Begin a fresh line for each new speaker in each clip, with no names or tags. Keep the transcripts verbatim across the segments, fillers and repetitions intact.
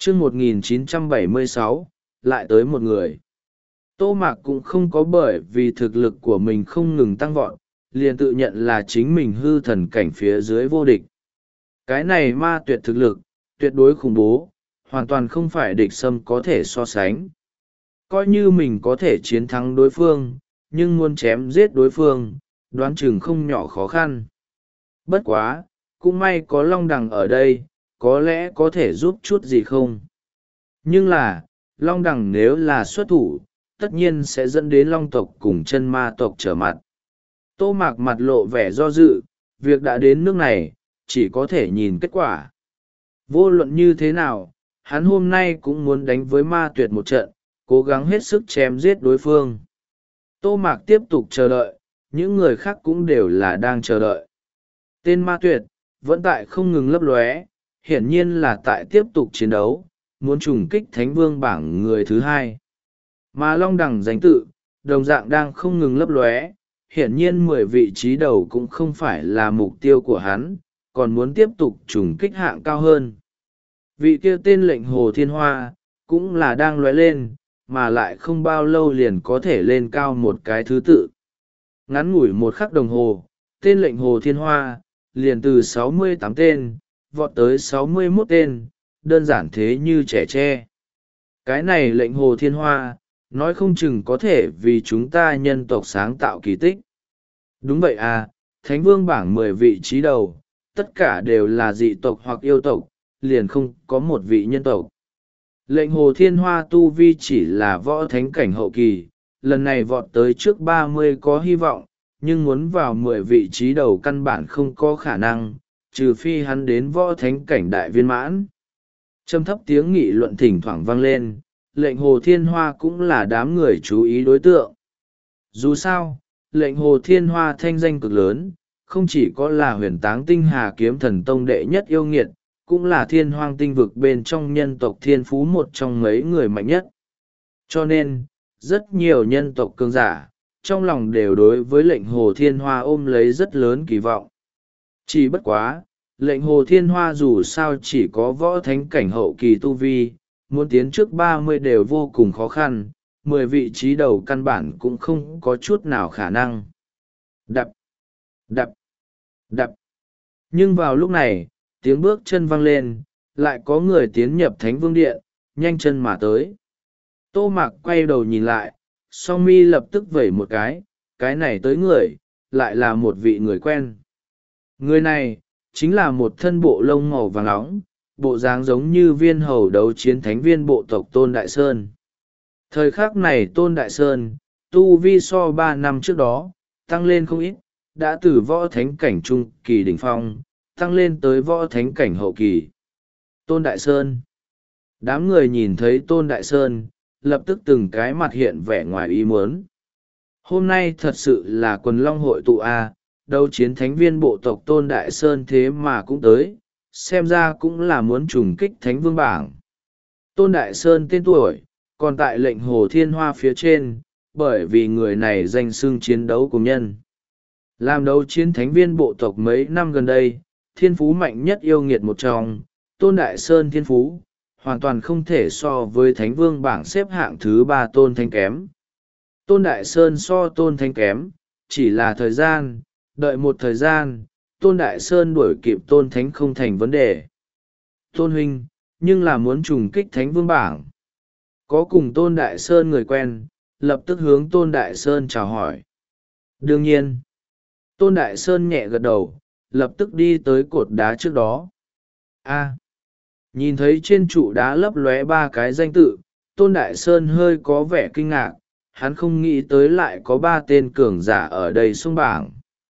chương một nghìn chín trăm bảy mươi sáu, lại tới một người. Tô Mạc cũng không có bởi vì thực lực của mình không ngừng tăng vọt, liền tự nhận là chính mình hư thần cảnh phía dưới vô địch. Cái này ma tuyệt thực lực, tuyệt đối khủng bố, hoàn toàn không phải địch sâm có thể so sánh. Coi như mình có thể chiến thắng đối phương, nhưng muốn chém giết đối phương, đoán chừng không nhỏ khó khăn. Bất quá, cũng may có Long Đằng ở đây, có lẽ có thể giúp chút gì không. Nhưng là, Long Đằng nếu là xuất thủ, tất nhiên sẽ dẫn đến Long tộc cùng chân ma tộc trở mặt. Tô Mạc mặt lộ vẻ do dự, việc đã đến nước này, chỉ có thể nhìn kết quả. Vô luận như thế nào, hắn hôm nay cũng muốn đánh với ma tuyệt một trận, cố gắng hết sức chém giết đối phương. Tô Mạc tiếp tục chờ đợi, những người khác cũng đều là đang chờ đợi. Tên ma tuyệt, vẫn tại không ngừng lấp lóe, hiển nhiên là tại tiếp tục chiến đấu, muốn trùng kích thánh vương bảng người thứ hai. Mà Long Đằng danh tự, đồng dạng đang không ngừng lấp lóe, hiển nhiên mười vị trí đầu cũng không phải là mục tiêu của hắn, còn muốn tiếp tục trùng kích hạng cao hơn. Vị kia tên lệnh Hồ Thiên Hoa, cũng là đang lóe lên, mà lại không bao lâu liền có thể lên cao một cái thứ tự. Ngắn ngủi một khắc đồng hồ, tên lệnh Hồ Thiên Hoa, liền từ sáu mươi tám tên, vọt tới sáu mươi mốt tên, đơn giản thế như trẻ tre. Cái này lệnh Hồ Thiên Hoa, nói không chừng có thể vì chúng ta nhân tộc sáng tạo kỳ tích. Đúng vậy à, Thánh Vương bảng mười vị trí đầu, tất cả đều là dị tộc hoặc yêu tộc, liền không có một vị nhân tộc. Lệnh Hồ Thiên Hoa tu vi chỉ là võ thánh cảnh hậu kỳ, lần này vọt tới trước ba mươi có hy vọng, nhưng muốn vào mười vị trí đầu căn bản không có khả năng, trừ phi hắn đến võ thánh cảnh đại viên mãn. Trầm thấp tiếng nghị luận thỉnh thoảng vang lên, lệnh Hồ Thiên Hoa cũng là đám người chú ý đối tượng. Dù sao, lệnh Hồ Thiên Hoa thanh danh cực lớn, không chỉ có là huyền táng tinh hà kiếm thần tông đệ nhất yêu nghiệt, cũng là thiên hoang tinh vực bên trong nhân tộc thiên phú một trong mấy người mạnh nhất. Cho nên, rất nhiều nhân tộc cường giả, trong lòng đều đối với lệnh Hồ Thiên Hoa ôm lấy rất lớn kỳ vọng. Chỉ bất quá, lệnh Hồ Thiên Hoa dù sao chỉ có võ thánh cảnh hậu kỳ tu vi, muốn tiến trước ba mươi đều vô cùng khó khăn, mười vị trí đầu căn bản cũng không có chút nào khả năng. Đập, đập, đập. Nhưng vào lúc này, tiếng bước chân vang lên, lại có người tiến nhập Thánh Vương Điện, nhanh chân mà tới. Tô Mạc quay đầu nhìn lại, song mi lập tức vẩy một cái, cái này tới người, lại là một vị người quen. Người này, chính là một thân bộ lông màu vàng nóng, bộ dáng giống như viên hầu đấu chiến thánh viên bộ tộc Tôn Đại Sơn. Thời khắc này Tôn Đại Sơn, tu vi so ba năm trước đó, tăng lên không ít, đã từ võ thánh cảnh trung kỳ đỉnh phong, tăng lên tới võ thánh cảnh hậu kỳ. Tôn Đại Sơn. Đám người nhìn thấy Tôn Đại Sơn, lập tức từng cái mặt hiện vẻ ngoài ý muốn. Hôm nay thật sự là quần long hội tụ A, đấu chiến thánh viên bộ tộc Tôn Đại Sơn thế mà cũng tới, xem ra cũng là muốn trùng kích thánh vương bảng. Tôn Đại Sơn tên tuổi, còn tại lệnh Hồ Thiên Hoa phía trên, bởi vì người này danh xưng chiến đấu cùng nhân. Làm đấu chiến thánh viên bộ tộc mấy năm gần đây, thiên phú mạnh nhất yêu nghiệt một trong, Tôn Đại Sơn thiên phú, hoàn toàn không thể so với thánh vương bảng xếp hạng thứ ba Tôn Thánh kém. Tôn Đại Sơn so Tôn Thánh kém, chỉ là thời gian, đợi một thời gian, Tôn Đại Sơn đuổi kịp Tôn Thánh không thành vấn đề. Tôn huynh, nhưng là muốn trùng kích thánh vương bảng. Có cùng Tôn Đại Sơn người quen, lập tức hướng Tôn Đại Sơn chào hỏi. Đương nhiên, Tôn Đại Sơn nhẹ gật đầu, lập tức đi tới cột đá trước đó. A. Nhìn thấy trên trụ đá lấp lóe ba cái danh tự, Tôn Đại Sơn hơi có vẻ kinh ngạc, hắn không nghĩ tới lại có ba tên cường giả ở đây xung bảng.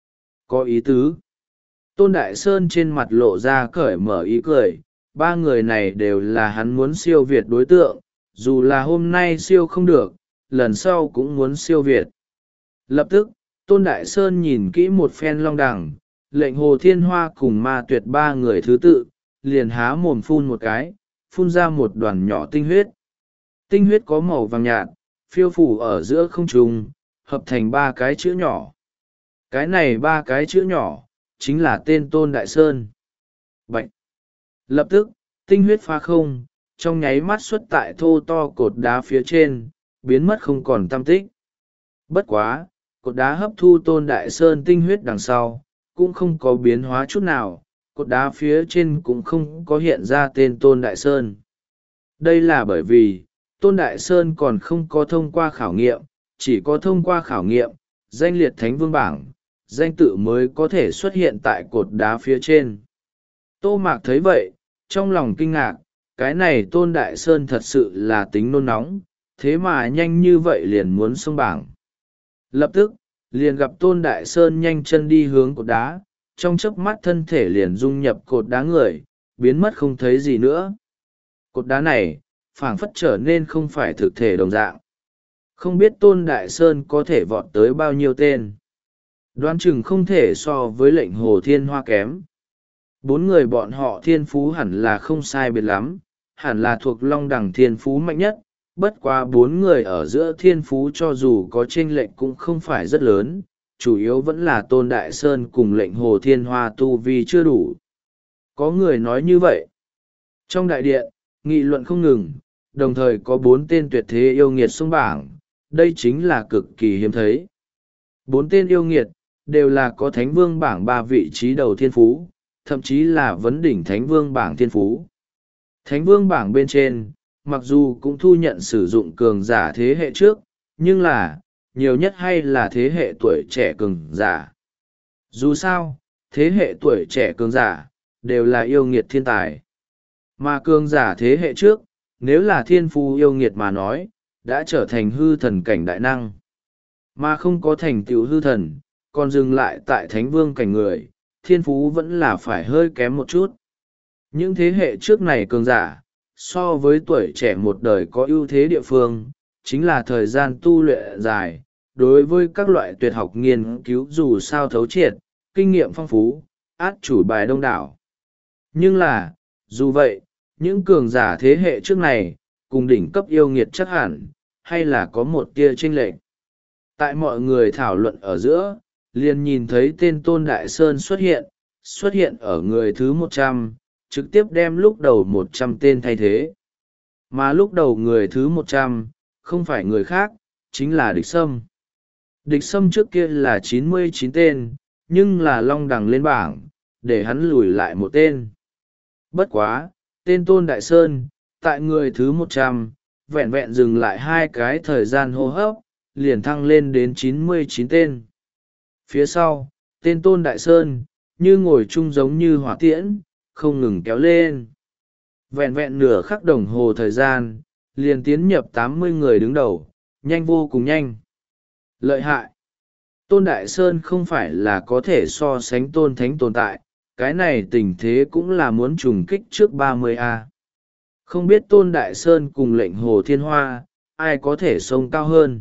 Có ý tứ. Tôn Đại Sơn trên mặt lộ ra cởi mở ý cười, ba người này đều là hắn muốn siêu việt đối tượng, dù là hôm nay siêu không được, lần sau cũng muốn siêu việt. Lập tức, Tôn Đại Sơn nhìn kỹ một phen Long Đằng, lệnh Hồ Thiên Hoa cùng ma tuyệt ba người thứ tự, liền há mồm phun một cái, phun ra một đoàn nhỏ tinh huyết. Tinh huyết có màu vàng nhạt, phiêu phủ ở giữa không trung, hợp thành ba cái chữ nhỏ. Cái này ba cái chữ nhỏ, chính là tên Tôn Đại Sơn. Bạch! Lập tức, tinh huyết phá không, trong nháy mắt xuất tại thô to cột đá phía trên, biến mất không còn tăm tích. Bất quá, cột đá hấp thu Tôn Đại Sơn tinh huyết đằng sau, cũng không có biến hóa chút nào, cột đá phía trên cũng không có hiện ra tên Tôn Đại Sơn. Đây là bởi vì, Tôn Đại Sơn còn không có thông qua khảo nghiệm, chỉ có thông qua khảo nghiệm, danh liệt Thánh Vương bảng, danh tự mới có thể xuất hiện tại cột đá phía trên. Tô Mạc thấy vậy, trong lòng kinh ngạc, cái này Tôn Đại Sơn thật sự là tính nôn nóng, thế mà nhanh như vậy liền muốn xông bảng. Lập tức, liền gặp Tôn Đại Sơn nhanh chân đi hướng cột đá, trong chớp mắt thân thể liền dung nhập cột đá người, biến mất không thấy gì nữa. Cột đá này, phảng phất trở nên không phải thực thể đồng dạng. Không biết Tôn Đại Sơn có thể vọt tới bao nhiêu tên. Đoán chừng không thể so với lệnh Hồ Thiên Hoa kém. Bốn người bọn họ thiên phú hẳn là không sai biệt lắm, hẳn là thuộc Long Đẳng thiên phú mạnh nhất. Bất quá bốn người ở giữa thiên phú cho dù có chênh lệch cũng không phải rất lớn, chủ yếu vẫn là Tôn Đại Sơn cùng lệnh Hồ Thiên Hoa tu vi chưa đủ. Có người nói như vậy. Trong đại điện, nghị luận không ngừng, đồng thời có bốn tên tuyệt thế yêu nghiệt xông bảng, đây chính là cực kỳ hiếm thấy. Bốn tên yêu nghiệt, đều là có Thánh Vương bảng ba vị trí đầu thiên phú, thậm chí là vấn đỉnh Thánh Vương bảng thiên phú. Thánh Vương bảng bên trên, mặc dù cũng thu nhận sử dụng cường giả thế hệ trước, nhưng là, nhiều nhất hay là thế hệ tuổi trẻ cường giả. Dù sao, thế hệ tuổi trẻ cường giả, đều là yêu nghiệt thiên tài. Mà cường giả thế hệ trước, nếu là thiên phú yêu nghiệt mà nói, đã trở thành hư thần cảnh đại năng. Mà không có thành tựu hư thần, còn dừng lại tại thánh vương cảnh người, thiên phú vẫn là phải hơi kém một chút. Những thế hệ trước này cường giả, so với tuổi trẻ một đời có ưu thế địa phương, chính là thời gian tu luyện dài, đối với các loại tuyệt học nghiên cứu dù sao thấu triệt, kinh nghiệm phong phú, át chủ bài đông đảo. Nhưng là, dù vậy, những cường giả thế hệ trước này, cùng đỉnh cấp yêu nghiệt chắc hẳn, hay là có một tia chênh lệch. Tại mọi người thảo luận ở giữa, liền nhìn thấy tên Tôn Đại Sơn xuất hiện, xuất hiện ở người thứ một trăm, trực tiếp đem lúc đầu một trăm tên thay thế. Mà lúc đầu người thứ một trăm, không phải người khác, chính là Địch Sâm. Địch Sâm trước kia là chín mươi chín tên, nhưng là Long Đằng lên bảng, để hắn lùi lại một tên. Bất quá, tên Tôn Đại Sơn, tại người thứ một trăm, vẹn vẹn dừng lại hai cái thời gian hô hấp, liền thăng lên đến chín mươi chín tên. Phía sau, tên Tôn Đại Sơn, như ngồi chung giống như hỏa tiễn, không ngừng kéo lên. Vẹn vẹn nửa khắc đồng hồ thời gian, liền tiến nhập tám mươi người đứng đầu, nhanh vô cùng nhanh. Lợi hại! Tôn Đại Sơn không phải là có thể so sánh Tôn Thánh tồn tại, cái này tình thế cũng là muốn trùng kích trước ba mươi A. Không biết Tôn Đại Sơn cùng lệnh Hồ Thiên Hoa, ai có thể xông cao hơn.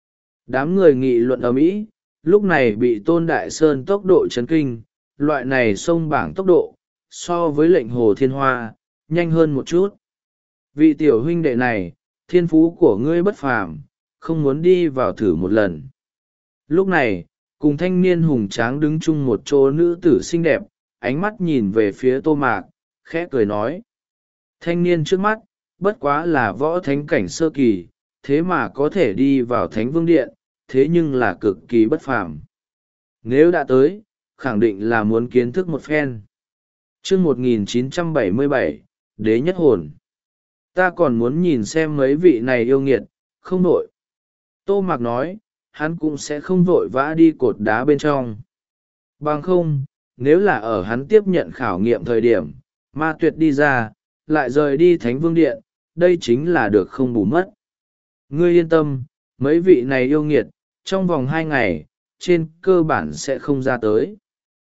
Đám người nghị luận ầm ĩ, lúc này bị Tôn Đại Sơn tốc độ chấn kinh, loại này xông bảng tốc độ, so với lệnh Hồ Thiên Hoa, nhanh hơn một chút. Vị tiểu huynh đệ này, thiên phú của ngươi bất phàm, không muốn đi vào thử một lần. Lúc này, cùng thanh niên hùng tráng đứng chung một chỗ nữ tử xinh đẹp, ánh mắt nhìn về phía Tô Mạc, khẽ cười nói. Thanh niên trước mắt, bất quá là võ thánh cảnh sơ kỳ, thế mà có thể đi vào thánh vương điện, thế nhưng là cực kỳ bất phàm. Nếu đã tới, khẳng định là muốn kiến thức một phen. Chương một nghìn chín trăm bảy mươi bảy, Đế Nhất Hồn. Ta còn muốn nhìn xem mấy vị này yêu nghiệt, không nổi. Tô Mạc nói, hắn cũng sẽ không vội vã đi cột đá bên trong. Bằng không, nếu là ở hắn tiếp nhận khảo nghiệm thời điểm, ma tuyệt đi ra, lại rời đi Thánh Vương Điện, đây chính là được không bù mất. Ngươi yên tâm, mấy vị này yêu nghiệt, trong vòng hai ngày, trên cơ bản sẽ không ra tới.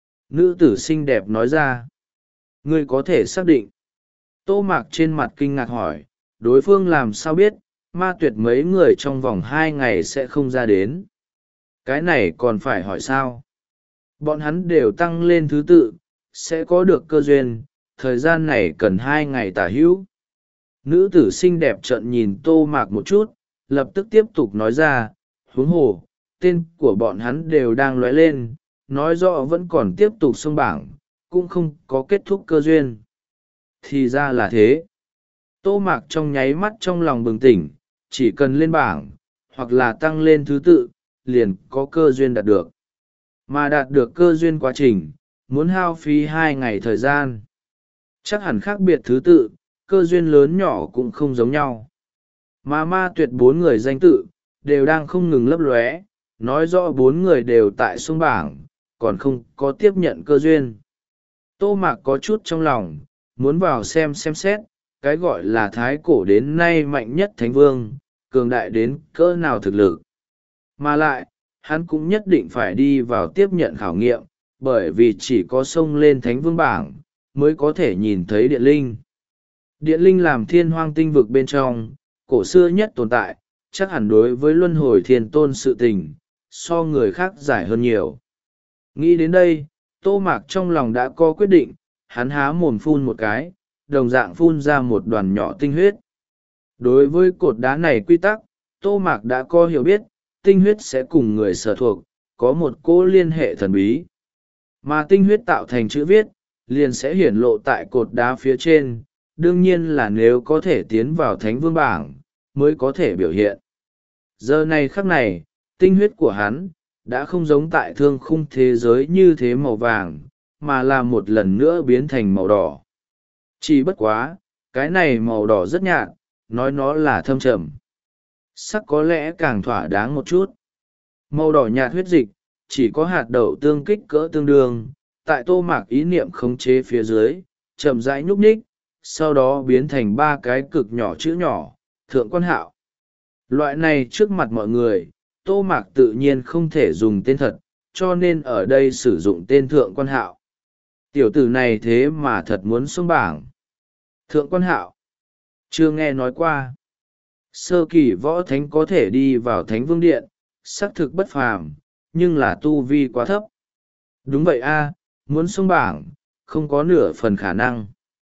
Nữ tử xinh đẹp nói ra. Ngươi có thể xác định. Tô Mạc trên mặt kinh ngạc hỏi, đối phương làm sao biết, ma tuyệt mấy người trong vòng hai ngày sẽ không ra đến. Cái này còn phải hỏi sao? Bọn hắn đều tăng lên thứ tự, sẽ có được cơ duyên, thời gian này cần hai ngày tả hữu. Nữ tử xinh đẹp trợn nhìn Tô Mạc một chút, lập tức tiếp tục nói ra, huống hồ, tên của bọn hắn đều đang lóe lên, nói rõ vẫn còn tiếp tục xông bảng, cũng không có kết thúc cơ duyên. Thì ra là thế. Tô Mạc trong nháy mắt trong lòng bừng tỉnh, chỉ cần lên bảng, hoặc là tăng lên thứ tự, liền có cơ duyên đạt được. Mà đạt được cơ duyên quá trình, muốn hao phí hai ngày thời gian. Chắc hẳn khác biệt thứ tự, cơ duyên lớn nhỏ cũng không giống nhau. Mà ma tuyệt bốn người danh tự, đều đang không ngừng lấp lóe, nói rõ bốn người đều tại sông bảng, còn không có tiếp nhận cơ duyên. Tô Mạc có chút trong lòng, muốn vào xem xem xét, cái gọi là thái cổ đến nay mạnh nhất thánh vương, cường đại đến cỡ nào thực lực. Mà lại, hắn cũng nhất định phải đi vào tiếp nhận khảo nghiệm, bởi vì chỉ có xông lên thánh vương bảng, mới có thể nhìn thấy điện linh. Điện linh làm thiên hoang tinh vực bên trong, cổ xưa nhất tồn tại, chắc hẳn đối với luân hồi thiên tôn sự tình, so người khác giải hơn nhiều. Nghĩ đến đây, Tô Mạc trong lòng đã có quyết định, hắn há mồm phun một cái, đồng dạng phun ra một đoàn nhỏ tinh huyết. Đối với cột đá này quy tắc, Tô Mạc đã có hiểu biết, tinh huyết sẽ cùng người sở thuộc, có một cỗ liên hệ thần bí. Mà tinh huyết tạo thành chữ viết, liền sẽ hiển lộ tại cột đá phía trên, đương nhiên là nếu có thể tiến vào thánh vương bảng, mới có thể biểu hiện. Giờ này khắc này, tinh huyết của hắn, đã không giống tại thương khung thế giới như thế màu vàng, mà là một lần nữa biến thành màu đỏ. Chỉ bất quá, cái này màu đỏ rất nhạt, nói nó là thâm trầm. Sắc có lẽ càng thỏa đáng một chút. Màu đỏ nhạt huyết dịch, chỉ có hạt đậu tương kích cỡ tương đương, tại Tô Mạc ý niệm khống chế phía dưới, chậm rãi nhúc nhích, sau đó biến thành ba cái cực nhỏ chữ nhỏ, Thượng Quan Hạo. Loại này trước mặt mọi người, Tô Mạc tự nhiên không thể dùng tên thật, cho nên ở đây sử dụng tên Thượng Quan Hạo. Tiểu tử này thế mà thật muốn xuống bảng. Thượng Quan Hạo. Chưa nghe nói qua. Sơ kỳ võ thánh có thể đi vào thánh vương điện, xác thực bất phàm, nhưng là tu vi quá thấp. Đúng vậy a, muốn xuống bảng, không có nửa phần khả năng.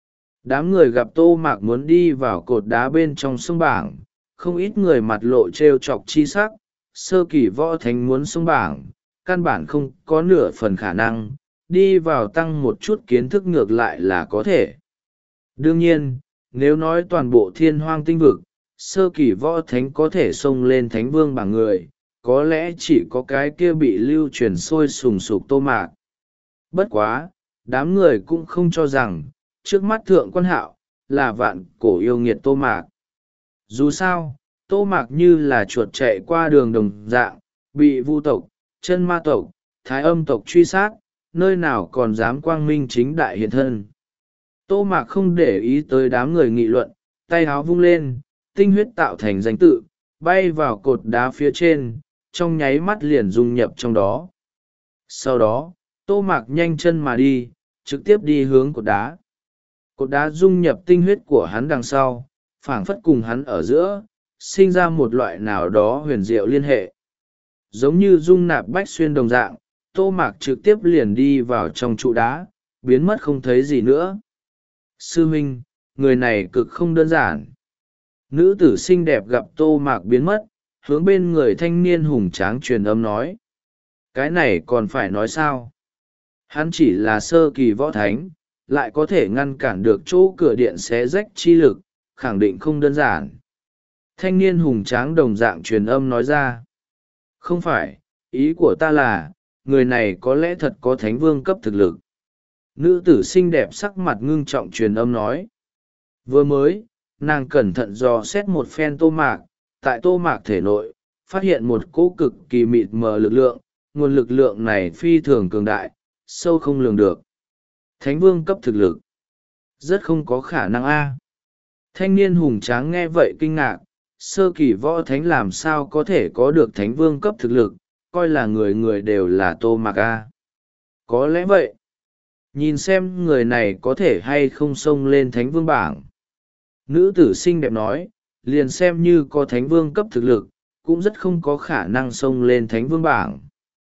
Đám người gặp Tô Mạc muốn đi vào cột đá bên trong sông bảng, không ít người mặt lộ trêu chọc chi sắc, sơ kỳ võ thánh muốn sông bảng, căn bản không có nửa phần khả năng, đi vào tăng một chút kiến thức ngược lại là có thể. Đương nhiên, nếu nói toàn bộ thiên hoang tinh vực, sơ kỳ võ thánh có thể xông lên thánh vương bảng người, có lẽ chỉ có cái kia bị lưu truyền sôi sùng sục Tô Mạc. Bất quá, đám người cũng không cho rằng, trước mắt Thượng Quan Hạo, là vạn cổ yêu nghiệt Tô Mạc. Dù sao, Tô Mạc như là chuột chạy qua đường đồng dạng, bị vu tộc, chân ma tộc, thái âm tộc truy sát, nơi nào còn dám quang minh chính đại hiện thân. Tô Mạc không để ý tới đám người nghị luận, tay háo vung lên, tinh huyết tạo thành danh tự, bay vào cột đá phía trên, trong nháy mắt liền dung nhập trong đó. Sau đó, Tô Mạc nhanh chân mà đi, trực tiếp đi hướng cột đá. Cột đá dung nhập tinh huyết của hắn đằng sau, phảng phất cùng hắn ở giữa, sinh ra một loại nào đó huyền diệu liên hệ. Giống như dung nạp bách xuyên đồng dạng, Tô Mạc trực tiếp liền đi vào trong trụ đá, biến mất không thấy gì nữa. Sư huynh, người này cực không đơn giản. Nữ tử xinh đẹp gặp Tô Mạc biến mất, hướng bên người thanh niên hùng tráng truyền âm nói. Cái này còn phải nói sao? Hắn chỉ là sơ kỳ võ thánh, lại có thể ngăn cản được chỗ cửa điện xé rách chi lực, khẳng định không đơn giản. Thanh niên hùng tráng đồng dạng truyền âm nói ra. Không phải, ý của ta là, người này có lẽ thật có thánh vương cấp thực lực. Nữ tử xinh đẹp sắc mặt ngưng trọng truyền âm nói. Vừa mới, nàng cẩn thận dò xét một phen Tô Mạc, tại Tô Mạc thể nội, phát hiện một cỗ cực kỳ mịt mờ lực lượng, nguồn lực lượng này phi thường cường đại, sâu không lường được. Thánh vương cấp thực lực. Rất không có khả năng a. Thanh niên hùng tráng nghe vậy kinh ngạc, sơ kỳ võ thánh làm sao có thể có được thánh vương cấp thực lực, coi là người người đều là Tô Mạc a. Có lẽ vậy. Nhìn xem người này có thể hay không xông lên thánh vương bảng. Nữ tử xinh đẹp nói, liền xem như có thánh vương cấp thực lực, cũng rất không có khả năng xông lên thánh vương bảng.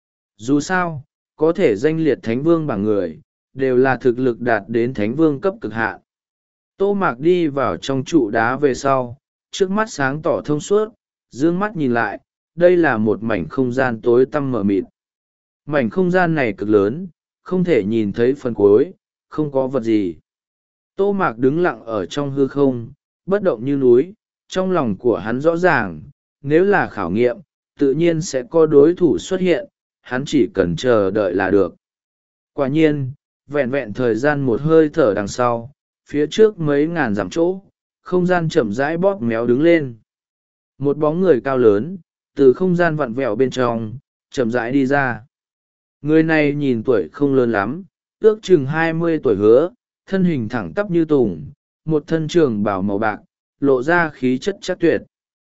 Dù sao, có thể danh liệt thánh vương bảng người, đều là thực lực đạt đến thánh vương cấp cực hạn. Tô Mạc đi vào trong trụ đá về sau, trước mắt sáng tỏ thông suốt, dương mắt nhìn lại, đây là một mảnh không gian tối tăm mờ mịt. Mảnh không gian này cực lớn, không thể nhìn thấy phần cuối, không có vật gì. Tô Mạc đứng lặng ở trong hư không, bất động như núi. Trong lòng của hắn rõ ràng, nếu là khảo nghiệm, tự nhiên sẽ có đối thủ xuất hiện, hắn chỉ cần chờ đợi là được. Quả nhiên, vẹn vẹn thời gian một hơi thở đằng sau, phía trước mấy ngàn dặm chỗ, không gian chậm rãi bóp méo đứng lên. Một bóng người cao lớn, từ không gian vặn vẹo bên trong, chậm rãi đi ra. Người này nhìn tuổi không lớn lắm, ước chừng hai mươi tuổi hứa, thân hình thẳng tắp như tùng, một thân trường bào màu bạc, lộ ra khí chất chắc tuyệt.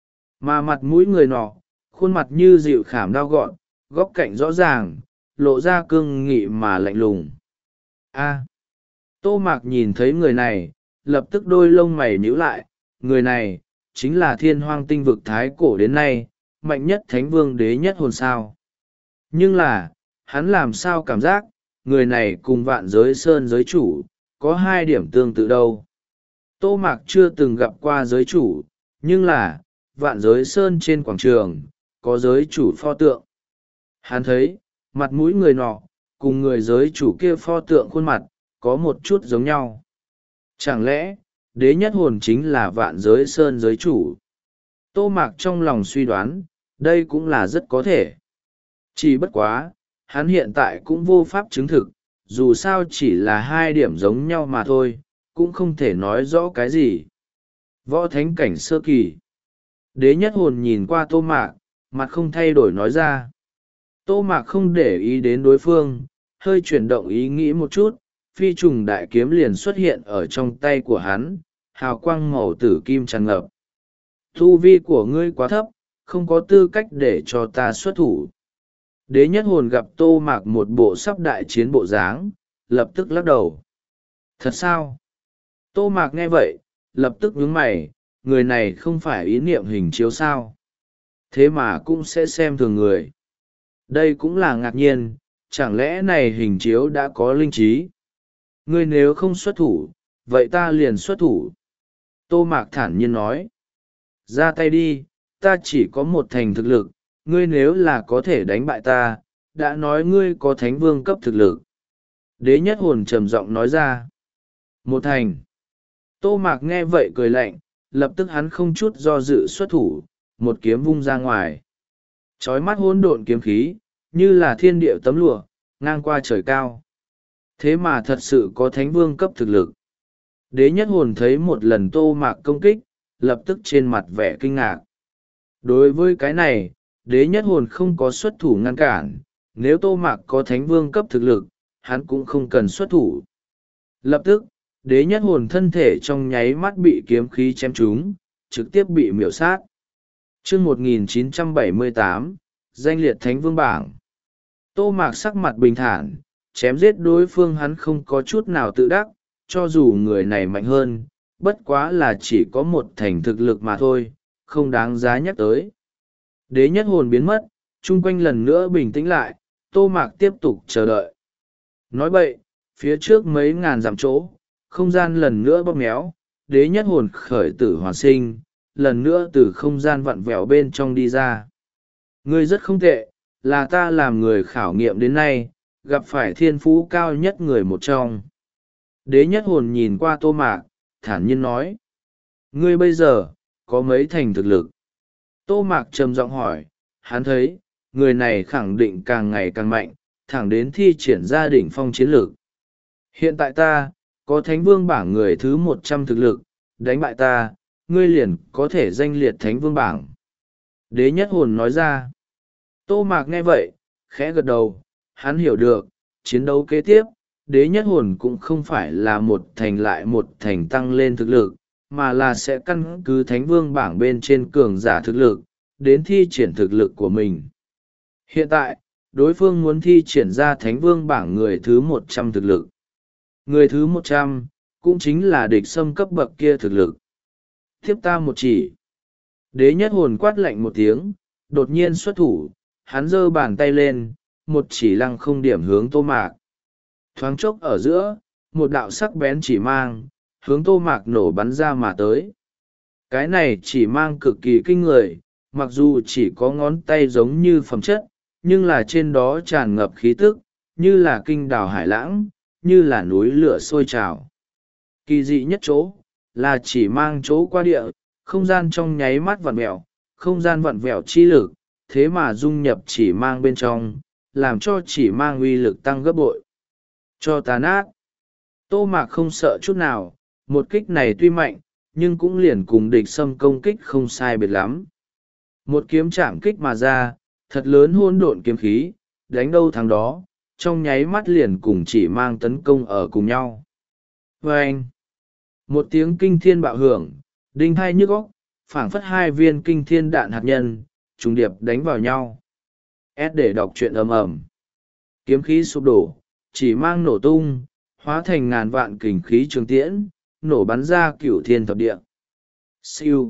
Mà mặt mũi người nọ, khuôn mặt như dịu khảm đao gọn, góc cạnh rõ ràng, lộ ra cương nghị mà lạnh lùng. A. Tô Mạc nhìn thấy người này, lập tức đôi lông mày nhíu lại, người này, chính là thiên hoang tinh vực thái cổ đến nay, mạnh nhất thánh vương đế nhất hồn sao. Nhưng là, hắn làm sao cảm giác, người này cùng vạn giới sơn giới chủ, có hai điểm tương tự đâu. Tô Mạc chưa từng gặp qua giới chủ, nhưng là, vạn giới sơn trên quảng trường, có giới chủ pho tượng. Hắn thấy, mặt mũi người nọ, cùng người giới chủ kia pho tượng khuôn mặt, có một chút giống nhau. Chẳng lẽ, đế nhất hồn chính là vạn giới sơn giới chủ? Tô Mạc trong lòng suy đoán, đây cũng là rất có thể. Chỉ bất quá, hắn hiện tại cũng vô pháp chứng thực, dù sao chỉ là hai điểm giống nhau mà thôi, cũng không thể nói rõ cái gì. Võ thánh cảnh sơ kỳ. Đế nhất hồn nhìn qua Tô Mạc, mặt không thay đổi nói ra. Tô Mạc không để ý đến đối phương, hơi chuyển động ý nghĩ một chút, phi trùng đại kiếm liền xuất hiện ở trong tay của hắn, hào quang màu tử kim tràn ngập. Tu vi của ngươi quá thấp, không có tư cách để cho ta xuất thủ. Đế nhất hồn gặp Tô Mạc một bộ sắp đại chiến bộ dáng, lập tức lắc đầu. Thật sao? Tô Mạc nghe vậy, lập tức nhướng mày, người này không phải ý niệm hình chiếu sao? Thế mà cũng sẽ xem thường người. Đây cũng là ngạc nhiên, chẳng lẽ này hình chiếu đã có linh trí? Ngươi nếu không xuất thủ, vậy ta liền xuất thủ. Tô Mạc thản nhiên nói. Ra tay đi, ta chỉ có một thành thực lực, ngươi nếu là có thể đánh bại ta, đã nói ngươi có thánh vương cấp thực lực. Đế nhất hồn trầm giọng nói ra. Một thành. Tô Mạc nghe vậy cười lạnh, lập tức hắn không chút do dự xuất thủ, một kiếm vung ra ngoài. Chói mắt hỗn độn kiếm khí, như là thiên địa tấm lụa, ngang qua trời cao. Thế mà thật sự có thánh vương cấp thực lực. Đế nhất hồn thấy một lần Tô Mạc công kích, lập tức trên mặt vẻ kinh ngạc. Đối với cái này, đế nhất hồn không có xuất thủ ngăn cản, nếu Tô Mạc có thánh vương cấp thực lực, hắn cũng không cần xuất thủ. Lập tức, đế nhất hồn thân thể trong nháy mắt bị kiếm khí chém trúng, trực tiếp bị miểu sát. Chương một nghìn chín trăm bảy mươi tám, danh liệt thánh vương bảng. Tô Mạc sắc mặt bình thản, chém giết đối phương hắn không có chút nào tự đắc, cho dù người này mạnh hơn, bất quá là chỉ có một thành thực lực mà thôi, không đáng giá nhắc tới. Đế nhất hồn biến mất, chung quanh lần nữa bình tĩnh lại, Tô Mạc tiếp tục chờ đợi. Nói vậy, phía trước mấy ngàn dặm chỗ, không gian lần nữa bóp méo, đế nhất hồn khởi tử hoàn sinh, lần nữa từ không gian vặn vẹo bên trong đi ra. Ngươi rất không tệ, là ta làm người khảo nghiệm đến nay, gặp phải thiên phú cao nhất người một trong. Đế nhất hồn nhìn qua Tô Mạc, thản nhiên nói. Ngươi bây giờ, có mấy thành thực lực? Tô Mạc trầm giọng hỏi, hắn thấy, người này khẳng định càng ngày càng mạnh, thẳng đến thi triển ra đỉnh phong chiến lược. Hiện tại ta, có thánh vương bảng người thứ một trăm thực lực, đánh bại ta, ngươi liền có thể danh liệt thánh vương bảng. Đế nhất hồn nói ra. Tô Mạc nghe vậy, khẽ gật đầu, hắn hiểu được, chiến đấu kế tiếp, đế nhất hồn cũng không phải là một thành lại một thành tăng lên thực lực, mà là sẽ căn cứ thánh vương bảng bên trên cường giả thực lực, đến thi triển thực lực của mình. Hiện tại, đối phương muốn thi triển ra thánh vương bảng người thứ một trăm thực lực. Người thứ một trăm, cũng chính là địch xâm cấp bậc kia thực lực. Tiếp ta một chỉ. Đế nhất hồn quát lạnh một tiếng, đột nhiên xuất thủ, hắn giơ bàn tay lên, một chỉ lăng không điểm hướng Tô Mạc. Thoáng chốc ở giữa, một đạo sắc bén chỉ mang, hướng Tô Mạc nổ bắn ra mà tới. Cái này chỉ mang cực kỳ kinh người, mặc dù chỉ có ngón tay giống như phẩm chất, nhưng là trên đó tràn ngập khí tức, như là kinh đào hải lãng, như là núi lửa sôi trào. Kỳ dị nhất chỗ, là chỉ mang chỗ qua địa, không gian trong nháy mắt vặn vẹo, không gian vặn vẹo chi lực, thế mà dung nhập chỉ mang bên trong, làm cho chỉ mang uy lực tăng gấp bội. Cho ta nát. Tô Mạc không sợ chút nào, một kích này tuy mạnh, nhưng cũng liền cùng địch xâm công kích không sai biệt lắm. Một kiếm chạm kích mà ra, thật lớn hỗn độn kiếm khí, đánh đâu thắng đó, trong nháy mắt liền cùng chỉ mang tấn công ở cùng nhau. Vâng! Một tiếng kinh thiên bạo hưởng, đinh hai nhức óc, phảng phất hai viên kinh thiên đạn hạt nhân, trùng điệp đánh vào nhau. S để đọc truyện ầm ầm. Kiếm khí sụp đổ, chỉ mang nổ tung, hóa thành ngàn vạn kình khí trường tiễn, nổ bắn ra cửu thiên thập địa. Siêu.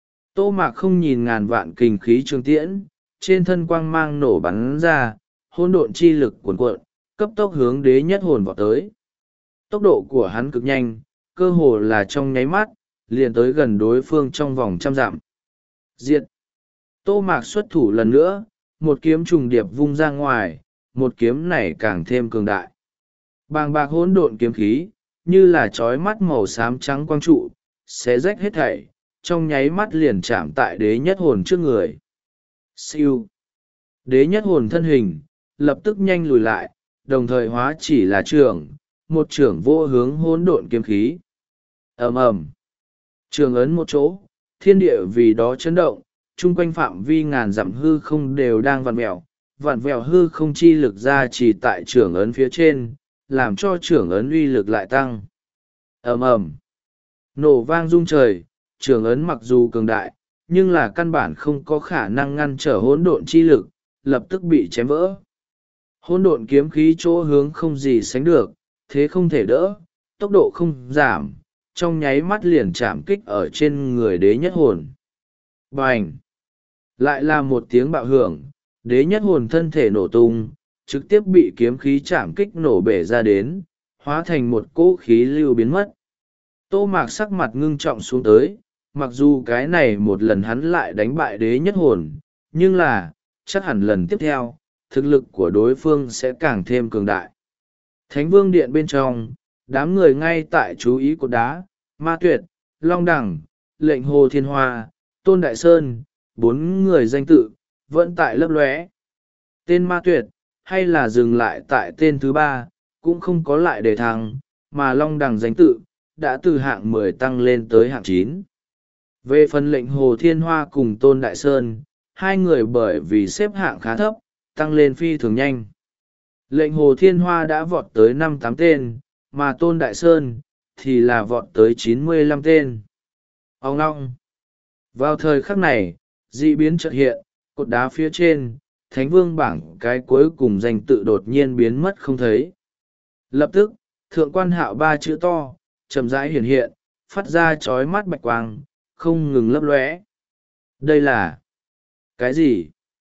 Tô Mạc không nhìn ngàn vạn kình khí trường tiễn, trên thân quang mang nổ bắn ra, hỗn độn chi lực cuồn cuộn, cấp tốc hướng đế nhất hồn vọt tới. Tốc độ của hắn cực nhanh, cơ hồ là trong nháy mắt, liền tới gần đối phương trong vòng trăm dặm. Diệt. Tô Mạc xuất thủ lần nữa, một kiếm trùng điệp vung ra ngoài, một kiếm này càng thêm cường đại. Bàng bạc hỗn độn kiếm khí, như là trói mắt màu xám trắng quang trụ, xé rách hết thảy, trong nháy mắt liền chạm tại đế nhất hồn trước người. Siêu. Đế nhất hồn thân hình, lập tức nhanh lùi lại, đồng thời hóa chỉ là trưởng, một trưởng vô hướng hỗn độn kiếm khí. Ầm ầm. Trường ấn một chỗ, thiên địa vì đó chấn động, chung quanh phạm vi ngàn dặm hư không đều đang vặn vẹo, vặn vẹo hư không chi lực ra chỉ tại trưởng ấn phía trên, làm cho trưởng ấn uy lực lại tăng. Ầm ầm. Nổ vang rung trời, trưởng ấn mặc dù cường đại, nhưng là căn bản không có khả năng ngăn trở hỗn độn chi lực, lập tức bị chém vỡ. Hỗn độn kiếm khí chỗ hướng không gì sánh được, thế không thể đỡ, tốc độ không giảm, trong nháy mắt liền chạm kích ở trên người đế nhất hồn. Bành! Lại là một tiếng bạo hưởng, đế nhất hồn thân thể nổ tung, trực tiếp bị kiếm khí chạm kích nổ bể ra đến, hóa thành một cỗ khí lưu biến mất. Tô Mạc sắc mặt ngưng trọng xuống tới, mặc dù cái này một lần hắn lại đánh bại đế nhất hồn, nhưng là, chắc hẳn lần tiếp theo, thực lực của đối phương sẽ càng thêm cường đại. Thánh Vương Điện bên trong, đám người ngay tại chú ý cột đá, Ma Tuyệt, Long Đằng, Lệnh Hồ Thiên Hoa, Tôn Đại Sơn, bốn người danh tự, vẫn tại lấp lóe. Tên Ma Tuyệt, hay là dừng lại tại tên thứ ba, cũng không có lại đề thăng, mà Long Đằng danh tự, đã từ hạng mười tăng lên tới hạng chín. Về phần Lệnh Hồ Thiên Hoa cùng Tôn Đại Sơn, hai người bởi vì xếp hạng khá thấp, tăng lên phi thường nhanh. Lệnh Hồ Thiên Hoa đã vọt tới năm tám tên, mà Tôn Đại Sơn thì là vọt tới chín mươi lăm tên. Ông long. Vào thời khắc này, dị biến chợt hiện, cột đá phía trên, Thánh Vương bảng cái cuối cùng danh tự đột nhiên biến mất không thấy. Lập tức, thượng quan hạo ba chữ to, chậm rãi hiện hiện, phát ra chói mắt bạch quang, không ngừng lấp lóe. Đây là cái gì?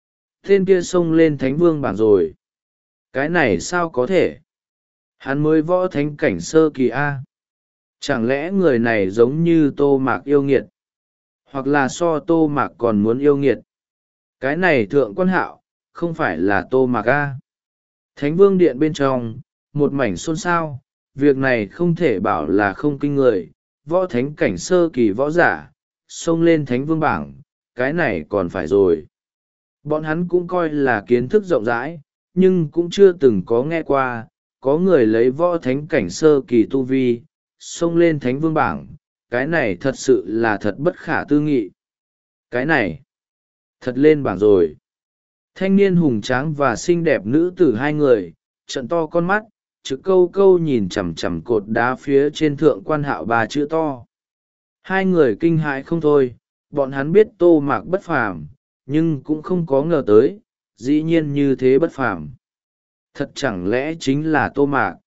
Tên kia xông lên Thánh Vương bảng rồi. Cái này sao có thể? Hắn mới võ thánh cảnh sơ kỳ A. Chẳng lẽ người này giống như Tô Mạc yêu nghiệt? Hoặc là so Tô Mạc còn muốn yêu nghiệt? Cái này thượng quan hạo, không phải là Tô Mạc A. Thánh Vương Điện bên trong, một mảnh xôn xao, việc này không thể bảo là không kinh người, võ thánh cảnh sơ kỳ võ giả, xông lên Thánh Vương bảng, cái này còn phải rồi. Bọn hắn cũng coi là kiến thức rộng rãi, nhưng cũng chưa từng có nghe qua, có người lấy võ thánh cảnh sơ kỳ tu vi, xông lên Thánh Vương bảng, cái này thật sự là thật bất khả tư nghị. Cái này, thật lên bảng rồi. Thanh niên hùng tráng và xinh đẹp nữ tử hai người, trận to con mắt, trực câu câu nhìn chằm chằm cột đá phía trên thượng quan hạo ba chữ to. Hai người kinh hãi không thôi, bọn hắn biết Tô Mạc bất phàm, nhưng cũng không có ngờ tới, dĩ nhiên như thế bất phàm. Thật chẳng lẽ chính là Tô Mạc?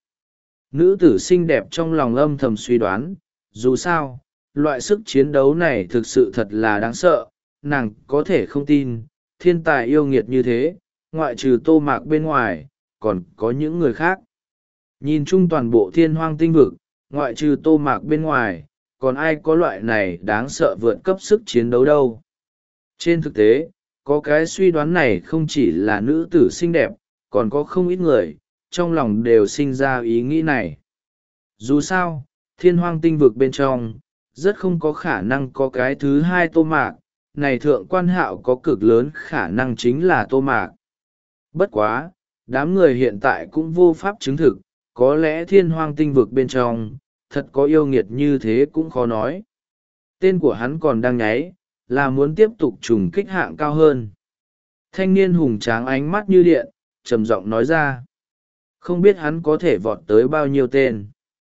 Nữ tử xinh đẹp trong lòng âm thầm suy đoán, dù sao, loại sức chiến đấu này thực sự thật là đáng sợ, nàng có thể không tin, thiên tài yêu nghiệt như thế, ngoại trừ Tô Mạc bên ngoài, còn có những người khác. Nhìn chung toàn bộ thiên hoang tinh vực, ngoại trừ Tô Mạc bên ngoài, còn ai có loại này đáng sợ vượt cấp sức chiến đấu đâu. Trên thực tế, có cái suy đoán này không chỉ là nữ tử xinh đẹp, còn có không ít người, trong lòng đều sinh ra ý nghĩ này. Dù sao, thiên hoang tinh vực bên trong, rất không có khả năng có cái thứ hai Tô Mạc, này thượng quan hạo có cực lớn khả năng chính là Tô Mạc. Bất quá, đám người hiện tại cũng vô pháp chứng thực, có lẽ thiên hoang tinh vực bên trong, thật có yêu nghiệt như thế cũng khó nói. Tên của hắn còn đang nháy, là muốn tiếp tục trùng kích hạng cao hơn. Thanh niên hùng tráng ánh mắt như điện, trầm giọng nói ra. Không biết hắn có thể vọt tới bao nhiêu tên.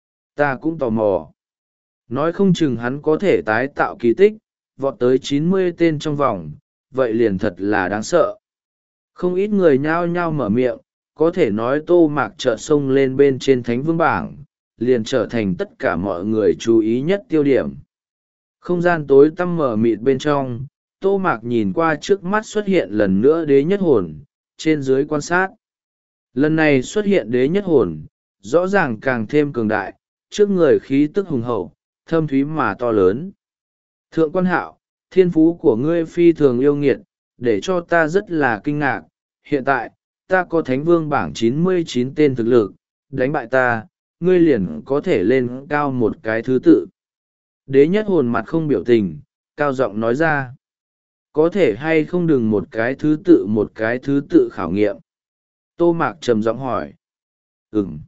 Ta cũng tò mò. Nói không chừng hắn có thể tái tạo kỳ tích, vọt tới chín mươi tên trong vòng, vậy liền thật là đáng sợ. Không ít người nhao nhao mở miệng, có thể nói Tô Mạc chợt xông lên bên trên thánh vương bảng, liền trở thành tất cả mọi người chú ý nhất tiêu điểm. Không gian tối tăm mở mịt bên trong, Tô Mạc nhìn qua trước mắt xuất hiện lần nữa đế nhất hồn, trên dưới quan sát. Lần này xuất hiện đế nhất hồn, rõ ràng càng thêm cường đại, trước người khí tức hùng hậu, thâm thúy mà to lớn. Thượng quan hạo, thiên phú của ngươi phi thường yêu nghiệt, để cho ta rất là kinh ngạc. Hiện tại, ta có thánh vương bảng chín mươi chín tên thực lực, đánh bại ta, ngươi liền có thể lên cao một cái thứ tự. Đế nhất hồn mặt không biểu tình, cao giọng nói ra. Có thể hay không đừng một cái thứ tự một cái thứ tự khảo nghiệm. Tô Mạc trầm giọng hỏi. Ừm.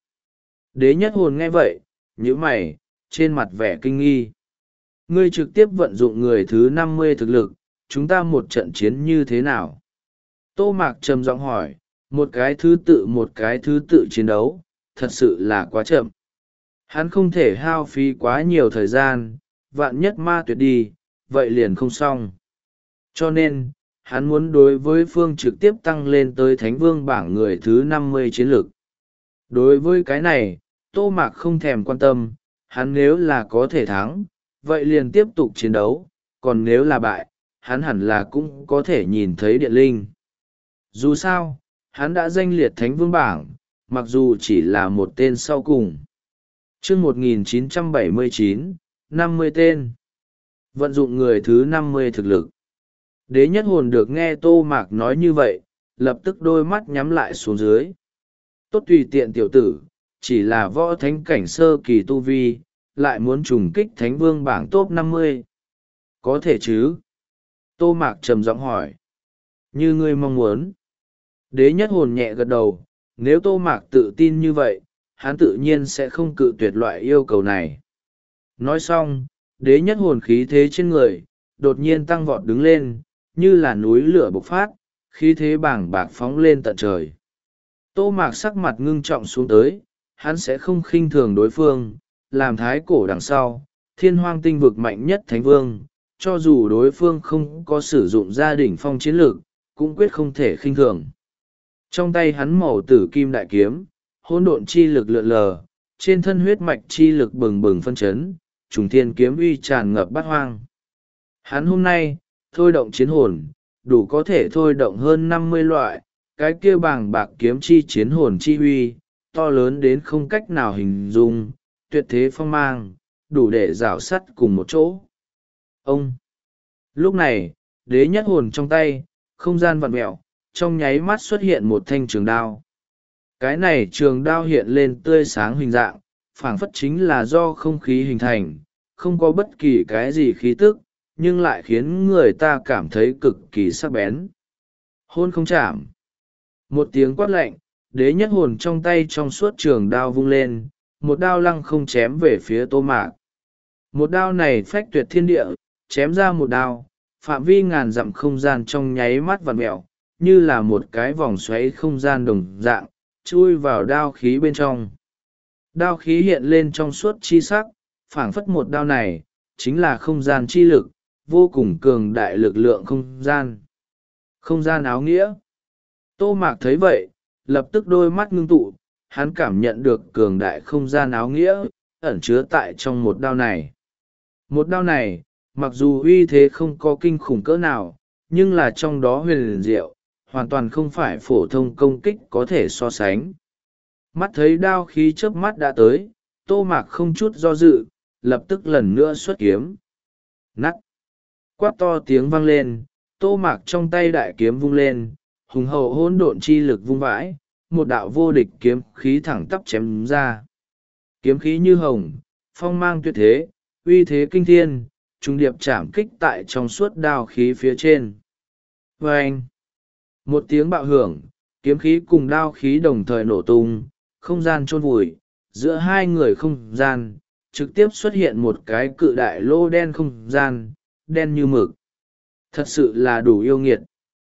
Đế nhất hồn nghe vậy, nhíu mày, trên mặt vẻ kinh nghi. Ngươi trực tiếp vận dụng người thứ năm mươi thực lực, chúng ta một trận chiến như thế nào? Tô Mạc trầm giọng hỏi, một cái thứ tự một cái thứ tự chiến đấu, thật sự là quá chậm. Hắn không thể hao phí quá nhiều thời gian, vạn nhất ma tuyệt đi, vậy liền không xong. Cho nên, hắn muốn đối với phương trực tiếp tăng lên tới thánh vương bảng người thứ năm mươi chiến lược. Đối với cái này, Tô Mạc không thèm quan tâm, hắn nếu là có thể thắng, vậy liền tiếp tục chiến đấu, còn nếu là bại, hắn hẳn là cũng có thể nhìn thấy điện linh. Dù sao, hắn đã danh liệt thánh vương bảng, mặc dù chỉ là một tên sau cùng. chương một nghìn chín trăm bảy mươi chín, năm mươi tên. Vận dụng người thứ năm mươi thực lực. Đế nhất hồn được nghe Tô Mạc nói như vậy, lập tức đôi mắt nhắm lại xuống dưới. Tốt tùy tiện tiểu tử, chỉ là võ thánh cảnh sơ kỳ tu vi, lại muốn trùng kích thánh vương bảng top năm mươi. Có thể chứ? Tô Mạc trầm giọng hỏi. Như ngươi mong muốn. Đế nhất hồn nhẹ gật đầu, nếu Tô Mạc tự tin như vậy, hắn tự nhiên sẽ không cự tuyệt loại yêu cầu này. Nói xong, đế nhất hồn khí thế trên người, đột nhiên tăng vọt đứng lên, như là núi lửa bộc phát, khí thế bảng bạc phóng lên tận trời. Tô Mạc sắc mặt ngưng trọng xuống tới, hắn sẽ không khinh thường đối phương, làm thái cổ đằng sau, thiên hoang tinh vực mạnh nhất thánh vương, cho dù đối phương không có sử dụng gia đỉnh phong chiến lược, cũng quyết không thể khinh thường. Trong tay hắn màu tử kim đại kiếm, hỗn độn chi lực lượn lờ, trên thân huyết mạch chi lực bừng bừng phân chấn, trùng thiên kiếm uy tràn ngập bát hoang. Hắn hôm nay, thôi động chiến hồn, đủ có thể thôi động hơn năm mươi loại, cái kia bàng bạc kiếm chi chiến hồn chi uy, to lớn đến không cách nào hình dung, tuyệt thế phong mang, đủ để rào sắt cùng một chỗ. Ông! Lúc này, đế nhất hồn trong tay, không gian vặn mẹo, trong nháy mắt xuất hiện một thanh trường đao. Cái này trường đao hiện lên tươi sáng hình dạng, phảng phất chính là do không khí hình thành, không có bất kỳ cái gì khí tức, nhưng lại khiến người ta cảm thấy cực kỳ sắc bén. Hôn không chạm. Một tiếng quát lạnh, đế nhất hồn trong tay trong suốt trường đao vung lên, một đao lăng không chém về phía Tô Mạc. Một đao này phách tuyệt thiên địa, chém ra một đao, phạm vi ngàn dặm không gian trong nháy mắt vặn mẹo, như là một cái vòng xoáy không gian đồng dạng, chui vào đao khí bên trong. Đao khí hiện lên trong suốt chi sắc, phảng phất một đao này, chính là không gian chi lực, vô cùng cường đại lực lượng không gian. Không gian áo nghĩa. Tô Mạc thấy vậy, lập tức đôi mắt ngưng tụ, hắn cảm nhận được cường đại không gian áo nghĩa, ẩn chứa tại trong một đao này. Một đao này, mặc dù uy thế không có kinh khủng cỡ nào, nhưng là trong đó huyền liền diệu, hoàn toàn không phải phổ thông công kích có thể so sánh. Mắt thấy đao khí chớp mắt đã tới, Tô Mạc không chút do dự, lập tức lần nữa xuất kiếm. Nắt! Quát to tiếng vang lên, Tô Mạc trong tay đại kiếm vung lên, hùng hậu hỗn độn chi lực vung vãi, một đạo vô địch kiếm khí thẳng tắp chém ra. Kiếm khí như hồng, phong mang tuyệt thế, uy thế kinh thiên, trung điệp chạm kích tại trong suốt đao khí phía trên. Và anh, một tiếng bạo hưởng, kiếm khí cùng đao khí đồng thời nổ tung, không gian chôn vùi, giữa hai người không gian, trực tiếp xuất hiện một cái cự đại lô đen không gian, đen như mực. Thật sự là đủ yêu nghiệt.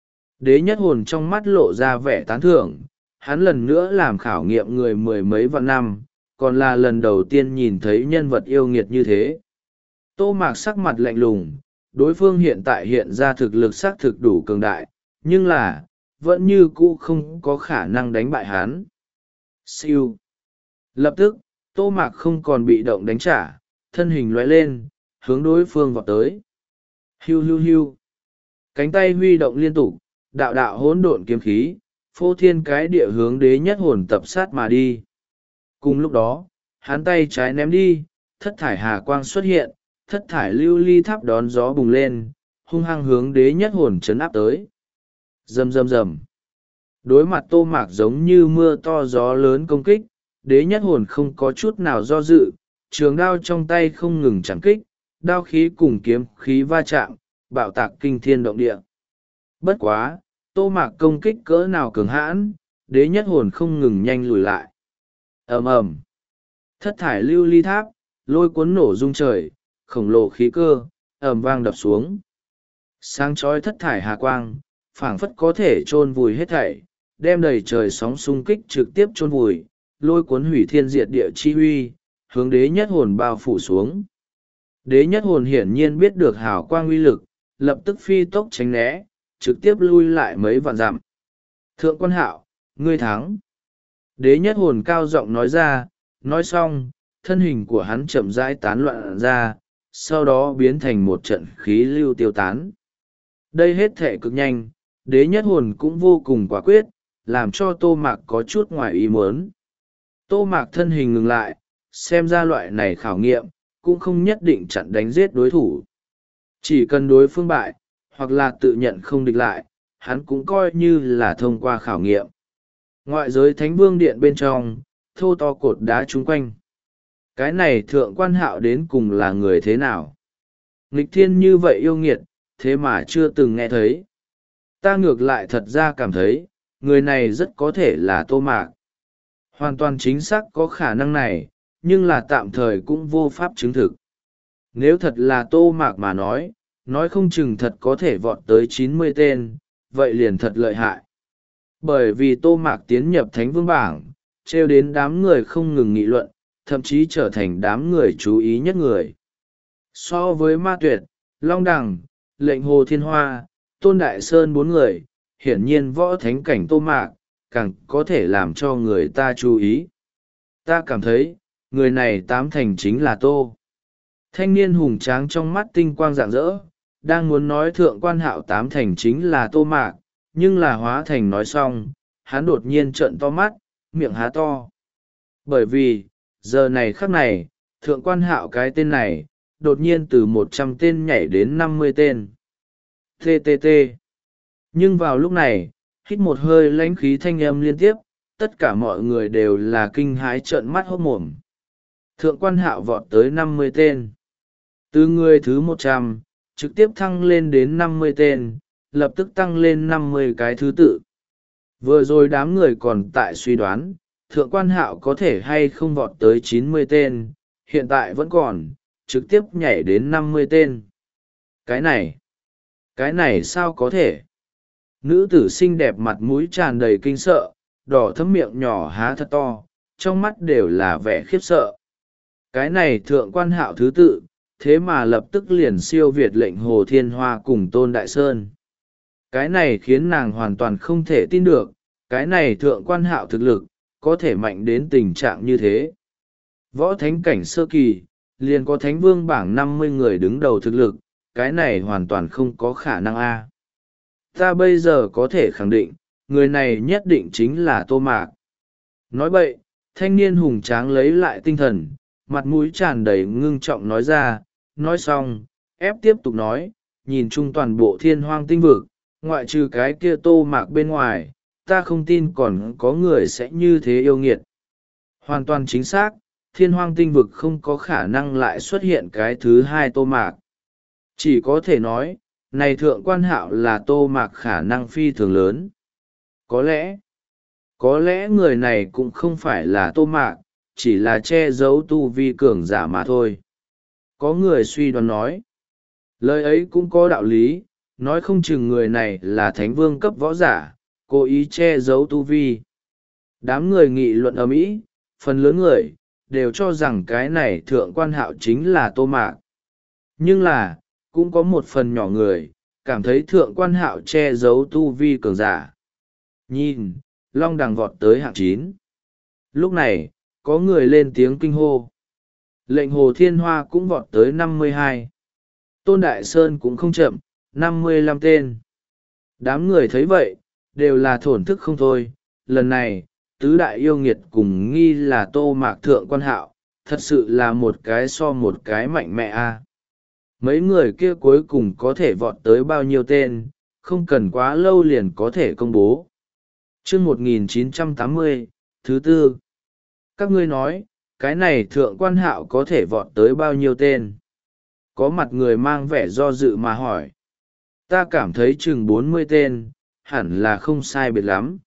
Đế nhất hồn trong mắt lộ ra vẻ tán thưởng, hắn lần nữa làm khảo nghiệm người mười mấy vạn năm, còn là lần đầu tiên nhìn thấy nhân vật yêu nghiệt như thế. Tô Mạc sắc mặt lạnh lùng, đối phương hiện tại hiện ra thực lực xác thực đủ cường đại, nhưng là, vẫn như cũ không có khả năng đánh bại hắn. Siêu. Lập tức, Tô Mạc không còn bị động đánh trả, thân hình lóe lên, hướng đối phương vọt tới. Hiu hiu hiu. Cánh tay huy động liên tục, đạo đạo hỗn độn kiếm khí, phô thiên cái địa hướng đế nhất hồn tập sát mà đi. Cùng lúc đó, hắn tay trái ném đi, thất thải hà quang xuất hiện, thất thải lưu ly tháp đón gió bùng lên, hung hăng hướng đế nhất hồn chấn áp tới. Rầm rầm rầm. Đối mặt Tô Mạc giống như mưa to gió lớn công kích, đế nhất hồn không có chút nào do dự, trường đao trong tay không ngừng chẳng kích, đao khí cùng kiếm khí va chạm, bạo tạc kinh thiên động địa. Bất quá, Tô Mạc công kích cỡ nào cường hãn, đế nhất hồn không ngừng nhanh lùi lại. Ầm ầm. Thất thải lưu ly tháp, lôi cuốn nổ rung trời, khổng lồ khí cơ, ầm vang đập xuống. Sáng chói thất thải hà quang, phảng phất có thể chôn vùi hết thảy, đem đầy trời sóng xung kích trực tiếp chôn vùi, lôi cuốn hủy thiên diệt địa chi huy, hướng đế nhất hồn bao phủ xuống. Đế nhất hồn hiển nhiên biết được hào quang uy lực, lập tức phi tốc tránh né, trực tiếp lui lại mấy vạn dặm. Thượng quan hạo, ngươi thắng. Đế nhất hồn cao giọng nói ra, nói xong, thân hình của hắn chậm rãi tán loạn ra, sau đó biến thành một trận khí lưu tiêu tán. Đây hết thể cực nhanh, đế nhất hồn cũng vô cùng quả quyết, làm cho Tô Mạc có chút ngoài ý muốn. Tô Mạc thân hình ngừng lại, xem ra loại này khảo nghiệm, cũng không nhất định chặn đánh giết đối thủ. Chỉ cần đối phương bại, hoặc là tự nhận không địch lại, hắn cũng coi như là thông qua khảo nghiệm. Ngoại giới Thánh Vương Điện bên trong, thô to cột đá chung quanh. Cái này thượng quan hạo đến cùng là người thế nào? Nghịch thiên như vậy yêu nghiệt, thế mà chưa từng nghe thấy. Ta ngược lại thật ra cảm thấy, người này rất có thể là Tô Mạc. Hoàn toàn chính xác có khả năng này, nhưng là tạm thời cũng vô pháp chứng thực. Nếu thật là Tô Mạc mà nói, nói không chừng thật có thể vọt tới chín mươi tên, vậy liền thật lợi hại. Bởi vì Tô Mạc tiến nhập Thánh Vương bảng, trêu đến đám người không ngừng nghị luận, thậm chí trở thành đám người chú ý nhất người. So với Ma Tuyệt, Long Đằng, Lệnh Hồ Thiên Hoa, Tôn Đại Sơn bốn người, hiển nhiên võ thánh cảnh Tô Mạc, càng có thể làm cho người ta chú ý. Ta cảm thấy, người này tám thành chính là Tô. Thanh niên hùng tráng trong mắt tinh quang rạng rỡ, đang muốn nói thượng quan hạo tám thành chính là Tô Mạc, nhưng là hóa thành nói xong, hắn đột nhiên trợn to mắt, miệng há to. Bởi vì, giờ này khắc này, thượng quan hạo cái tên này, đột nhiên từ một trăm tên nhảy đến năm mươi tên. tê tê tê. Nhưng vào lúc này, hít một hơi lãnh khí thanh âm liên tiếp, tất cả mọi người đều là kinh hãi trợn mắt hốt mồm. Thượng quan hạo vọt tới năm mươi tên. Từ người thứ một trăm, trực tiếp thăng lên đến năm mươi tên, lập tức tăng lên năm mươi cái thứ tự. Vừa rồi đám người còn tại suy đoán, thượng quan hạo có thể hay không vọt tới chín mươi tên, hiện tại vẫn còn, trực tiếp nhảy đến năm mươi tên. Cái này, cái này sao có thể? Nữ tử xinh đẹp mặt mũi tràn đầy kinh sợ, đỏ thấm miệng nhỏ há thật to, trong mắt đều là vẻ khiếp sợ. Cái này thượng quan hạo thứ tự, thế mà lập tức liền siêu việt Lệnh Hồ Thiên Hoa cùng Tôn Đại Sơn. Cái này khiến nàng hoàn toàn không thể tin được, cái này thượng quan hạo thực lực, có thể mạnh đến tình trạng như thế. Võ thánh cảnh sơ kỳ, liền có thánh vương bảng năm mươi người đứng đầu thực lực, cái này hoàn toàn không có khả năng a. Ta bây giờ có thể khẳng định, người này nhất định chính là Tô Mạc. Nói vậy, thanh niên hùng tráng lấy lại tinh thần, mặt mũi tràn đầy ngưng trọng nói ra, nói xong, ép tiếp tục nói, nhìn chung toàn bộ thiên hoang tinh vực, ngoại trừ cái kia Tô Mạc bên ngoài, ta không tin còn có người sẽ như thế yêu nghiệt. Hoàn toàn chính xác, thiên hoang tinh vực không có khả năng lại xuất hiện cái thứ hai Tô Mạc. Chỉ có thể nói, này thượng quan hạo là Tô Mạc khả năng phi thường lớn. Có lẽ, có lẽ người này cũng không phải là Tô Mạc, chỉ là che giấu tu vi cường giả mà thôi. Có người suy đoán nói, lời ấy cũng có đạo lý, nói không chừng người này là thánh vương cấp võ giả, cố ý che giấu tu vi. Đám người nghị luận ầm ĩ, phần lớn người đều cho rằng cái này thượng quan hạo chính là Tô Mạc. Nhưng là, cũng có một phần nhỏ người cảm thấy thượng quan hạo che giấu tu vi cường giả. Nhìn, long đằng vọt tới hạng chín. Lúc này, có người lên tiếng kinh hô. Lệnh hồ thiên hoa cũng vọt tới năm mươi hai. Tôn Đại Sơn cũng không chậm, năm mươi lăm tên. Đám người thấy vậy, đều là thổn thức không thôi. Lần này, tứ đại yêu nghiệt cùng nghi là Tô Mạc thượng quan hạo, thật sự là một cái so một cái mạnh mẽ a. Mấy người kia cuối cùng có thể vọt tới bao nhiêu tên, không cần quá lâu liền có thể công bố. Chương một nghìn chín trăm tám mươi, thứ tư. Các ngươi nói, cái này thượng quan hạo có thể vọt tới bao nhiêu tên? Có mặt người mang vẻ do dự mà hỏi. Ta cảm thấy chừng bốn mươi tên, hẳn là không sai biệt lắm.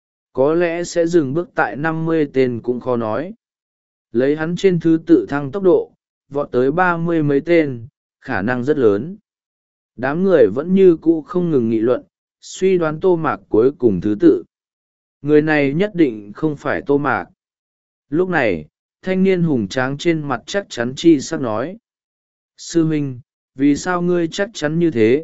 Có lẽ sẽ dừng bước tại năm mươi tên cũng khó nói. Lấy hắn trên thứ tự thăng tốc độ, vọt tới ba mươi mấy tên, khả năng rất lớn. Đám người vẫn như cũ không ngừng nghị luận, suy đoán Tô Mạc cuối cùng thứ tự. Người này nhất định không phải Tô Mạc. Lúc này, thanh niên hùng tráng trên mặt chắc chắn chi sắc nói. Sư huynh, vì sao ngươi chắc chắn như thế?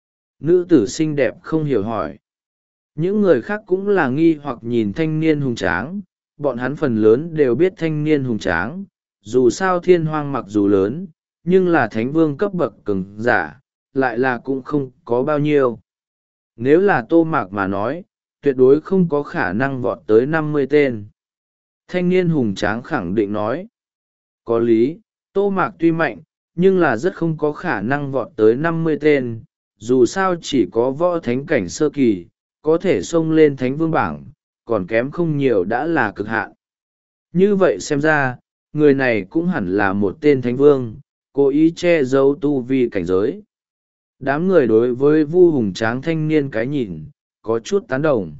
Nữ tử xinh đẹp không hiểu hỏi. Những người khác cũng là nghi hoặc nhìn thanh niên hùng tráng, bọn hắn phần lớn đều biết thanh niên hùng tráng, dù sao thiên hoang mặc dù lớn, nhưng là thánh vương cấp bậc cường giả, lại là cũng không có bao nhiêu. Nếu là Tô Mạc mà nói, tuyệt đối không có khả năng vọt tới năm mươi tên. Thanh niên hùng tráng khẳng định nói. Có lý, Tô Mạc tuy mạnh, nhưng là rất không có khả năng vọt tới năm mươi tên, dù sao chỉ có võ thánh cảnh sơ kỳ, có thể xông lên thánh vương bảng, còn kém không nhiều đã là cực hạn. Như vậy xem ra, người này cũng hẳn là một tên thánh vương, cố ý che giấu tu vi cảnh giới. Đám người đối với Vu hùng tráng thanh niên cái nhìn, có chút tán đồng.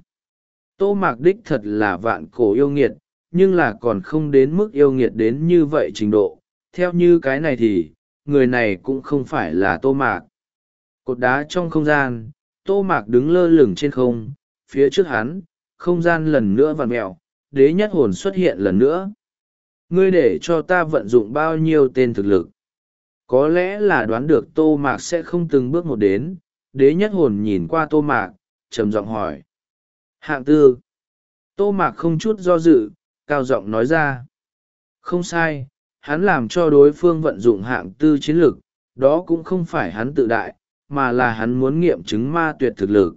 Tô Mạc đích thật là vạn cổ yêu nghiệt, nhưng là còn không đến mức yêu nghiệt đến như vậy trình độ. Theo như cái này thì, người này cũng không phải là Tô Mạc. Cột đá trong không gian, Tô Mạc đứng lơ lửng trên không, phía trước hắn, không gian lần nữa vặn mẹo, đế nhất hồn xuất hiện lần nữa. Ngươi để cho ta vận dụng bao nhiêu tên thực lực? Có lẽ là đoán được Tô Mạc sẽ không từng bước một đến, đế nhất hồn nhìn qua Tô Mạc, trầm giọng hỏi. Hạng tư. Tô Mạc không chút do dự, cao giọng nói ra. Không sai, hắn làm cho đối phương vận dụng hạng tư chiến lực, đó cũng không phải hắn tự đại, mà là hắn muốn nghiệm chứng ma tuyệt thực lực.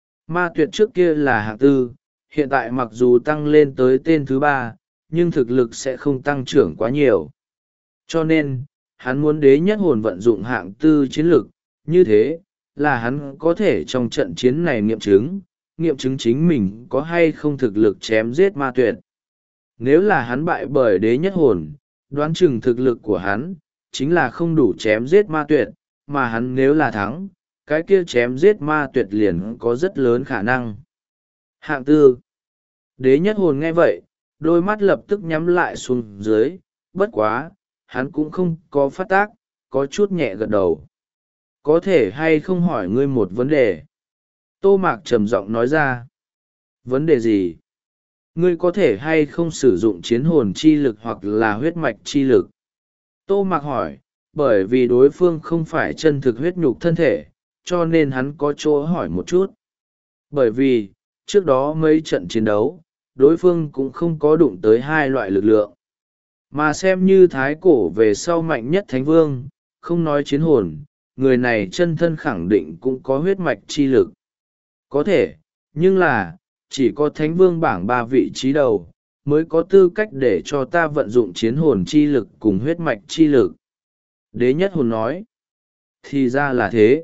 Ma tuyệt trước kia là hạng tư, hiện tại mặc dù tăng lên tới tên thứ ba, nhưng thực lực sẽ không tăng trưởng quá nhiều. Cho nên, hắn muốn đế nhất hồn vận dụng hạng tư chiến lực, như thế, là hắn có thể trong trận chiến này nghiệm chứng, nghiệm chứng chính mình có hay không thực lực chém giết ma tuyệt. Nếu là hắn bại bởi đế nhất hồn, đoán chừng thực lực của hắn, chính là không đủ chém giết ma tuyệt, mà hắn nếu là thắng, cái kia chém giết ma tuyệt liền có rất lớn khả năng. Hạng tư. Đế nhất hồn nghe vậy, đôi mắt lập tức nhắm lại xuống dưới, bất quá, hắn cũng không có phát tác, có chút nhẹ gật đầu. Có thể hay không hỏi ngươi một vấn đề? Tô Mạc trầm giọng nói ra. Vấn đề gì? Ngươi có thể hay không sử dụng chiến hồn chi lực hoặc là huyết mạch chi lực? Tô Mạc hỏi, bởi vì đối phương không phải chân thực huyết nhục thân thể, cho nên hắn có chỗ hỏi một chút. Bởi vì, trước đó mấy trận chiến đấu, đối phương cũng không có đụng tới hai loại lực lượng. Mà xem như thái cổ về sau mạnh nhất thánh vương, không nói chiến hồn, người này chân thân khẳng định cũng có huyết mạch chi lực. Có thể, nhưng là, chỉ có thánh vương bảng ba vị trí đầu, mới có tư cách để cho ta vận dụng chiến hồn chi lực cùng huyết mạch chi lực. Đế nhất hồn nói. Thì ra là thế.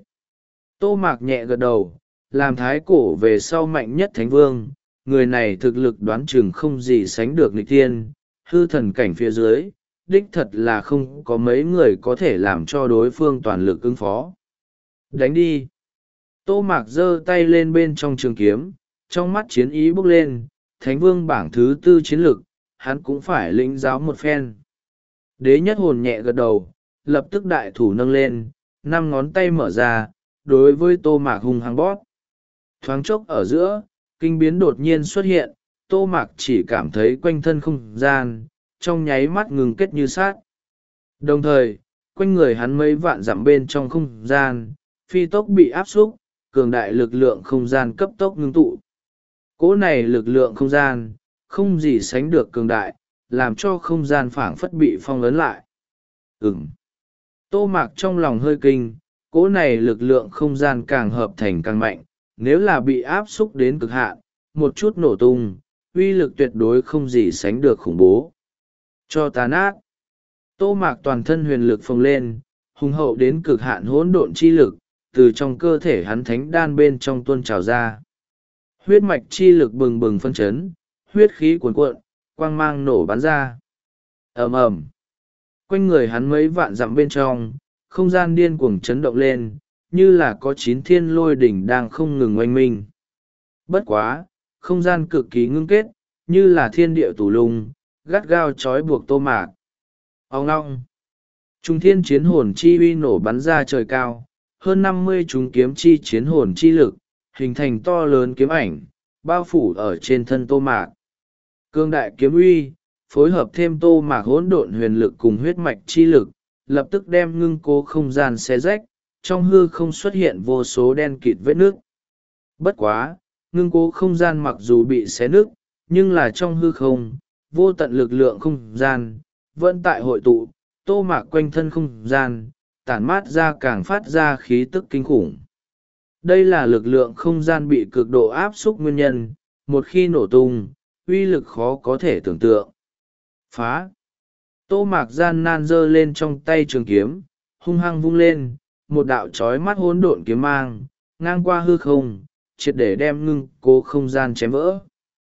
Tô Mạc nhẹ gật đầu, làm thái cổ về sau mạnh nhất thánh vương, người này thực lực đoán chừng không gì sánh được nghịch tiên, hư thần cảnh phía dưới, đích thật là không có mấy người có thể làm cho đối phương toàn lực ứng phó. Đánh đi! Tô Mạc giơ tay lên bên trong trường kiếm, trong mắt chiến ý bốc lên, Thánh Vương bảng thứ tư chiến lực, hắn cũng phải lĩnh giáo một phen. Đế nhất hồn nhẹ gật đầu, lập tức đại thủ nâng lên, năm ngón tay mở ra, đối với Tô Mạc hung hăng bóp. Thoáng chốc ở giữa, kinh biến đột nhiên xuất hiện, Tô Mạc chỉ cảm thấy quanh thân không gian, trong nháy mắt ngừng kết như sát. Đồng thời, quanh người hắn mấy vạn dặm bên trong không gian, phi tốc bị áp xúc, cường đại lực lượng không gian cấp tốc ngưng tụ. Cỗ này lực lượng không gian, không gì sánh được cường đại, làm cho không gian phảng phất bị phong ấn lại. Ừm. Tô Mạc trong lòng hơi kinh, cỗ này lực lượng không gian càng hợp thành càng mạnh, nếu là bị áp xúc đến cực hạn, một chút nổ tung, uy lực tuyệt đối không gì sánh được khủng bố. Cho ta nát. Tô Mạc toàn thân huyền lực phồng lên, hùng hậu đến cực hạn hỗn độn chi lực, từ trong cơ thể hắn thánh đan bên trong tuôn trào ra. Huyết mạch chi lực bừng bừng phân chấn, huyết khí cuồn cuộn, quang mang nổ bắn ra. Ầm ầm. Quanh người hắn mấy vạn dặm bên trong, không gian điên cuồng chấn động lên, như là có chín thiên lôi đỉnh đang không ngừng oanh minh. Bất quá, không gian cực kỳ ngưng kết, như là thiên địa tù lung, gắt gao trói buộc Tô Mạc. Ông ngong. Trung thiên chiến hồn chi uy nổ bắn ra trời cao, hơn năm mươi chúng kiếm chi chiến hồn chi lực, hình thành to lớn kiếm ảnh, bao phủ ở trên thân Tô Mạc. Cương đại kiếm uy, phối hợp thêm Tô Mạc hỗn độn huyền lực cùng huyết mạch chi lực, lập tức đem ngưng cố không gian xé rách, trong hư không xuất hiện vô số đen kịt vết nước. Bất quá, ngưng cố không gian mặc dù bị xé nứt, nhưng là trong hư không, vô tận lực lượng không gian, vẫn tại hội tụ, Tô Mạc quanh thân không gian, tản mát ra càng phát ra khí tức kinh khủng. Đây là lực lượng không gian bị cực độ áp xúc nguyên nhân, một khi nổ tung, uy lực khó có thể tưởng tượng. Phá! Tô Mạc gian nan giơ lên trong tay trường kiếm, hung hăng vung lên, một đạo chói mắt hỗn độn kiếm mang, ngang qua hư không, triệt để đem ngưng cố không gian chém vỡ.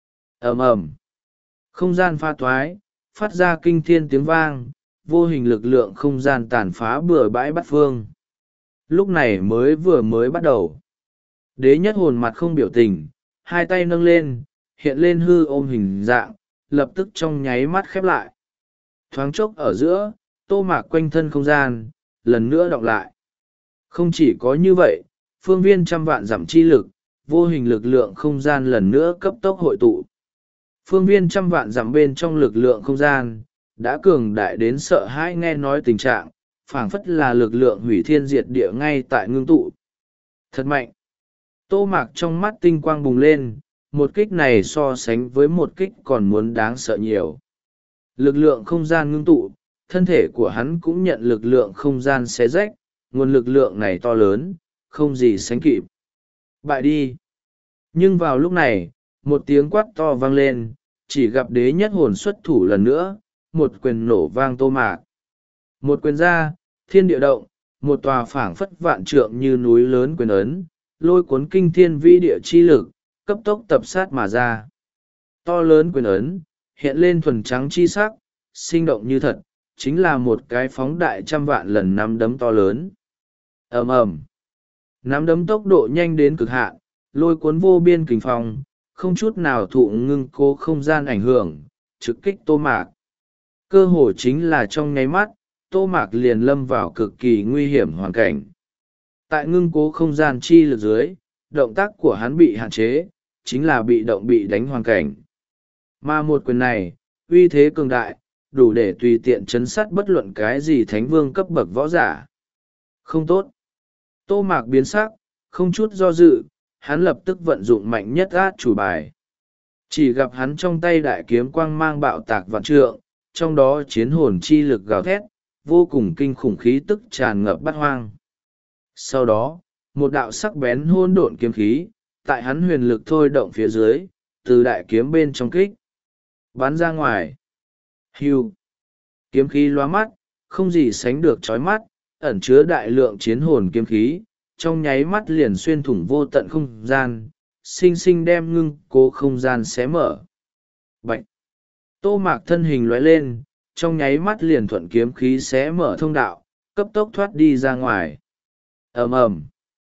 Ầm ầm! Không gian pha thoái, phát ra kinh thiên tiếng vang, vô hình lực lượng không gian tàn phá bừa bãi bát phương. Lúc này mới vừa mới bắt đầu. Đế nhất hồn mặt không biểu tình, hai tay nâng lên, hiện lên hư ôm hình dạng, lập tức trong nháy mắt khép lại. Thoáng chốc ở giữa, Tô Mạc quanh thân không gian, lần nữa đọng lại. Không chỉ có như vậy, phương viên trăm vạn giảm chi lực, vô hình lực lượng không gian lần nữa cấp tốc hội tụ. Phương viên trăm vạn giảm bên trong lực lượng không gian, đã cường đại đến sợ hãi nghe nói tình trạng, phảng phất là lực lượng hủy thiên diệt địa ngay tại ngưng tụ. Thật mạnh! Tô Mạc trong mắt tinh quang bùng lên, một kích này so sánh với một kích còn muốn đáng sợ nhiều. Lực lượng không gian ngưng tụ, thân thể của hắn cũng nhận lực lượng không gian xé rách, nguồn lực lượng này to lớn, không gì sánh kịp. Bại đi! Nhưng vào lúc này, một tiếng quát to vang lên, chỉ gặp đế nhất hồn xuất thủ lần nữa, một quyền nổ vang Tô Mạc. Một quyền ra, thiên địa động, một tòa phảng phất vạn trượng như núi lớn quyền ấn, lôi cuốn kinh thiên vĩ địa chi lực, cấp tốc tập sát mà ra. To lớn quyền ấn, hiện lên thuần trắng chi sắc, sinh động như thật, chính là một cái phóng đại trăm vạn lần nắm đấm to lớn. Ầm ầm, nắm đấm tốc độ nhanh đến cực hạn, lôi cuốn vô biên kình phong, không chút nào thụ ngưng cố không gian ảnh hưởng, trực kích Tô Mạc. Cơ hồ chính là trong nháy mắt, Tô Mạc liền lâm vào cực kỳ nguy hiểm hoàn cảnh. Tại ngưng cố không gian chi lực dưới, động tác của hắn bị hạn chế, chính là bị động bị đánh hoàn cảnh. Mà một quyền này, uy thế cường đại, đủ để tùy tiện chấn sát bất luận cái gì thánh vương cấp bậc võ giả. Không tốt. Tô Mạc biến sắc, không chút do dự, hắn lập tức vận dụng mạnh nhất át chủ bài. Chỉ gặp hắn trong tay đại kiếm quang mang bạo tạc vạn trượng, trong đó chiến hồn chi lực gào thét, vô cùng kinh khủng khí tức tràn ngập bát hoang. Sau đó, một đạo sắc bén hôn độn kiếm khí, tại hắn huyền lực thôi động phía dưới, từ đại kiếm bên trong kích, bắn ra ngoài. Hưu! Kiếm khí lóa mắt, không gì sánh được chói mắt, ẩn chứa đại lượng chiến hồn kiếm khí, trong nháy mắt liền xuyên thủng vô tận không gian, sinh sinh đem ngưng cố không gian xé mở. Bạch! Tô Mạc thân hình lóe lên, trong nháy mắt liền thuận kiếm khí xé mở thông đạo, cấp tốc thoát đi ra ngoài. Ầm ầm,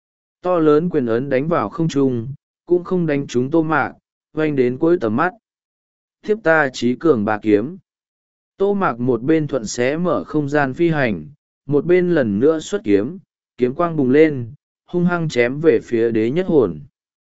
to lớn quyền ấn đánh vào không trung, cũng không đánh trúng Tô Mạc, oanh đến cuối tầm mắt. Thiếp ta trí cường ba kiếm. Tô Mạc một bên thuận xé mở không gian phi hành, một bên lần nữa xuất kiếm, kiếm quang bùng lên, hung hăng chém về phía đế nhất hồn.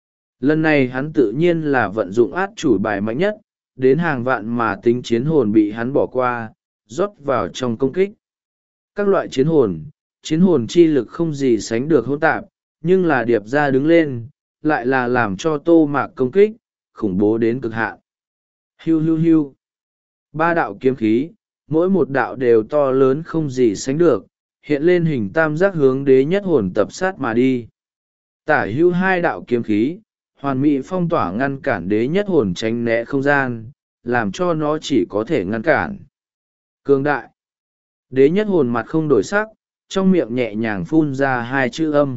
Lần này hắn tự nhiên là vận dụng át chủ bài mạnh nhất, đến hàng vạn mà tính chiến hồn bị hắn bỏ qua, rót vào trong công kích. Các loại chiến hồn, chiến hồn chi lực không gì sánh được hỗn tạp, nhưng là điệp ra đứng lên, lại là làm cho Tô Mạc công kích, khủng bố đến cực hạn. Hiu hiu hiu. Ba đạo kiếm khí, mỗi một đạo đều to lớn không gì sánh được, hiện lên hình tam giác hướng đế nhất hồn tập sát mà đi. Tả hưu hai đạo kiếm khí, hoàn mỹ phong tỏa ngăn cản đế nhất hồn tránh né không gian, làm cho nó chỉ có thể ngăn cản. Cường đại. Đế nhất hồn mặt không đổi sắc, trong miệng nhẹ nhàng phun ra hai chữ âm.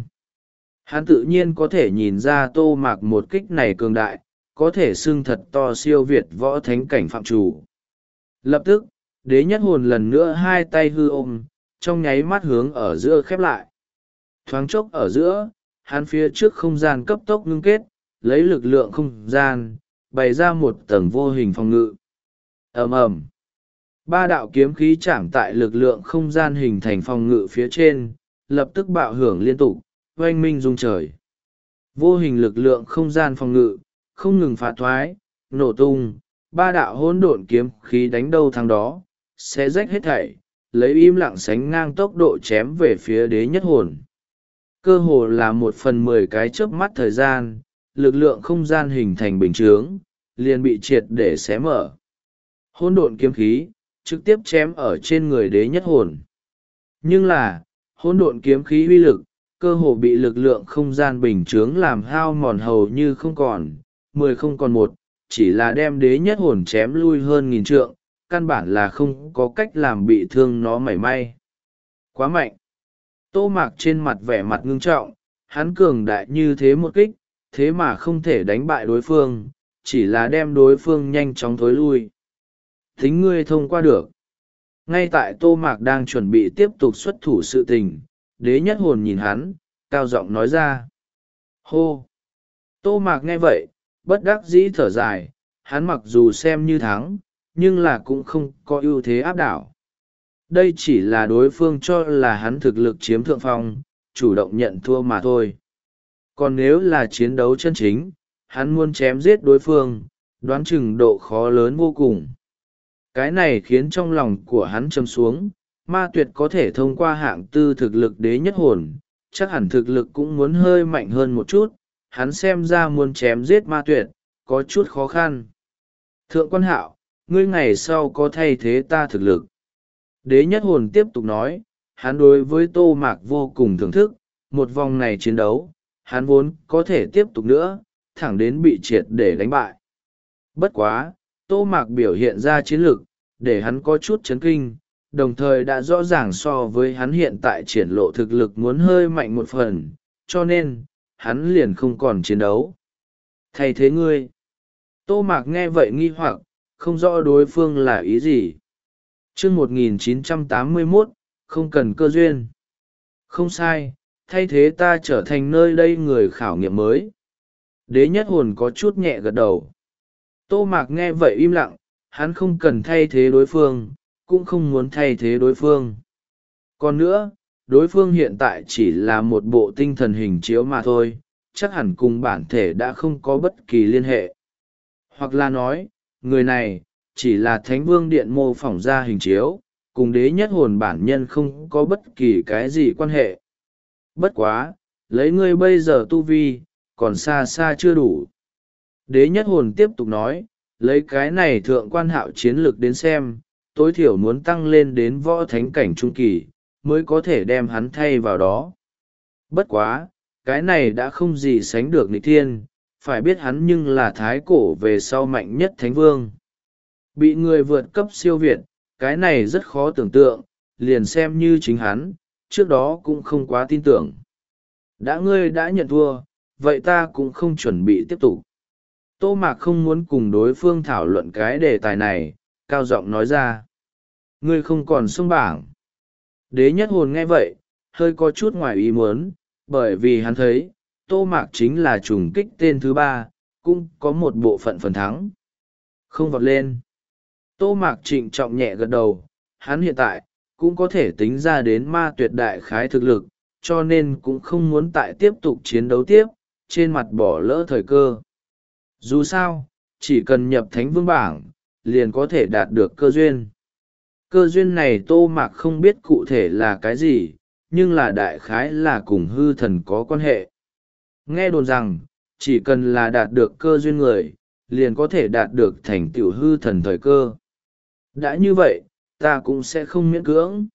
Hắn tự nhiên có thể nhìn ra Tô Mạc một kích này cường đại, có thể xưng thật to siêu việt võ thánh cảnh phạm chủ. Lập tức, đế nhất hồn lần nữa hai tay hư ôm, trong nháy mắt hướng ở giữa khép lại. Thoáng chốc ở giữa, hắn phía trước không gian cấp tốc ngưng kết, lấy lực lượng không gian, bày ra một tầng vô hình phòng ngự. Ầm ầm, ba đạo kiếm khí chạm tại lực lượng không gian hình thành phòng ngự phía trên, lập tức bạo hưởng liên tục, oanh minh rung trời. Vô hình lực lượng không gian phòng ngự, không ngừng phá thoái, nổ tung, ba đạo hỗn độn kiếm khí đánh đâu thắng đó, sẽ rách hết thảy, lấy im lặng sánh ngang tốc độ chém về phía đế nhất hồn. Cơ hồ là một phần mười cái chớp mắt thời gian, lực lượng không gian hình thành bình chướng, liền bị triệt để xé mở. Hỗn độn kiếm khí, trực tiếp chém ở trên người đế nhất hồn. Nhưng là, hỗn độn kiếm khí uy lực, cơ hồ bị lực lượng không gian bình chướng làm hao mòn hầu như không còn, mười không còn một, chỉ là đem đế nhất hồn chém lui hơn nghìn trượng, căn bản là không có cách làm bị thương nó mảy may. Quá mạnh. Tô Mạc trên mặt vẻ mặt ngưng trọng, hắn cường đại như thế một kích, thế mà không thể đánh bại đối phương, chỉ là đem đối phương nhanh chóng thối lui. Tính ngươi thông qua được. Ngay tại Tô Mạc đang chuẩn bị tiếp tục xuất thủ sự tình, đế nhất hồn nhìn hắn, cao giọng nói ra. Hô! Tô Mạc nghe vậy, bất đắc dĩ thở dài, hắn mặc dù xem như thắng, nhưng là cũng không có ưu thế áp đảo. Đây chỉ là đối phương cho là hắn thực lực chiếm thượng phong, chủ động nhận thua mà thôi. Còn nếu là chiến đấu chân chính, hắn muốn chém giết đối phương, đoán chừng độ khó lớn vô cùng. Cái này khiến trong lòng của hắn châm xuống, ma tuyệt có thể thông qua hạng tư thực lực đế nhất hồn, chắc hẳn thực lực cũng muốn hơi mạnh hơn một chút, hắn xem ra muốn chém giết ma tuyệt, có chút khó khăn. Thượng quan hạo, ngươi ngày sau có thay thế ta thực lực. Đế nhất hồn tiếp tục nói, hắn đối với Tô Mạc vô cùng thưởng thức, một vòng này chiến đấu, hắn vốn có thể tiếp tục nữa, thẳng đến bị triệt để đánh bại. Bất quá, Tô Mạc biểu hiện ra chiến lược, để hắn có chút chấn kinh, đồng thời đã rõ ràng so với hắn hiện tại triển lộ thực lực muốn hơi mạnh một phần, cho nên, hắn liền không còn chiến đấu. Thay thế ngươi. Tô Mạc nghe vậy nghi hoặc, không rõ đối phương là ý gì. Chương một nghìn chín trăm tám mươi mốt, không cần cơ duyên. Không sai, thay thế ta trở thành nơi đây người khảo nghiệm mới. Đế nhất hồn có chút nhẹ gật đầu. Tô Mạc nghe vậy im lặng, hắn không cần thay thế đối phương, cũng không muốn thay thế đối phương. Còn nữa, đối phương hiện tại chỉ là một bộ tinh thần hình chiếu mà thôi, chắc hẳn cùng bản thể đã không có bất kỳ liên hệ. Hoặc là nói, người này, chỉ là Thánh Vương Điện mô phỏng ra hình chiếu, cùng đế nhất hồn bản nhân không có bất kỳ cái gì quan hệ. Bất quá, lấy ngươi bây giờ tu vi, còn xa xa chưa đủ. Đế nhất hồn tiếp tục nói, lấy cái này thượng quan hạo chiến lược đến xem, tối thiểu muốn tăng lên đến võ thánh cảnh trung kỳ, mới có thể đem hắn thay vào đó. Bất quá, cái này đã không gì sánh được nghịch thiên, phải biết hắn nhưng là thái cổ về sau mạnh nhất thánh vương. Bị người vượt cấp siêu việt, cái này rất khó tưởng tượng, liền xem như chính hắn, trước đó cũng không quá tin tưởng. Đã ngươi đã nhận thua, vậy ta cũng không chuẩn bị tiếp tục. Tô Mạc không muốn cùng đối phương thảo luận cái đề tài này, cao giọng nói ra. Ngươi không còn xông bảng. Đế nhất hồn nghe vậy, hơi có chút ngoài ý muốn, bởi vì hắn thấy, Tô Mạc chính là trùng kích tên thứ ba, cũng có một bộ phận phần thắng. Không vọt lên. Tô Mạc trịnh trọng nhẹ gật đầu, hắn hiện tại, cũng có thể tính ra đến ma tuyệt đại khái thực lực, cho nên cũng không muốn tại tiếp tục chiến đấu tiếp, trên mặt bỏ lỡ thời cơ. Dù sao, chỉ cần nhập thánh vương bảng, liền có thể đạt được cơ duyên. Cơ duyên này Tô Mạc không biết cụ thể là cái gì, nhưng là đại khái là cùng hư thần có quan hệ. Nghe đồn rằng, chỉ cần là đạt được cơ duyên người, liền có thể đạt được thành tựu hư thần thời cơ. Đã như vậy, ta cũng sẽ không miễn cưỡng.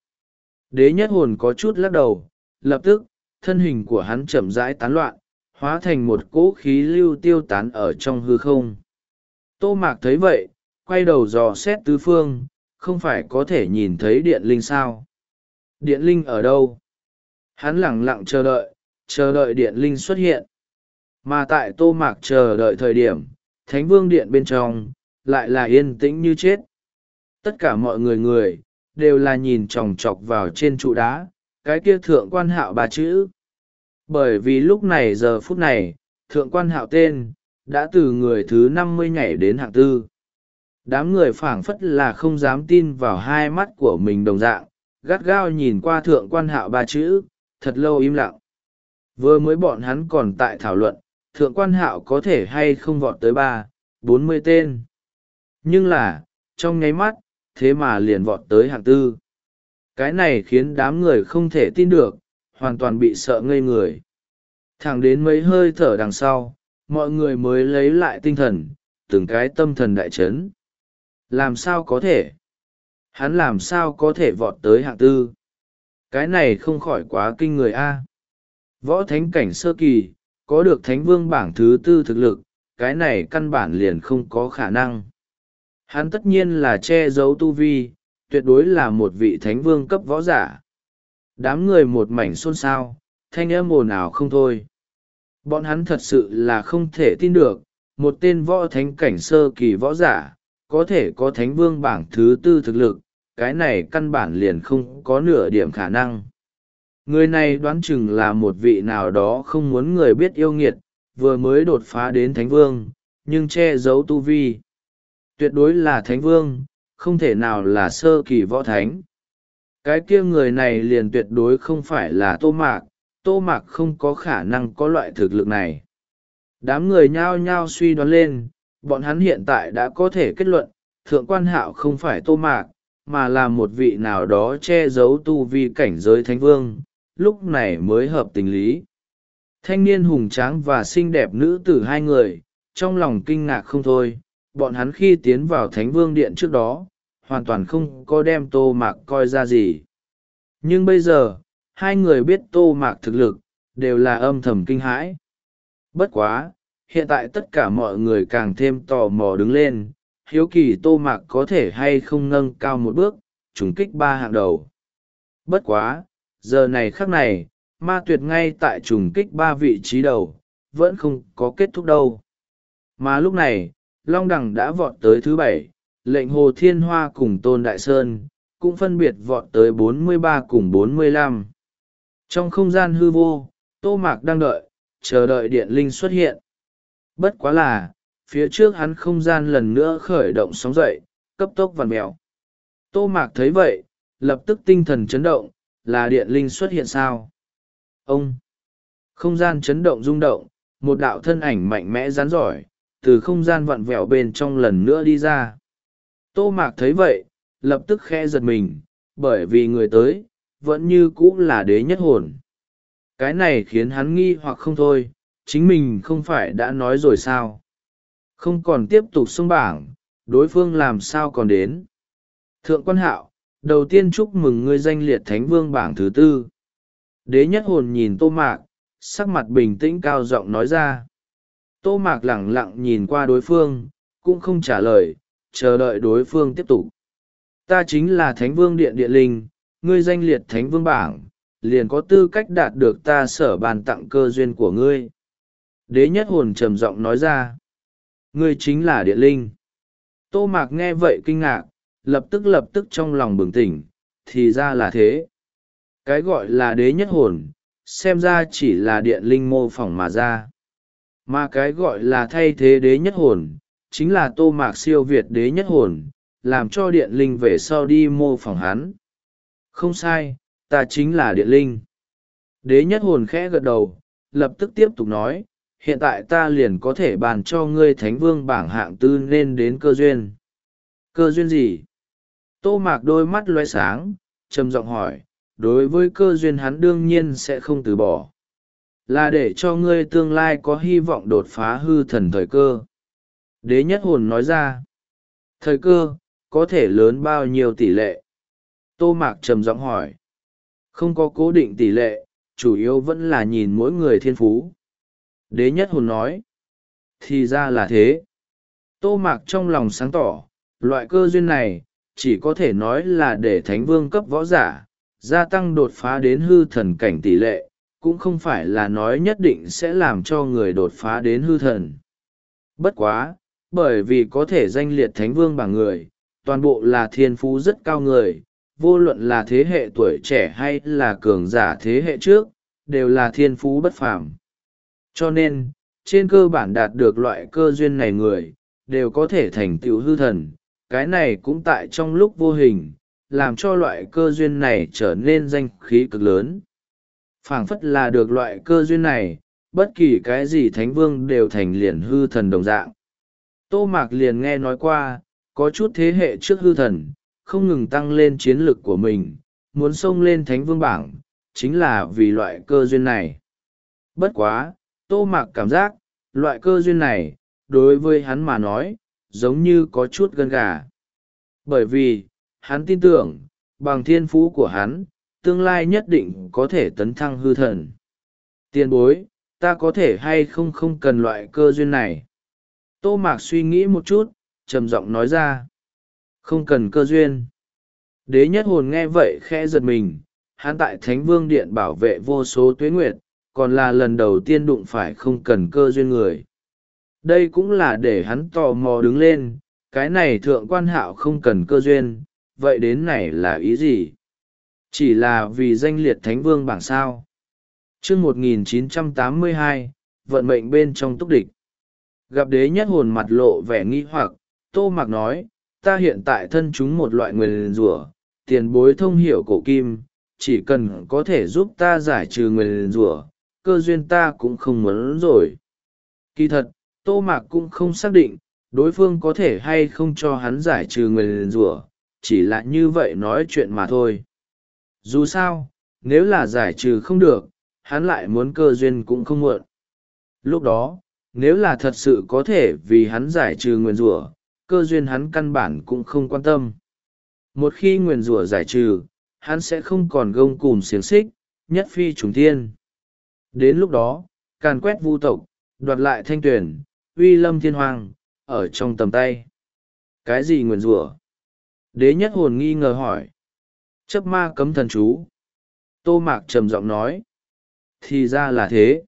Đế nhất hồn có chút lắc đầu, lập tức, thân hình của hắn chậm rãi tán loạn, hóa thành một cỗ khí lưu tiêu tán ở trong hư không. Tô Mạc thấy vậy, quay đầu dò xét tứ phương, không phải có thể nhìn thấy điện linh sao? Điện linh ở đâu? Hắn lẳng lặng chờ đợi, chờ đợi điện linh xuất hiện. Mà tại Tô Mạc chờ đợi thời điểm, Thánh Vương Điện bên trong, lại là yên tĩnh như chết. Tất cả mọi người người, đều là nhìn chòng chọc vào trên trụ đá, cái kia thượng quan hạo ba chữ. Bởi vì lúc này giờ phút này, thượng quan hạo tên, đã từ người thứ năm mươi nhảy đến hạng tư. Đám người phảng phất là không dám tin vào hai mắt của mình đồng dạng, gắt gao nhìn qua thượng quan hạo ba chữ, thật lâu im lặng. Vừa mới bọn hắn còn tại thảo luận, thượng quan hạo có thể hay không vọt tới ba, bốn mươi tên. Nhưng là, trong nháy mắt, thế mà liền vọt tới hạng tư. Cái này khiến đám người không thể tin được, hoàn toàn bị sợ ngây người. Thẳng đến mấy hơi thở đằng sau, mọi người mới lấy lại tinh thần, từng cái tâm thần đại chấn. Làm sao có thể? Hắn làm sao có thể vọt tới hạng tư? Cái này không khỏi quá kinh người a. Võ thánh cảnh sơ kỳ, có được thánh vương bảng thứ tư thực lực, cái này căn bản liền không có khả năng. Hắn tất nhiên là che giấu tu vi, tuyệt đối là một vị thánh vương cấp võ giả. Đám người một mảnh xôn xao, thanh âm ồn ào không thôi. Bọn hắn thật sự là không thể tin được, một tên võ thánh cảnh sơ kỳ võ giả, có thể có thánh vương bảng thứ tư thực lực, cái này căn bản liền không có nửa điểm khả năng. Người này đoán chừng là một vị nào đó không muốn người biết yêu nghiệt, vừa mới đột phá đến thánh vương, nhưng che giấu tu vi. Tuyệt đối là thánh vương, không thể nào là sơ kỳ võ thánh. Cái kia người này liền tuyệt đối không phải là Tô Mạc, Tô Mạc không có khả năng có loại thực lực này. Đám người nhao nhao suy đoán lên, bọn hắn hiện tại đã có thể kết luận, thượng quan hạo không phải Tô Mạc, mà là một vị nào đó che giấu tu vi cảnh giới thánh vương, lúc này mới hợp tình lý. Thanh niên hùng tráng và xinh đẹp nữ tử hai người, trong lòng kinh ngạc không thôi, bọn hắn khi tiến vào thánh vương điện trước đó, hoàn toàn không có đem Tô Mạc coi ra gì. Nhưng bây giờ, hai người biết Tô Mạc thực lực, đều là âm thầm kinh hãi. Bất quá, hiện tại tất cả mọi người càng thêm tò mò đứng lên, hiếu kỳ Tô Mạc có thể hay không nâng cao một bước, trùng kích ba hạng đầu. Bất quá, giờ này khắc này, ma tuyệt ngay tại trùng kích ba vị trí đầu, vẫn không có kết thúc đâu. Mà lúc này, Long Đằng đã vọt tới thứ bảy, lệnh Hồ Thiên Hoa cùng Tôn Đại Sơn, cũng phân biệt vọt tới bốn mươi ba cùng bốn mươi lăm. Trong không gian hư vô, Tô Mạc đang đợi, chờ đợi điện linh xuất hiện. Bất quá là, phía trước hắn không gian lần nữa khởi động sóng dậy, cấp tốc vặn mèo. Tô Mạc thấy vậy, lập tức tinh thần chấn động, là điện linh xuất hiện sao? Ông! Không gian chấn động rung động, một đạo thân ảnh mạnh mẽ rắn giỏi, từ không gian vặn vẹo bên trong lần nữa đi ra. Tô Mạc thấy vậy, lập tức khẽ giật mình, bởi vì người tới, vẫn như cũ là đế nhất hồn. Cái này khiến hắn nghi hoặc không thôi, chính mình không phải đã nói rồi sao? Không còn tiếp tục xông bảng, đối phương làm sao còn đến? Thượng quan hạo, đầu tiên chúc mừng ngươi danh liệt thánh vương bảng thứ tư. Đế nhất hồn nhìn Tô Mạc, sắc mặt bình tĩnh cao giọng nói ra. Tô Mạc lẳng lặng nhìn qua đối phương, cũng không trả lời, chờ đợi đối phương tiếp tục. Ta chính là Thánh Vương Điện Địa Linh, ngươi danh liệt Thánh Vương bảng, liền có tư cách đạt được ta sở bàn tặng cơ duyên của ngươi. Đế nhất hồn trầm giọng nói ra. Ngươi chính là Địa Linh. Tô Mạc nghe vậy kinh ngạc, lập tức lập tức trong lòng bừng tỉnh, thì ra là thế. Cái gọi là đế nhất hồn, xem ra chỉ là điện linh mô phỏng mà ra. Mà cái gọi là thay thế đế nhất hồn, chính là Tô Mạc siêu việt đế nhất hồn, làm cho điện linh về sau đi mô phỏng hắn. Không sai, ta chính là điện linh. Đế nhất hồn khẽ gật đầu, lập tức tiếp tục nói, hiện tại ta liền có thể bàn cho ngươi thánh vương bảng hạng tư nên đến cơ duyên. Cơ duyên gì? Tô Mạc đôi mắt loe sáng, trầm giọng hỏi, đối với cơ duyên hắn đương nhiên sẽ không từ bỏ. Là để cho ngươi tương lai có hy vọng đột phá hư thần thời cơ. Đế nhất hồn nói ra, thời cơ, có thể lớn bao nhiêu tỷ lệ? Tô Mạc trầm giọng hỏi, không có cố định tỷ lệ, chủ yếu vẫn là nhìn mỗi người thiên phú. Đế nhất hồn nói, thì ra là thế. Tô Mạc trong lòng sáng tỏ, loại cơ duyên này, chỉ có thể nói là để thánh vương cấp võ giả, gia tăng đột phá đến hư thần cảnh tỷ lệ, cũng không phải là nói nhất định sẽ làm cho người đột phá đến hư thần. Bất quá, bởi vì có thể danh liệt thánh vương bảng người, toàn bộ là thiên phú rất cao người, vô luận là thế hệ tuổi trẻ hay là cường giả thế hệ trước, đều là thiên phú bất phàm. Cho nên, trên cơ bản đạt được loại cơ duyên này người, đều có thể thành tựu hư thần, cái này cũng tại trong lúc vô hình, làm cho loại cơ duyên này trở nên danh khí cực lớn. Phảng phất là được loại cơ duyên này, bất kỳ cái gì thánh vương đều thành liền hư thần đồng dạng. Tô Mạc liền nghe nói qua, có chút thế hệ trước hư thần, không ngừng tăng lên chiến lực của mình, muốn xông lên thánh vương bảng, chính là vì loại cơ duyên này. Bất quá, Tô Mạc cảm giác, loại cơ duyên này, đối với hắn mà nói, giống như có chút gân gà. Bởi vì, hắn tin tưởng, bằng thiên phú của hắn, tương lai nhất định có thể tấn thăng hư thần. Tiền bối, ta có thể hay không không cần loại cơ duyên này. Tô Mạc suy nghĩ một chút, trầm giọng nói ra. Không cần cơ duyên. Đế nhất hồn nghe vậy khẽ giật mình, hắn tại Thánh Vương Điện bảo vệ vô số tuế nguyệt, còn là lần đầu tiên đụng phải không cần cơ duyên người. Đây cũng là để hắn tò mò đứng lên, cái này thượng quan hạo không cần cơ duyên, vậy đến này là ý gì? Chỉ là vì danh liệt Thánh Vương bảng sao. chương một nghìn chín trăm tám mươi hai, vận mệnh bên trong túc địch. Gặp đế nhất hồn mặt lộ vẻ nghi hoặc, Tô Mạc nói, ta hiện tại thân chúng một loại nguyền rủa, tiền bối thông hiểu cổ kim, chỉ cần có thể giúp ta giải trừ nguyền rủa, cơ duyên ta cũng không muốn rồi. Kỳ thật, Tô Mạc cũng không xác định, đối phương có thể hay không cho hắn giải trừ nguyền rủa, chỉ là như vậy nói chuyện mà thôi. Dù sao, nếu là giải trừ không được, hắn lại muốn cơ duyên cũng không muộn. Lúc đó, nếu là thật sự có thể vì hắn giải trừ nguyền rủa, cơ duyên hắn căn bản cũng không quan tâm. Một khi nguyền rủa giải trừ, hắn sẽ không còn gông cùm xiềng xích, nhất phi trùng thiên. Đến lúc đó, càn quét vu tộc, đoạt lại thanh tuyển, uy lâm thiên hoàng, ở trong tầm tay. Cái gì nguyền rủa? Đế nhất hồn nghi ngờ hỏi. Chấp ma cấm thần chú. Tô Mạc trầm giọng nói. Thì ra là thế.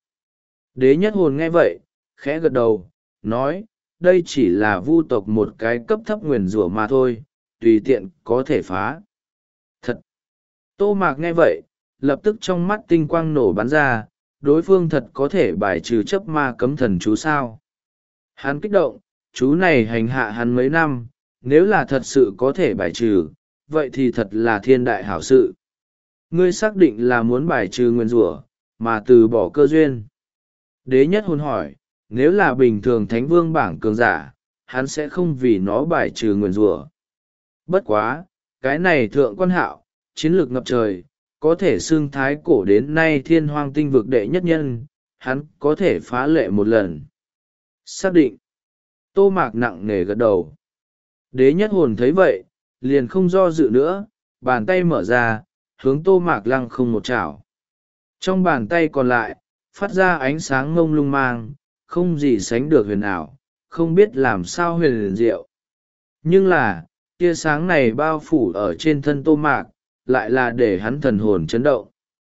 Đế nhất hồn nghe vậy, khẽ gật đầu, nói, đây chỉ là vu tộc một cái cấp thấp nguyền rủa mà thôi, tùy tiện có thể phá. Thật! Tô Mạc nghe vậy, lập tức trong mắt tinh quang nổ bắn ra, đối phương thật có thể bài trừ chấp ma cấm thần chú sao. Hắn kích động, chú này hành hạ hắn mấy năm, nếu là thật sự có thể bài trừ, vậy thì thật là thiên đại hảo sự. Ngươi xác định là muốn bài trừ nguyền rủa, mà từ bỏ cơ duyên. Đế nhất hồn hỏi, nếu là bình thường thánh vương bảng cường giả, hắn sẽ không vì nó bài trừ nguyền rủa. Bất quá, cái này thượng quan hạo, chiến lược ngập trời, có thể xưng thái cổ đến nay thiên hoang tinh vực đệ nhất nhân, hắn có thể phá lệ một lần. Xác định. Tô Mạc nặng nề gật đầu. Đế nhất hồn thấy vậy, liền không do dự nữa, bàn tay mở ra, hướng Tô Mạc lăng không một chảo. Trong bàn tay còn lại, phát ra ánh sáng ngông lung mang, không gì sánh được huyền ảo, không biết làm sao huyền liền diệu. Nhưng là, tia sáng này bao phủ ở trên thân Tô Mạc, lại là để hắn thần hồn chấn động.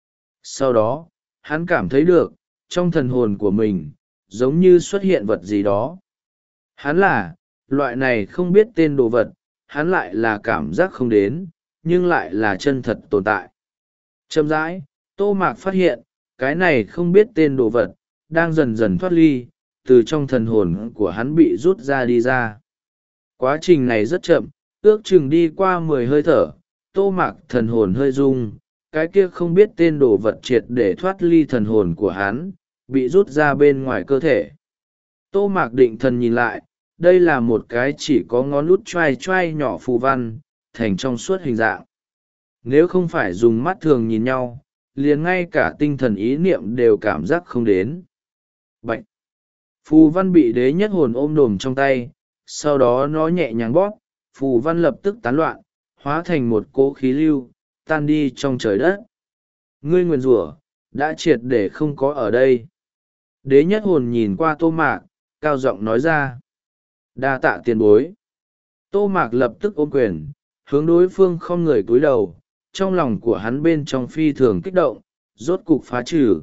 Sau đó, hắn cảm thấy được, trong thần hồn của mình, giống như xuất hiện vật gì đó. Hắn là, loại này không biết tên đồ vật, hắn lại là cảm giác không đến, nhưng lại là chân thật tồn tại. Chậm rãi, Tô Mạc phát hiện, cái này không biết tên đồ vật, đang dần dần thoát ly, từ trong thần hồn của hắn bị rút ra đi ra. Quá trình này rất chậm, ước chừng đi qua mười hơi thở, Tô Mạc thần hồn hơi rung, cái kia không biết tên đồ vật triệt để thoát ly thần hồn của hắn, bị rút ra bên ngoài cơ thể. Tô Mạc định thần nhìn lại, đây là một cái chỉ có ngón út choai choai nhỏ phù văn, thành trong suốt hình dạng. Nếu không phải dùng mắt thường nhìn nhau, liền ngay cả tinh thần ý niệm đều cảm giác không đến. Bạch! Phù văn bị đế nhất hồn ôm đồm trong tay, sau đó nó nhẹ nhàng bóp, phù văn lập tức tán loạn, hóa thành một cỗ khí lưu, tan đi trong trời đất. Ngươi nguyền rủa đã triệt để không có ở đây. Đế nhất hồn nhìn qua Tô Mạc, cao giọng nói ra. Đa tạ tiền bối. Tô Mạc lập tức ôm quyền, hướng đối phương không người cúi đầu, trong lòng của hắn bên trong phi thường kích động, rốt cục phá trừ.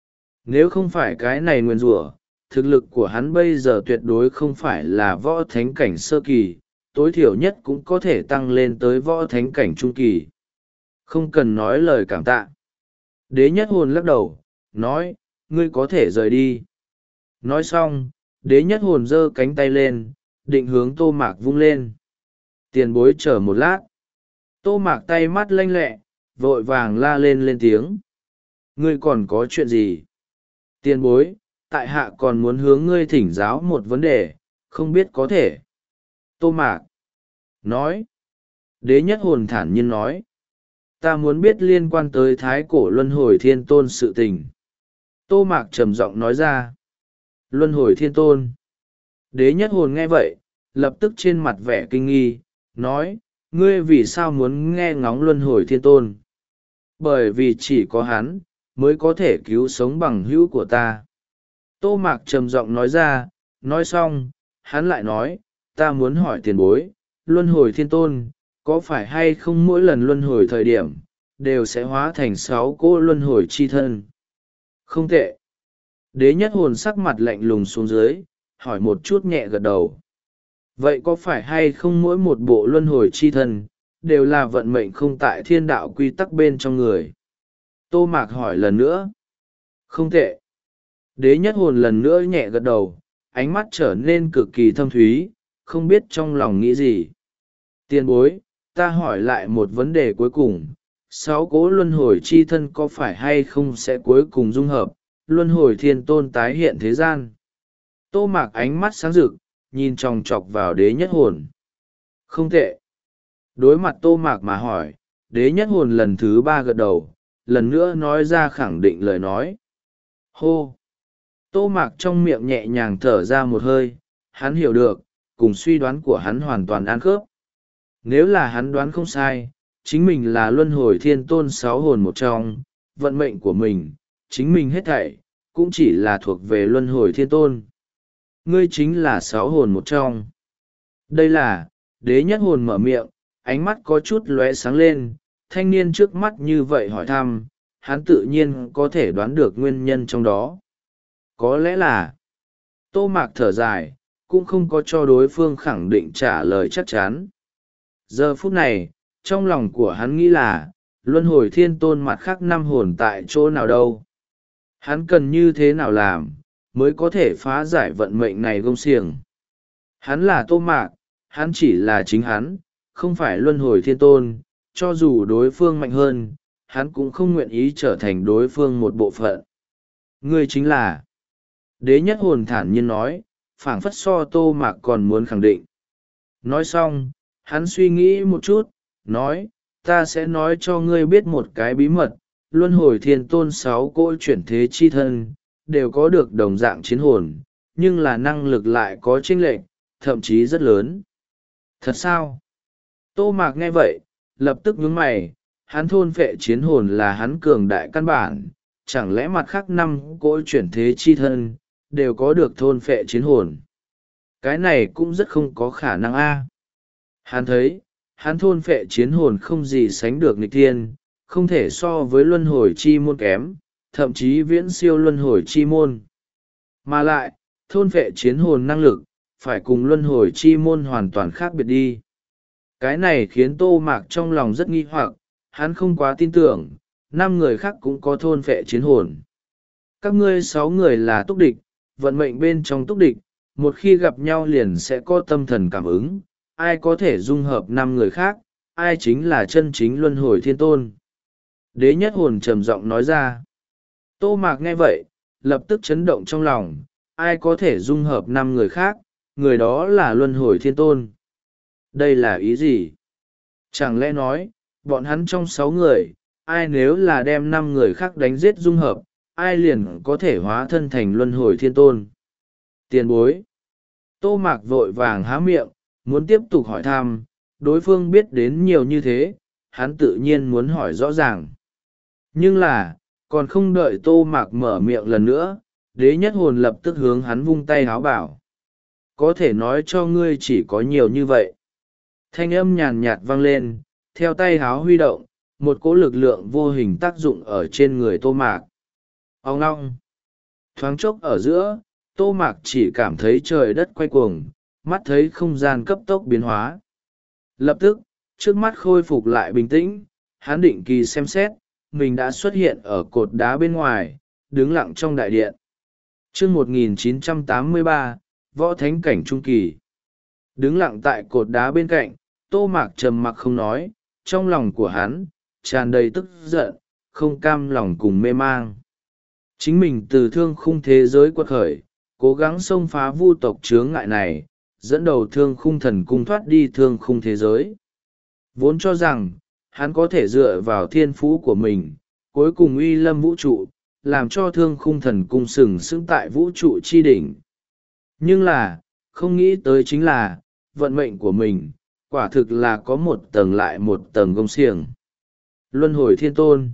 Nếu không phải cái này nguyền rủa, thực lực của hắn bây giờ tuyệt đối không phải là võ thánh cảnh sơ kỳ, tối thiểu nhất cũng có thể tăng lên tới võ thánh cảnh trung kỳ. Không cần nói lời cảm tạ. Đế nhất hồn lắc đầu, nói, ngươi có thể rời đi. Nói xong, đế nhất hồn giơ cánh tay lên, định hướng Tô Mạc vung lên. Tiền bối chờ một lát. Tô Mạc tay mắt lanh lẹ, vội vàng la lên lên tiếng. Ngươi còn có chuyện gì? Tiền bối, tại hạ còn muốn hướng ngươi thỉnh giáo một vấn đề, không biết có thể. Tô Mạc nói. Đế nhất hồn thản nhiên nói. Ta muốn biết liên quan tới thái cổ luân hồi thiên tôn sự tình. Tô Mạc trầm giọng nói ra. Luân hồi thiên tôn. Đế nhất hồn nghe vậy, lập tức trên mặt vẻ kinh nghi, nói, ngươi vì sao muốn nghe ngóng luân hồi thiên tôn? Bởi vì chỉ có hắn, mới có thể cứu sống bằng hữu của ta. Tô Mạc trầm giọng nói ra, nói xong, hắn lại nói, ta muốn hỏi tiền bối, luân hồi thiên tôn, có phải hay không mỗi lần luân hồi thời điểm, đều sẽ hóa thành sáu cỗ luân hồi chi thân? Không tệ. Đế nhất hồn sắc mặt lạnh lùng xuống dưới, hỏi một chút nhẹ gật đầu. Vậy có phải hay không mỗi một bộ luân hồi chi thân, đều là vận mệnh không tại thiên đạo quy tắc bên trong người? Tô Mạc hỏi lần nữa. Không tệ. Đế nhất hồn lần nữa nhẹ gật đầu, ánh mắt trở nên cực kỳ thâm thúy, không biết trong lòng nghĩ gì. Tiền bối, ta hỏi lại một vấn đề cuối cùng, sáu cố luân hồi chi thân có phải hay không sẽ cuối cùng dung hợp, luân hồi thiên tôn tái hiện thế gian? Tô Mạc ánh mắt sáng rực, nhìn chòng chọc vào đế nhất hồn. Không tệ. Đối mặt Tô Mạc mà hỏi, đế nhất hồn lần thứ ba gật đầu, lần nữa nói ra khẳng định lời nói. Hô! Tô Mạc trong miệng nhẹ nhàng thở ra một hơi, hắn hiểu được, cùng suy đoán của hắn hoàn toàn ăn khớp. Nếu là hắn đoán không sai, chính mình là luân hồi thiên tôn sáu hồn một trong, vận mệnh của mình, chính mình hết thảy, cũng chỉ là thuộc về luân hồi thiên tôn. Ngươi chính là sáu hồn một trong. Đây là, đế nhất hồn mở miệng, ánh mắt có chút lóe sáng lên, thanh niên trước mắt như vậy hỏi thăm, hắn tự nhiên có thể đoán được nguyên nhân trong đó. Có lẽ là, Tô Mạc thở dài, cũng không có cho đối phương khẳng định trả lời chắc chắn. Giờ phút này, trong lòng của hắn nghĩ là, luân hồi thiên tôn mặt khác năm hồn tại chỗ nào đâu? Hắn cần như thế nào làm, mới có thể phá giải vận mệnh này gông xiềng? Hắn là Tô Mạc, hắn chỉ là chính hắn, không phải luân hồi thiên tôn, cho dù đối phương mạnh hơn, hắn cũng không nguyện ý trở thành đối phương một bộ phận. Ngươi chính là... Đế nhất hồn thản nhiên nói, phảng phất so Tô Mạc còn muốn khẳng định. Nói xong, hắn suy nghĩ một chút, nói, ta sẽ nói cho ngươi biết một cái bí mật, luân hồi thiên tôn sáu cỗ chuyển thế chi thân, đều có được đồng dạng chiến hồn, nhưng là năng lực lại có chênh lệch, thậm chí rất lớn. Thật sao? Tô Mạc nghe vậy, lập tức nhướng mày, hắn thôn phệ chiến hồn là hắn cường đại căn bản, chẳng lẽ mặt khác năm cỗ chuyển thế chi thân, đều có được thôn phệ chiến hồn? Cái này cũng rất không có khả năng a. Hắn thấy, hắn thôn phệ chiến hồn không gì sánh được nghịch thiên, không thể so với luân hồi chi môn kém, thậm chí viễn siêu luân hồi chi môn. Mà lại, thôn phệ chiến hồn năng lực, phải cùng luân hồi chi môn hoàn toàn khác biệt đi. Cái này khiến Tô Mạc trong lòng rất nghi hoặc, hắn không quá tin tưởng, năm người khác cũng có thôn phệ chiến hồn. Các ngươi sáu người là túc địch, vận mệnh bên trong túc địch, một khi gặp nhau liền sẽ có tâm thần cảm ứng, ai có thể dung hợp năm người khác, ai chính là chân chính luân hồi thiên tôn. Đế nhất hồn trầm giọng nói ra. Tô Mạc nghe vậy, lập tức chấn động trong lòng, ai có thể dung hợp năm người khác, người đó là luân hồi thiên tôn. Đây là ý gì? Chẳng lẽ nói, bọn hắn trong sáu người, ai nếu là đem năm người khác đánh giết dung hợp, ai liền có thể hóa thân thành luân hồi thiên tôn? Tiền bối. Tô Mạc vội vàng há miệng, muốn tiếp tục hỏi thăm, đối phương biết đến nhiều như thế, hắn tự nhiên muốn hỏi rõ ràng. Nhưng là, còn không đợi Tô Mạc mở miệng lần nữa, đế nhất hồn lập tức hướng hắn vung tay háo bảo. Có thể nói cho ngươi chỉ có nhiều như vậy. Thanh âm nhàn nhạt vang lên, theo tay háo huy động, một cỗ lực lượng vô hình tác dụng ở trên người Tô Mạc. Ông long! Thoáng chốc ở giữa, Tô Mạc chỉ cảm thấy trời đất quay cuồng, mắt thấy không gian cấp tốc biến hóa. Lập tức, trước mắt khôi phục lại bình tĩnh, hắn định kỳ xem xét, mình đã xuất hiện ở cột đá bên ngoài, đứng lặng trong đại điện. Chương một nghìn chín trăm tám mươi ba, Võ Thánh Cảnh Trung Kỳ. Đứng lặng tại cột đá bên cạnh, Tô Mạc trầm mặc không nói, trong lòng của hắn, tràn đầy tức giận, không cam lòng cùng mê mang. Chính mình từ thương khung thế giới quật khởi, cố gắng xông phá vu tộc chướng ngại này, dẫn đầu thương khung thần cung thoát đi thương khung thế giới. Vốn cho rằng, hắn có thể dựa vào thiên phú của mình, cuối cùng uy lâm vũ trụ, làm cho thương khung thần cung sừng sững tại vũ trụ chi đỉnh. Nhưng là, không nghĩ tới chính là, vận mệnh của mình, quả thực là có một tầng lại một tầng gông xiềng. Luân hồi thiên tôn.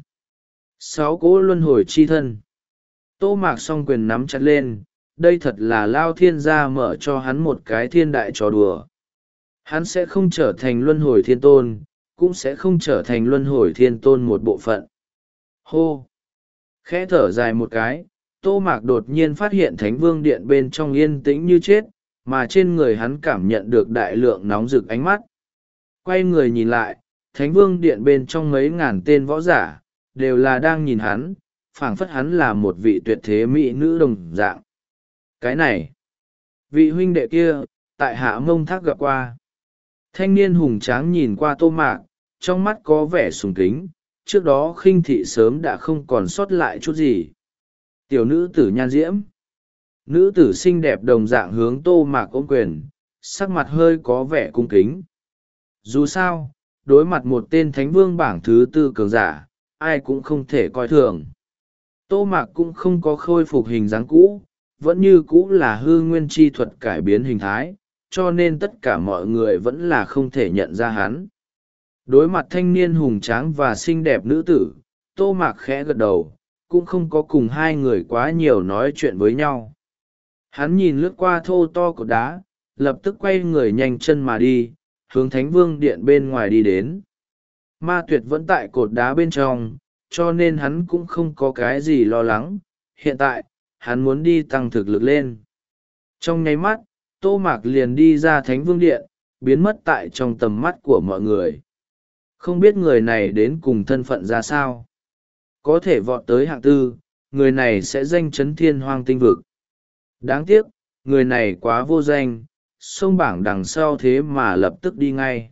Sáu cỗ luân hồi chi thân. Tô Mạc song quyền nắm chặt lên, đây thật là Lao Thiên gia mở cho hắn một cái thiên đại trò đùa. Hắn sẽ không trở thành luân hồi thiên tôn, cũng sẽ không trở thành luân hồi thiên tôn một bộ phận. Hô! Khẽ thở dài một cái, Tô Mạc đột nhiên phát hiện Thánh Vương Điện bên trong yên tĩnh như chết, mà trên người hắn cảm nhận được đại lượng nóng rực ánh mắt. Quay người nhìn lại, Thánh Vương Điện bên trong mấy ngàn tên võ giả, đều là đang nhìn hắn, phảng phất hắn là một vị tuyệt thế mỹ nữ đồng dạng. Cái này, vị huynh đệ kia, tại Hạ Mông Thác gặp qua. Thanh niên hùng tráng nhìn qua Tô Mạc, trong mắt có vẻ sùng kính, trước đó khinh thị sớm đã không còn sót lại chút gì. Tiểu nữ tử nhan diễm. Nữ tử xinh đẹp đồng dạng hướng Tô Mạc ôm quyền, sắc mặt hơi có vẻ cung kính. Dù sao, đối mặt một tên thánh vương bảng thứ tư cường giả, ai cũng không thể coi thường. Tô Mạc cũng không có khôi phục hình dáng cũ, vẫn như cũ là hư nguyên chi thuật cải biến hình thái, cho nên tất cả mọi người vẫn là không thể nhận ra hắn. Đối mặt thanh niên hùng tráng và xinh đẹp nữ tử, Tô Mạc khẽ gật đầu, cũng không có cùng hai người quá nhiều nói chuyện với nhau. Hắn nhìn lướt qua thô to cột đá, lập tức quay người nhanh chân mà đi, hướng Thánh Vương Điện bên ngoài đi đến. Ma Tuyệt vẫn tại cột đá bên trong, cho nên hắn cũng không có cái gì lo lắng. Hiện tại, hắn muốn đi tăng thực lực lên. Trong nháy mắt, Tô Mạc liền đi ra Thánh Vương Điện, biến mất tại trong tầm mắt của mọi người. Không biết người này đến cùng thân phận ra sao. Có thể vọt tới hạng tư, người này sẽ danh chấn thiên hoang tinh vực. Đáng tiếc, người này quá vô danh, xông bảng đằng sau thế mà lập tức đi ngay.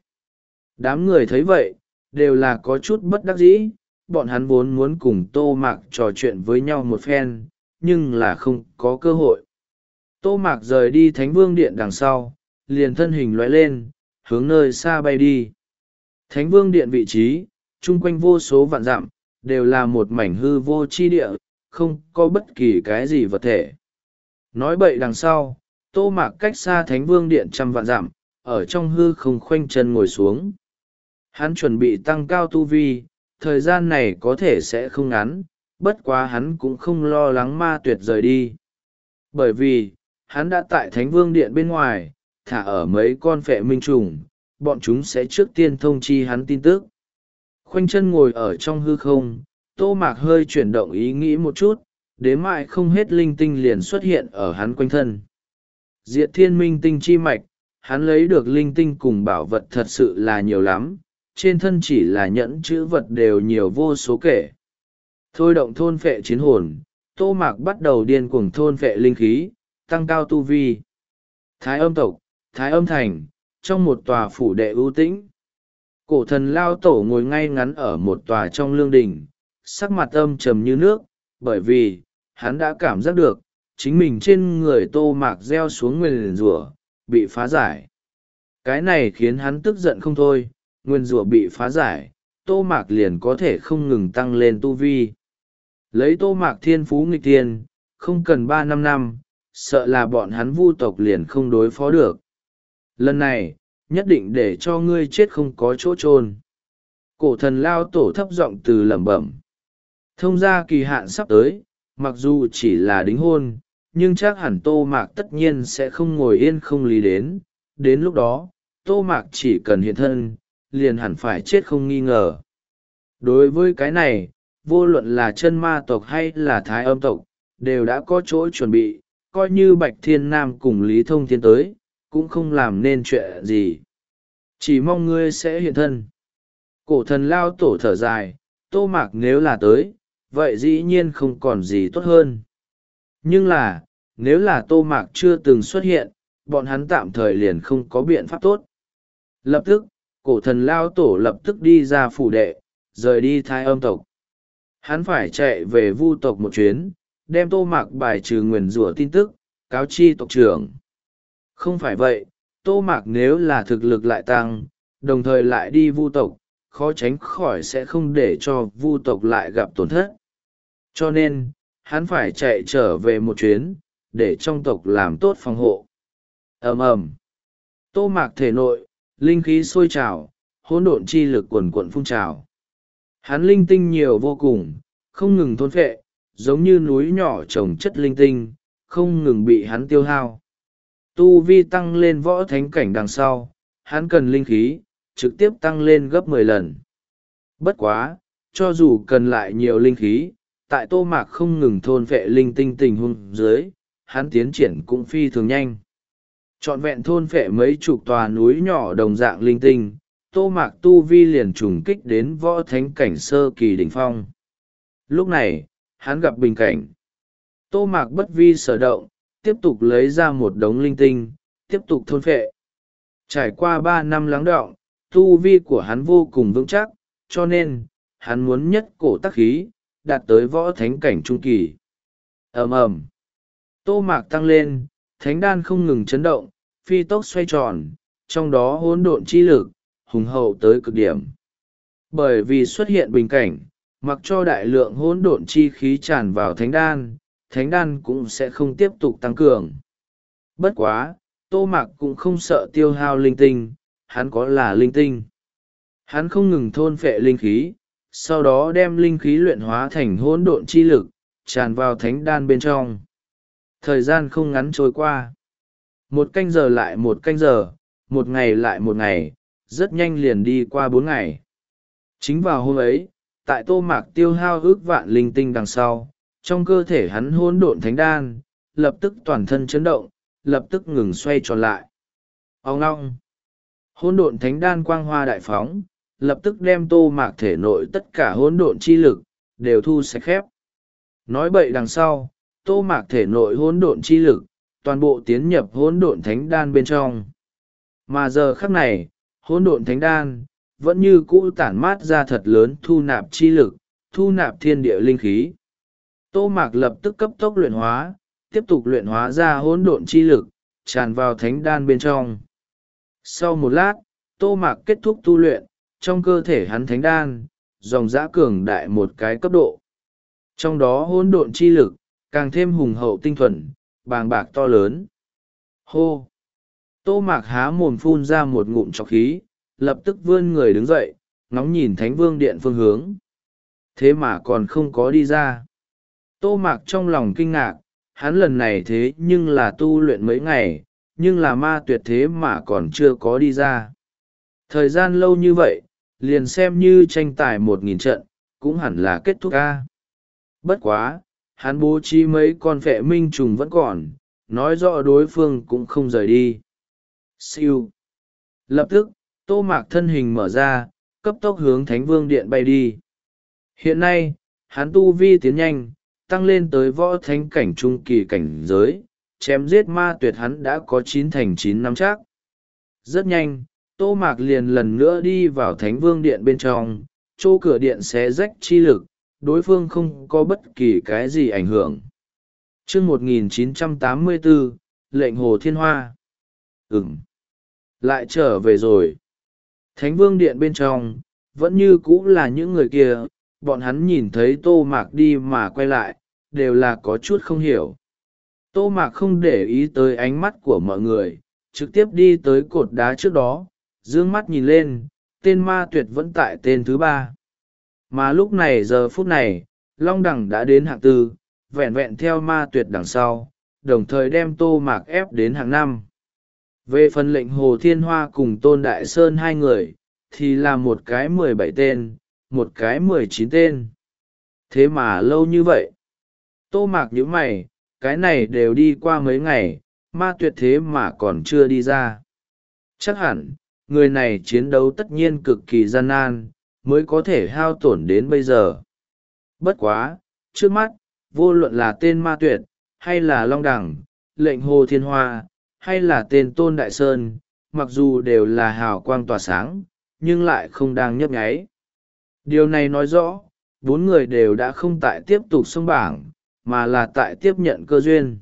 Đám người thấy vậy, đều là có chút bất đắc dĩ, bọn hắn vốn muốn cùng Tô Mạc trò chuyện với nhau một phen, nhưng là không có cơ hội. Tô Mạc rời đi Thánh Vương Điện đằng sau, liền thân hình lóe lên, hướng nơi xa bay đi. Thánh Vương Điện vị trí, chung quanh vô số vạn dặm, đều là một mảnh hư vô chi địa, không có bất kỳ cái gì vật thể. Nói bậy đằng sau, Tô Mạc cách xa Thánh Vương Điện trăm vạn dặm, ở trong hư không khoanh chân ngồi xuống. Hắn chuẩn bị tăng cao tu vi, thời gian này có thể sẽ không ngắn, bất quá hắn cũng không lo lắng Ma Tuyệt rời đi. Bởi vì, hắn đã tại Thánh Vương Điện bên ngoài, thả ở mấy con phệ minh trùng, bọn chúng sẽ trước tiên thông chi hắn tin tức. Khoanh chân ngồi ở trong hư không, Tô Mạc hơi chuyển động ý nghĩ một chút, đến mãi không hết linh tinh liền xuất hiện ở hắn quanh thân. Diệt thiên minh tinh chi mạch, hắn lấy được linh tinh cùng bảo vật thật sự là nhiều lắm, trên thân chỉ là nhẫn chữ vật đều nhiều vô số kể. Thôi động thôn phệ chiến hồn, Tô Mạc bắt đầu điên cuồng thôn phệ linh khí, tăng cao tu vi. Thái âm tộc, Thái âm thành, trong một tòa phủ đệ ưu tĩnh. Cổ thần Lao Tổ ngồi ngay ngắn ở một tòa trong lương đình, sắc mặt âm trầm như nước, bởi vì, hắn đã cảm giác được, chính mình trên người Tô Mạc gieo xuống nguyền rủa bị phá giải. Cái này khiến hắn tức giận không thôi, nguyên rủa bị phá giải, Tô Mạc liền có thể không ngừng tăng lên tu vi. Lấy Tô Mạc thiên phú nghịch tiên, không cần ba năm năm, sợ là bọn hắn Vu tộc liền không đối phó được. Lần này, nhất định để cho ngươi chết không có chỗ chôn. Cổ thần Lao Tổ thấp giọng từ lẩm bẩm. Thông gia kỳ hạn sắp tới, mặc dù chỉ là đính hôn, nhưng chắc hẳn Tô Mạc tất nhiên sẽ không ngồi yên không lý đến. Đến lúc đó, Tô Mạc chỉ cần hiện thân, liền hẳn phải chết không nghi ngờ. Đối với cái này, vô luận là chân ma tộc hay là thái âm tộc, đều đã có chỗ chuẩn bị, coi như Bạch Thiên Nam cùng Lý Thông Thiên tới, cũng không làm nên chuyện gì. Chỉ mong ngươi sẽ hiện thân. Cổ thần Lao Tổ thở dài, Tô Mạc nếu là tới, vậy dĩ nhiên không còn gì tốt hơn. Nhưng là, nếu là Tô Mạc chưa từng xuất hiện, bọn hắn tạm thời liền không có biện pháp tốt. Lập tức, cổ thần Lao Tổ lập tức đi ra phủ đệ, rời đi Thái âm tộc. Hắn phải chạy về Vu tộc một chuyến, đem Tô Mạc bài trừ nguyền rủa tin tức, cáo chi tộc trưởng. Không phải vậy, Tô Mạc nếu là thực lực lại tăng, đồng thời lại đi Vu tộc, khó tránh khỏi sẽ không để cho Vu tộc lại gặp tổn thất. Cho nên, hắn phải chạy trở về một chuyến, để trong tộc làm tốt phòng hộ. Ầm ầm. Tô Mạc thể nội, linh khí sôi trào, hỗn độn chi lực quần quận phun trào. Hắn linh tinh nhiều vô cùng, không ngừng thôn phệ, giống như núi nhỏ trồng chất linh tinh, không ngừng bị hắn tiêu hao. Tu vi tăng lên võ thánh cảnh đằng sau, hắn cần linh khí, trực tiếp tăng lên gấp mười lần. Bất quá, cho dù cần lại nhiều linh khí, tại Tô Mạc không ngừng thôn phệ linh tinh tình huống dưới, hắn tiến triển cũng phi thường nhanh. Trọn vẹn thôn phệ mấy chục tòa núi nhỏ đồng dạng linh tinh, Tô Mạc tu vi liền trùng kích đến võ thánh cảnh sơ kỳ đỉnh phong. Lúc này, hắn gặp bình cảnh. Tô Mạc bất vi sở động, tiếp tục lấy ra một đống linh tinh, tiếp tục thôn phệ. Trải qua ba năm lắng đọng, tu vi của hắn vô cùng vững chắc, cho nên, hắn muốn nhất cổ tắc khí, đạt tới võ thánh cảnh trung kỳ. Ầm ầm. Tô Mạc tăng lên, thánh đan không ngừng chấn động, phi tốc xoay tròn, trong đó hỗn độn chi lực, hùng hậu tới cực điểm. Bởi vì xuất hiện bình cảnh, mặc cho đại lượng hỗn độn chi khí tràn vào thánh đan, thánh đan cũng sẽ không tiếp tục tăng cường. Bất quá, Tô Mạc cũng không sợ tiêu hao linh tinh, hắn có là linh tinh. Hắn không ngừng thôn phệ linh khí, sau đó đem linh khí luyện hóa thành hỗn độn chi lực, tràn vào thánh đan bên trong. Thời gian không ngắn trôi qua. Một canh giờ lại một canh giờ, một ngày lại một ngày, rất nhanh liền đi qua bốn ngày. Chính vào hôm ấy, tại Tô Mạc tiêu hao ước vạn linh tinh đằng sau, trong cơ thể hắn hỗn độn thánh đan, lập tức toàn thân chấn động, lập tức ngừng xoay tròn lại. Ông ngong! Hỗn độn thánh đan quang hoa đại phóng, lập tức đem Tô Mạc thể nội tất cả hỗn độn chi lực, đều thu sạch khép. Nói bậy đằng sau, Tô Mạc thể nội hỗn độn chi lực, toàn bộ tiến nhập hỗn độn thánh đan bên trong. Mà giờ khắc này, hỗn độn thánh đan, vẫn như cũ tản mát ra thật lớn thu nạp chi lực, thu nạp thiên địa linh khí. Tô Mạc lập tức cấp tốc luyện hóa, tiếp tục luyện hóa ra hỗn độn chi lực, tràn vào thánh đan bên trong. Sau một lát, Tô Mạc kết thúc tu luyện, trong cơ thể hắn thánh đan, dòng dã cường đại một cái cấp độ. Trong đó hỗn độn chi lực, càng thêm hùng hậu tinh thuần, bàng bạc to lớn. Hô! Tô Mạc há mồm phun ra một ngụm trọc khí, lập tức vươn người đứng dậy, ngóng nhìn Thánh Vương Điện phương hướng. Thế mà còn không có đi ra. Tô Mạc trong lòng kinh ngạc, hắn lần này thế nhưng là tu luyện mấy ngày, nhưng là ma tuyệt thế mà còn chưa có đi ra. Thời gian lâu như vậy, liền xem như tranh tài một nghìn trận, cũng hẳn là kết thúc ca. Bất quá, hắn bố trí mấy con phệ minh trùng vẫn còn, nói rõ đối phương cũng không rời đi. Siêu. Lập tức, Tô Mạc thân hình mở ra, cấp tốc hướng Thánh Vương Điện bay đi. Hiện nay, hắn tu vi tiến nhanh, tăng lên tới võ thánh cảnh trung kỳ cảnh giới, chém giết ma tuyệt hắn đã có chín thành chín năm chắc. Rất nhanh, Tô Mạc liền lần nữa đi vào Thánh Vương Điện bên trong, chỗ cửa điện xé rách chi lực, đối phương không có bất kỳ cái gì ảnh hưởng. Chương một nghìn chín trăm tám mươi bốn, lệnh Hồ Thiên Hoa. Ừm. Lại trở về rồi. Thánh Vương Điện bên trong, vẫn như cũ là những người kia, bọn hắn nhìn thấy Tô Mạc đi mà quay lại, đều là có chút không hiểu. Tô Mạc không để ý tới ánh mắt của mọi người, trực tiếp đi tới cột đá trước đó, dương mắt nhìn lên, tên ma tuyệt vẫn tại tên thứ ba. Mà lúc này giờ phút này, Long Đằng đã đến hạng tư, vẹn vẹn theo ma tuyệt đằng sau, đồng thời đem Tô Mạc ép đến hạng năm. Về phần lệnh Hồ Thiên Hoa cùng Tôn Đại Sơn hai người, thì là một cái mười bảy tên, một cái mười chín tên. Thế mà lâu như vậy. Tô Mạc nhíu mày, cái này đều đi qua mấy ngày, ma tuyệt thế mà còn chưa đi ra. Chắc hẳn, người này chiến đấu tất nhiên cực kỳ gian nan, mới có thể hao tổn đến bây giờ. Bất quá, trước mắt, vô luận là tên ma tuyệt, hay là Long Đằng, lệnh Hồ Thiên Hoa, hay là tên Tôn Đại Sơn, mặc dù đều là hào quang tỏa sáng, nhưng lại không đang nhấp nháy. Điều này nói rõ, bốn người đều đã không tại tiếp tục xông bảng, mà là tại tiếp nhận cơ duyên.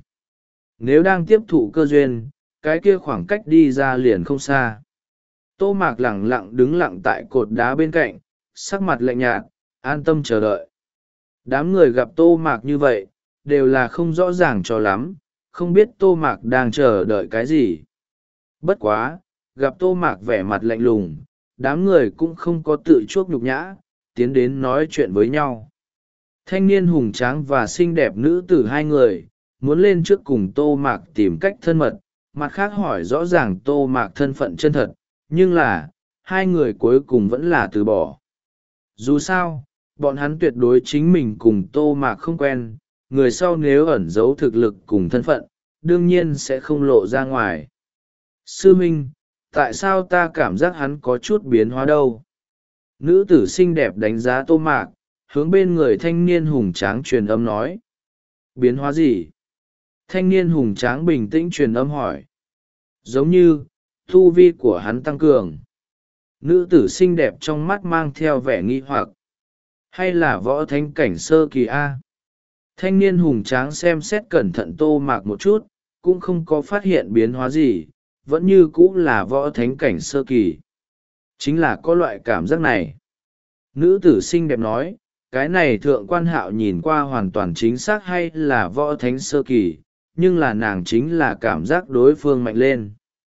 Nếu đang tiếp thụ cơ duyên, cái kia khoảng cách đi ra liền không xa. Tô Mạc lẳng lặng đứng lặng tại cột đá bên cạnh, sắc mặt lạnh nhạt, an tâm chờ đợi. Đám người gặp Tô Mạc như vậy, đều là không rõ ràng cho lắm, không biết Tô Mạc đang chờ đợi cái gì. Bất quá, gặp Tô Mạc vẻ mặt lạnh lùng, đám người cũng không có tự chuốc nhục nhã, tiến đến nói chuyện với nhau. Thanh niên hùng tráng và xinh đẹp nữ tử hai người, muốn lên trước cùng Tô Mạc tìm cách thân mật, mặt khác hỏi rõ ràng Tô Mạc thân phận chân thật, nhưng là, hai người cuối cùng vẫn là từ bỏ. Dù sao, bọn hắn tuyệt đối chính mình cùng Tô Mạc không quen, người sau nếu ẩn giấu thực lực cùng thân phận, đương nhiên sẽ không lộ ra ngoài. Sư Minh, tại sao ta cảm giác hắn có chút biến hóa đâu? Nữ tử xinh đẹp đánh giá Tô Mạc, hướng bên người thanh niên hùng tráng truyền âm nói. Biến hóa gì? Thanh niên hùng tráng bình tĩnh truyền âm hỏi. Giống như, thu vi của hắn tăng cường. Nữ tử xinh đẹp trong mắt mang theo vẻ nghi hoặc. Hay là võ thánh cảnh sơ kỳ A? Thanh niên hùng tráng xem xét cẩn thận Tô Mạc một chút, cũng không có phát hiện biến hóa gì, vẫn như cũ là võ thánh cảnh sơ kỳ. Chính là có loại cảm giác này. Nữ tử xinh đẹp nói, cái này thượng quan hạo nhìn qua hoàn toàn chính xác hay là võ thánh sơ kỳ, nhưng là nàng chính là cảm giác đối phương mạnh lên.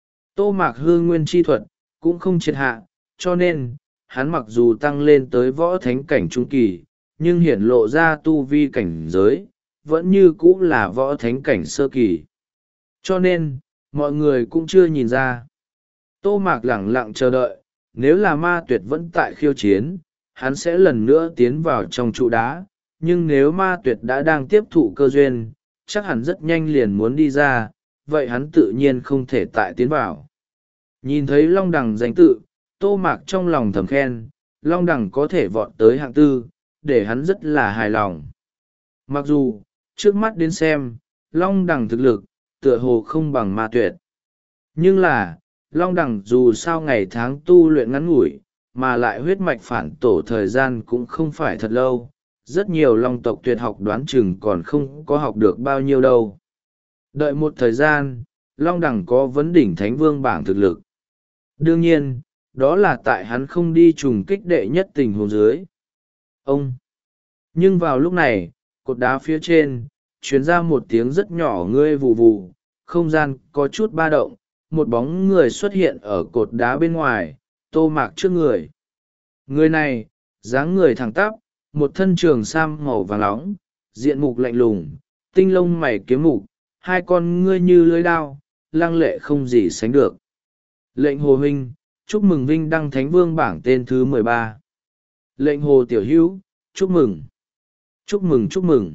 Tô Mạc hư nguyên chi thuật, cũng không triệt hạ, cho nên, hắn mặc dù tăng lên tới võ thánh cảnh trung kỳ, nhưng hiển lộ ra tu vi cảnh giới, vẫn như cũ là võ thánh cảnh sơ kỳ. Cho nên, mọi người cũng chưa nhìn ra. Tô Mạc lẳng lặng chờ đợi, nếu là ma tuyệt vẫn tại khiêu chiến, hắn sẽ lần nữa tiến vào trong trụ đá, nhưng nếu ma tuyệt đã đang tiếp thụ cơ duyên, chắc hẳn rất nhanh liền muốn đi ra, vậy hắn tự nhiên không thể tại tiến vào. Nhìn thấy Long Đằng danh tự, Tô Mạc trong lòng thầm khen, Long Đằng có thể vọt tới hạng tư, để hắn rất là hài lòng. Mặc dù, trước mắt đến xem, Long Đằng thực lực, tựa hồ không bằng ma tuyệt. Nhưng là, Long Đằng dù sao ngày tháng tu luyện ngắn ngủi, mà lại huyết mạch phản tổ thời gian cũng không phải thật lâu, rất nhiều long tộc tuyệt học đoán chừng còn không có học được bao nhiêu đâu. Đợi một thời gian, Long Đằng có vấn đỉnh Thánh Vương bảng thực lực. Đương nhiên, đó là tại hắn không đi trùng kích đệ nhất tình huống dưới. Ông! Nhưng vào lúc này, cột đá phía trên, truyền ra một tiếng rất nhỏ ngươi vù vù, không gian có chút ba động, một bóng người xuất hiện ở cột đá bên ngoài, Tô Mạc trước người. Người này, dáng người thẳng tắp, một thân trường sam màu vàng nóng, diện mục lạnh lùng, tinh lông mày kiếm mục, hai con ngươi như lưỡi đao, lăng lệ không gì sánh được. Lệnh Hồ huynh, chúc mừng vinh đăng Thánh Vương bảng tên thứ mười ba. Lệnh Hồ tiểu hữu, chúc mừng. Chúc mừng chúc mừng.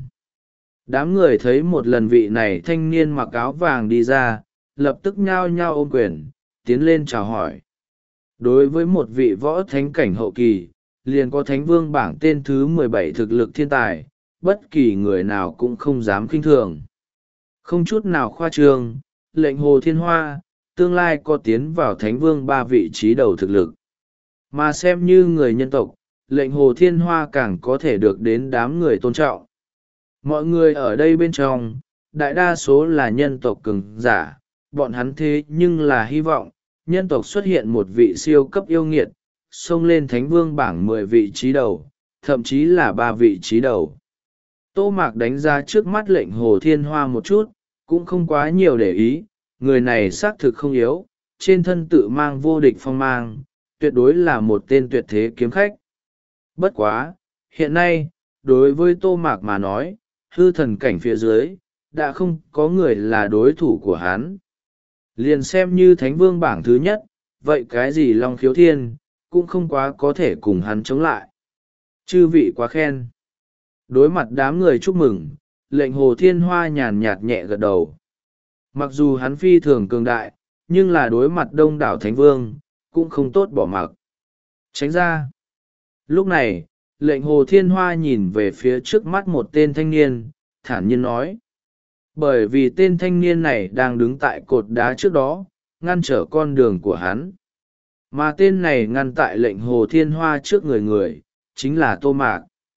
Đám người thấy một lần vị này thanh niên mặc áo vàng đi ra, lập tức nhao nhao ôm quyền, tiến lên chào hỏi. Đối với một vị võ thánh cảnh hậu kỳ, liền có thánh vương bảng tên thứ mười bảy thực lực thiên tài, bất kỳ người nào cũng không dám khinh thường. Không chút nào khoa trương, lệnh Hồ Thiên Hoa, tương lai có tiến vào thánh vương ba vị trí đầu thực lực. Mà xem như người nhân tộc, lệnh Hồ Thiên Hoa càng có thể được đến đám người tôn trọng. Mọi người ở đây bên trong, đại đa số là nhân tộc cường giả, bọn hắn thế nhưng là hy vọng, nhân tộc xuất hiện một vị siêu cấp yêu nghiệt, xông lên thánh vương bảng mười vị trí đầu, thậm chí là ba vị trí đầu. Tô Mạc đánh giá trước mắt lệnh Hồ Thiên Hoa một chút, cũng không quá nhiều để ý, người này xác thực không yếu, trên thân tự mang vô địch phong mang, tuyệt đối là một tên tuyệt thế kiếm khách. Bất quá, hiện nay, đối với Tô Mạc mà nói, hư thần cảnh phía dưới, đã không có người là đối thủ của hắn. Liền xem như thánh vương bảng thứ nhất, vậy cái gì Long Khiếu Thiên, cũng không quá có thể cùng hắn chống lại. Chư vị quá khen. Đối mặt đám người chúc mừng, lệnh Hồ Thiên Hoa nhàn nhạt nhẹ gật đầu. Mặc dù hắn phi thường cường đại, nhưng là đối mặt đông đảo thánh vương, cũng không tốt bỏ mặc. Tránh ra. Lúc này, lệnh Hồ Thiên Hoa nhìn về phía trước mắt một tên thanh niên, thản nhiên nói. Bởi vì tên thanh niên này đang đứng tại cột đá trước đó, ngăn trở con đường của hắn. Mà tên này ngăn tại lệnh Hồ Thiên Hoa trước người người, chính là Tô Mạc.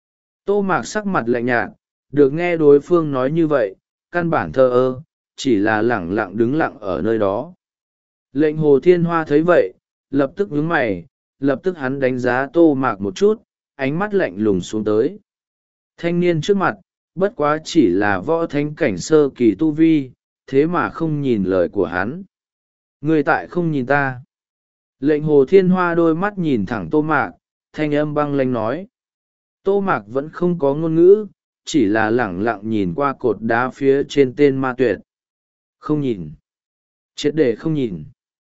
Tô Mạc sắc mặt lạnh nhạt, được nghe đối phương nói như vậy, căn bản thờ ơ, chỉ là lẳng lặng đứng lặng ở nơi đó. Lệnh Hồ Thiên Hoa thấy vậy, lập tức nhướng mày, lập tức hắn đánh giá Tô Mạc một chút, ánh mắt lạnh lùng xuống tới. Thanh niên trước mặt, bất quá chỉ là võ thánh cảnh sơ kỳ tu vi, thế mà không nhìn lời của hắn. Người tại không nhìn ta. Lệnh Hồ Thiên Hoa đôi mắt nhìn thẳng Tô Mạc, thanh âm băng lãnh nói. Tô Mạc vẫn không có ngôn ngữ, chỉ là lẳng lặng nhìn qua cột đá phía trên tên ma tuyệt. Không nhìn. Triệt để không nhìn.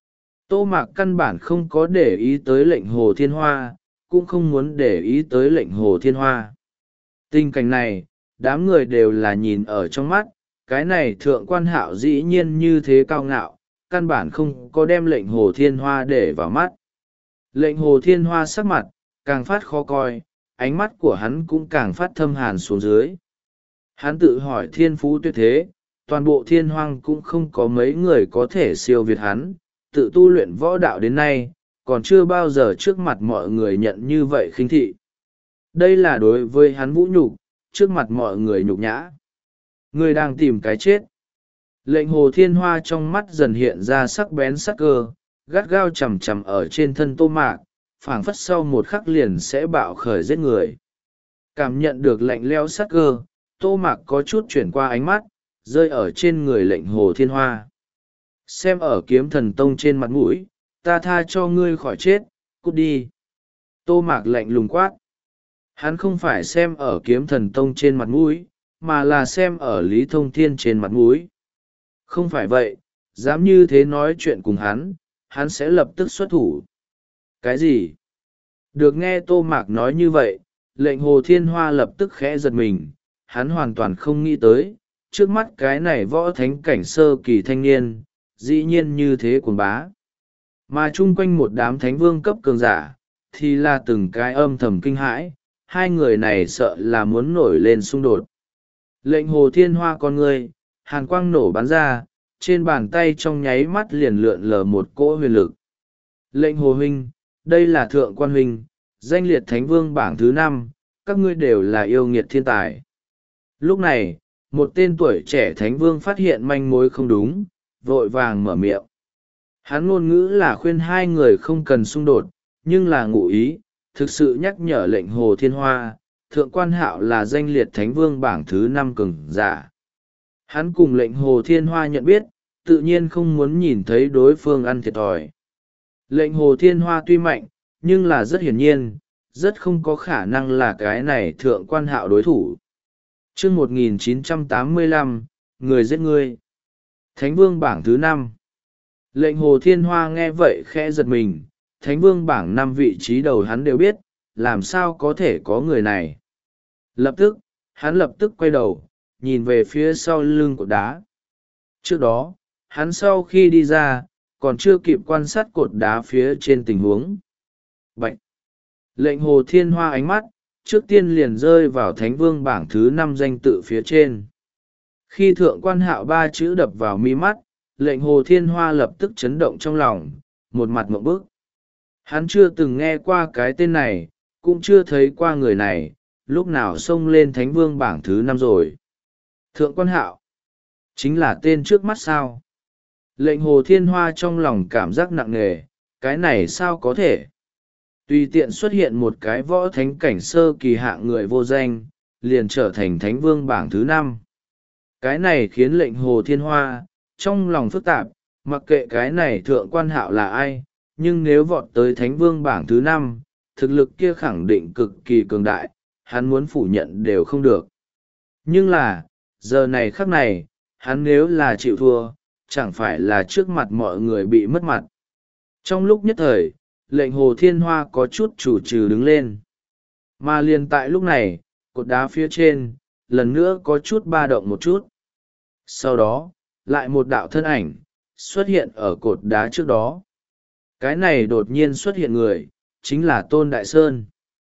Tô Mạc căn bản không có để ý tới lệnh Hồ Thiên Hoa, cũng không muốn để ý tới lệnh Hồ Thiên Hoa. Tình cảnh này, đám người đều là nhìn ở trong mắt, cái này thượng quan hạo dĩ nhiên như thế cao ngạo, căn bản không có đem lệnh Hồ Thiên Hoa để vào mắt. Lệnh Hồ Thiên Hoa sắc mặt, càng phát khó coi, ánh mắt của hắn cũng càng phát thâm hàn xuống dưới. Hắn tự hỏi thiên phú tuyệt thế, toàn bộ thiên hoang cũng không có mấy người có thể siêu việt hắn, tự tu luyện võ đạo đến nay, còn chưa bao giờ trước mặt mọi người nhận như vậy khinh thị. Đây là đối với hắn vũ nhục, trước mặt mọi người nhục nhã. Người đang tìm cái chết. Lệnh Hồ Thiên Hoa trong mắt dần hiện ra sắc bén sắc cơ, gắt gao chầm chầm ở trên thân Tô Mạc, phảng phất sau một khắc liền sẽ bạo khởi giết người. Cảm nhận được lạnh lẽo sắc cơ, Tô Mạc có chút chuyển qua ánh mắt, rơi ở trên người lệnh Hồ Thiên Hoa. Xem ở Kiếm Thần Tông trên mặt mũi, ta tha cho ngươi khỏi chết, cút đi. Tô Mạc lạnh lùng quát. Hắn không phải xem ở Kiếm Thần Tông trên mặt mũi, mà là xem ở Lý Thông Thiên trên mặt mũi. Không phải vậy, dám như thế nói chuyện cùng hắn, hắn sẽ lập tức xuất thủ. Cái gì? Được nghe Tô Mạc nói như vậy, lệnh Hồ Thiên Hoa lập tức khẽ giật mình, hắn hoàn toàn không nghĩ tới, trước mắt cái này võ thánh cảnh sơ kỳ thanh niên, dĩ nhiên như thế cuồng bá. Mà chung quanh một đám thánh vương cấp cường giả, thì là từng cái âm thầm kinh hãi, hai người này sợ là muốn nổi lên xung đột. Lệnh Hồ Thiên Hoa con người, hàn quang nổ bắn ra, trên bàn tay trong nháy mắt liền lượn lờ một cỗ huyền lực. Lệnh Hồ huynh, đây là thượng quan huynh, danh liệt thánh vương bảng thứ năm, các ngươi đều là yêu nghiệt thiên tài. Lúc này, một tên tuổi trẻ thánh vương phát hiện manh mối không đúng, vội vàng mở miệng. Hắn ngôn ngữ là khuyên hai người không cần xung đột, nhưng là ngụ ý, thực sự nhắc nhở lệnh Hồ Thiên Hoa, thượng quan hạo là danh liệt thánh vương bảng thứ năm cường giả. Hắn cùng lệnh Hồ Thiên Hoa nhận biết, tự nhiên không muốn nhìn thấy đối phương ăn thiệt thòi. Lệnh Hồ Thiên Hoa tuy mạnh, nhưng là rất hiển nhiên, rất không có khả năng là cái này thượng quan hạo đối thủ. Chương một nghìn chín trăm tám mươi lăm, người giết người. Thánh vương bảng thứ năm. Lệnh Hồ Thiên Hoa nghe vậy khẽ giật mình, thánh vương bảng năm vị trí đầu hắn đều biết, làm sao có thể có người này. Lập tức, hắn lập tức quay đầu, nhìn về phía sau lưng của đá. Trước đó, hắn sau khi đi ra, còn chưa kịp quan sát cột đá phía trên tình huống. Bạch! Lệnh Hồ Thiên Hoa ánh mắt trước tiên liền rơi vào Thánh Vương bảng thứ năm danh tự phía trên. Khi Thượng Quan Hạo ba chữ đập vào mi mắt, lệnh Hồ Thiên Hoa lập tức chấn động trong lòng, một mặt ngộp bức. Hắn chưa từng nghe qua cái tên này, cũng chưa thấy qua người này, lúc nào xông lên Thánh Vương bảng thứ năm rồi. Thượng Quan Hạo, chính là tên trước mắt sao? Lệnh Hồ Thiên Hoa trong lòng cảm giác nặng nề, cái này sao có thể? Tùy tiện xuất hiện một cái võ thánh cảnh sơ kỳ hạng người vô danh, liền trở thành Thánh Vương bảng thứ năm. Cái này khiến lệnh Hồ Thiên Hoa trong lòng phức tạp, mặc kệ cái này Thượng Quan Hạo là ai, nhưng nếu vọt tới Thánh Vương bảng thứ năm, thực lực kia khẳng định cực kỳ cường đại, hắn muốn phủ nhận đều không được. Nhưng là, giờ này khắc này, hắn nếu là chịu thua, chẳng phải là trước mặt mọi người bị mất mặt. Trong lúc nhất thời, lệnh Hồ Thiên Hoa có chút chủ trừ đứng lên. Mà liền tại lúc này, cột đá phía trên, lần nữa có chút ba động một chút. Sau đó, lại một đạo thân ảnh, xuất hiện ở cột đá trước đó. Cái này đột nhiên xuất hiện người, chính là Tôn Đại Sơn.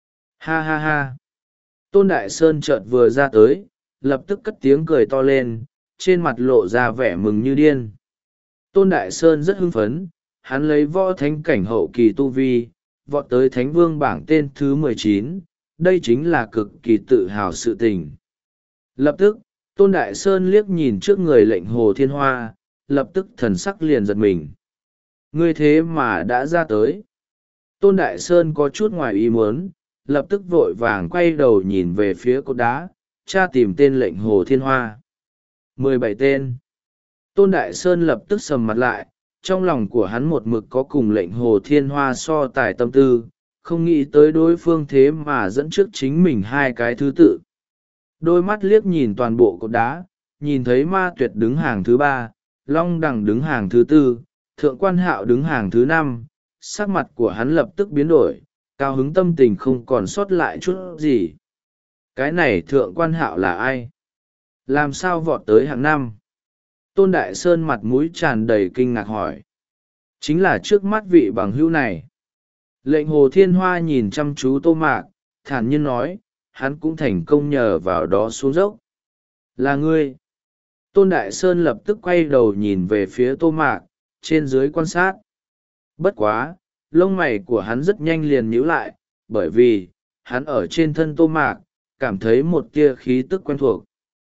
Ha ha ha! Tôn Đại Sơn chợt vừa ra tới, lập tức cất tiếng cười to lên, trên mặt lộ ra vẻ mừng như điên. Tôn Đại Sơn rất hưng phấn, hắn lấy võ thánh cảnh hậu kỳ tu vi, vọt tới Thánh Vương bảng tên thứ mười chín, đây chính là cực kỳ tự hào sự tình. Lập tức, Tôn Đại Sơn liếc nhìn trước người lệnh Hồ Thiên Hoa, lập tức thần sắc liền giật mình. Ngươi thế mà đã ra tới. Tôn Đại Sơn có chút ngoài ý muốn, lập tức vội vàng quay đầu nhìn về phía cột đá, tra tìm tên lệnh Hồ Thiên Hoa. mười bảy tên. Tôn Đại Sơn lập tức sầm mặt lại, trong lòng của hắn một mực có cùng lệnh Hồ Thiên Hoa so tài tâm tư, không nghĩ tới đối phương thế mà dẫn trước chính mình hai cái thứ tự. Đôi mắt liếc nhìn toàn bộ cột đá, nhìn thấy Ma Tuyệt đứng hàng thứ ba, Long Đằng đứng hàng thứ tư, Thượng Quan Hạo đứng hàng thứ năm, sắc mặt của hắn lập tức biến đổi, cao hứng tâm tình không còn sót lại chút gì. Cái này Thượng Quan Hạo là ai? Làm sao vọt tới hạng năm? Tôn Đại Sơn mặt mũi tràn đầy kinh ngạc hỏi. Chính là trước mắt vị bằng hữu này. Lệnh Hồ Thiên Hoa nhìn chăm chú Tô Mạc, thản nhiên nói, hắn cũng thành công nhờ vào đó xuống dốc. Là ngươi. Tôn Đại Sơn lập tức quay đầu nhìn về phía Tô Mạc, trên dưới quan sát. Bất quá, lông mày của hắn rất nhanh liền nhíu lại, bởi vì, hắn ở trên thân Tô Mạc, cảm thấy một tia khí tức quen thuộc.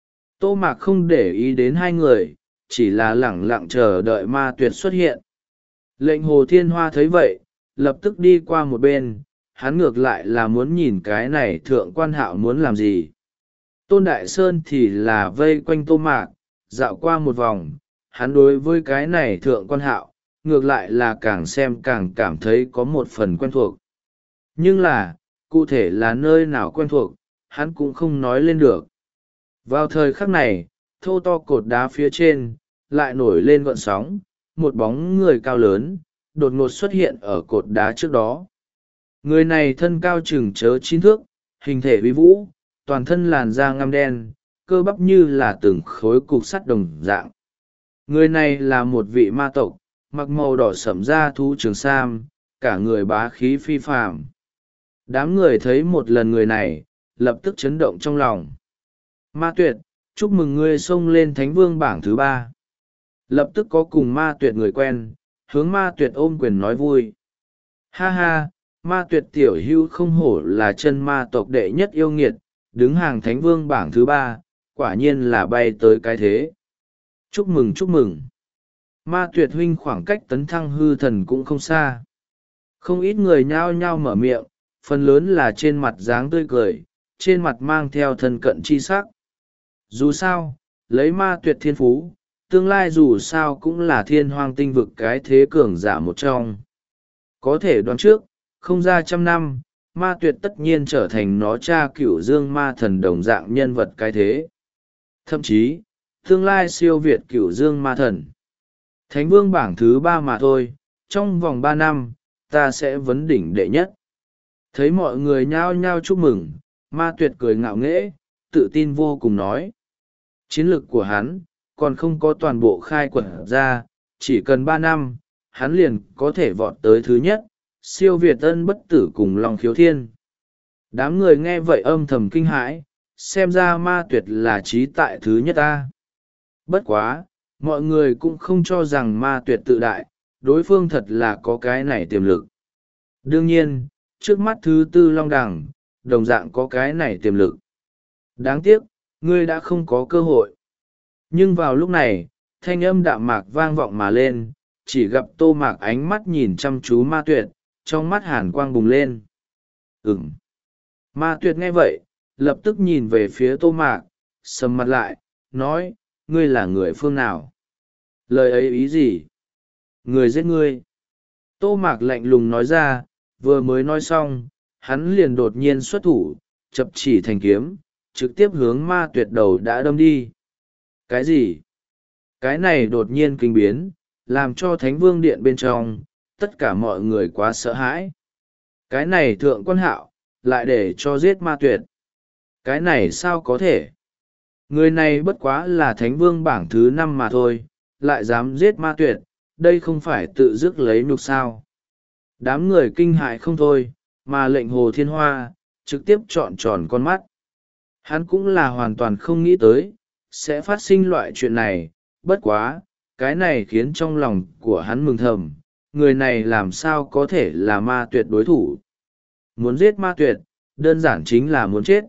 Tô Mạc không để ý đến hai người, chỉ là lẳng lặng chờ đợi Ma Tuyệt xuất hiện. Lệnh Hồ Thiên Hoa thấy vậy, lập tức đi qua một bên, hắn ngược lại là muốn nhìn cái này Thượng Quan Hạo muốn làm gì. Tôn Đại Sơn thì là vây quanh Tô Mạc, dạo qua một vòng, hắn đối với cái này Thượng Quan Hạo, ngược lại là càng xem càng cảm thấy có một phần quen thuộc. Nhưng là, cụ thể là nơi nào quen thuộc, hắn cũng không nói lên được. Vào thời khắc này, thô to cột đá phía trên, lại nổi lên gợn sóng, một bóng người cao lớn, đột ngột xuất hiện ở cột đá trước đó. Người này thân cao chừng chớ chín thước, hình thể uy vũ, toàn thân làn da ngăm đen, cơ bắp như là từng khối cục sắt đồng dạng. Người này là một vị ma tộc, mặc màu đỏ sẫm da thú trường sam, cả người bá khí phi phàm. Đám người thấy một lần người này, lập tức chấn động trong lòng. Ma Tuyệt, chúc mừng ngươi xông lên Thánh Vương bảng thứ ba. Lập tức có cùng Ma Tuyệt người quen, hướng Ma Tuyệt ôm quyền nói vui. Ha ha, Ma Tuyệt tiểu hữu không hổ là chân ma tộc đệ nhất yêu nghiệt, đứng hàng Thánh Vương bảng thứ ba, quả nhiên là bay tới cái thế. Chúc mừng chúc mừng. Ma Tuyệt huynh khoảng cách tấn thăng hư thần cũng không xa. Không ít người nhao nhao mở miệng, phần lớn là trên mặt dáng tươi cười, trên mặt mang theo thân cận chi sắc. Dù sao, lấy Ma Tuyệt thiên phú, tương lai dù sao cũng là thiên hoang tinh vực cái thế cường giả một trong. Có thể đoán trước, không ra trăm năm, Ma Tuyệt tất nhiên trở thành nó cha cửu dương ma thần đồng dạng nhân vật cái thế. Thậm chí, tương lai siêu việt cửu dương ma thần. Thánh Vương bảng thứ ba mà thôi, trong vòng ba năm, ta sẽ vấn đỉnh đệ nhất. Thấy mọi người nhao nhao chúc mừng, Ma Tuyệt cười ngạo nghễ, tự tin vô cùng nói. Chiến lược của hắn, còn không có toàn bộ khai quật ra, chỉ cần ba năm, hắn liền có thể vọt tới thứ nhất, siêu việt ân bất tử cùng Long Khiếu Thiên. Đám người nghe vậy âm thầm kinh hãi, xem ra ma tuyệt là trí tại thứ nhất ta. Bất quá, mọi người cũng không cho rằng ma tuyệt tự đại, đối phương thật là có cái này tiềm lực. Đương nhiên, trước mắt thứ tư Long Đằng, đồng dạng có cái này tiềm lực. Đáng tiếc, ngươi đã không có cơ hội. Nhưng vào lúc này, thanh âm đạm mạc vang vọng mà lên, chỉ gặp Tô Mạc ánh mắt nhìn chăm chú ma tuyệt, trong mắt hàn quang bùng lên. Ừm. Ma tuyệt nghe vậy, lập tức nhìn về phía Tô Mạc, sầm mặt lại, nói, ngươi là người phương nào? Lời ấy ý gì? Người giết ngươi. Tô Mạc lạnh lùng nói ra, vừa mới nói xong, hắn liền đột nhiên xuất thủ, chập chỉ thành kiếm, trực tiếp hướng ma tuyệt đầu đã đâm đi. Cái gì? Cái này đột nhiên kinh biến, làm cho Thánh Vương Điện bên trong, tất cả mọi người quá sợ hãi. Cái này thượng quan hạo, lại để cho giết ma tuyệt. Cái này sao có thể? Người này bất quá là Thánh Vương bảng thứ năm mà thôi, lại dám giết ma tuyệt, đây không phải tự dứt lấy nhục sao. Đám người kinh hại không thôi, mà lệnh Hồ Thiên Hoa, trực tiếp trọn tròn con mắt. Hắn cũng là hoàn toàn không nghĩ tới, sẽ phát sinh loại chuyện này, bất quá, cái này khiến trong lòng của hắn mừng thầm, người này làm sao có thể là ma tuyệt đối thủ. Muốn giết ma tuyệt, đơn giản chính là muốn chết.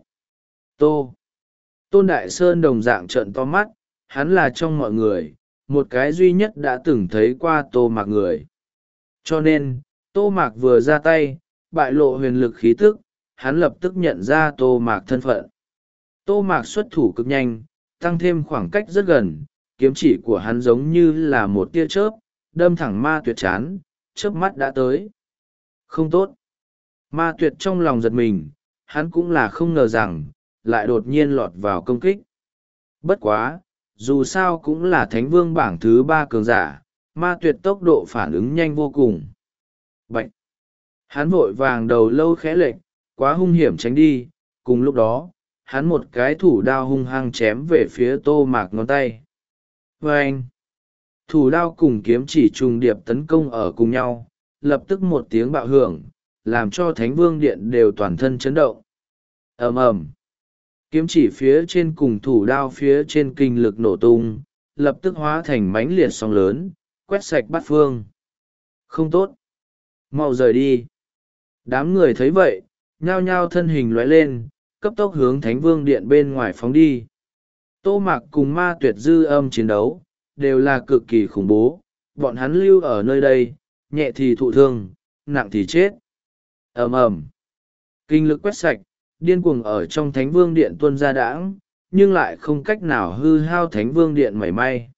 Tô. Tôn Đại Sơn đồng dạng trợn to mắt, hắn là trong mọi người, một cái duy nhất đã từng thấy qua Tô Mạc người. Cho nên, Tô Mạc vừa ra tay, bại lộ huyền lực khí tức, hắn lập tức nhận ra Tô Mạc thân phận. Tô Mạc xuất thủ cực nhanh, tăng thêm khoảng cách rất gần, kiếm chỉ của hắn giống như là một tia chớp, đâm thẳng ma tuyệt chán, chớp mắt đã tới. Không tốt. Ma tuyệt trong lòng giật mình, hắn cũng là không ngờ rằng, lại đột nhiên lọt vào công kích. Bất quá, dù sao cũng là Thánh Vương bảng thứ ba cường giả, ma tuyệt tốc độ phản ứng nhanh vô cùng. Bạch! Hắn vội vàng đầu lâu khẽ lệch, quá hung hiểm tránh đi, cùng lúc đó, hắn một cái thủ đao hung hăng chém về phía Tô Mạc ngón tay. Vâng! Thủ đao cùng kiếm chỉ trùng điệp tấn công ở cùng nhau, lập tức một tiếng bạo hưởng, làm cho Thánh Vương Điện đều toàn thân chấn động. Ầm ầm! Kiếm chỉ phía trên cùng thủ đao phía trên kinh lực nổ tung, lập tức hóa thành mãnh liệt sóng lớn, quét sạch bát phương. Không tốt! Mau rời đi! Đám người thấy vậy, nhao nhao thân hình lóe lên, cấp tốc hướng Thánh Vương Điện bên ngoài phóng đi. Tô Mạc cùng ma tuyệt dư âm chiến đấu, đều là cực kỳ khủng bố, bọn hắn lưu ở nơi đây, nhẹ thì thụ thương, nặng thì chết. Ầm ầm! Kinh lực quét sạch, điên cuồng ở trong Thánh Vương Điện tuôn ra đãng, nhưng lại không cách nào hư hao Thánh Vương Điện mảy may.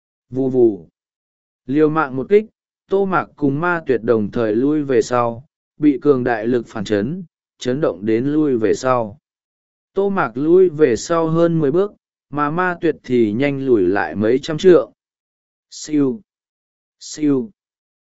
Vù vù! Liều mạng một kích, Tô Mạc cùng ma tuyệt đồng thời lui về sau, bị cường đại lực phản chấn, chấn động đến lui về sau. Tô Mạc lui về sau hơn mười bước, mà ma tuyệt thì nhanh lùi lại mấy trăm trượng. Siêu! Siêu!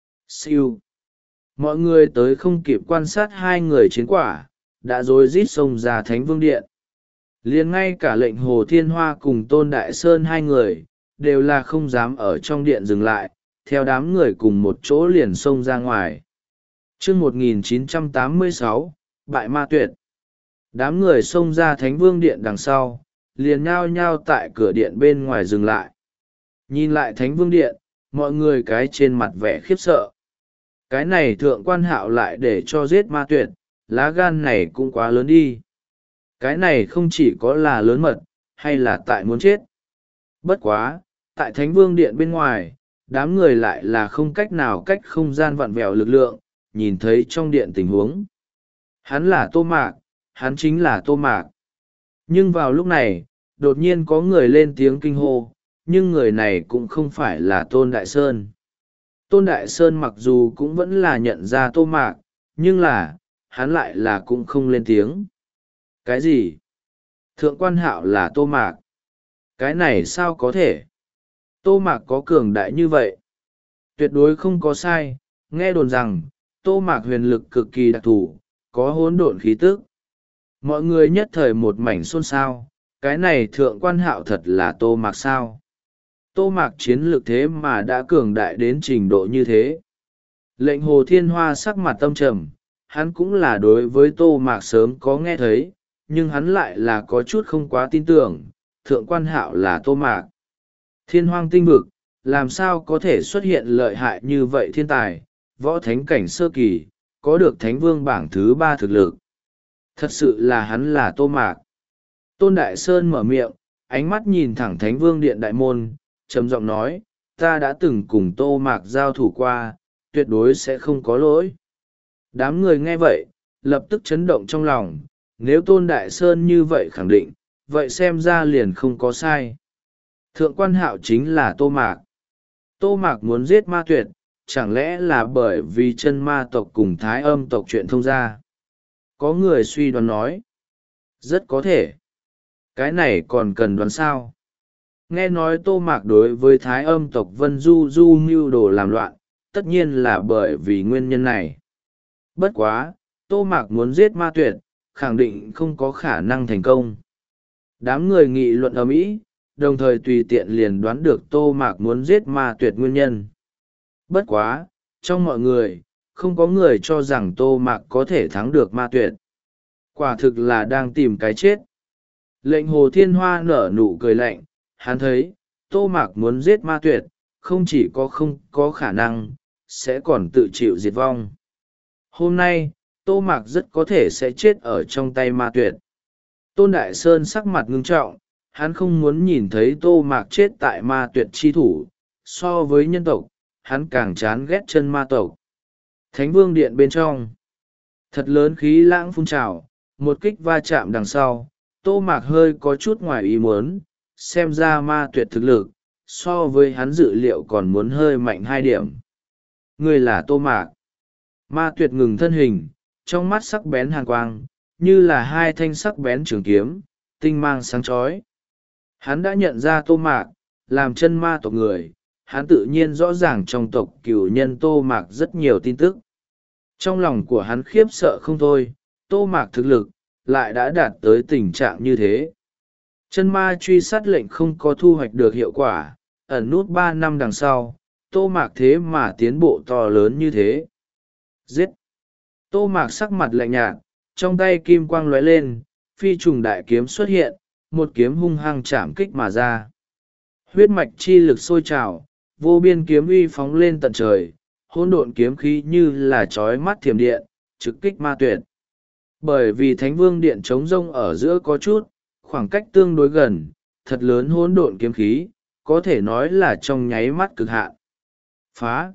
Siêu! Mọi người tới không kịp quan sát hai người chiến quả, đã rối rít xông ra Thánh Vương Điện. Liền ngay cả lệnh Hồ Thiên Hoa cùng Tôn Đại Sơn hai người, đều là không dám ở trong điện dừng lại, theo đám người cùng một chỗ liền xông ra ngoài. Chương một nghìn chín trăm tám mươi sáu, Bại Ma Tuyệt. Đám người xông ra Thánh Vương Điện đằng sau, liền nhao nhao tại cửa điện bên ngoài dừng lại. Nhìn lại Thánh Vương Điện, mọi người cái trên mặt vẻ khiếp sợ. Cái này thượng quan hạo lại để cho giết ma tuyệt, lá gan này cũng quá lớn đi. Cái này không chỉ có là lớn mật, hay là tại muốn chết. Bất quá, tại Thánh Vương Điện bên ngoài, đám người lại là không cách nào cách không gian vặn vẹo lực lượng, nhìn thấy trong điện tình huống. Hắn là Tô Mạc, hắn chính là Tô Mạc. Nhưng vào lúc này, đột nhiên có người lên tiếng kinh hô, nhưng người này cũng không phải là Tôn Đại Sơn. Tôn Đại Sơn mặc dù cũng vẫn là nhận ra Tô Mạc, nhưng là, hắn lại là cũng không lên tiếng. Cái gì? Thượng quan hạo là Tô Mạc. Cái này sao có thể? Tô Mạc có cường đại như vậy? Tuyệt đối không có sai, nghe đồn rằng, Tô Mạc huyền lực cực kỳ đặc thù, có hỗn độn khí tức. Mọi người nhất thời một mảnh xôn xao, cái này thượng quan hạo thật là Tô Mạc sao? Tô Mạc chiến lược thế mà đã cường đại đến trình độ như thế. Lệnh Hồ Thiên Hoa sắc mặt tâm trầm, hắn cũng là đối với Tô Mạc sớm có nghe thấy, nhưng hắn lại là có chút không quá tin tưởng, thượng quan hạo là Tô Mạc. Thiên hoang tinh vực, làm sao có thể xuất hiện lợi hại như vậy thiên tài, võ thánh cảnh sơ kỳ, có được thánh vương bảng thứ ba thực lực. Thật sự là hắn là Tô Mạc. Tôn Đại Sơn mở miệng, ánh mắt nhìn thẳng thánh vương điện đại môn, trầm giọng nói, ta đã từng cùng Tô Mạc giao thủ qua, tuyệt đối sẽ không có lỗi. Đám người nghe vậy, lập tức chấn động trong lòng, nếu Tôn Đại Sơn như vậy khẳng định, vậy xem ra liền không có sai. Thượng quan hạo chính là Tô Mạc. Tô Mạc muốn giết ma tuyệt, chẳng lẽ là bởi vì chân ma tộc cùng thái âm tộc chuyện thông ra? Có người suy đoán nói. Rất có thể. Cái này còn cần đoán sao? Nghe nói Tô Mạc đối với thái âm tộc Vân Du Du mưu đồ làm loạn, tất nhiên là bởi vì nguyên nhân này. Bất quá, Tô Mạc muốn giết ma tuyệt, khẳng định không có khả năng thành công. Đám người nghị luận ầm ĩ, đồng thời tùy tiện liền đoán được Tô Mạc muốn giết ma tuyệt nguyên nhân. Bất quá, trong mọi người, không có người cho rằng Tô Mạc có thể thắng được ma tuyệt. Quả thực là đang tìm cái chết. Lệnh Hồ Thiên Hoa nở nụ cười lạnh, hắn thấy, Tô Mạc muốn giết ma tuyệt, không chỉ có không có khả năng, sẽ còn tự chịu diệt vong. Hôm nay, Tô Mạc rất có thể sẽ chết ở trong tay ma tuyệt. Tôn Đại Sơn sắc mặt ngưng trọng, hắn không muốn nhìn thấy Tô Mạc chết tại ma tuyệt chi thủ, so với nhân tộc, hắn càng chán ghét chân ma tộc. Thánh Vương Điện bên trong, thật lớn khí lãng phun trào, một kích va chạm đằng sau, Tô Mạc hơi có chút ngoài ý muốn, xem ra ma tuyệt thực lực, so với hắn dự liệu còn muốn hơi mạnh hai điểm. Người là Tô Mạc. Ma tuyệt ngừng thân hình, trong mắt sắc bén hàn quang, như là hai thanh sắc bén trường kiếm, tinh mang sáng chói. Hắn đã nhận ra Tô Mạc, làm chân ma tộc người, hắn tự nhiên rõ ràng trong tộc cửu nhân Tô Mạc rất nhiều tin tức. Trong lòng của hắn khiếp sợ không thôi, Tô Mạc thực lực, lại đã đạt tới tình trạng như thế. Chân ma truy sát lệnh không có thu hoạch được hiệu quả, ẩn nút ba năm đằng sau, Tô Mạc thế mà tiến bộ to lớn như thế. Giết! Tô Mạc sắc mặt lạnh nhạt, trong tay kim quang lóe lên, phi trùng đại kiếm xuất hiện, một kiếm hung hăng chạm kích mà ra. Huyết mạch chi lực sôi trào, vô biên kiếm uy phóng lên tận trời, hỗn độn kiếm khí như là trói mắt thiểm điện, trực kích ma tuyệt. Bởi vì Thánh Vương Điện trống rông ở giữa có chút, khoảng cách tương đối gần, thật lớn hỗn độn kiếm khí, có thể nói là trong nháy mắt cực hạn. Phá!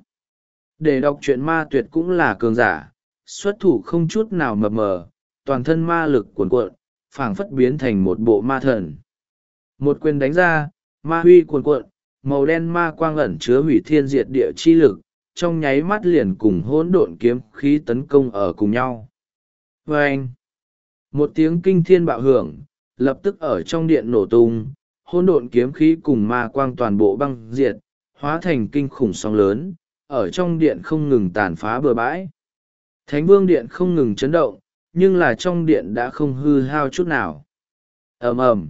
Để đọc truyện ma tuyệt cũng là cường giả, xuất thủ không chút nào mập mờ, toàn thân ma lực cuồn cuộn, phảng phất biến thành một bộ ma thần. Một quyền đánh ra, ma huy cuồn cuộn, màu đen ma quang ẩn chứa hủy thiên diệt địa chi lực, trong nháy mắt liền cùng hỗn độn kiếm khí tấn công ở cùng nhau. Vâng! Một tiếng kinh thiên bạo hưởng, lập tức ở trong điện nổ tung, hỗn độn kiếm khí cùng ma quang toàn bộ băng diệt, hóa thành kinh khủng sóng lớn, ở trong điện không ngừng tàn phá bừa bãi. Thánh Vương Điện không ngừng chấn động, nhưng là trong điện đã không hư hao chút nào. Ầm ầm,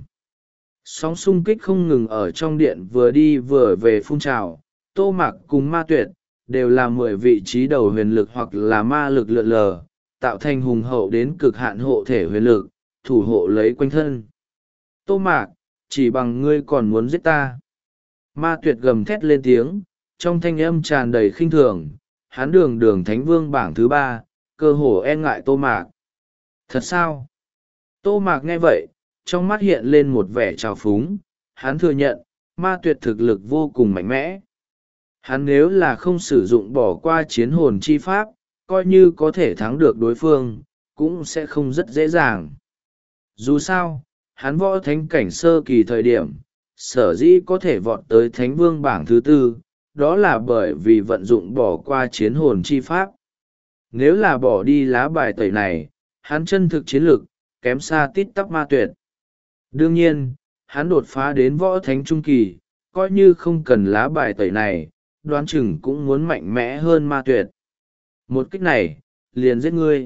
sóng xung kích không ngừng ở trong điện vừa đi vừa về phun trào. Tô Mạc cùng ma tuyệt, đều là mười vị trí đầu huyền lực hoặc là ma lực lượn lờ, tạo thành hùng hậu đến cực hạn hộ thể huyền lực, thủ hộ lấy quanh thân. Tô Mạc, chỉ bằng ngươi còn muốn giết ta. Ma tuyệt gầm thét lên tiếng, trong thanh âm tràn đầy khinh thường, hắn đường đường thánh vương bảng thứ ba, cơ hồ e ngại Tô Mạc. Thật sao? Tô Mạc nghe vậy, trong mắt hiện lên một vẻ trào phúng, hắn thừa nhận, ma tuyệt thực lực vô cùng mạnh mẽ. Hắn nếu là không sử dụng bỏ qua chiến hồn chi pháp, coi như có thể thắng được đối phương, cũng sẽ không rất dễ dàng. Dù sao, hắn võ thánh cảnh sơ kỳ thời điểm, sở dĩ có thể vọt tới thánh vương bảng thứ tư, đó là bởi vì vận dụng bỏ qua chiến hồn chi pháp. Nếu là bỏ đi lá bài tẩy này, hắn chân thực chiến lực, kém xa tít tắp ma tuyệt. Đương nhiên, hắn đột phá đến võ thánh trung kỳ, coi như không cần lá bài tẩy này, đoán chừng cũng muốn mạnh mẽ hơn ma tuyệt. Một cách này, liền giết ngươi.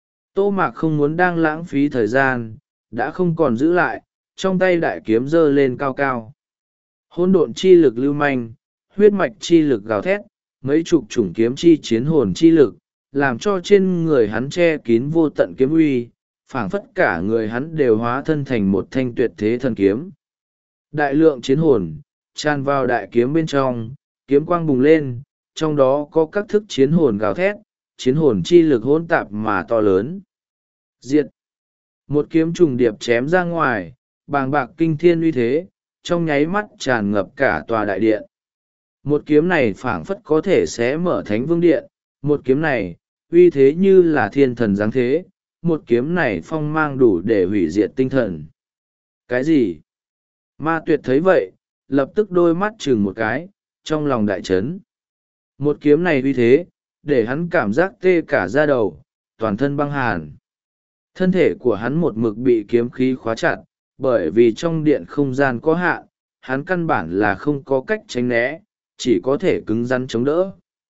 Tô Mạc không muốn đang lãng phí thời gian, đã không còn giữ lại, trong tay đại kiếm giơ lên cao cao. Hỗn độn chi lực lưu manh, huyết mạch chi lực gào thét, mấy chục chủng kiếm chi chiến hồn chi lực, làm cho trên người hắn che kín vô tận kiếm uy, phảng phất cả người hắn đều hóa thân thành một thanh tuyệt thế thần kiếm. Đại lượng chiến hồn, tràn vào đại kiếm bên trong, kiếm quang bùng lên, trong đó có các thức chiến hồn gào thét, chiến hồn chi lực hỗn tạp mà to lớn. Diệt! Một kiếm trùng điệp chém ra ngoài, bàng bạc kinh thiên uy thế, trong nháy mắt tràn ngập cả tòa đại điện. Một kiếm này phảng phất có thể xé mở thánh vương điện, một kiếm này, uy thế như là thiên thần giáng thế, một kiếm này phong mang đủ để hủy diệt tinh thần. Cái gì? Ma Tuyệt thấy vậy, lập tức đôi mắt chừng một cái, trong lòng đại chấn. Một kiếm này uy thế, để hắn cảm giác tê cả da đầu, toàn thân băng hàn. Thân thể của hắn một mực bị kiếm khí khóa chặt, bởi vì trong điện không gian có hạn, hắn căn bản là không có cách tránh né, chỉ có thể cứng rắn chống đỡ.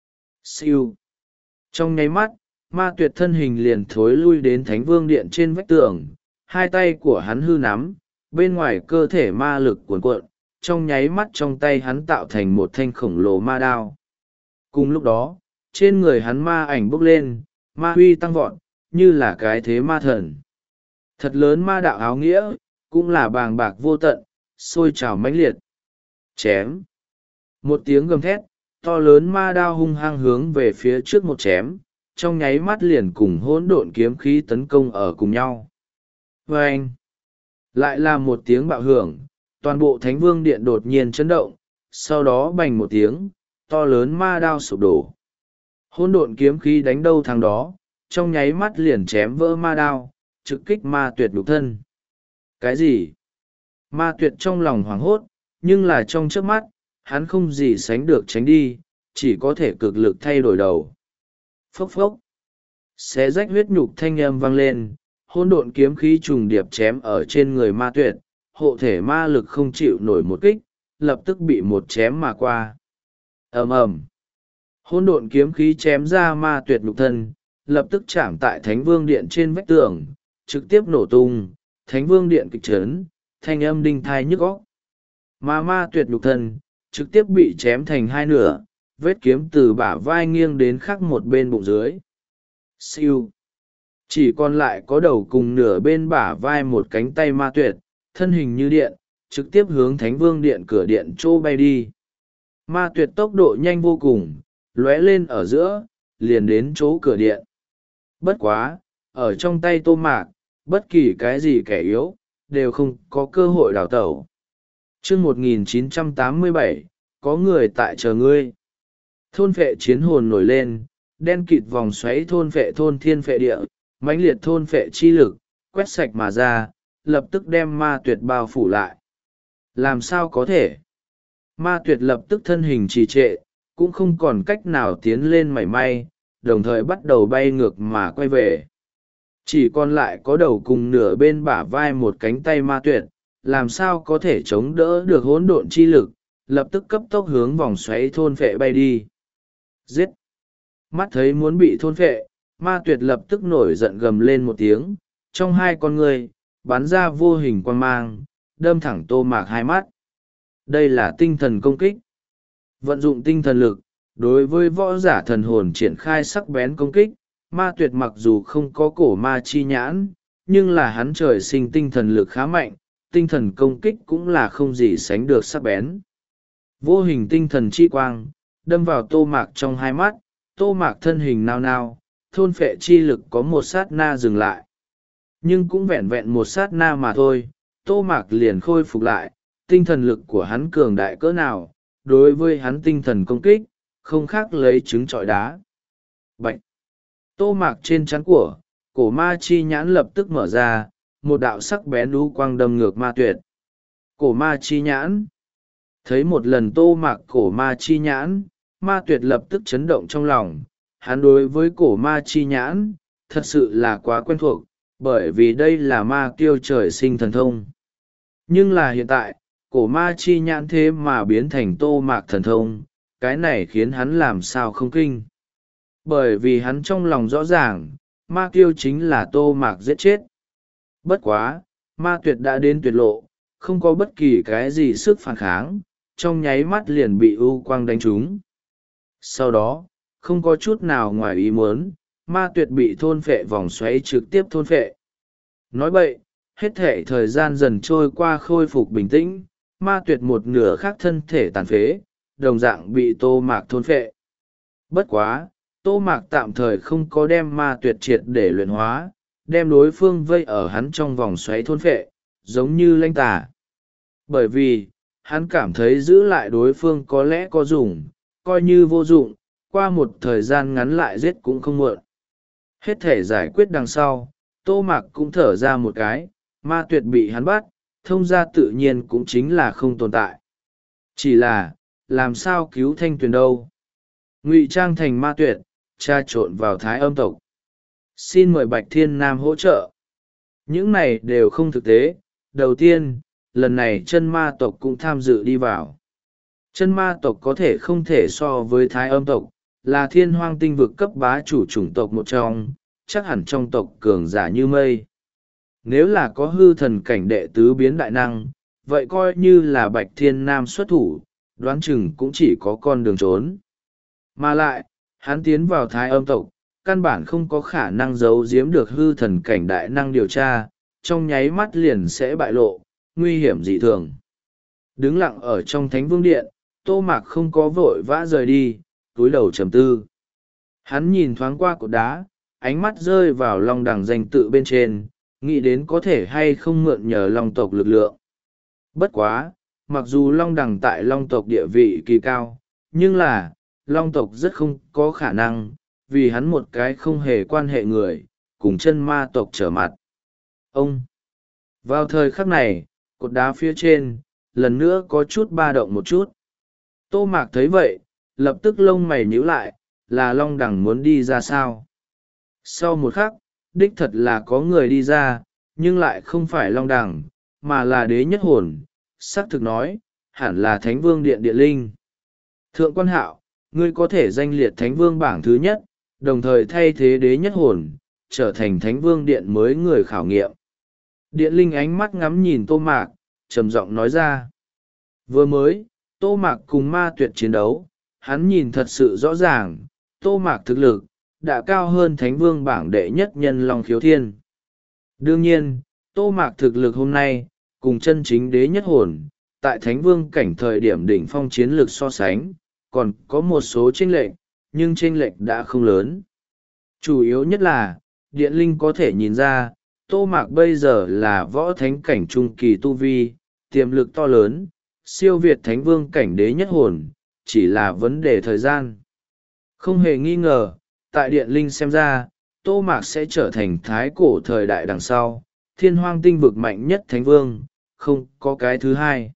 Siêu. Trong nháy mắt, Ma Tuyệt thân hình liền thối lui đến Thánh Vương Điện trên vách tường, hai tay của hắn hư nắm, bên ngoài cơ thể ma lực cuồn cuộn, trong nháy mắt trong tay hắn tạo thành một thanh khổng lồ ma đao. Cùng lúc đó, trên người hắn ma ảnh bốc lên, ma huy tăng vọt, như là cái thế ma thần. Thật lớn ma đạo áo nghĩa, cũng là bàng bạc vô tận, sôi trào mãnh liệt. Chém. Một tiếng gầm thét, to lớn ma đao hung hăng hướng về phía trước một chém, trong nháy mắt liền cùng hỗn độn kiếm khí tấn công ở cùng nhau. Và anh, lại là một tiếng bạo hưởng, toàn bộ Thánh Vương Điện đột nhiên chấn động, sau đó bành một tiếng, to lớn ma đao sụp đổ. Hỗn độn kiếm khí đánh đâu thằng đó, trong nháy mắt liền chém vỡ ma đao, trực kích Ma Tuyệt nhục thân. Cái gì? Ma Tuyệt trong lòng hoảng hốt, nhưng là trong trước mắt, hắn không gì sánh được tránh đi, chỉ có thể cực lực thay đổi đầu. Phốc phốc. Xé rách huyết nhục thanh âm vang lên, hỗn độn kiếm khí trùng điệp chém ở trên người Ma Tuyệt, hộ thể ma lực không chịu nổi một kích, lập tức bị một chém mà qua. Ầm ầm. Hỗn độn kiếm khí chém ra Ma Tuyệt nhục thân, lập tức chạm tại Thánh Vương Điện trên vách tường, trực tiếp nổ tung, Thánh Vương Điện kịch chấn, thanh âm đinh thai nhức óc. Mà Ma Tuyệt nhục thân, trực tiếp bị chém thành hai nửa, vết kiếm từ bả vai nghiêng đến khắc một bên bụng dưới. Siêu. Chỉ còn lại có đầu cùng nửa bên bả vai một cánh tay Ma Tuyệt, thân hình như điện, trực tiếp hướng Thánh Vương Điện cửa điện chỗ bay đi. Ma Tuyệt tốc độ nhanh vô cùng, lóe lên ở giữa, liền đến chỗ cửa điện. Bất quá, ở trong tay Tô Mạc, bất kỳ cái gì kẻ yếu, đều không có cơ hội đào tẩu. Chương một nghìn chín trăm tám mươi bảy, có người tại chờ ngươi. Thôn phệ chiến hồn nổi lên, đen kịt vòng xoáy thôn phệ thôn thiên phệ địa, mãnh liệt thôn phệ chi lực, quét sạch mà ra, lập tức đem Ma Tuyệt bao phủ lại. Làm sao có thể? Ma Tuyệt lập tức thân hình trì trệ, cũng không còn cách nào tiến lên mảy may, đồng thời bắt đầu bay ngược mà quay về. Chỉ còn lại có đầu cùng nửa bên bả vai một cánh tay Ma Tuyệt, làm sao có thể chống đỡ được hỗn độn chi lực, lập tức cấp tốc hướng vòng xoáy thôn phệ bay đi. Giết! Mắt thấy muốn bị thôn phệ, Ma Tuyệt lập tức nổi giận gầm lên một tiếng, trong hai con người, bắn ra vô hình quang mang, đâm thẳng Tô Mạc hai mắt. Đây là tinh thần công kích. Vận dụng tinh thần lực, đối với võ giả thần hồn triển khai sắc bén công kích, Ma Tuyệt mặc dù không có cổ ma chi nhãn, nhưng là hắn trời sinh tinh thần lực khá mạnh, tinh thần công kích cũng là không gì sánh được sắc bén. Vô hình tinh thần chi quang, đâm vào Tô Mạc trong hai mắt, Tô Mạc thân hình nao nao, thôn phệ chi lực có một sát na dừng lại. Nhưng cũng vẹn vẹn một sát na mà thôi, Tô Mạc liền khôi phục lại, tinh thần lực của hắn cường đại cỡ nào, đối với hắn tinh thần công kích, không khác lấy trứng trọi đá. Bạch! Tô Mạc trên trán của, cổ ma chi nhãn lập tức mở ra, một đạo sắc bén đu quang đâm ngược Ma Tuyệt. Cổ ma chi nhãn! Thấy một lần Tô Mạc cổ ma chi nhãn, Ma Tuyệt lập tức chấn động trong lòng, hắn đối với cổ ma chi nhãn, thật sự là quá quen thuộc, bởi vì đây là ma kiêu trời sinh thần thông. Nhưng là hiện tại, cổ ma chi nhãn thế mà biến thành Tô Mạc thần thông, cái này khiến hắn làm sao không kinh. Bởi vì hắn trong lòng rõ ràng, ma kiêu chính là Tô Mạc giết chết. Bất quá, Ma Tuyệt đã đến tuyệt lộ, không có bất kỳ cái gì sức phản kháng, trong nháy mắt liền bị u quang đánh trúng. Sau đó không có chút nào ngoài ý muốn, ma tuyệt bị thôn phệ vòng xoáy trực tiếp thôn phệ. Nói vậy, hết thể thời gian dần trôi qua khôi phục bình tĩnh, ma tuyệt một nửa khác thân thể tàn phế, đồng dạng bị tô mạc thôn phệ. Bất quá, tô mạc tạm thời không có đem ma tuyệt triệt để luyện hóa, đem đối phương vây ở hắn trong vòng xoáy thôn phệ, giống như lanh tà. Bởi vì, hắn cảm thấy giữ lại đối phương có lẽ có dùng, coi như vô dụng, qua một thời gian ngắn lại giết cũng không muộn. Hết thể giải quyết đằng sau, tô mạc cũng thở ra một cái, ma tuyệt bị hắn bắt, thông ra tự nhiên cũng chính là không tồn tại. Chỉ là, làm sao cứu thanh tuyền đâu? Ngụy trang thành ma tuyệt, tra trộn vào thái âm tộc. Xin mời Bạch Thiên Nam hỗ trợ. Những này đều không thực tế. Đầu tiên, lần này chân ma tộc cũng tham dự đi vào. Chân ma tộc có thể không thể so với thái âm tộc, là thiên hoang tinh vực cấp bá chủ chủng tộc một trong, chắc hẳn trong tộc cường giả như mây. Nếu là có hư thần cảnh đệ tứ biến đại năng, vậy coi như là Bạch Thiên Nam xuất thủ, đoán chừng cũng chỉ có con đường trốn. Mà lại, hắn tiến vào thái âm tộc, căn bản không có khả năng giấu giếm được hư thần cảnh đại năng điều tra, trong nháy mắt liền sẽ bại lộ, nguy hiểm dị thường. Đứng lặng ở trong thánh vương điện, tô mạc không có vội vã rời đi, túi đầu trầm tư. Hắn nhìn thoáng qua cột đá, ánh mắt rơi vào long đằng danh tự bên trên, nghĩ đến có thể hay không mượn nhờ long tộc lực lượng. Bất quá, mặc dù long đằng tại long tộc địa vị kỳ cao, nhưng là, long tộc rất không có khả năng, vì hắn một cái không hề quan hệ người, cùng chân ma tộc trở mặt. Ông! Vào thời khắc này, cột đá phía trên, lần nữa có chút ba động một chút. Tô Mạc thấy vậy, lập tức lông mày nhíu lại, là long đằng muốn đi ra sao? Sau một khắc, đích thật là có người đi ra, nhưng lại không phải long đằng, mà là đế nhất hồn, xác thực nói, hẳn là Thánh Vương Điện Điện Linh. Thượng quan Hạo, ngươi có thể danh liệt Thánh Vương bảng thứ nhất, đồng thời thay thế đế nhất hồn, trở thành Thánh Vương Điện mới người khảo nghiệm. Điện Linh ánh mắt ngắm nhìn Tô Mạc, trầm giọng nói ra. Vừa mới, Tô Mạc cùng ma tuyệt chiến đấu, hắn nhìn thật sự rõ ràng, Tô Mạc thực lực, đã cao hơn Thánh Vương bảng đệ nhất nhân Long Khiếu Thiên. Đương nhiên, Tô Mạc thực lực hôm nay, cùng chân chính đế nhất hồn, tại Thánh Vương cảnh thời điểm đỉnh phong chiến lực so sánh, còn có một số chênh lệch, nhưng chênh lệch đã không lớn. Chủ yếu nhất là, Điện Linh có thể nhìn ra, Tô Mạc bây giờ là võ thánh cảnh trung kỳ tu vi, tiềm lực to lớn, siêu việt Thánh Vương cảnh đế nhất hồn, chỉ là vấn đề thời gian. Không hề nghi ngờ, tại Điện Linh xem ra, Tô Mạc sẽ trở thành thái cổ thời đại đằng sau, thiên hoang tinh vực mạnh nhất Thánh Vương, không có cái thứ hai.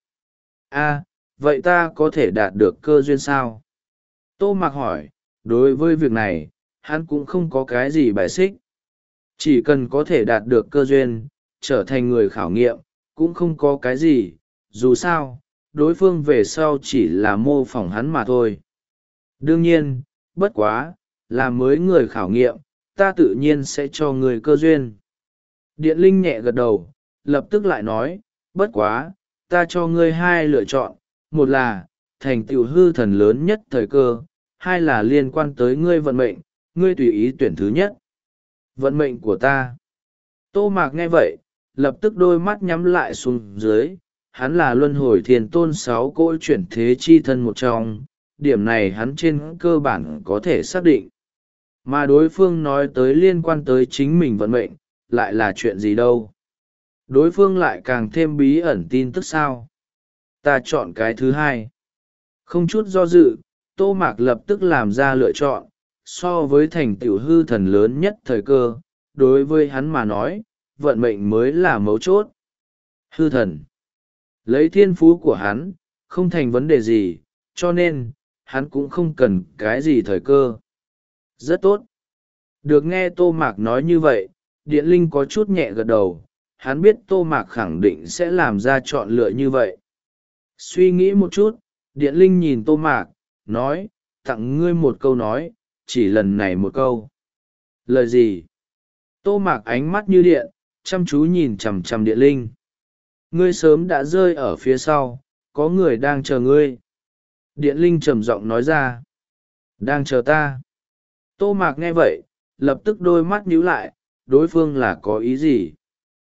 A, vậy ta có thể đạt được cơ duyên sao? Tô Mạc hỏi, đối với việc này, hắn cũng không có cái gì bài xích. Chỉ cần có thể đạt được cơ duyên, trở thành người khảo nghiệm, cũng không có cái gì, dù sao, đối phương về sau chỉ là mô phỏng hắn mà thôi. Đương nhiên, bất quá, là mới người khảo nghiệm, ta tự nhiên sẽ cho người cơ duyên. Điện Linh nhẹ gật đầu, lập tức lại nói, bất quá, ta cho ngươi hai lựa chọn, một là, thành tựu hư thần lớn nhất thời cơ, hai là liên quan tới ngươi vận mệnh, ngươi tùy ý tuyển thứ nhất. Vận mệnh của ta. Tô Mạc nghe vậy, lập tức đôi mắt nhắm lại xuống dưới, hắn là luân hồi thiền tôn sáu cỗ chuyển thế chi thân một trong, điểm này hắn trên cơ bản có thể xác định. Mà đối phương nói tới liên quan tới chính mình vận mệnh, lại là chuyện gì đâu. Đối phương lại càng thêm bí ẩn tin tức sao. Ta chọn cái thứ hai. Không chút do dự, Tô Mạc lập tức làm ra lựa chọn, so với thành tựu hư thần lớn nhất thời cơ, đối với hắn mà nói, vận mệnh mới là mấu chốt. Hư thần. Lấy thiên phú của hắn, không thành vấn đề gì, cho nên, hắn cũng không cần cái gì thời cơ. Rất tốt. Được nghe Tô Mạc nói như vậy, Điện Linh có chút nhẹ gật đầu, hắn biết Tô Mạc khẳng định sẽ làm ra chọn lựa như vậy. Suy nghĩ một chút, Điện Linh nhìn Tô Mạc, nói, tặng ngươi một câu nói, chỉ lần này một câu. Lời gì? Tô Mạc ánh mắt như điện, chăm chú nhìn chằm chằm Điện Linh. Ngươi sớm đã rơi ở phía sau, có người đang chờ ngươi. Điện Linh trầm giọng nói ra. Đang chờ ta. Tô Mạc nghe vậy, lập tức đôi mắt nhíu lại, đối phương là có ý gì?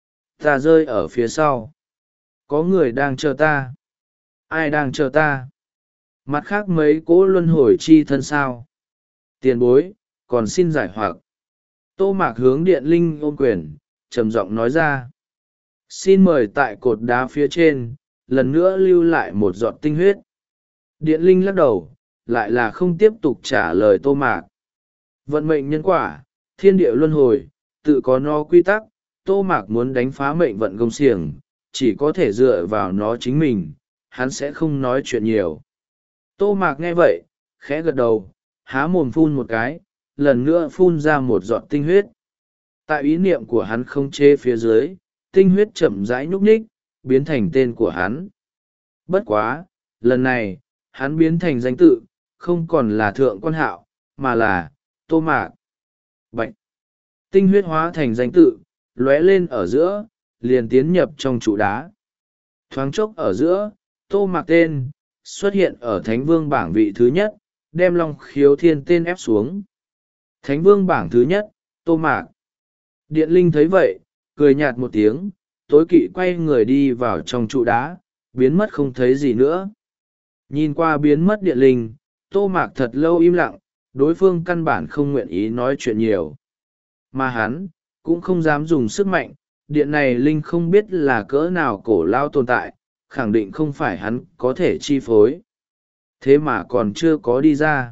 Ta rơi ở phía sau. Có người đang chờ ta. Ai đang chờ ta? Mặt khác mấy cỗ luân hồi chi thân sao? Tiền bối, còn xin giải hoặc. Tô Mạc hướng Điện Linh ôm quyền, trầm giọng nói ra. Xin mời tại cột đá phía trên, lần nữa lưu lại một giọt tinh huyết. Điện Linh lắc đầu, lại là không tiếp tục trả lời Tô Mạc. Vận mệnh nhân quả, thiên địa luân hồi, tự có nó quy tắc. Tô Mạc muốn đánh phá mệnh vận công xiềng, chỉ có thể dựa vào nó chính mình, hắn sẽ không nói chuyện nhiều. Tô Mạc nghe vậy, khẽ gật đầu, há mồm phun một cái, lần nữa phun ra một giọt tinh huyết. Tại ý niệm của hắn không chế phía dưới, tinh huyết chậm rãi nhúc nhích, biến thành tên của hắn. Bất quá, lần này, hắn biến thành danh tự, không còn là Thượng Quan Hạo, mà là Tô Mạc. Bạch! Tinh huyết hóa thành danh tự, lóe lên ở giữa, liền tiến nhập trong trụ đá. Thoáng chốc ở giữa, Tô Mạc tên, xuất hiện ở Thánh Vương bảng vị thứ nhất, đem Long Khiếu Thiên tên ép xuống. Thánh Vương bảng thứ nhất, Tô Mạc. Điện Linh thấy vậy, cười nhạt một tiếng, tối kỵ quay người đi vào trong trụ đá, biến mất không thấy gì nữa. Nhìn qua biến mất Điện Linh, Tô Mạc thật lâu im lặng, đối phương căn bản không nguyện ý nói chuyện nhiều. Mà hắn, cũng không dám dùng sức mạnh, điện này Linh không biết là cỡ nào cổ lao tồn tại, khẳng định không phải hắn có thể chi phối. Thế mà còn chưa có đi ra.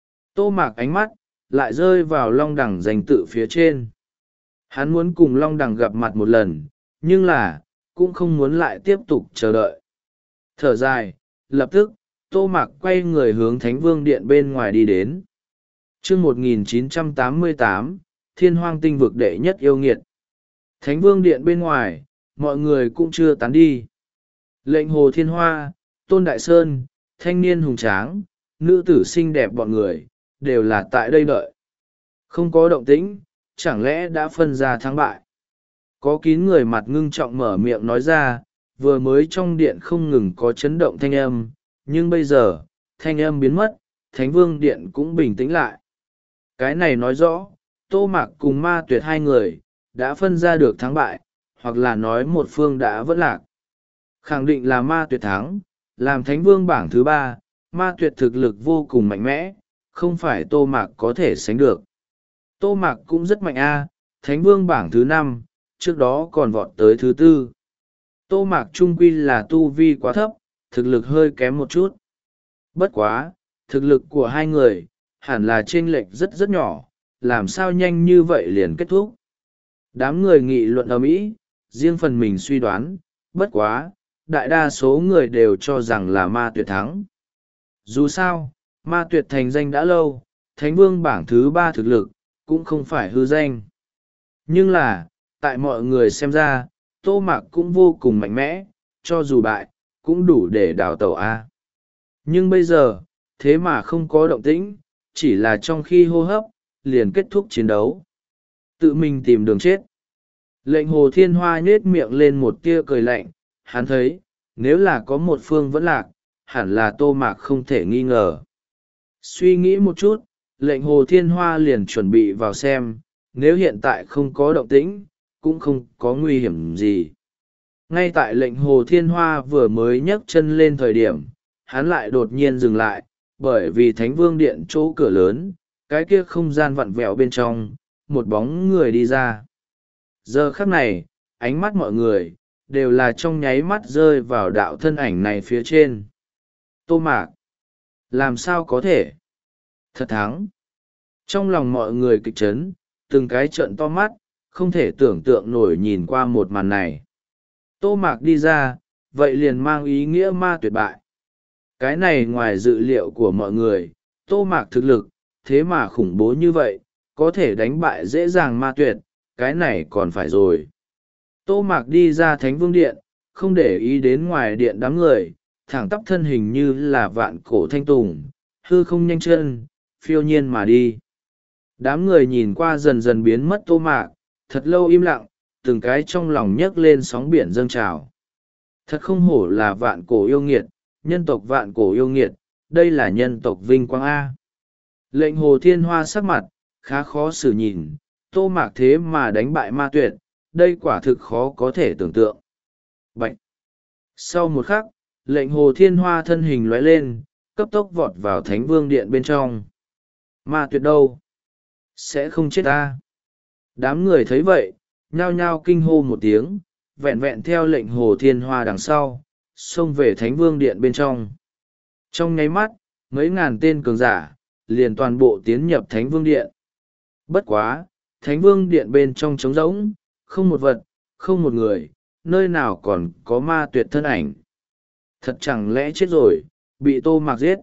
Tô Mạc ánh mắt, lại rơi vào Long Đằng danh tự phía trên. Hắn muốn cùng Long Đằng gặp mặt một lần, nhưng là, cũng không muốn lại tiếp tục chờ đợi. Thở dài, lập tức, Tô Mạc quay người hướng Thánh Vương Điện bên ngoài đi đến. chương một nghìn chín trăm tám mươi tám, Thiên Hoang Tinh Vực đệ nhất yêu nghiệt. Thánh Vương Điện bên ngoài, mọi người cũng chưa tán đi. Lệnh Hồ Thiên Hoa, Tôn Đại Sơn, thanh niên hùng tráng, nữ tử xinh đẹp bọn người, đều là tại đây đợi. Không có động tĩnh, chẳng lẽ đã phân ra thắng bại. Có kín người mặt ngưng trọng mở miệng nói ra, vừa mới trong điện không ngừng có chấn động thanh âm, nhưng bây giờ, thanh âm biến mất, Thánh Vương Điện cũng bình tĩnh lại. Cái này nói rõ, Tô Mạc cùng Ma Tuyệt hai người, đã phân ra được thắng bại, hoặc là nói một phương đã vẫn lạc. Khẳng định là Ma Tuyệt thắng, làm Thánh Vương bảng thứ ba, Ma Tuyệt thực lực vô cùng mạnh mẽ, không phải Tô Mạc có thể sánh được. Tô Mạc cũng rất mạnh a, Thánh Vương bảng thứ năm, trước đó còn vọt tới thứ tư. Tô Mạc trung quy là tu vi quá thấp, thực lực hơi kém một chút. Bất quá, thực lực của hai người, hẳn là chênh lệch rất rất nhỏ, làm sao nhanh như vậy liền kết thúc. Đám người nghị luận ầm ĩ, riêng phần mình suy đoán, bất quá, đại đa số người đều cho rằng là Ma Tuyệt thắng. Dù sao, Ma Tuyệt thành danh đã lâu, Thánh Vương bảng thứ ba thực lực, cũng không phải hư danh. Nhưng là, tại mọi người xem ra, Tô Mạc cũng vô cùng mạnh mẽ, cho dù bại, cũng đủ để đào tẩu A. Nhưng bây giờ, thế mà không có động tĩnh, chỉ là trong khi hô hấp, liền kết thúc chiến đấu. Tự mình tìm đường chết. Lệnh Hồ Thiên Hoa nhết miệng lên một tia cười lạnh, hắn thấy, nếu là có một phương vẫn lạc, hẳn là Tô Mạc không thể nghi ngờ. Suy nghĩ một chút, lệnh Hồ Thiên Hoa liền chuẩn bị vào xem, nếu hiện tại không có động tĩnh, cũng không có nguy hiểm gì. Ngay tại lệnh Hồ Thiên Hoa vừa mới nhấc chân lên thời điểm, hắn lại đột nhiên dừng lại, bởi vì Thánh Vương Điện chỗ cửa lớn, cái kia không gian vặn vẹo bên trong, một bóng người đi ra. Giờ khắc này, ánh mắt mọi người, đều là trong nháy mắt rơi vào đạo thân ảnh này phía trên. Tô Mạc! Làm sao có thể? Thật thắng! Trong lòng mọi người kịch chấn, từng cái trợn to mắt, không thể tưởng tượng nổi nhìn qua một màn này. Tô Mạc đi ra, vậy liền mang ý nghĩa Ma Tuyệt bại. Cái này ngoài dự liệu của mọi người, Tô Mạc thực lực, thế mà khủng bố như vậy, có thể đánh bại dễ dàng Ma Tuyệt, cái này còn phải rồi. Tô Mạc đi ra Thánh Vương Điện, không để ý đến ngoài điện đám người, thẳng tắp thân hình như là vạn cổ thanh tùng, hư không nhanh chân, phiêu nhiên mà đi. Đám người nhìn qua dần dần biến mất Tô Mạc, thật lâu im lặng, từng cái trong lòng nhấc lên sóng biển dâng trào. Thật không hổ là vạn cổ yêu nghiệt, nhân tộc vạn cổ yêu nghiệt, đây là nhân tộc vinh quang A. Lệnh Hồ Thiên Hoa sắc mặt khá khó xử nhìn, Tô Mạc thế mà đánh bại Ma Tuyệt, đây quả thực khó có thể tưởng tượng. Bạch! Sau một khắc, lệnh Hồ Thiên Hoa thân hình lóe lên, cấp tốc vọt vào Thánh Vương Điện bên trong. Ma Tuyệt đâu? Sẽ không chết ta. Đám người thấy vậy, nhao nhao kinh hô một tiếng, vẹn vẹn theo lệnh Hồ Thiên Hoa đằng sau, xông về Thánh Vương Điện bên trong. Trong nháy mắt, mấy ngàn tên cường giả, liền toàn bộ tiến nhập Thánh Vương Điện. Bất quá, Thánh Vương Điện bên trong trống rỗng, không một vật, không một người, nơi nào còn có Ma Tuyệt thân ảnh. Thật chẳng lẽ chết rồi, bị Tô Mạc giết.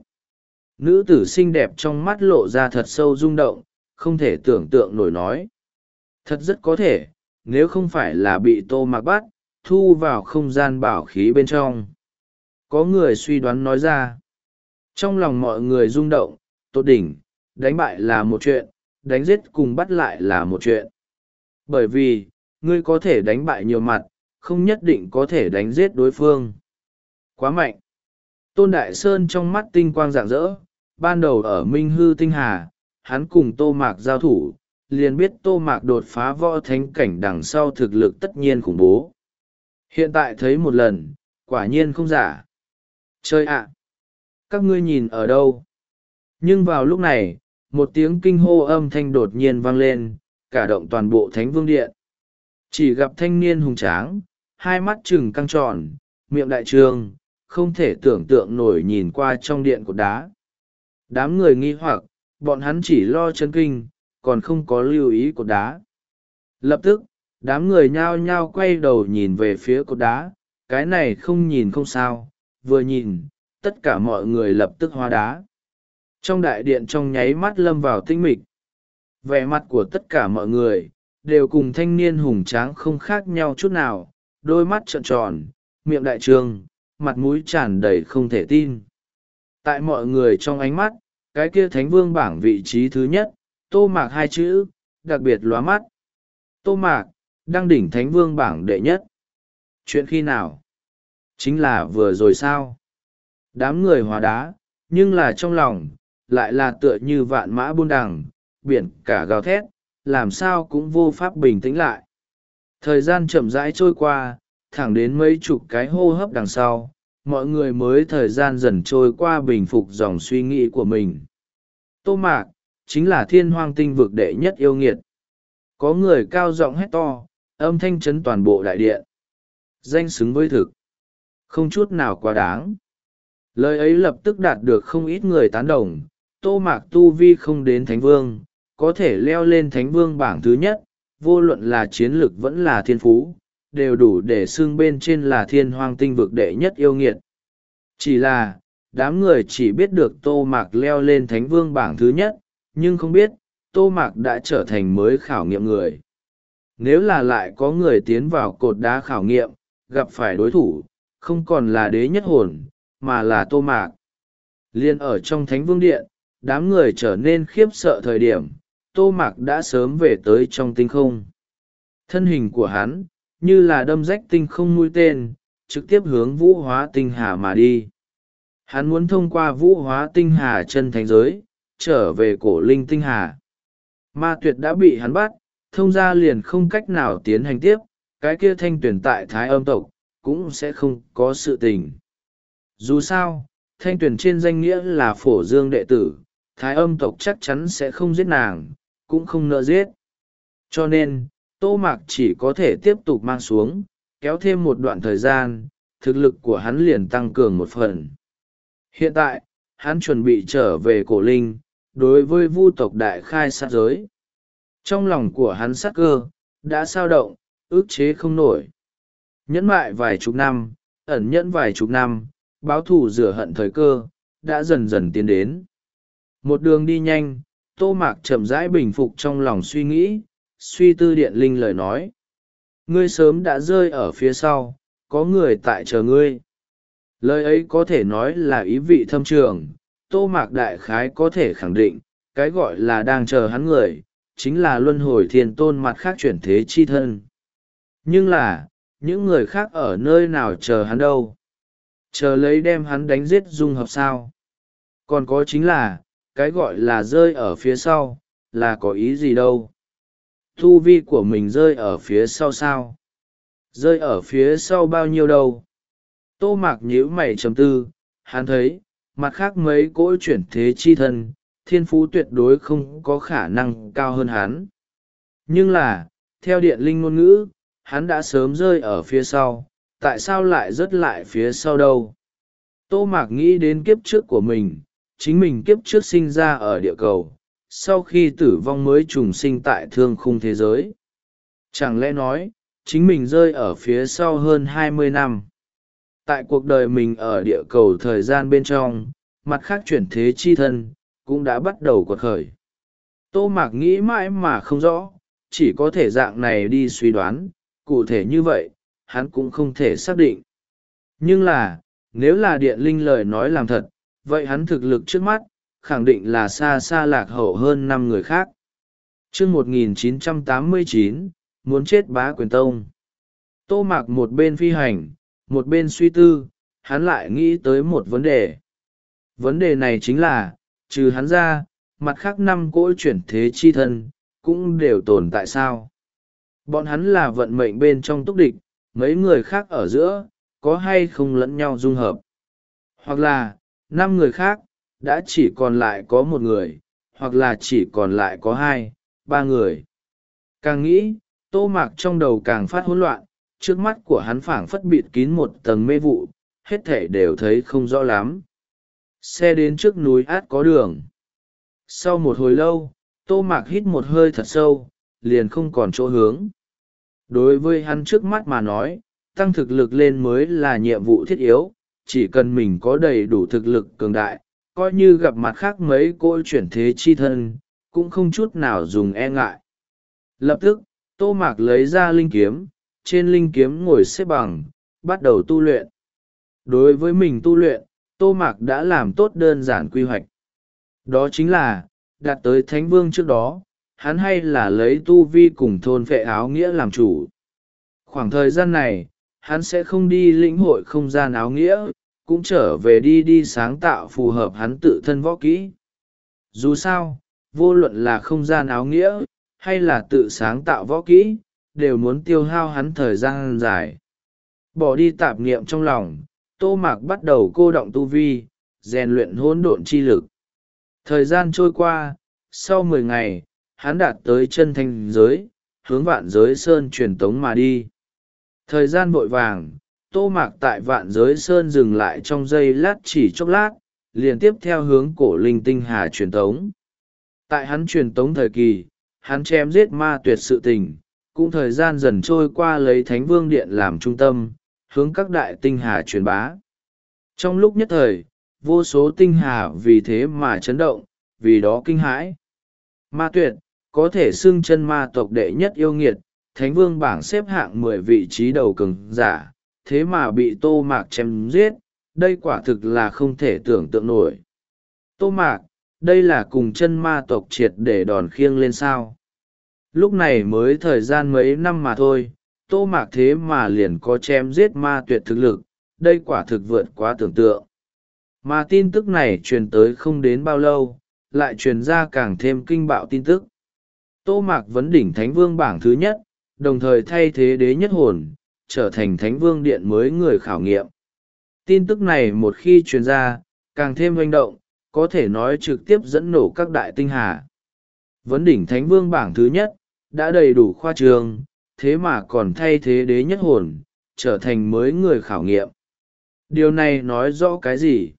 Nữ tử xinh đẹp trong mắt lộ ra thật sâu rung động, không thể tưởng tượng nổi nói. Thật rất có thể, nếu không phải là bị Tô Mạc bắt, thu vào không gian bảo khí bên trong. Có người suy đoán nói ra. Trong lòng mọi người rung động, tột đỉnh, đánh bại là một chuyện, đánh giết cùng bắt lại là một chuyện. Bởi vì, ngươi có thể đánh bại nhiều mặt, không nhất định có thể đánh giết đối phương. Quá mạnh. Tôn Đại Sơn trong mắt tinh quang rạng rỡ, ban đầu ở Minh Hư Tinh Hà, hắn cùng Tô Mạc giao thủ, liền biết Tô Mạc đột phá võ thánh cảnh đằng sau thực lực tất nhiên khủng bố. Hiện tại thấy một lần, quả nhiên không giả. Chơi ạ! Các ngươi nhìn ở đâu? Nhưng vào lúc này, một tiếng kinh hô âm thanh đột nhiên vang lên, cả động toàn bộ Thánh Vương Điện. Chỉ gặp thanh niên hùng tráng, hai mắt trừng căng tròn, miệng đại trương, không thể tưởng tượng nổi nhìn qua trong điện cột đá. Đám người nghi hoặc, bọn hắn chỉ lo chấn kinh, còn không có lưu ý cột đá. Lập tức, đám người nhao nhao quay đầu nhìn về phía cột đá, cái này không nhìn không sao, vừa nhìn, tất cả mọi người lập tức hóa đá. Trong đại điện trong nháy mắt lâm vào tinh mịch. Vẻ mặt của tất cả mọi người, đều cùng thanh niên hùng tráng không khác nhau chút nào, đôi mắt trợn tròn, miệng đại trương, mặt mũi tràn đầy không thể tin. Tại mọi người trong ánh mắt, cái kia Thánh Vương bảng vị trí thứ nhất, Tô Mạc hai chữ, đặc biệt lóa mắt. Tô Mạc, đăng đỉnh Thánh Vương bảng đệ nhất. Chuyện khi nào? Chính là vừa rồi sao? Đám người hóa đá, nhưng là trong lòng, lại là tựa như vạn mã buôn đằng, biển cả gào thét, làm sao cũng vô pháp bình tĩnh lại. Thời gian chậm rãi trôi qua, thẳng đến mấy chục cái hô hấp đằng sau, mọi người mới thời gian dần trôi qua bình phục dòng suy nghĩ của mình. Tô Mạc, chính là thiên hoang tinh vực đệ nhất yêu nghiệt. Có người cao giọng hét to, âm thanh chấn toàn bộ đại điện. Danh xứng với thực. Không chút nào quá đáng. Lời ấy lập tức đạt được không ít người tán đồng. Tô Mạc tu vi không đến Thánh Vương, có thể leo lên Thánh Vương bảng thứ nhất, vô luận là chiến lực vẫn là thiên phú, đều đủ để xưng bên trên là thiên hoang tinh vực đệ nhất yêu nghiệt. Chỉ là, đám người chỉ biết được Tô Mạc leo lên Thánh Vương bảng thứ nhất, nhưng không biết, Tô Mạc đã trở thành mới khảo nghiệm người. Nếu là lại có người tiến vào cột đá khảo nghiệm, gặp phải đối thủ, không còn là đế nhất hồn, mà là Tô Mạc. Liên ở trong Thánh Vương Điện, đám người trở nên khiếp sợ thời điểm, Tô Mạc đã sớm về tới trong tinh không. Thân hình của hắn, như là đâm rách tinh không mũi tên, trực tiếp hướng vũ hóa tinh hà mà đi. Hắn muốn thông qua vũ hóa tinh hà chân thánh giới, trở về cổ linh tinh hà. Ma Tuyệt đã bị hắn bắt, thông ra liền không cách nào tiến hành tiếp, cái kia thanh tuyển tại Thái Âm tộc, cũng sẽ không có sự tình. Dù sao, thanh tuyển trên danh nghĩa là phổ dương đệ tử, Thái Âm tộc chắc chắn sẽ không giết nàng, cũng không nợ giết. Cho nên, Tô Mạc chỉ có thể tiếp tục mang xuống, kéo thêm một đoạn thời gian, thực lực của hắn liền tăng cường một phần. Hiện tại, hắn chuẩn bị trở về cổ linh, đối với vu tộc đại khai sát giới. Trong lòng của hắn sát cơ, đã sao động, ức chế không nổi. Nhẫn mại vài chục năm, ẩn nhẫn vài chục năm, báo thù rửa hận thời cơ, đã dần dần tiến đến. Một đường đi nhanh, Tô Mạc chậm rãi bình phục trong lòng suy nghĩ, suy tư điện linh lời nói. Ngươi sớm đã rơi ở phía sau, có người tại chờ ngươi. Lời ấy có thể nói là ý vị thâm trường, Tô Mạc đại khái có thể khẳng định, cái gọi là đang chờ hắn người, chính là luân hồi thiên tôn mặt khác chuyển thế chi thân. Nhưng là, những người khác ở nơi nào chờ hắn đâu? Chờ lấy đem hắn đánh giết dung hợp sao? Còn có chính là, cái gọi là rơi ở phía sau là có ý gì đâu. Tu vi của mình rơi ở phía sau sao? Rơi ở phía sau bao nhiêu đâu? Tô Mạc nhíu mày trầm tư, hắn thấy mặt khác mấy cỗ chuyển thế chi thân thiên phú tuyệt đối không có khả năng cao hơn hắn. Nhưng là theo điện linh ngôn ngữ, hắn đã sớm rơi ở phía sau, tại sao lại rớt lại phía sau đâu? Tô Mạc nghĩ đến kiếp trước của mình, chính mình kiếp trước sinh ra ở địa cầu, sau khi tử vong mới trùng sinh tại thương khung thế giới. Chẳng lẽ nói chính mình rơi ở phía sau hơn hai mươi năm? Tại cuộc đời mình ở địa cầu thời gian bên trong, mặt khác chuyển thế chi thân cũng đã bắt đầu quật khởi. Tô Mạc nghĩ mãi mà không rõ, chỉ có thể dạng này đi suy đoán, cụ thể như vậy hắn cũng không thể xác định. Nhưng là nếu là điện linh lời nói làm thật, vậy hắn thực lực trước mắt khẳng định là xa xa lạc hậu hơn năm người khác. Chương một nghìn chín trăm tám mươi chín, muốn chết Bá Quyền Tông. Tô Mạc một bên phi hành, một bên suy tư, hắn lại nghĩ tới một vấn đề. Vấn đề này chính là, trừ hắn ra, mặt khác năm cỗ chuyển thế chi thân cũng đều tồn tại sao? Bọn hắn là vận mệnh bên trong túc địch, mấy người khác ở giữa có hay không lẫn nhau dung hợp? Hoặc là năm người khác đã chỉ còn lại có một người, hoặc là chỉ còn lại có hai ba người. Càng nghĩ, Tô Mạc trong đầu càng phát hỗn loạn, trước mắt của hắn phảng phất bịt kín một tầng mê vụ, hết thể đều thấy không rõ lắm. Xe đến trước núi át có đường. Sau một hồi lâu, Tô Mạc hít một hơi thật sâu, liền không còn chỗ hướng. Đối với hắn trước mắt mà nói, tăng thực lực lên mới là nhiệm vụ thiết yếu, chỉ cần mình có đầy đủ thực lực cường đại, coi như gặp mặt khác mấy cỗ chuyển thế chi thân, cũng không chút nào dùng e ngại. Lập tức, Tô Mạc lấy ra linh kiếm, trên linh kiếm ngồi xếp bằng, bắt đầu tu luyện. Đối với mình tu luyện, Tô Mạc đã làm tốt đơn giản quy hoạch. Đó chính là, đạt tới Thánh Vương trước đó, hắn hay là lấy tu vi cùng thôn phệ áo nghĩa làm chủ. Khoảng thời gian này, hắn sẽ không đi lĩnh hội không gian áo nghĩa, cũng trở về đi đi sáng tạo phù hợp hắn tự thân võ kỹ. Dù sao, vô luận là không gian áo nghĩa, hay là tự sáng tạo võ kỹ, đều muốn tiêu hao hắn thời gian dài. Bỏ đi tạp niệm trong lòng, Tô Mạc bắt đầu cô động tu vi, rèn luyện hỗn độn chi lực. Thời gian trôi qua, sau mười ngày, hắn đạt tới chân thanh giới, hướng vạn giới sơn truyền tống mà đi. Thời gian vội vàng, Tô Mạc tại vạn giới sơn dừng lại trong giây lát chỉ chốc lát, liền tiếp theo hướng cổ linh tinh hà truyền tống. Tại hắn truyền tống thời kỳ, hắn chém giết ma tuyệt sự tình, cũng thời gian dần trôi qua lấy Thánh Vương Điện làm trung tâm, hướng các đại tinh hà truyền bá. Trong lúc nhất thời, vô số tinh hà vì thế mà chấn động, vì đó kinh hãi. Ma tuyệt, có thể xưng chân ma tộc đệ nhất yêu nghiệt, Thánh Vương bảng xếp hạng mười vị trí đầu cường giả, thế mà bị Tô Mạc chém giết, đây quả thực là không thể tưởng tượng nổi. Tô Mạc, đây là cùng chân ma tộc triệt để đòn khiêng lên sao? Lúc này mới thời gian mấy năm mà thôi, Tô Mạc thế mà liền có chém giết ma tuyệt thực lực, đây quả thực vượt quá tưởng tượng. Mà tin tức này truyền tới không đến bao lâu, lại truyền ra càng thêm kinh bạo tin tức. Tô Mạc vấn đỉnh Thánh Vương bảng thứ nhất, đồng thời thay thế đế nhất hồn, trở thành Thánh Vương Điện mới người khảo nghiệm. Tin tức này một khi truyền ra, càng thêm hoành động, có thể nói trực tiếp dẫn nổ các đại tinh hà. Vấn đỉnh Thánh Vương bảng thứ nhất, đã đầy đủ khoa trương, thế mà còn thay thế đế nhất hồn, trở thành mới người khảo nghiệm. Điều này nói rõ cái gì?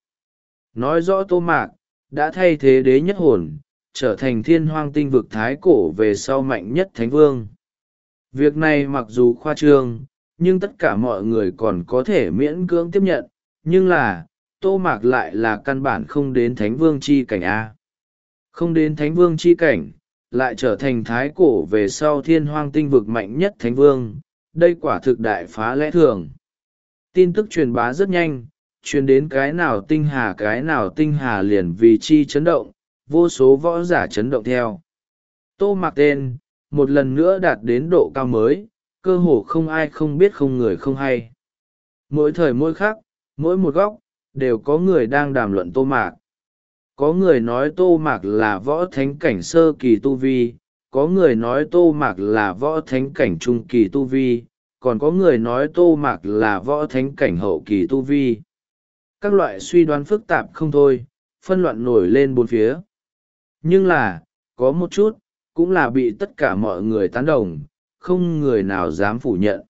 Nói rõ Tô Mạc đã thay thế đế nhất hồn, trở thành thiên hoang tinh vực thái cổ về sau mạnh nhất Thánh Vương. Việc này mặc dù khoa trương, nhưng tất cả mọi người còn có thể miễn cưỡng tiếp nhận, nhưng là, Tô Mạc lại là căn bản không đến Thánh Vương chi cảnh A. Không đến Thánh Vương chi cảnh, lại trở thành thái cổ về sau thiên hoang tinh vực mạnh nhất Thánh Vương, đây quả thực đại phá lẽ thường. Tin tức truyền bá rất nhanh, truyền đến cái nào tinh hà cái nào tinh hà liền vì chi chấn động, vô số võ giả chấn động theo. Tô Mạc tên, một lần nữa đạt đến độ cao mới, cơ hồ không ai không biết không người không hay. Mỗi thời mỗi khắc, mỗi một góc, đều có người đang đàm luận Tô Mạc. Có người nói Tô Mạc là võ thánh cảnh sơ kỳ tu vi, có người nói Tô Mạc là võ thánh cảnh trung kỳ tu vi, còn có người nói Tô Mạc là võ thánh cảnh hậu kỳ tu vi. Các loại suy đoán phức tạp không thôi, phân loạn nổi lên bốn phía. Nhưng là, có một chút, cũng là bị tất cả mọi người tán đồng, không người nào dám phủ nhận.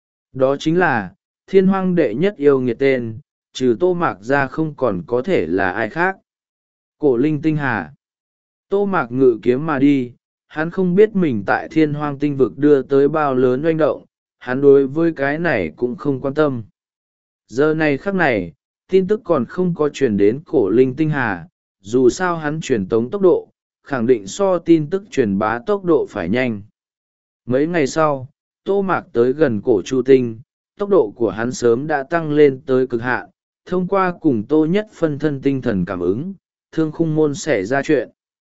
Đó chính là, thiên hoang đệ nhất yêu nghiệt tên, trừ Tô Mạc ra không còn có thể là ai khác. Cổ linh tinh hà. Tô Mạc ngự kiếm mà đi, hắn không biết mình tại thiên hoang tinh vực đưa tới bao lớn oanh động, hắn đối với cái này cũng không quan tâm. Giờ này khắc này, tin tức còn không có truyền đến cổ linh tinh hà, dù sao hắn truyền tống tốc độ, khẳng định so tin tức truyền bá tốc độ phải nhanh. Mấy ngày sau, Tô Mạc tới gần cổ Chu Tinh, tốc độ của hắn sớm đã tăng lên tới cực hạn, thông qua cùng Tô Nhất phân thân tinh thần cảm ứng, thương khung môn xảy ra chuyện.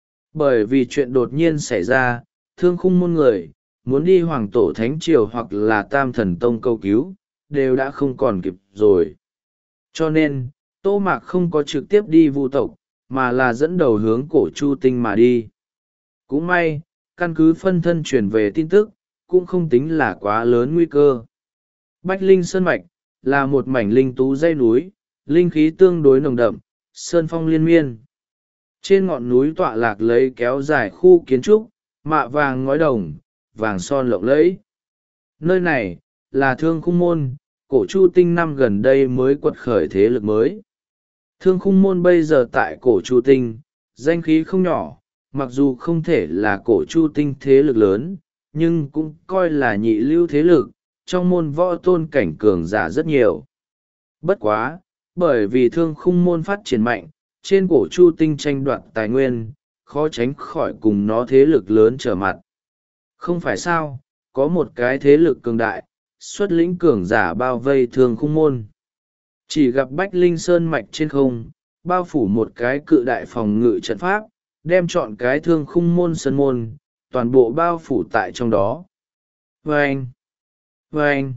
Bởi vì chuyện đột nhiên xảy ra, thương khung môn người, muốn đi Hoàng Tổ Thánh Triều hoặc là Tam Thần Tông cầu cứu, đều đã không còn kịp rồi. Cho nên, Tô Mạc không có trực tiếp đi vu tộc, mà là dẫn đầu hướng cổ Chu Tinh mà đi. Cũng may, căn cứ phân thân truyền về tin tức, cũng không tính là quá lớn nguy cơ. Bách Linh Sơn Mạch, là một mảnh linh tú dãy núi, linh khí tương đối nồng đậm, sơn phong liên miên. Trên ngọn núi tọa lạc lấy kéo dài khu kiến trúc, mạ vàng ngói đồng, vàng son lộng lẫy. Nơi này, là Thương Khung Môn, cổ Chu Tinh năm gần đây mới quật khởi thế lực mới. Thương Khung Môn bây giờ tại cổ Chu Tinh, danh khí không nhỏ, mặc dù không thể là cổ Chu Tinh thế lực lớn, nhưng cũng coi là nhị lưu thế lực, trong môn võ tôn cảnh cường giả rất nhiều. Bất quá, bởi vì Thương Khung Môn phát triển mạnh, trên cổ Chu Tinh tranh đoạt tài nguyên, khó tránh khỏi cùng nó thế lực lớn trở mặt. Không phải sao, có một cái thế lực cường đại, xuất lĩnh cường giả bao vây Thương Khung Môn. Chỉ gặp Bách Linh Sơn Mạch trên không, bao phủ một cái cự đại phòng ngự trận pháp, đem chọn cái Thương Khung Môn sân môn, toàn bộ bao phủ tại trong đó. Vâng! Vâng!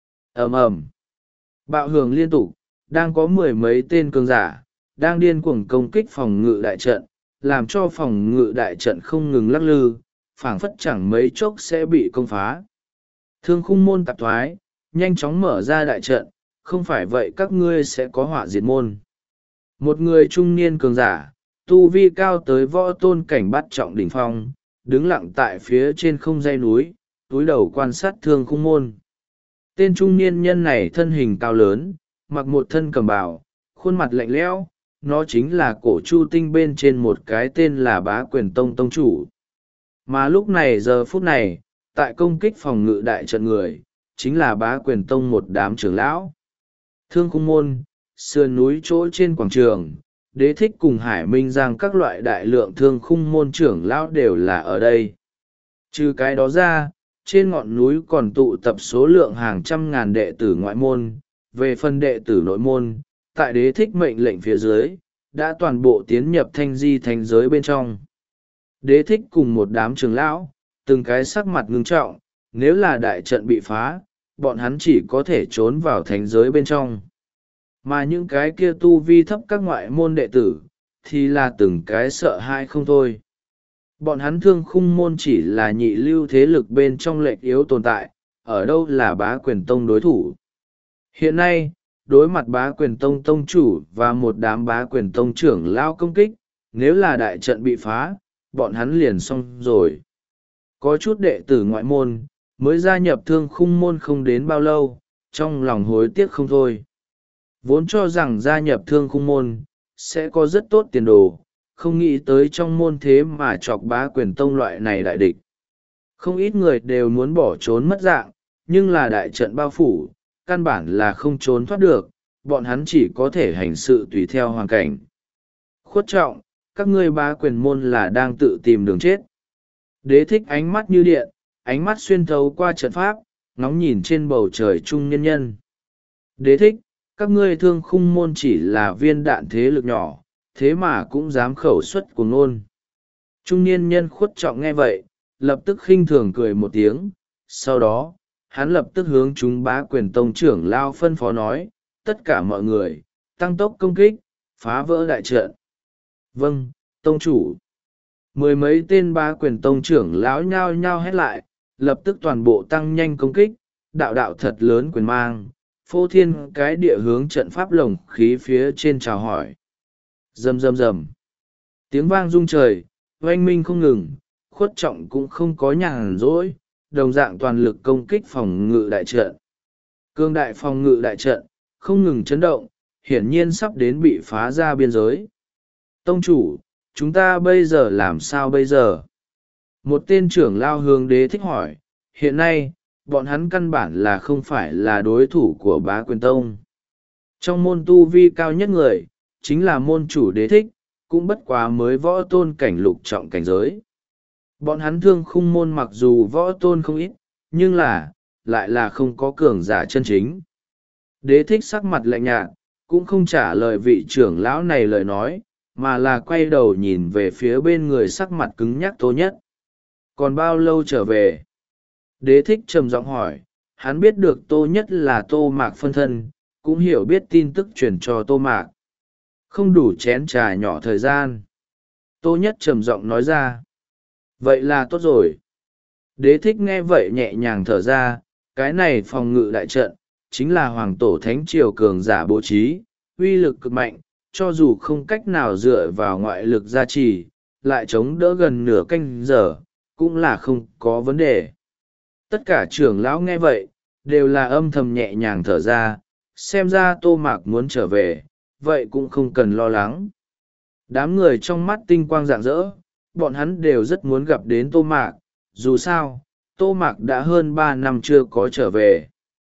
ầm ầm, bạo hưởng liên tục, đang có mười mấy tên cường giả, đang điên cuồng công kích phòng ngự đại trận, làm cho phòng ngự đại trận không ngừng lắc lư, phảng phất chẳng mấy chốc sẽ bị công phá. Thương Khung Môn tạp thoái, nhanh chóng mở ra đại trận, không phải vậy các ngươi sẽ có họa diệt môn. Một người trung niên cường giả, tu vi cao tới võ tôn cảnh bắt trọng đỉnh phong, đứng lặng tại phía trên không dây núi, túi đầu quan sát Thương Khung Môn. Tên trung niên nhân này thân hình cao lớn, mặc một thân cẩm bào, khuôn mặt lạnh lẽo, nó chính là cổ Chu Tinh bên trên một cái tên là Bá Quyền Tông tông chủ. Mà lúc này giờ phút này, tại công kích phòng ngự đại trận người, chính là Bá Quyền Tông một đám trưởng lão. Thương Khung Môn, sườn núi chỗ trên quảng trường, Đế Thích cùng Hải Minh Giang các loại đại lượng Thương Khung Môn trưởng lão đều là ở đây. Trừ cái đó ra, trên ngọn núi còn tụ tập số lượng hàng trăm ngàn đệ tử ngoại môn, về phần đệ tử nội môn, tại Đế Thích mệnh lệnh phía dưới, đã toàn bộ tiến nhập thanh di thánh giới bên trong. Đế Thích cùng một đám trưởng lão, từng cái sắc mặt ngưng trọng, nếu là đại trận bị phá, bọn hắn chỉ có thể trốn vào thánh giới bên trong. Mà những cái kia tu vi thấp các ngoại môn đệ tử, thì là từng cái sợ hãi không thôi. Bọn hắn Thương Khung Môn chỉ là nhị lưu thế lực bên trong lệch yếu tồn tại, ở đâu là Bá Quyền Tông đối thủ. Hiện nay, đối mặt Bá Quyền Tông tông chủ và một đám Bá Quyền Tông trưởng lao công kích, nếu là đại trận bị phá, bọn hắn liền xong rồi. Có chút đệ tử ngoại môn, mới gia nhập Thương Khung Môn không đến bao lâu, trong lòng hối tiếc không thôi. Vốn cho rằng gia nhập Thương Khung Môn, sẽ có rất tốt tiền đồ, không nghĩ tới trong môn thế mà chọc Bá Quyền Tông loại này đại địch. Không ít người đều muốn bỏ trốn mất dạng, nhưng là đại trận bao phủ, căn bản là không trốn thoát được, bọn hắn chỉ có thể hành sự tùy theo hoàn cảnh. Khuất trọng, các ngươi Bá Quyền Môn là đang tự tìm đường chết. Đế Thích ánh mắt như điện, ánh mắt xuyên thấu qua trận pháp, ngóng nhìn trên bầu trời trung nhân nhân. Đế Thích, các ngươi Thương Khung Môn chỉ là viên đạn thế lực nhỏ, thế mà cũng dám khẩu xuất cuồng ngôn. Trung niên nhân Khuất trọng nghe vậy, lập tức khinh thường cười một tiếng, sau đó, hắn lập tức hướng chúng Bá Quyền Tông trưởng lao phân phó nói, tất cả mọi người, tăng tốc công kích, phá vỡ đại trận. Vâng, tông chủ. Mười mấy tên ba quyền tông trưởng lão nhao nhao hét lại, lập tức toàn bộ tăng nhanh công kích, đạo đạo thật lớn quyền mang, phô thiên cái địa hướng trận pháp lồng khí phía trên chào hỏi. Rầm rầm rầm. Tiếng vang rung trời, oanh minh không ngừng, Khuất Trọng cũng không có nhàn rỗi, đồng dạng toàn lực công kích phòng ngự đại trận. Cương đại phòng ngự đại trận, không ngừng chấn động, hiển nhiên sắp đến bị phá ra biên giới. Tông chủ, chúng ta bây giờ làm sao bây giờ? Một tên trưởng lao hướng Đế Thích hỏi, hiện nay, bọn hắn căn bản là không phải là đối thủ của Bá Quyền Tông. Trong môn tu vi cao nhất người, chính là môn chủ Đế Thích, cũng bất quá mới võ tôn cảnh lục trọng cảnh giới. Bọn hắn Thương Khung môn mặc dù võ tôn không ít, nhưng là, lại là không có cường giả chân chính. Đế Thích sắc mặt lạnh nhạt, cũng không trả lời vị trưởng lão này lời nói, mà là quay đầu nhìn về phía bên người sắc mặt cứng nhắc Tô Nhất. Còn bao lâu trở về? Đế Thích trầm giọng hỏi, hắn biết được Tô Nhất là Tô Mạc phân thân, cũng hiểu biết tin tức truyền cho Tô Mạc. Không đủ chén trà nhỏ thời gian. Tô Nhất trầm giọng nói ra. Vậy là tốt rồi. Đế Thích nghe vậy nhẹ nhàng thở ra, cái này phòng ngự đại trận, chính là Hoàng Tổ Thánh Triều cường giả bố trí, uy lực cực mạnh, cho dù không cách nào dựa vào ngoại lực gia trì, lại chống đỡ gần nửa canh giờ, cũng là không có vấn đề. Tất cả trưởng lão nghe vậy, đều là âm thầm nhẹ nhàng thở ra, xem ra Tô Mạc muốn trở về, vậy cũng không cần lo lắng. Đám người trong mắt tinh quang rạng rỡ, bọn hắn đều rất muốn gặp đến Tô Mạc, dù sao, Tô Mạc đã hơn ba năm chưa có trở về.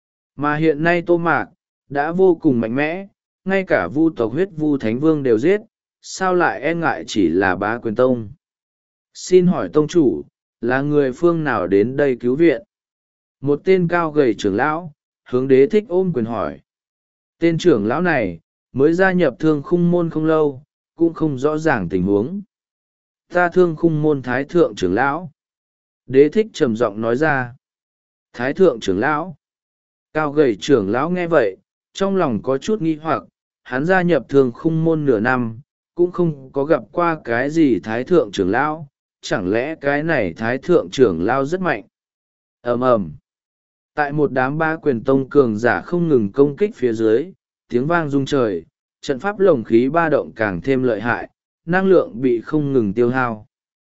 Mà hiện nay Tô Mạc, đã vô cùng mạnh mẽ, ngay cả Vu tộc huyết Vu Thánh Vương đều giết, sao lại e ngại chỉ là Bá Quyền Tông? Xin hỏi tông chủ, là người phương nào đến đây cứu viện? Một tên cao gầy trưởng lão, hướng Đế Thích ôm quyền hỏi. Tên trưởng lão này, mới gia nhập Thương Khung môn không lâu, cũng không rõ ràng tình huống. Ta Thương Khung môn Thái Thượng trưởng lão. Đế Thích trầm giọng nói ra. Thái Thượng trưởng lão. Cao gầy trưởng lão nghe vậy, trong lòng có chút nghi hoặc, hắn gia nhập Thương Khung môn nửa năm, cũng không có gặp qua cái gì Thái Thượng trưởng lão, chẳng lẽ cái này Thái Thượng trưởng lão rất mạnh? Ầm ầm. Tại một đám Ba Quyền Tông cường giả không ngừng công kích phía dưới, tiếng vang rung trời, trận pháp lồng khí ba động càng thêm lợi hại, năng lượng bị không ngừng tiêu hao.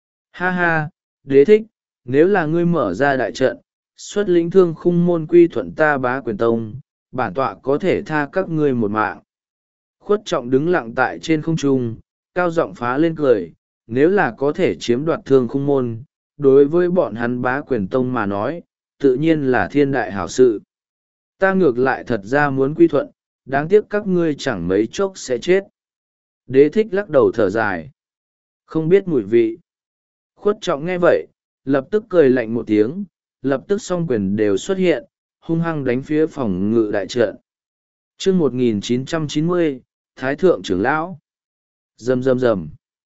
Ha ha, Đế Thích, nếu là ngươi mở ra đại trận, xuất lĩnh Thương Khung môn quy thuận ta Bá Quyền Tông, bản tọa có thể tha các ngươi một mạng. Khuất Trọng đứng lặng tại trên không trung, cao giọng phá lên cười, nếu là có thể chiếm đoạt Thương Khung môn, đối với bọn hắn Bá Quyền Tông mà nói, tự nhiên là thiên đại hảo sự. Ta ngược lại thật ra muốn quy thuận, đáng tiếc các ngươi chẳng mấy chốc sẽ chết. Đế Thích lắc đầu thở dài. Không biết mùi vị. Khuất Trọng nghe vậy, lập tức cười lạnh một tiếng, lập tức song quyền đều xuất hiện, hung hăng đánh phía phòng ngự đại trận. Chương một nghìn chín trăm chín mươi, Thái Thượng trưởng lão. Rầm rầm rầm.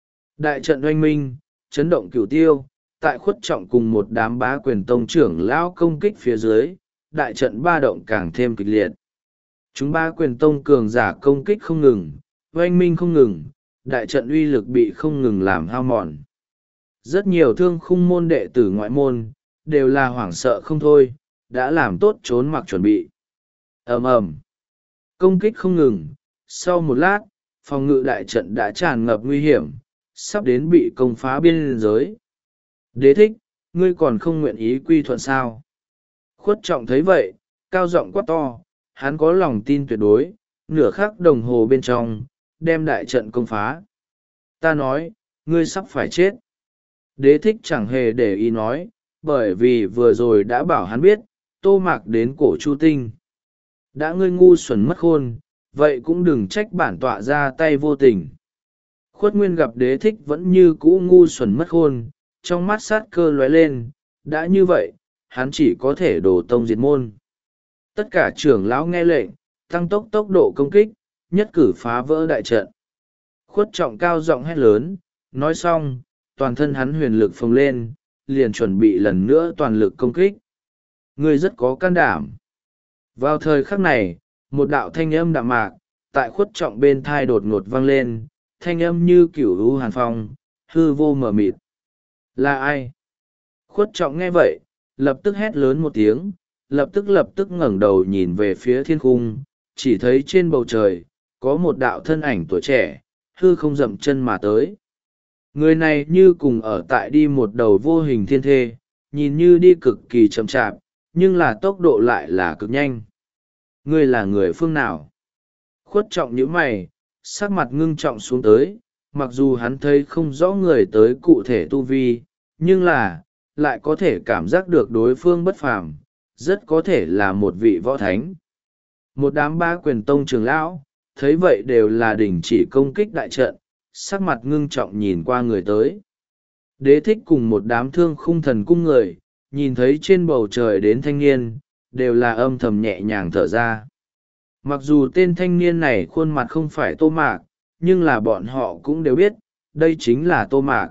Đại trận oanh minh, chấn động cửu tiêu, tại Khuất Trọng cùng một đám Bá Quyền Tông trưởng lão công kích phía dưới, đại trận ba động càng thêm kịch liệt. Chúng Bá Quyền Tông cường giả công kích không ngừng, oanh minh không ngừng, đại trận uy lực bị không ngừng làm hao mòn. Rất nhiều Thương Khung môn đệ tử ngoại môn, đều là hoảng sợ không thôi, đã làm tốt trốn mặc chuẩn bị. Ầm ầm. Công kích không ngừng, sau một lát, phòng ngự đại trận đã tràn ngập nguy hiểm, sắp đến bị công phá biên giới. Đế Thích, ngươi còn không nguyện ý quy thuận sao? Khuất Trọng thấy vậy, cao giọng quát to, hắn có lòng tin tuyệt đối, nửa khắc đồng hồ bên trong, đem đại trận công phá. Ta nói, ngươi sắp phải chết. Đế Thích chẳng hề để ý nói, bởi vì vừa rồi đã bảo hắn biết, Tô Mạc đến cổ Chu Tinh. Đã ngươi ngu xuẩn mất khôn, vậy cũng đừng trách bản tọa ra tay vô tình. Khuất Nguyên gặp Đế Thích vẫn như cũ ngu xuẩn mất khôn, trong mắt sát cơ lóe lên, đã như vậy, hắn chỉ có thể đổ tông diệt môn. Tất cả trưởng lão nghe lệnh, tăng tốc tốc độ công kích, nhất cử phá vỡ đại trận. Khuất Trọng cao giọng hét lớn, nói xong, toàn thân hắn huyền lực phồng lên, liền chuẩn bị lần nữa toàn lực công kích. Ngươi rất có can đảm. Vào thời khắc này, một đạo thanh âm đạm mạc, tại Khuất Trọng bên thai đột ngột vang lên, thanh âm như cửu lũ hàn phong, hư vô mờ mịt. Là ai? Khuất trọng nghe vậy, lập tức hét lớn một tiếng, lập tức lập tức ngẩng đầu nhìn về phía thiên cung, chỉ thấy trên bầu trời, có một đạo thân ảnh tuổi trẻ, hư không dậm chân mà tới. Người này như cùng ở tại đi một đầu vô hình thiên thê, nhìn như đi cực kỳ chậm chạp, nhưng là tốc độ lại là cực nhanh. Ngươi là người phương nào? Khuất trọng nhíu mày, sắc mặt ngưng trọng xuống tới, mặc dù hắn thấy không rõ người tới cụ thể tu vi, nhưng là, lại có thể cảm giác được đối phương bất phàm, rất có thể là một vị võ thánh. Một đám ba quyền tông trưởng lão, thấy vậy đều là đình chỉ công kích đại trận, sắc mặt ngưng trọng nhìn qua người tới. Đế thích cùng một đám thương khung thần cung người, nhìn thấy trên bầu trời đến thanh niên, đều là âm thầm nhẹ nhàng thở ra. Mặc dù tên thanh niên này khuôn mặt không phải Tô Mạc, nhưng là bọn họ cũng đều biết, đây chính là Tô Mạc.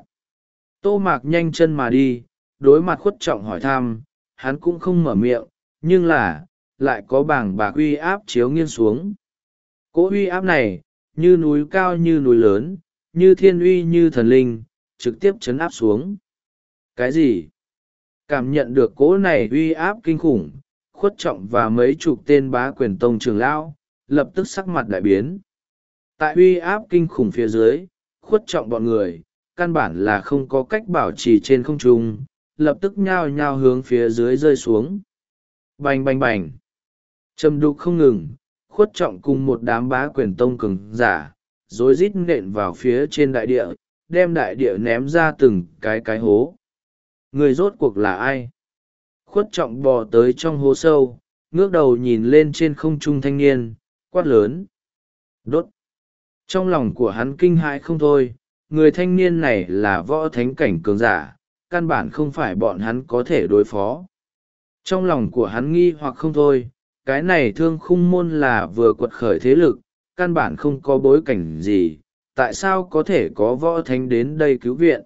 Tô Mạc nhanh chân mà đi, đối mặt Khuất trọng hỏi thăm, hắn cũng không mở miệng, nhưng là, lại có bảng bạc uy áp chiếu nghiêng xuống. Cỗ uy áp này, như núi cao như núi lớn, như thiên uy như thần linh, trực tiếp chấn áp xuống. Cái gì? Cảm nhận được cỗ này uy áp kinh khủng, Khuất trọng và mấy chục tên bá quyền tông trưởng lão, lập tức sắc mặt đại biến. Tại uy áp kinh khủng phía dưới, Khuất trọng bọn người, căn bản là không có cách bảo trì trên không trung, lập tức nhao nhao hướng phía dưới rơi xuống. Bành bành bành. Trầm đục không ngừng, Khuất trọng cùng một đám bá quyền tông cường giả, rối rít nện vào phía trên đại địa, đem đại địa ném ra từng cái cái hố. Người rốt cuộc là ai? Khuất trọng bò tới trong hố sâu, ngước đầu nhìn lên trên không trung thanh niên, quát lớn. Đốt! Trong lòng của hắn kinh hãi không thôi, người thanh niên này là võ thánh cảnh cường giả, căn bản không phải bọn hắn có thể đối phó. Trong lòng của hắn nghi hoặc không thôi, cái này thương khung môn là vừa quật khởi thế lực, căn bản không có bối cảnh gì, tại sao có thể có võ thánh đến đây cứu viện.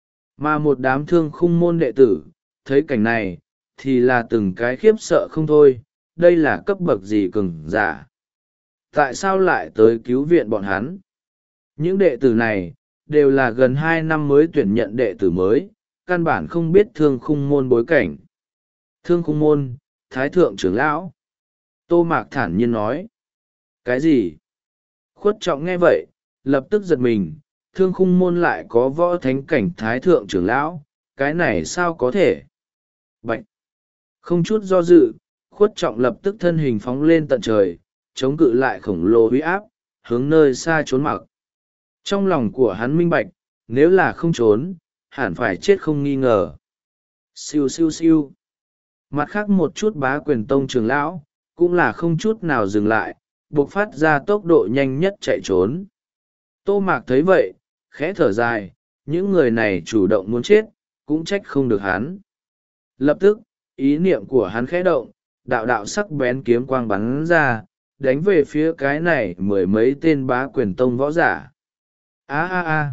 Mà một đám thương khung môn đệ tử, thấy cảnh này, thì là từng cái khiếp sợ không thôi, đây là cấp bậc gì cường giả. Tại sao lại tới cứu viện bọn hắn? Những đệ tử này, đều là gần hai năm mới tuyển nhận đệ tử mới, căn bản không biết thương khung môn bối cảnh. Thương khung môn, thái thượng trưởng lão. Tô Mạc thản nhiên nói. Cái gì? Khuất trọng nghe vậy, lập tức giật mình, thương khung môn lại có võ thánh cảnh thái thượng trưởng lão, cái này sao có thể? Bạch! Không chút do dự, Khuất trọng lập tức thân hình phóng lên tận trời, chống cự lại khổng lồ uy áp, hướng nơi xa trốn mặc. Trong lòng của hắn minh bạch, nếu là không trốn, hẳn phải chết không nghi ngờ. Siêu siêu siêu. Mặt khác một chút bá quyền tông trưởng lão, cũng là không chút nào dừng lại, buộc phát ra tốc độ nhanh nhất chạy trốn. Tô Mạc thấy vậy, khẽ thở dài, những người này chủ động muốn chết, cũng trách không được hắn. Lập tức, ý niệm của hắn khẽ động, đạo đạo sắc bén kiếm quang bắn ra, đánh về phía cái này mười mấy tên bá quyền tông võ giả. A a a.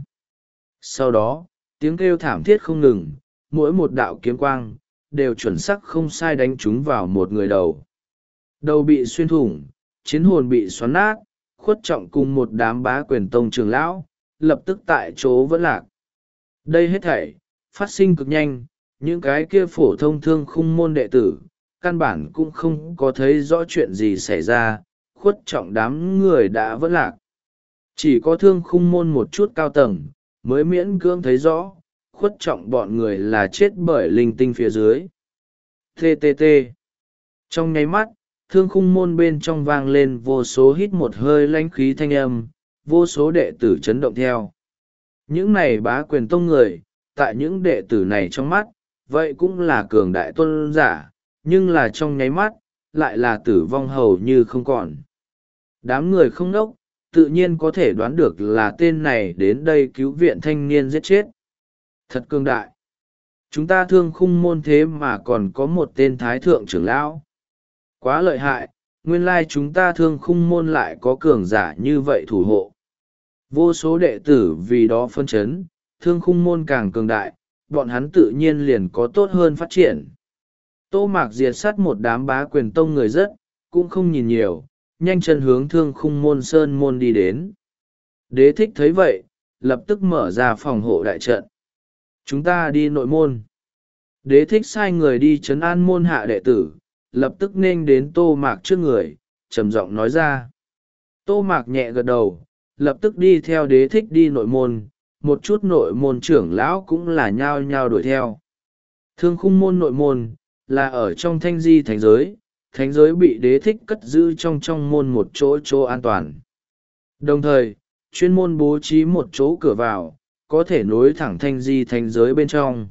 Sau đó, tiếng kêu thảm thiết không ngừng, mỗi một đạo kiếm quang, đều chuẩn xác không sai đánh trúng vào một người đầu. Đầu bị xuyên thủng, chiến hồn bị xoắn nát, Khuất trọng cùng một đám bá quyền tông trưởng lão, lập tức tại chỗ vẫn lạc. Đây hết thảy, phát sinh cực nhanh, những cái kia phổ thông thương khung môn đệ tử, căn bản cũng không có thấy rõ chuyện gì xảy ra, Khuất trọng đám người đã vẫn lạc. Chỉ có thương khung môn một chút cao tầng, mới miễn cưỡng thấy rõ, Khuất trọng bọn người là chết bởi linh tinh phía dưới. tê tê tê. Trong nháy mắt, thương khung môn bên trong vang lên vô số hít một hơi lãnh khí thanh âm, vô số đệ tử chấn động theo. Những này bá quyền tông người, tại những đệ tử này trong mắt, vậy cũng là cường đại tôn giả, nhưng là trong nháy mắt, lại là tử vong hầu như không còn. Đám người không đốc, tự nhiên có thể đoán được là tên này đến đây cứu viện thanh niên giết chết. Thật cường đại. Chúng ta thương khung môn thế mà còn có một tên thái thượng trưởng lão. Quá lợi hại, nguyên lai chúng ta thương khung môn lại có cường giả như vậy thủ hộ. Vô số đệ tử vì đó phân chấn, thương khung môn càng cường đại, bọn hắn tự nhiên liền có tốt hơn phát triển. Tô Mạc diệt sát một đám bá quyền tông người rất, cũng không nhìn nhiều, nhanh chân hướng thương khung môn sơn môn đi đến. Đế thích thấy vậy, lập tức mở ra phòng hộ đại trận. Chúng ta đi nội môn. Đế thích sai người đi trấn an môn hạ đệ tử, lập tức nên đến Tô Mạc trước người, trầm giọng nói ra. Tô Mạc nhẹ gật đầu, lập tức đi theo đế thích đi nội môn, một chút nội môn trưởng lão cũng là nhao nhao đuổi theo. Thương khung môn nội môn, là ở trong thanh di thánh giới, thánh giới bị đế thích cất giữ trong trong môn một chỗ chỗ an toàn. Đồng thời, chuyên môn bố trí một chỗ cửa vào, có thể nối thẳng thanh di thánh giới bên trong.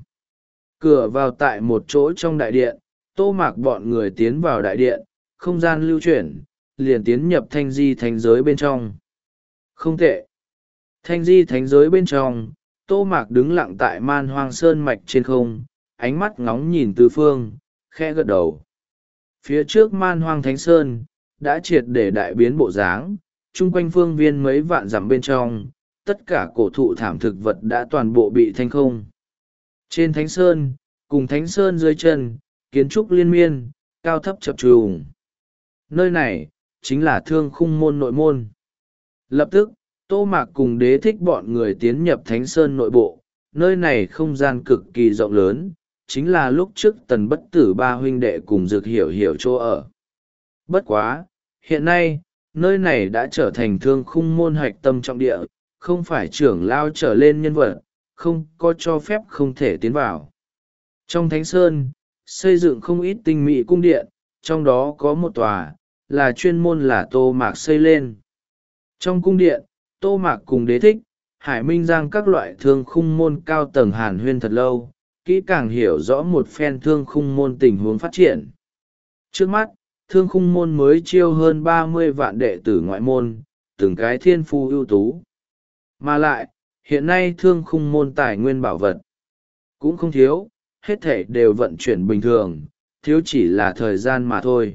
Cửa vào tại một chỗ trong đại điện, Tô Mạc bọn người tiến vào đại điện, không gian lưu chuyển, liền tiến nhập thanh di thánh giới bên trong. Không tệ. Thanh di thánh giới bên trong, Tô Mạc đứng lặng tại Man Hoang Sơn mạch trên không, ánh mắt ngóng nhìn tứ phương, khẽ gật đầu. Phía trước Man Hoang Thánh Sơn, đã triệt để đại biến bộ dáng, chung quanh phương viên mấy vạn dặm bên trong, tất cả cổ thụ thảm thực vật đã toàn bộ bị thanh không. Trên Thánh Sơn, cùng Thánh Sơn dưới chân, kiến trúc liên miên, cao thấp chập trùng. Nơi này, chính là Thương Khung môn nội môn. Lập tức, Tô Mạc cùng đế thích bọn người tiến nhập Thánh Sơn nội bộ, nơi này không gian cực kỳ rộng lớn, chính là lúc trước Tần Bất Tử ba huynh đệ cùng Dược Hiểu Hiểu chỗ ở. Bất quá, hiện nay, nơi này đã trở thành Thương Khung môn hạch tâm trọng địa, không phải trưởng lao trở lên nhân vật, không có cho phép không thể tiến vào. Trong Thánh Sơn, xây dựng không ít tinh mỹ cung điện, trong đó có một tòa, là chuyên môn là Tô Mạc xây lên. Trong cung điện, Tô Mạc cùng đế thích, Hải Minh Giang các loại thương khung môn cao tầng hàn huyên thật lâu, kỹ càng hiểu rõ một phen thương khung môn tình huống phát triển. Trước mắt, thương khung môn mới chiêu hơn ba mươi vạn đệ tử ngoại môn, từng cái thiên phu ưu tú. Mà lại, hiện nay thương khung môn tài nguyên bảo vật cũng không thiếu, hết thể đều vận chuyển bình thường, thiếu chỉ là thời gian mà thôi.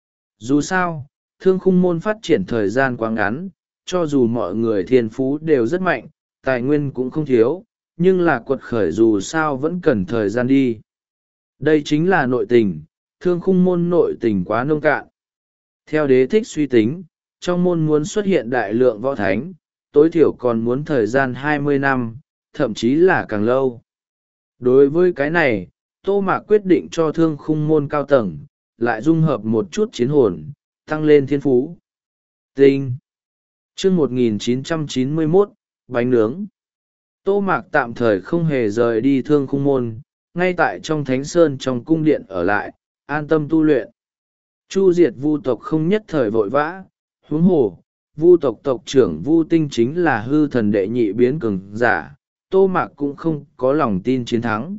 Dù sao, thương khung môn phát triển thời gian quá ngắn, cho dù mọi người thiên phú đều rất mạnh, tài nguyên cũng không thiếu, nhưng là quật khởi dù sao vẫn cần thời gian đi. Đây chính là nội tình, thương khung môn nội tình quá nông cạn. Theo đế thích suy tính, trong môn muốn xuất hiện đại lượng võ thánh, tối thiểu còn muốn thời gian hai mươi năm, thậm chí là càng lâu. Đối với cái này, Tô Mạc quyết định cho thương khung môn cao tầng, lại dung hợp một chút chiến hồn, tăng lên thiên phú. Tinh chương một nghìn chín trăm chín mươi mốt, bánh nướng. Tô Mạc tạm thời không hề rời đi thương khung môn, ngay tại trong Thánh Sơn trong cung điện ở lại, an tâm tu luyện. Chu diệt vu tộc không nhất thời vội vã, huống hồ, vu tộc tộc trưởng Vu Tinh chính là hư thần đệ nhị biến cường giả, Tô Mạc cũng không có lòng tin chiến thắng.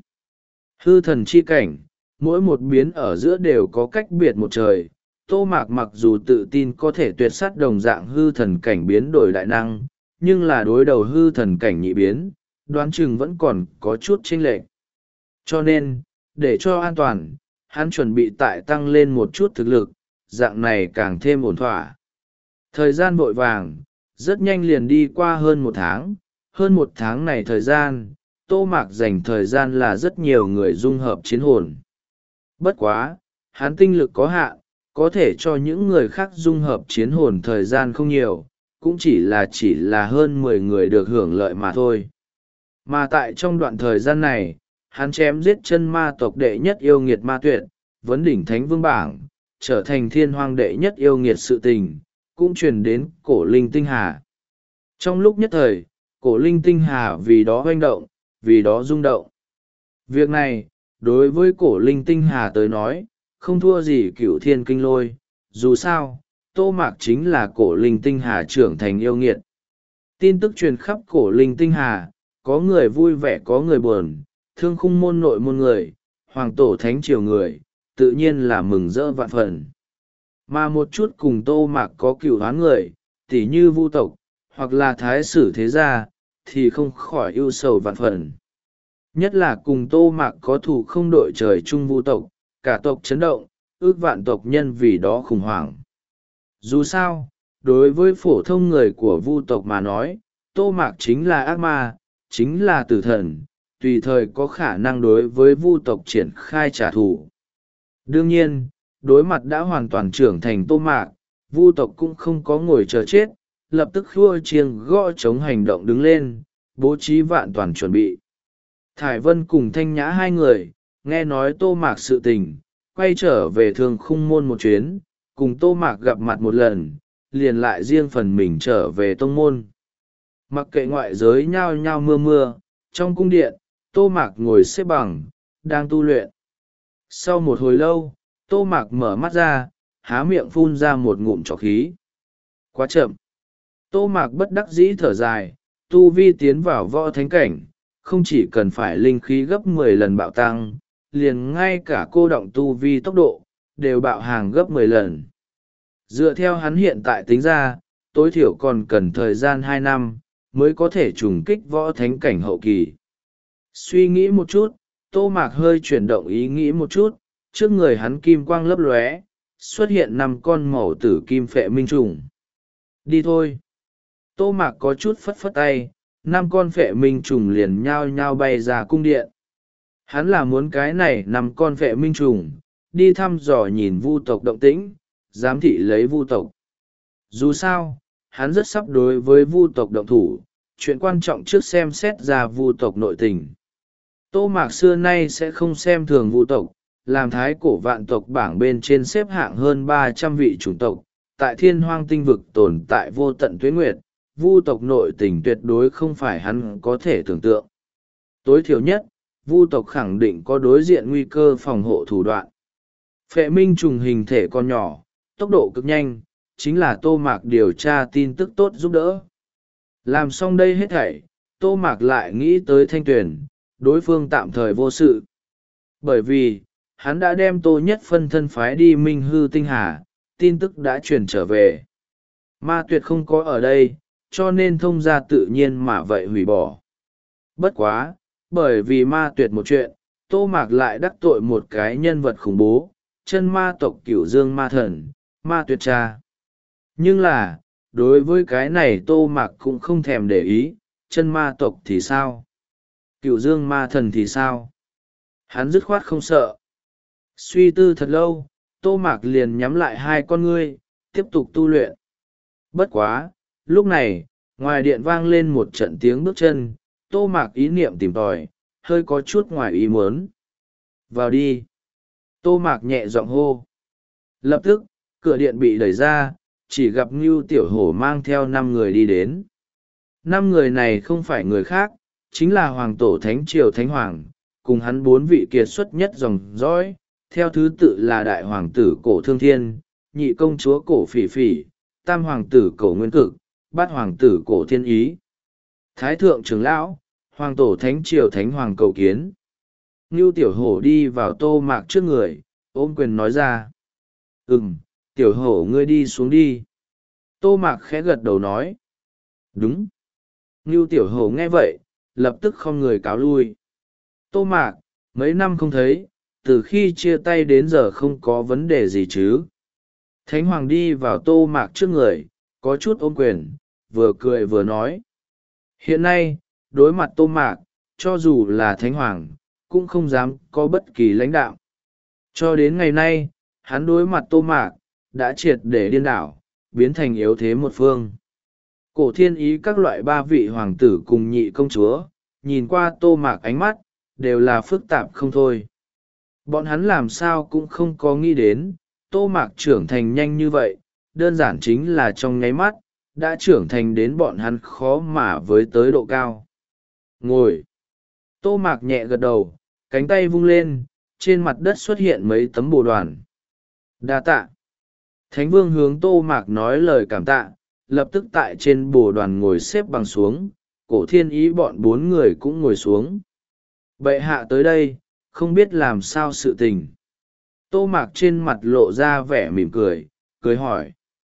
Hư thần chi cảnh, mỗi một biến ở giữa đều có cách biệt một trời. Tô Mạc mặc dù tự tin có thể tuyệt sát đồng dạng hư thần cảnh biến đổi đại năng, nhưng là đối đầu hư thần cảnh nhị biến, đoán chừng vẫn còn có chút chênh lệch. Cho nên, để cho an toàn, hắn chuẩn bị tại tăng lên một chút thực lực, dạng này càng thêm ổn thỏa. Thời gian vội vàng, rất nhanh liền đi qua hơn một tháng, hơn một tháng này thời gian, Tô Mạc dành thời gian là rất nhiều người dung hợp chiến hồn. Bất quá, hắn tinh lực có hạn, có thể cho những người khác dung hợp chiến hồn thời gian không nhiều, cũng chỉ là chỉ là hơn mười người được hưởng lợi mà thôi. Mà tại trong đoạn thời gian này, hắn chém giết chân ma tộc đệ nhất yêu nghiệt ma tuyệt, vấn đỉnh thánh vương bảng, trở thành thiên hoang đệ nhất yêu nghiệt sự tình, cũng truyền đến cổ linh tinh hà. Trong lúc nhất thời, cổ linh tinh hà vì đó hoành động, vì đó rung động. Việc này, đối với cổ linh tinh hà tới nói, không thua gì cửu thiên kinh lôi, dù sao, Tô Mạc chính là cổ linh tinh hà trưởng thành yêu nghiệt. Tin tức truyền khắp cổ linh tinh hà, có người vui vẻ có người buồn, thương khung môn nội môn người, hoàng tổ thánh triều người, tự nhiên là mừng rỡ vạn phần. Mà một chút cùng Tô Mạc có cửu hoán người, tỉ như vu tộc, hoặc là thái sử thế gia, thì không khỏi ưu sầu vạn phần. Nhất là cùng Tô Mạc có thù không đội trời chung vu tộc, cả tộc chấn động, ước vạn tộc nhân vì đó khủng hoảng. Dù sao, đối với phổ thông người của vu tộc mà nói, Tô Mạc chính là ác ma, chính là tử thần, tùy thời có khả năng đối với vu tộc triển khai trả thù. Đương nhiên, đối mặt đã hoàn toàn trưởng thành Tô Mạc, vu tộc cũng không có ngồi chờ chết, lập tức khua chiêng gõ chống hành động đứng lên, bố trí vạn toàn chuẩn bị. Thải Vân cùng Thanh Nhã hai người, nghe nói Tô Mạc sự tình, quay trở về Thương Khung Môn một chuyến, cùng Tô Mạc gặp mặt một lần, liền lại riêng phần mình trở về tông môn. Mặc kệ ngoại giới nhao nhao mưa mưa, trong cung điện, Tô Mạc ngồi xếp bằng, đang tu luyện. Sau một hồi lâu, Tô Mạc mở mắt ra, há miệng phun ra một ngụm trọc khí. Quá chậm. Tô Mạc bất đắc dĩ thở dài, tu vi tiến vào võ thánh cảnh, không chỉ cần phải linh khí gấp mười lần bạo tăng, liền ngay cả cô động tu vi tốc độ, đều bạo hàng gấp mười lần. Dựa theo hắn hiện tại tính ra, tối thiểu còn cần thời gian hai năm, mới có thể trùng kích võ thánh cảnh hậu kỳ. Suy nghĩ một chút, Tô Mạc hơi chuyển động ý nghĩ một chút, trước người hắn kim quang lấp lóe, xuất hiện năm con màu tử kim phệ minh trùng. Đi thôi. Tô Mạc có chút phất phất tay, năm con phệ minh trùng liền nhao nhao bay ra cung điện. Hắn là muốn cái này năm con phệ minh trùng, đi thăm dò nhìn vu tộc động tĩnh, giám thị lấy vu tộc. Dù sao, hắn rất sắp đối với vu tộc động thủ, chuyện quan trọng trước xem xét ra vu tộc nội tình. Tô Mạc xưa nay sẽ không xem thường vu tộc, làm thái cổ vạn tộc bảng bên trên xếp hạng hơn ba trăm vị chủng tộc, tại thiên hoang tinh vực tồn tại vô tận tuế nguyệt, vu tộc nội tình tuyệt đối không phải hắn có thể tưởng tượng. Tối thiểu nhất, vu tộc khẳng định có đối diện nguy cơ phòng hộ thủ đoạn. Phệ minh trùng hình thể con nhỏ, tốc độ cực nhanh, chính là Tô Mạc điều tra tin tức tốt giúp đỡ. Làm xong đây hết thảy, Tô Mạc lại nghĩ tới Thanh Tuyền, đối phương tạm thời vô sự. Bởi vì, hắn đã đem Tô Nhất phân thân phái đi Minh Hư Tinh Hà, tin tức đã truyền trở về. Ma Tuyệt không có ở đây, cho nên thông gia tự nhiên mà vậy hủy bỏ. Bất quá, bởi vì Ma Tuyệt một chuyện, Tô Mạc lại đắc tội một cái nhân vật khủng bố, chân ma tộc Cửu Dương Ma Thần, Ma Tuyệt cha. Nhưng là, đối với cái này Tô Mạc cũng không thèm để ý, chân ma tộc thì sao? Cửu Dương Ma Thần thì sao? Hắn dứt khoát không sợ. Suy tư thật lâu, Tô Mạc liền nhắm lại hai con ngươi, tiếp tục tu luyện. Bất quá, lúc này, ngoài điện vang lên một trận tiếng bước chân, Tô Mạc ý niệm tìm tòi, hơi có chút ngoài ý muốn. Vào đi. Tô Mạc nhẹ giọng hô. Lập tức, cửa điện bị đẩy ra, chỉ gặp Ngưu Tiểu Hổ mang theo năm người đi đến. Năm người này không phải người khác, chính là Hoàng Tổ Thánh Triều Thánh Hoàng, cùng hắn bốn vị kiệt xuất nhất dòng dõi, theo thứ tự là Đại Hoàng tử Cổ Thương Thiên, Nhị Công Chúa Cổ Phỉ Phỉ, Tam Hoàng tử Cổ Nguyên Cực, Bát Hoàng tử Cổ Thiên Ý. Thái Thượng Trưởng Lão, Hoàng Tổ Thánh Triều Thánh Hoàng cầu kiến. Ngưu Tiểu Hổ đi vào Tô Mạc trước người, ôm quyền nói ra. Ừm, Tiểu Hổ ngươi đi xuống đi. Tô Mạc khẽ gật đầu nói. Đúng. Ngưu Tiểu Hổ nghe vậy, lập tức không người cáo lui. Tô Mạc, mấy năm không thấy, từ khi chia tay đến giờ không có vấn đề gì chứ. Thánh Hoàng đi vào Tô Mạc trước người, có chút ôm quyền, vừa cười vừa nói. Hiện nay, đối mặt Tô Mạc, cho dù là Thánh Hoàng, cũng không dám có bất kỳ lãnh đạo. Cho đến ngày nay, hắn đối mặt Tô Mạc, đã triệt để điên đảo, biến thành yếu thế một phương. Cổ Thiên Ý các loại ba vị hoàng tử cùng nhị công chúa, nhìn qua Tô Mạc ánh mắt, đều là phức tạp không thôi. Bọn hắn làm sao cũng không có nghĩ đến, Tô Mạc trưởng thành nhanh như vậy, đơn giản chính là trong nháy mắt, đã trưởng thành đến bọn hắn khó mà với tới độ cao. Ngồi. Tô Mạc nhẹ gật đầu, cánh tay vung lên, trên mặt đất xuất hiện mấy tấm bồ đoàn. Đa tạ. Thánh Vương hướng Tô Mạc nói lời cảm tạ, lập tức tại trên bồ đoàn ngồi xếp bằng xuống, Cổ Thiên Ý bọn bốn người cũng ngồi xuống. Bệ hạ tới đây, không biết làm sao sự tình. Tô Mạc trên mặt lộ ra vẻ mỉm cười, cười hỏi.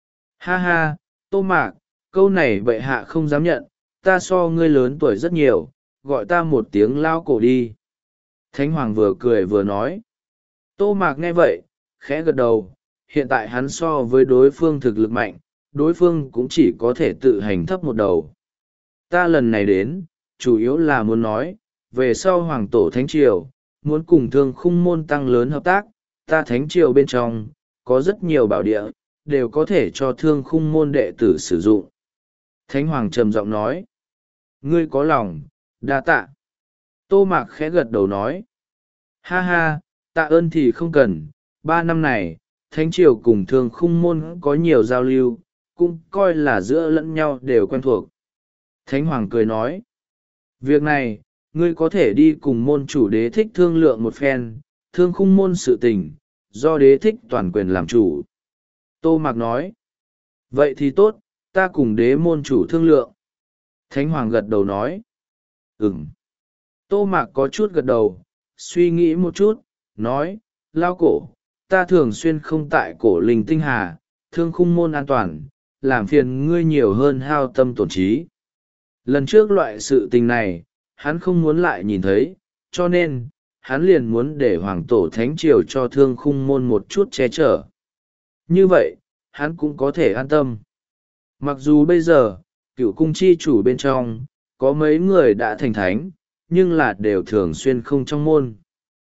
Ha ha, Tô Mạc, câu này bệ hạ không dám nhận, ta so ngươi lớn tuổi rất nhiều, gọi ta một tiếng lao cổ đi. Thánh Hoàng vừa cười vừa nói. Tô Mạc nghe vậy, khẽ gật đầu, hiện tại hắn so với đối phương thực lực mạnh, đối phương cũng chỉ có thể tự hành thấp một đầu. Ta lần này đến, chủ yếu là muốn nói, về sau Hoàng Tổ Thánh Triều, muốn cùng Thương Khung Môn tăng lớn hợp tác, ta Thánh Triều bên trong, có rất nhiều bảo địa, đều có thể cho Thương Khung Môn đệ tử sử dụng. Thánh Hoàng trầm giọng nói. Ngươi có lòng, đa tạ. Tô Mạc khẽ gật đầu nói. Ha ha, tạ ơn thì không cần, ba năm này, Thánh Triều cùng Thương Khung Môn có nhiều giao lưu, cũng coi là giữa lẫn nhau đều quen thuộc. Thánh Hoàng cười nói. Việc này, ngươi có thể đi cùng môn chủ Đế Thích thương lượng một phen, Thương Khung Môn sự tình, do Đế Thích toàn quyền làm chủ. Tô Mạc nói. Vậy thì tốt, ta cùng đế môn chủ thương lượng. Thánh Hoàng gật đầu nói. Ừm. Tô Mạc có chút gật đầu, suy nghĩ một chút, nói, lao cổ, ta thường xuyên không tại cổ linh tinh hà, Thương Khung Môn an toàn, làm phiền ngươi nhiều hơn hao tâm tổn trí. Lần trước loại sự tình này, hắn không muốn lại nhìn thấy, cho nên, hắn liền muốn để Hoàng Tổ Thánh Triều cho Thương Khung Môn một chút che chở. Như vậy, hắn cũng có thể an tâm. Mặc dù bây giờ, cựu cung chi chủ bên trong, có mấy người đã thành thánh, nhưng là đều thường xuyên không trong môn.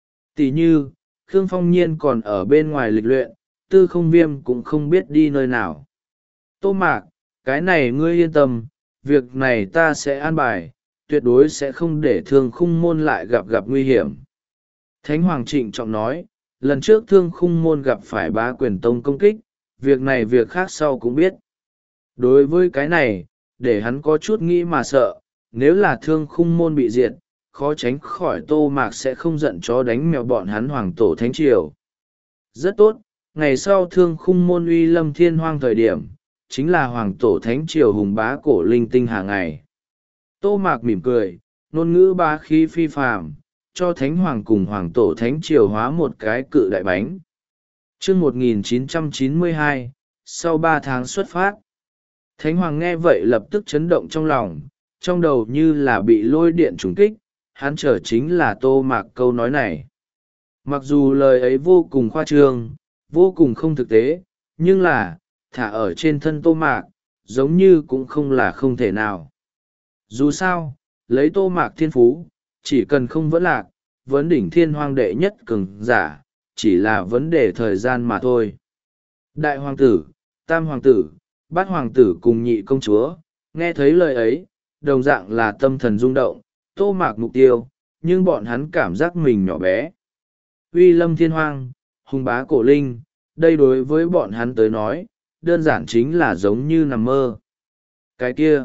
Tỷ như, Khương Phong Nhiên còn ở bên ngoài lịch luyện, Tư Không Viêm cũng không biết đi nơi nào. Tô Mạc, cái này ngươi yên tâm, việc này ta sẽ an bài, tuyệt đối sẽ không để Thương Khung Môn lại gặp gặp nguy hiểm. Thánh Hoàng trịnh trọng nói, lần trước Thương Khung Môn gặp phải Bá Quyền Tông công kích, việc này việc khác sau cũng biết. Đối với cái này, để hắn có chút nghĩ mà sợ, nếu là Thương Khung Môn bị diệt, khó tránh khỏi Tô Mạc sẽ không giận chó đánh mèo bọn hắn Hoàng Tổ Thánh Triều. Rất tốt, ngày sau Thương Khung Môn uy lâm thiên hoang thời điểm, chính là Hoàng Tổ Thánh Triều hùng bá cổ linh tinh hàng ngày. Tô Mạc mỉm cười, ngôn ngữ bá khí phi phàm, cho Thánh Hoàng cùng Hoàng Tổ Thánh Triều hóa một cái cự đại bánh. Chương một nghìn chín trăm chín mươi hai, sau ba tháng xuất phát. Thánh Hoàng nghe vậy lập tức chấn động trong lòng, trong đầu như là bị lôi điện trùng kích, hắn chờ chính là Tô Mạc câu nói này. Mặc dù lời ấy vô cùng khoa trương, vô cùng không thực tế, nhưng là, thả ở trên thân Tô Mạc, giống như cũng không là không thể nào. Dù sao, lấy Tô Mạc thiên phú, chỉ cần không vẫn lạc, vấn đỉnh thiên hoang đệ nhất cường giả, chỉ là vấn đề thời gian mà thôi. Đại hoàng tử, tam hoàng tử, bát hoàng tử cùng nhị công chúa, nghe thấy lời ấy, đồng dạng là tâm thần rung động, Tô Mạc mục tiêu, nhưng bọn hắn cảm giác mình nhỏ bé. Uy lâm thiên hoang, hùng bá cổ linh, đây đối với bọn hắn tới nói, đơn giản chính là giống như nằm mơ. Cái kia,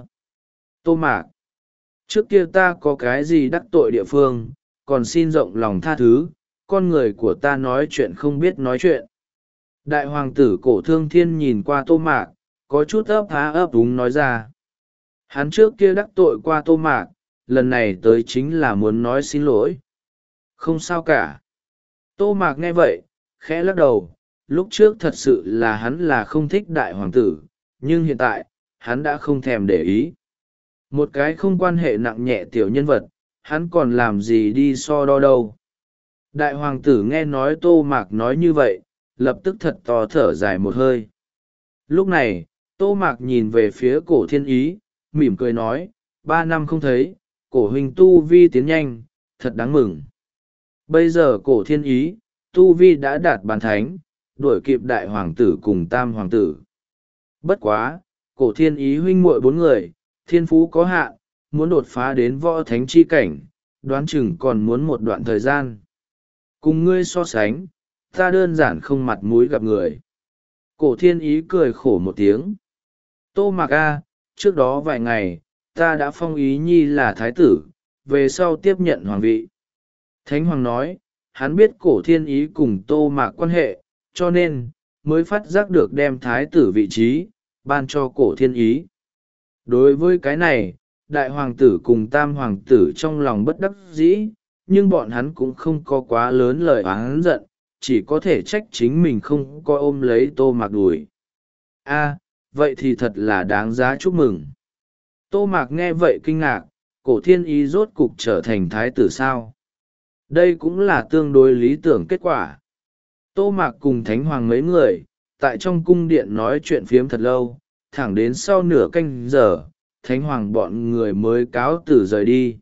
Tô Mạc, trước kia ta có cái gì đắc tội địa phương, còn xin rộng lòng tha thứ, con người của ta nói chuyện không biết nói chuyện. Đại hoàng tử cổ thương thiên nhìn qua Tô Mạc, có chút ấp há ấp úng nói ra. Hắn trước kia đắc tội qua Tô Mạc, lần này tới chính là muốn nói xin lỗi. Không sao cả. Tô Mạc nghe vậy, khẽ lắc đầu, lúc trước thật sự là hắn là không thích đại hoàng tử, nhưng hiện tại, hắn đã không thèm để ý. Một cái không quan hệ nặng nhẹ tiểu nhân vật, hắn còn làm gì đi so đo đâu. Đại hoàng tử nghe nói Tô Mạc nói như vậy, lập tức thật to thở dài một hơi. Lúc này, Tô Mạc nhìn về phía cổ thiên ý, mỉm cười nói, ba năm không thấy, cổ huynh tu vi tiến nhanh, thật đáng mừng. Bây giờ cổ thiên ý, tu vi đã đạt bàn thánh, đuổi kịp đại hoàng tử cùng tam hoàng tử. Bất quá, cổ thiên ý huynh muội bốn người, thiên phú có hạn, muốn đột phá đến võ thánh chi cảnh, đoán chừng còn muốn một đoạn thời gian. Cùng ngươi so sánh, ta đơn giản không mặt mũi gặp người. Cổ thiên ý cười khổ một tiếng. Tô Mạc A, trước đó vài ngày, ta đã phong ý nhi là thái tử, về sau tiếp nhận hoàng vị. Thánh Hoàng nói, hắn biết cổ thiên ý cùng Tô Mạc quan hệ, cho nên, mới phát giác được đem thái tử vị trí, ban cho cổ thiên ý. Đối với cái này, đại hoàng tử cùng tam hoàng tử trong lòng bất đắc dĩ, nhưng bọn hắn cũng không có quá lớn lời oán giận, chỉ có thể trách chính mình không có ôm lấy Tô Mạc đùi. A, vậy thì thật là đáng giá chúc mừng. Tô Mạc nghe vậy kinh ngạc, cổ thiên ý rốt cục trở thành thái tử sao. Đây cũng là tương đối lý tưởng kết quả. Tô Mạc cùng Thánh Hoàng mấy người, tại trong cung điện nói chuyện phiếm thật lâu, thẳng đến sau nửa canh giờ, Thánh Hoàng bọn người mới cáo từ rời đi.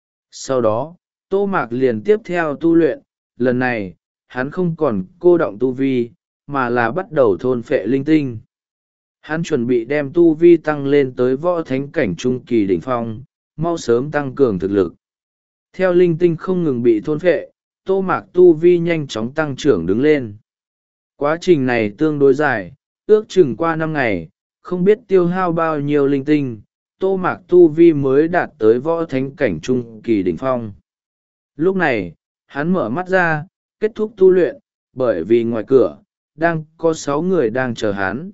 Sau đó, Tô Mạc liền tiếp theo tu luyện, lần này, hắn không còn cô động tu vi, mà là bắt đầu thôn phệ linh tinh. Hắn chuẩn bị đem tu vi tăng lên tới võ thánh cảnh trung kỳ đỉnh phong, mau sớm tăng cường thực lực. Theo linh tinh không ngừng bị thôn phệ, Tô Mạc tu vi nhanh chóng tăng trưởng đứng lên. Quá trình này tương đối dài, ước chừng qua năm ngày, không biết tiêu hao bao nhiêu linh tinh, Tô Mạc tu vi mới đạt tới võ thánh cảnh trung kỳ đỉnh phong. Lúc này, hắn mở mắt ra, kết thúc tu luyện, bởi vì ngoài cửa, đang có sáu người đang chờ hắn.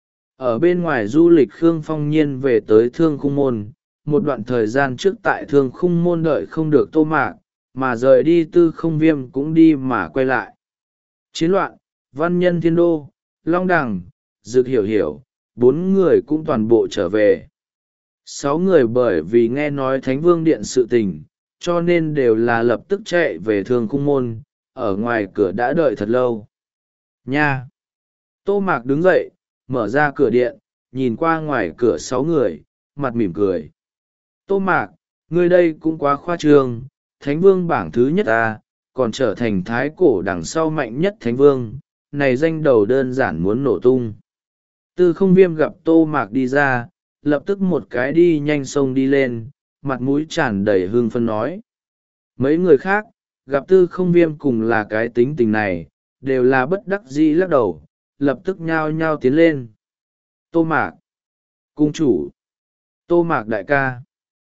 Ở bên ngoài du lịch Khương Phong Nhiên về tới Thương Khung Môn, một đoạn thời gian trước tại Thương Khung Môn đợi không được Tô Mạc, mà rời đi Tư Không Viêm cũng đi mà quay lại. Chiến loạn, Văn Nhân Thiên Đô, Long Đằng, Dực Hiểu Hiểu, bốn người cũng toàn bộ trở về. Sáu người bởi vì nghe nói Thánh Vương Điện sự tình, cho nên đều là lập tức chạy về Thương Khung Môn, ở ngoài cửa đã đợi thật lâu. Nha! Tô Mạc đứng dậy, mở ra cửa điện, nhìn qua ngoài cửa sáu người, mặt mỉm cười. Tô Mạc, ngươi đây cũng quá khoa trương, Thánh Vương bảng thứ nhất à, còn trở thành thái cổ đằng sau mạnh nhất Thánh Vương, này danh đầu đơn giản muốn nổ tung. Tư Không Viêm gặp Tô Mạc đi ra, lập tức một cái đi nhanh xông đi lên, mặt mũi tràn đầy hương phân nói. Mấy người khác, gặp Tư Không Viêm cùng là cái tính tình này, đều là bất đắc dĩ lắc đầu, lập tức nhao nhao tiến lên. Tô Mạc, cung chủ, Tô Mạc đại ca.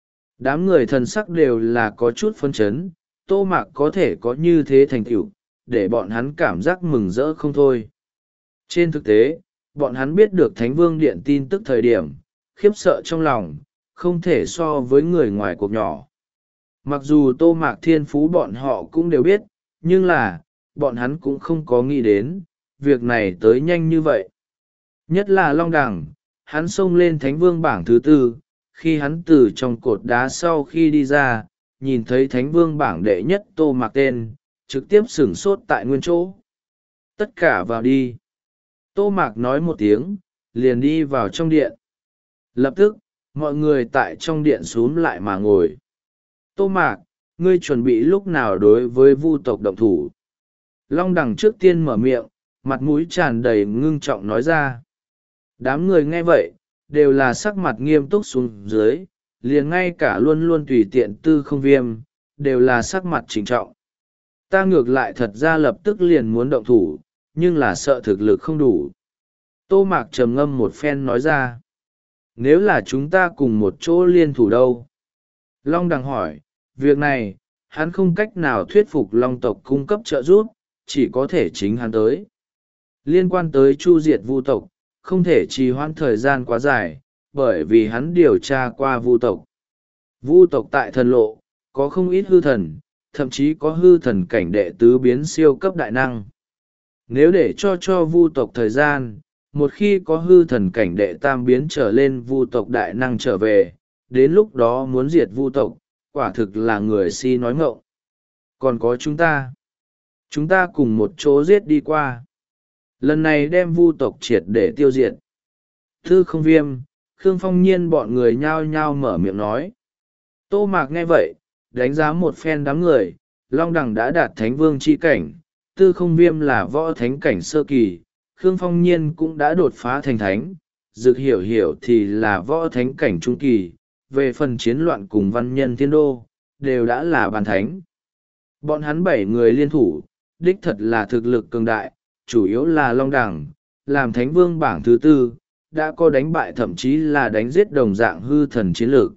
Đám người thần sắc đều là có chút phấn chấn, Tô Mạc có thể có như thế thành tựu, để bọn hắn cảm giác mừng rỡ không thôi. Trên thực tế, bọn hắn biết được Thánh Vương Điện tin tức thời điểm, khiếp sợ trong lòng, không thể so với người ngoài cuộc nhỏ. Mặc dù Tô Mạc thiên phú bọn họ cũng đều biết, nhưng là, bọn hắn cũng không có nghĩ đến, việc này tới nhanh như vậy. Nhất là Long Đằng, hắn xông lên Thánh Vương bảng thứ tư, khi hắn từ trong cột đá sau khi đi ra, nhìn thấy Thánh Vương bảng đệ nhất Tô Mạc tên, trực tiếp sửng sốt tại nguyên chỗ. Tất cả vào đi. Tô Mạc nói một tiếng, liền đi vào trong điện. Lập tức, mọi người tại trong điện xúm lại mà ngồi. Tô Mạc, ngươi chuẩn bị lúc nào đối với vu tộc động thủ? Long Đằng trước tiên mở miệng, mặt mũi tràn đầy ngưng trọng nói ra. Đám người nghe vậy, đều là sắc mặt nghiêm túc xuống dưới, liền ngay cả luôn luôn tùy tiện Tư Không Viêm, đều là sắc mặt trịnh trọng. Ta ngược lại thật ra lập tức liền muốn động thủ, nhưng là sợ thực lực không đủ. Tô Mạc trầm ngâm một phen nói ra. Nếu là chúng ta cùng một chỗ liên thủ đâu? Long Đằng hỏi, việc này, hắn không cách nào thuyết phục Long tộc cung cấp trợ giúp, chỉ có thể chính hắn tới. Liên quan tới chu diệt vu tộc, không thể trì hoãn thời gian quá dài, bởi vì hắn điều tra qua vu tộc. Vu tộc tại thần lộ, có không ít hư thần, thậm chí có hư thần cảnh đệ tứ biến siêu cấp đại năng. Nếu để cho cho vu tộc thời gian, một khi có hư thần cảnh đệ tam biến trở lên vu tộc đại năng trở về, đến lúc đó muốn diệt vu tộc, quả thực là người si nói ngọng. Còn có chúng ta. Chúng ta cùng một chỗ giết đi qua. Lần này đem vu tộc triệt để tiêu diệt. Tư Không Viêm, Khương Phong Nhiên bọn người nhao nhao mở miệng nói. Tô Mạc nghe vậy, đánh giá một phen đám người, Long Đằng đã đạt Thánh Vương chi cảnh, Tư Không Viêm là võ thánh cảnh sơ kỳ, Khương Phong Nhiên cũng đã đột phá thành thánh, Dực Hiểu Hiểu thì là võ thánh cảnh trung kỳ, về phần chiến loạn cùng Văn Nhân Thiên Đô, đều đã là bàn thánh. Bọn hắn bảy người liên thủ, đích thật là thực lực cường đại, chủ yếu là Long Đằng, làm Thánh Vương bảng thứ tư, đã có đánh bại thậm chí là đánh giết đồng dạng hư thần chiến lược.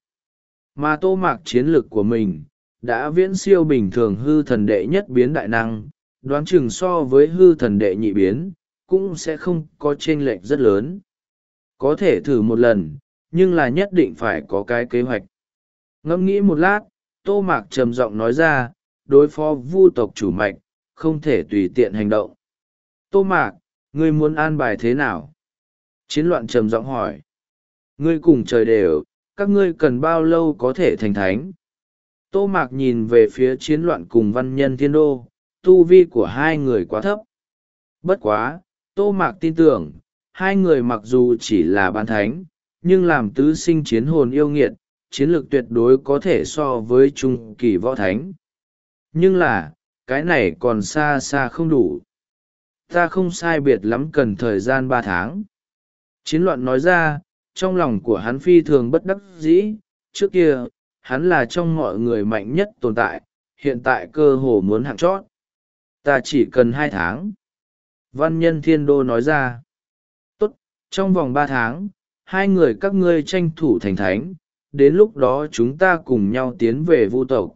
Mà Tô Mạc chiến lược của mình, đã viễn siêu bình thường hư thần đệ nhất biến đại năng, đoán chừng so với hư thần đệ nhị biến, cũng sẽ không có chênh lệch rất lớn. Có thể thử một lần, nhưng là nhất định phải có cái kế hoạch. Ngẫm nghĩ một lát, Tô Mạc trầm giọng nói ra, đối phó vu tộc chủ mạch, không thể tùy tiện hành động. Tô Mạc, ngươi muốn an bài thế nào? Chiến loạn trầm giọng hỏi. Ngươi cùng trời đều, các ngươi cần bao lâu có thể thành thánh? Tô Mạc nhìn về phía chiến loạn cùng Văn Nhân Thiên Đô, tu vi của hai người quá thấp. Bất quá, Tô Mạc tin tưởng, hai người mặc dù chỉ là bán thánh, nhưng làm tứ sinh chiến hồn yêu nghiệt, chiến lược tuyệt đối có thể so với trung kỳ võ thánh. Nhưng là, cái này còn xa xa không đủ. Ta không sai biệt lắm cần thời gian ba tháng. Chiến loạn nói ra, trong lòng của hắn phi thường bất đắc dĩ, trước kia, hắn là trong mọi người mạnh nhất tồn tại, hiện tại cơ hồ muốn hạng chót. Ta chỉ cần hai tháng. Văn Nhân Thiên Đô nói ra. Tốt, trong vòng ba tháng, hai người các ngươi tranh thủ thành thánh, đến lúc đó chúng ta cùng nhau tiến về vu tộc.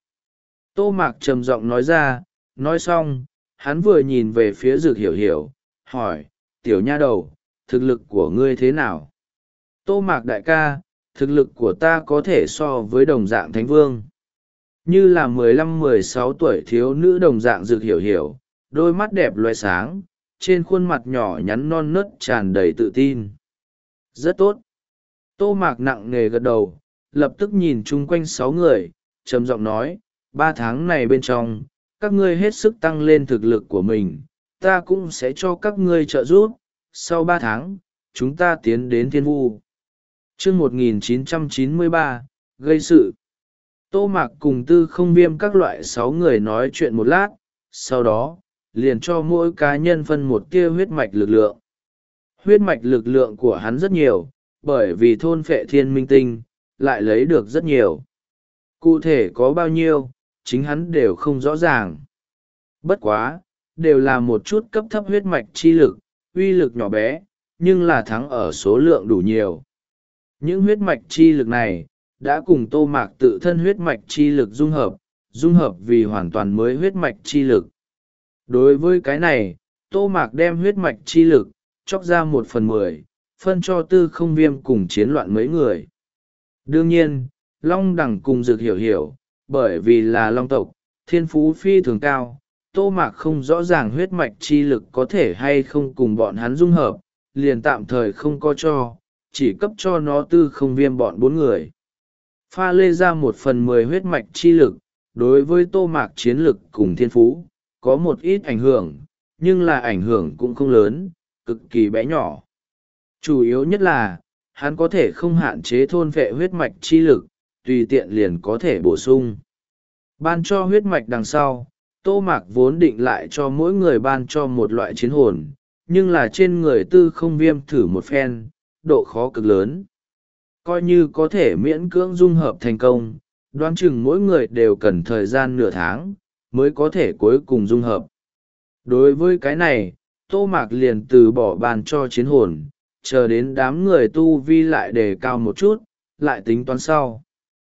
Tô Mạc trầm giọng nói ra, nói xong, hắn vừa nhìn về phía Dược Hiểu Hiểu, hỏi, tiểu nha đầu, thực lực của ngươi thế nào? Tô Mạc đại ca, thực lực của ta có thể so với đồng dạng thánh vương. Như là mười lăm mười sáu tuổi thiếu nữ đồng dạng Dược Hiểu Hiểu, đôi mắt đẹp loé sáng, trên khuôn mặt nhỏ nhắn non nớt tràn đầy tự tin. Rất tốt. Tô Mạc nặng nề gật đầu, lập tức nhìn chung quanh sáu người, trầm giọng nói, ba tháng này bên trong, các ngươi hết sức tăng lên thực lực của mình, ta cũng sẽ cho các ngươi trợ giúp. Sau ba tháng, chúng ta tiến đến thiên vu. Chương một nghìn chín trăm chín mươi ba, gây sự. Tô Mạc cùng Tư Không Viêm các loại sáu người nói chuyện một lát, sau đó, liền cho mỗi cá nhân phân một tia huyết mạch lực lượng. Huyết mạch lực lượng của hắn rất nhiều, bởi vì thôn phệ thiên minh tinh, lại lấy được rất nhiều. Cụ thể có bao nhiêu, chính hắn đều không rõ ràng. Bất quá, đều là một chút cấp thấp huyết mạch chi lực, uy lực nhỏ bé, nhưng là thắng ở số lượng đủ nhiều. Những huyết mạch chi lực này, đã cùng Tô Mạc tự thân huyết mạch chi lực dung hợp, dung hợp vì hoàn toàn mới huyết mạch chi lực. Đối với cái này, Tô Mạc đem huyết mạch chi lực, chóc ra một phần mười, phân cho Tư Không Viêm cùng chiến loạn mấy người. Đương nhiên, Long Đằng cùng Dược Hiểu Hiểu, bởi vì là Long tộc, thiên phú phi thường cao, Tô Mạc không rõ ràng huyết mạch chi lực có thể hay không cùng bọn hắn dung hợp, liền tạm thời không có cho, chỉ cấp cho nó Tư Không Viêm bọn bốn người. Pha lê ra một phần mười huyết mạch chi lực, đối với Tô Mạc chiến lực cùng thiên phú, có một ít ảnh hưởng, nhưng là ảnh hưởng cũng không lớn, cực kỳ bé nhỏ. Chủ yếu nhất là, hắn có thể không hạn chế thôn vệ huyết mạch chi lực, tùy tiện liền có thể bổ sung. Ban cho huyết mạch đằng sau, Tô Mạc vốn định lại cho mỗi người ban cho một loại chiến hồn, nhưng là trên người Tư Không Viêm thử một phen, độ khó cực lớn. Coi như có thể miễn cưỡng dung hợp thành công, đoán chừng mỗi người đều cần thời gian nửa tháng, mới có thể cuối cùng dung hợp. Đối với cái này, Tô Mạc liền từ bỏ bàn cho chiến hồn, chờ đến đám người tu vi lại đề cao một chút, lại tính toán sau.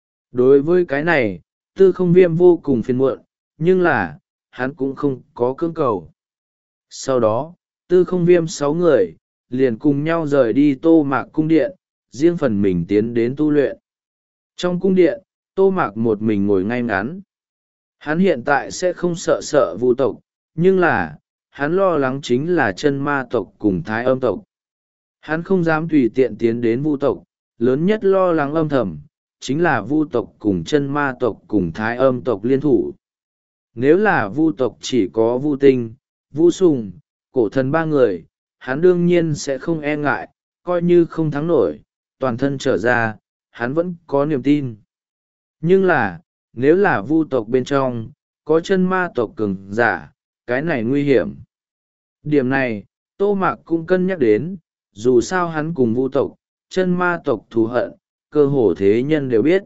Đối với cái này, Tư Không Viêm vô cùng phiền muộn, nhưng là, hắn cũng không có cưỡng cầu. Sau đó, Tư Không Viêm sáu người, liền cùng nhau rời đi Tô Mạc cung điện, riêng phần mình tiến đến tu luyện. Trong cung điện, Tô Mạc một mình ngồi ngay ngắn. Hắn hiện tại sẽ không sợ sợ vu tộc, nhưng là, hắn lo lắng chính là chân ma tộc cùng thái âm tộc. Hắn không dám tùy tiện tiến đến vu tộc, lớn nhất lo lắng âm thầm, chính là vu tộc cùng chân ma tộc cùng thái âm tộc liên thủ. Nếu là vu tộc chỉ có vu tinh, vu sùng, cổ thần ba người, hắn đương nhiên sẽ không e ngại, coi như không thắng nổi, toàn thân trở ra, hắn vẫn có niềm tin. Nhưng là, nếu là vu tộc bên trong, có chân ma tộc cường giả, cái này nguy hiểm. Điểm này, Tô Mạc cũng cân nhắc đến, dù sao hắn cùng vu tộc, chân ma tộc thù hận, cơ hồ thế nhân đều biết.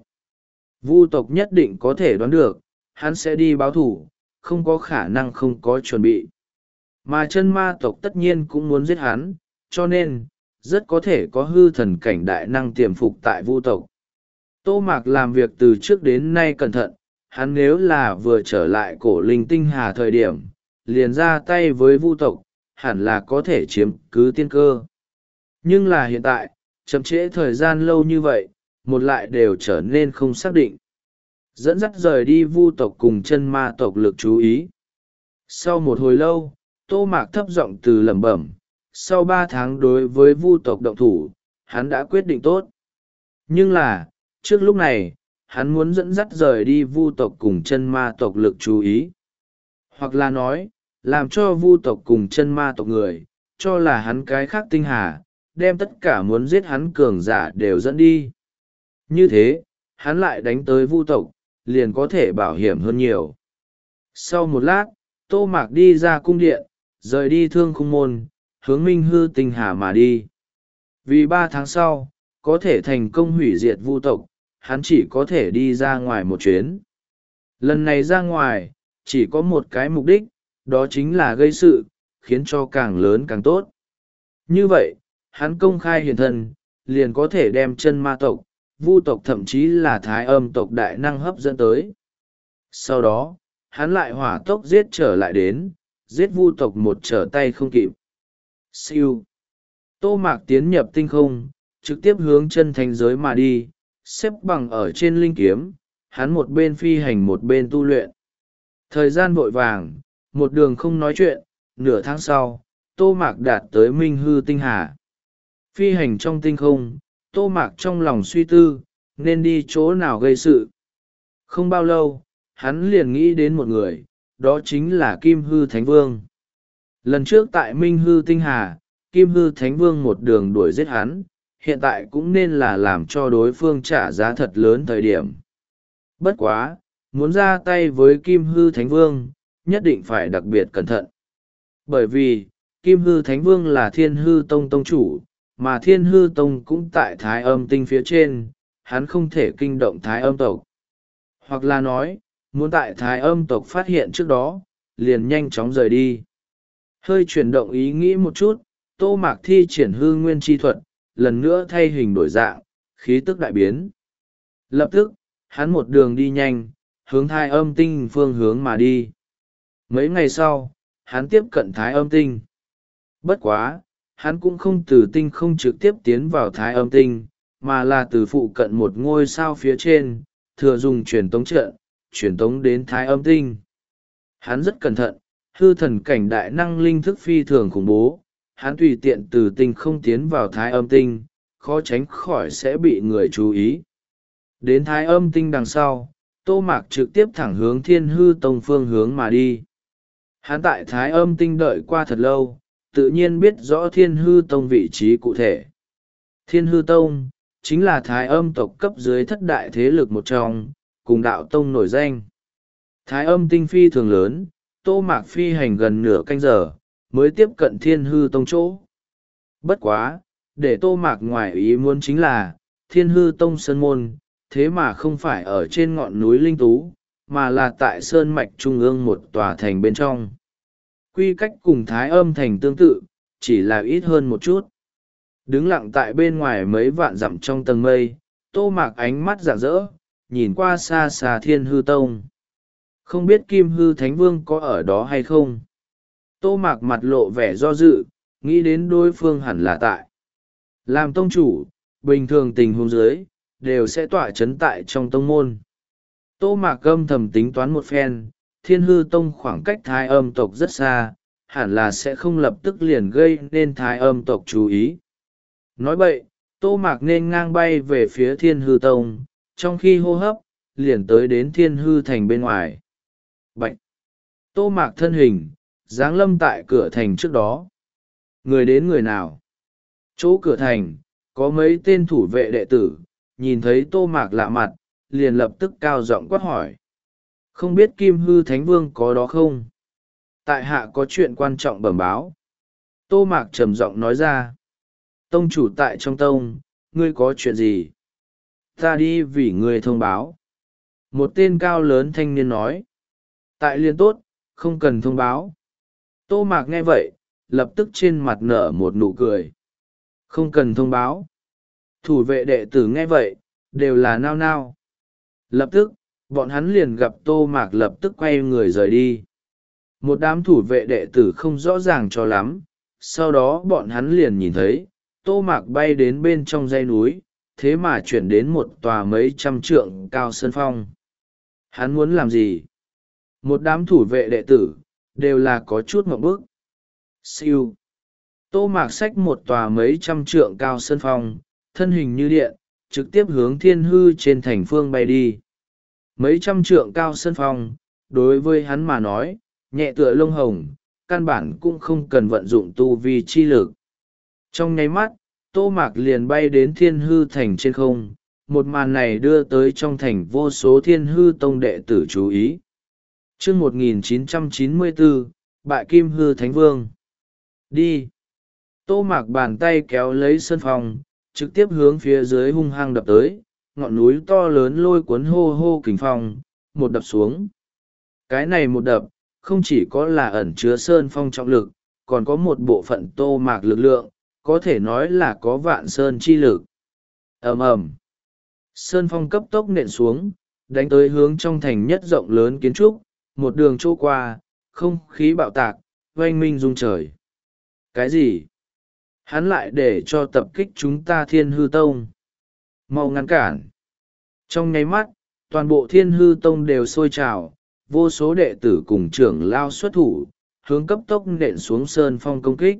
Vu tộc nhất định có thể đoán được, hắn sẽ đi báo thủ, không có khả năng không có chuẩn bị. Mà chân ma tộc tất nhiên cũng muốn giết hắn, cho nên, rất có thể có hư thần cảnh đại năng tiềm phục tại vu tộc. Tô Mạc làm việc từ trước đến nay cẩn thận, hắn nếu là vừa trở lại cổ linh tinh hà thời điểm, liền ra tay với vu tộc, hẳn là có thể chiếm cứ tiên cơ. Nhưng là hiện tại, chậm trễ thời gian lâu như vậy, một lại đều trở nên không xác định. Dẫn dắt rời đi vu tộc cùng chân ma tộc lực chú ý. Sau một hồi lâu, Tô Mạc thấp giọng từ lẩm bẩm, sau ba tháng đối với vu tộc động thủ, hắn đã quyết định tốt. Nhưng là, trước lúc này, hắn muốn dẫn dắt rời đi vu tộc cùng chân ma tộc lực chú ý. Hoặc là nói, làm cho vu tộc cùng chân ma tộc người, cho là hắn cái khác tinh hà, đem tất cả muốn giết hắn cường giả đều dẫn đi. Như thế, hắn lại đánh tới vu tộc, liền có thể bảo hiểm hơn nhiều. Sau một lát, Tô Mạc đi ra cung điện, rời đi thương khung môn, hướng Minh Hư tinh hà mà đi. vì ba tháng sau có thể thành công hủy diệt vu tộc, hắn chỉ có thể đi ra ngoài một chuyến. Lần này ra ngoài chỉ có một cái mục đích, đó chính là gây sự, khiến cho càng lớn càng tốt. Như vậy hắn công khai hiện thân, liền có thể đem chân ma tộc, vu tộc thậm chí là thái âm tộc đại năng hấp dẫn tới. Sau đó hắn lại hỏa tốc giết trở lại đến, giết vu tộc một trở tay không kịp. Siêu. Tô Mạc tiến nhập tinh không, trực tiếp hướng chân thánh giới mà đi, xếp bằng ở trên linh kiếm, hắn một bên phi hành một bên tu luyện. Thời gian vội vàng, một đường không nói chuyện, nửa tháng sau, Tô Mạc đạt tới Minh Hư Tinh Hà. Phi hành trong tinh không, Tô Mạc trong lòng suy tư, nên đi chỗ nào gây sự. Không bao lâu, hắn liền nghĩ đến một người, đó chính là Kim Hư Thánh Vương. Lần trước tại Minh Hư Tinh Hà, Kim Hư Thánh Vương một đường đuổi giết hắn, hiện tại cũng nên là làm cho đối phương trả giá thật lớn thời điểm. Bất quá, muốn ra tay với Kim Hư Thánh Vương, nhất định phải đặc biệt cẩn thận. Bởi vì, Kim Hư Thánh Vương là Thiên Hư Tông Tông chủ, mà Thiên Hư Tông cũng tại Thái Âm Tinh phía trên, hắn không thể kinh động Thái Âm tộc. Hoặc là nói, muốn tại Thái Âm tộc phát hiện trước đó, liền nhanh chóng rời đi. Hơi chuyển động ý nghĩ một chút, Tô Mạc thi triển hư nguyên chi thuật, lần nữa thay hình đổi dạng, khí tức đại biến. Lập tức, hắn một đường đi nhanh, hướng Thái Âm Tinh phương hướng mà đi. Mấy ngày sau, hắn tiếp cận Thái Âm Tinh. Bất quá, hắn cũng không từ tinh không trực tiếp tiến vào Thái Âm Tinh, mà là từ phụ cận một ngôi sao phía trên, thừa dùng truyền tống trận, truyền tống đến Thái Âm Tinh. Hắn rất cẩn thận, hư thần cảnh đại năng linh thức phi thường khủng bố, hắn tùy tiện từ tinh không tiến vào Thái Âm Tinh, khó tránh khỏi sẽ bị người chú ý. Đến Thái Âm Tinh đằng sau, Tô Mạc trực tiếp thẳng hướng Thiên Hư Tông phương hướng mà đi. Hắn tại Thái Âm Tinh đợi qua thật lâu, tự nhiên biết rõ Thiên Hư Tông vị trí cụ thể. Thiên Hư Tông chính là Thái Âm tộc cấp dưới thất đại thế lực một trong, cùng đạo tông nổi danh. Thái Âm Tinh phi thường lớn, Tô Mạc phi hành gần nửa canh giờ, mới tiếp cận Thiên Hư Tông chỗ. Bất quá, để Tô Mạc ngoài ý muốn chính là, Thiên Hư Tông sơn môn, thế mà không phải ở trên ngọn núi Linh Tú, mà là tại sơn mạch trung ương một tòa thành bên trong. Quy cách cùng Thái Âm thành tương tự, chỉ là ít hơn một chút. Đứng lặng tại bên ngoài mấy vạn dặm trong tầng mây, Tô Mạc ánh mắt rạng rỡ, nhìn qua xa xa Thiên Hư Tông. Không biết Kim Hư Thánh Vương có ở đó hay không? Tô Mạc mặt lộ vẻ do dự, nghĩ đến đối phương hẳn là tại. Làm tông chủ, bình thường tình huống dưới, đều sẽ tỏa chấn tại trong tông môn. Tô Mạc âm thầm tính toán một phen, Thiên Hư Tông khoảng cách Thái Âm tộc rất xa, hẳn là sẽ không lập tức liền gây nên Thái Âm tộc chú ý. Nói vậy, Tô Mạc nên ngang bay về phía Thiên Hư Tông, trong khi hô hấp, liền tới đến Thiên Hư Thành bên ngoài. Bạch! Tô Mạc thân hình, giáng lâm tại cửa thành trước đó. Người đến người nào? Chỗ cửa thành, có mấy tên thủ vệ đệ tử, nhìn thấy Tô Mạc lạ mặt, liền lập tức cao giọng quát hỏi. Không biết Kim Hư Thánh Vương có đó không? Tại hạ có chuyện quan trọng bẩm báo. Tô Mạc trầm giọng nói ra. Tông chủ tại trong tông, ngươi có chuyện gì? Ta đi vì ngươi thông báo. Một tên cao lớn thanh niên nói. Tại liên tốt, không cần thông báo. Tô Mạc nghe vậy, lập tức trên mặt nở một nụ cười. Không cần thông báo. Thủ vệ đệ tử nghe vậy, đều là nao nao. Lập tức, bọn hắn liền gặp Tô Mạc lập tức quay người rời đi. Một đám thủ vệ đệ tử không rõ ràng cho lắm, sau đó bọn hắn liền nhìn thấy, Tô Mạc bay đến bên trong dãy núi, thế mà chuyển đến một tòa mấy trăm trượng cao sơn phong. Hắn muốn làm gì? Một đám thủ vệ đệ tử, đều là có chút ngộp bức. Siêu. Tô Mạc xách một tòa mấy trăm trượng cao sơn phong, thân hình như điện, trực tiếp hướng Thiên Hư trên thành phương bay đi. Mấy trăm trượng cao sơn phong, đối với hắn mà nói, nhẹ tựa lông hồng, căn bản cũng không cần vận dụng tu vi chi lực. Trong nháy mắt, Tô Mạc liền bay đến Thiên Hư thành trên không, một màn này đưa tới trong thành vô số Thiên Hư tông đệ tử chú ý. Chương một nghìn chín trăm chín mươi bốn, Bại Kim Hư Thánh Vương. Đi! Tô Mạc bàn tay kéo lấy Sơn Phong, trực tiếp hướng phía dưới hung hăng đập tới, ngọn núi to lớn lôi cuốn hô hô kình phong, một đập xuống. Cái này một đập, không chỉ có là ẩn chứa Sơn Phong trọng lực, còn có một bộ phận Tô Mạc lực lượng, có thể nói là có vạn sơn chi lực. Ầm ầm, Sơn Phong cấp tốc nện xuống, đánh tới hướng trong thành nhất rộng lớn kiến trúc, một đường chỗ qua, không khí bạo tạc, oanh minh rung trời. Cái gì? Hắn lại để cho tập kích chúng ta Thiên Hư Tông. Mau ngăn cản. Trong nháy mắt, toàn bộ Thiên Hư Tông đều sôi trào, vô số đệ tử cùng trưởng lao xuất thủ, hướng cấp tốc nện xuống Sơn Phong công kích.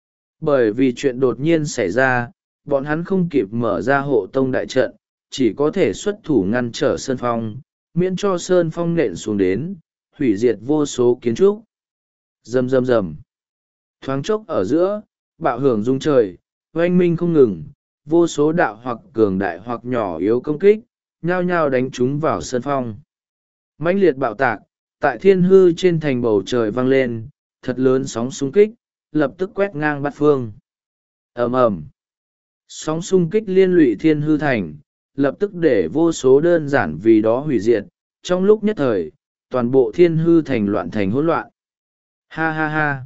Bởi vì chuyện đột nhiên xảy ra, bọn hắn không kịp mở ra hộ tông đại trận, chỉ có thể xuất thủ ngăn trở Sơn Phong, miễn cho Sơn Phong nện xuống đến, hủy diệt vô số kiến trúc. Rầm rầm rầm. Thoáng chốc ở giữa, bạo hưởng rung trời, oanh minh không ngừng, vô số đạo hoặc cường đại hoặc nhỏ yếu công kích, nhao nhao đánh chúng vào Sơn Phong. Mãnh liệt bạo tạc, tại thiên hư trên thành bầu trời vang lên, thật lớn sóng xung kích, lập tức quét ngang bát phương. Ầm ầm, sóng xung kích liên lụy thiên hư thành, lập tức để vô số đơn giản vì đó hủy diệt, trong lúc nhất thời, toàn bộ thiên hư thành loạn thành hỗn loạn. Ha ha ha.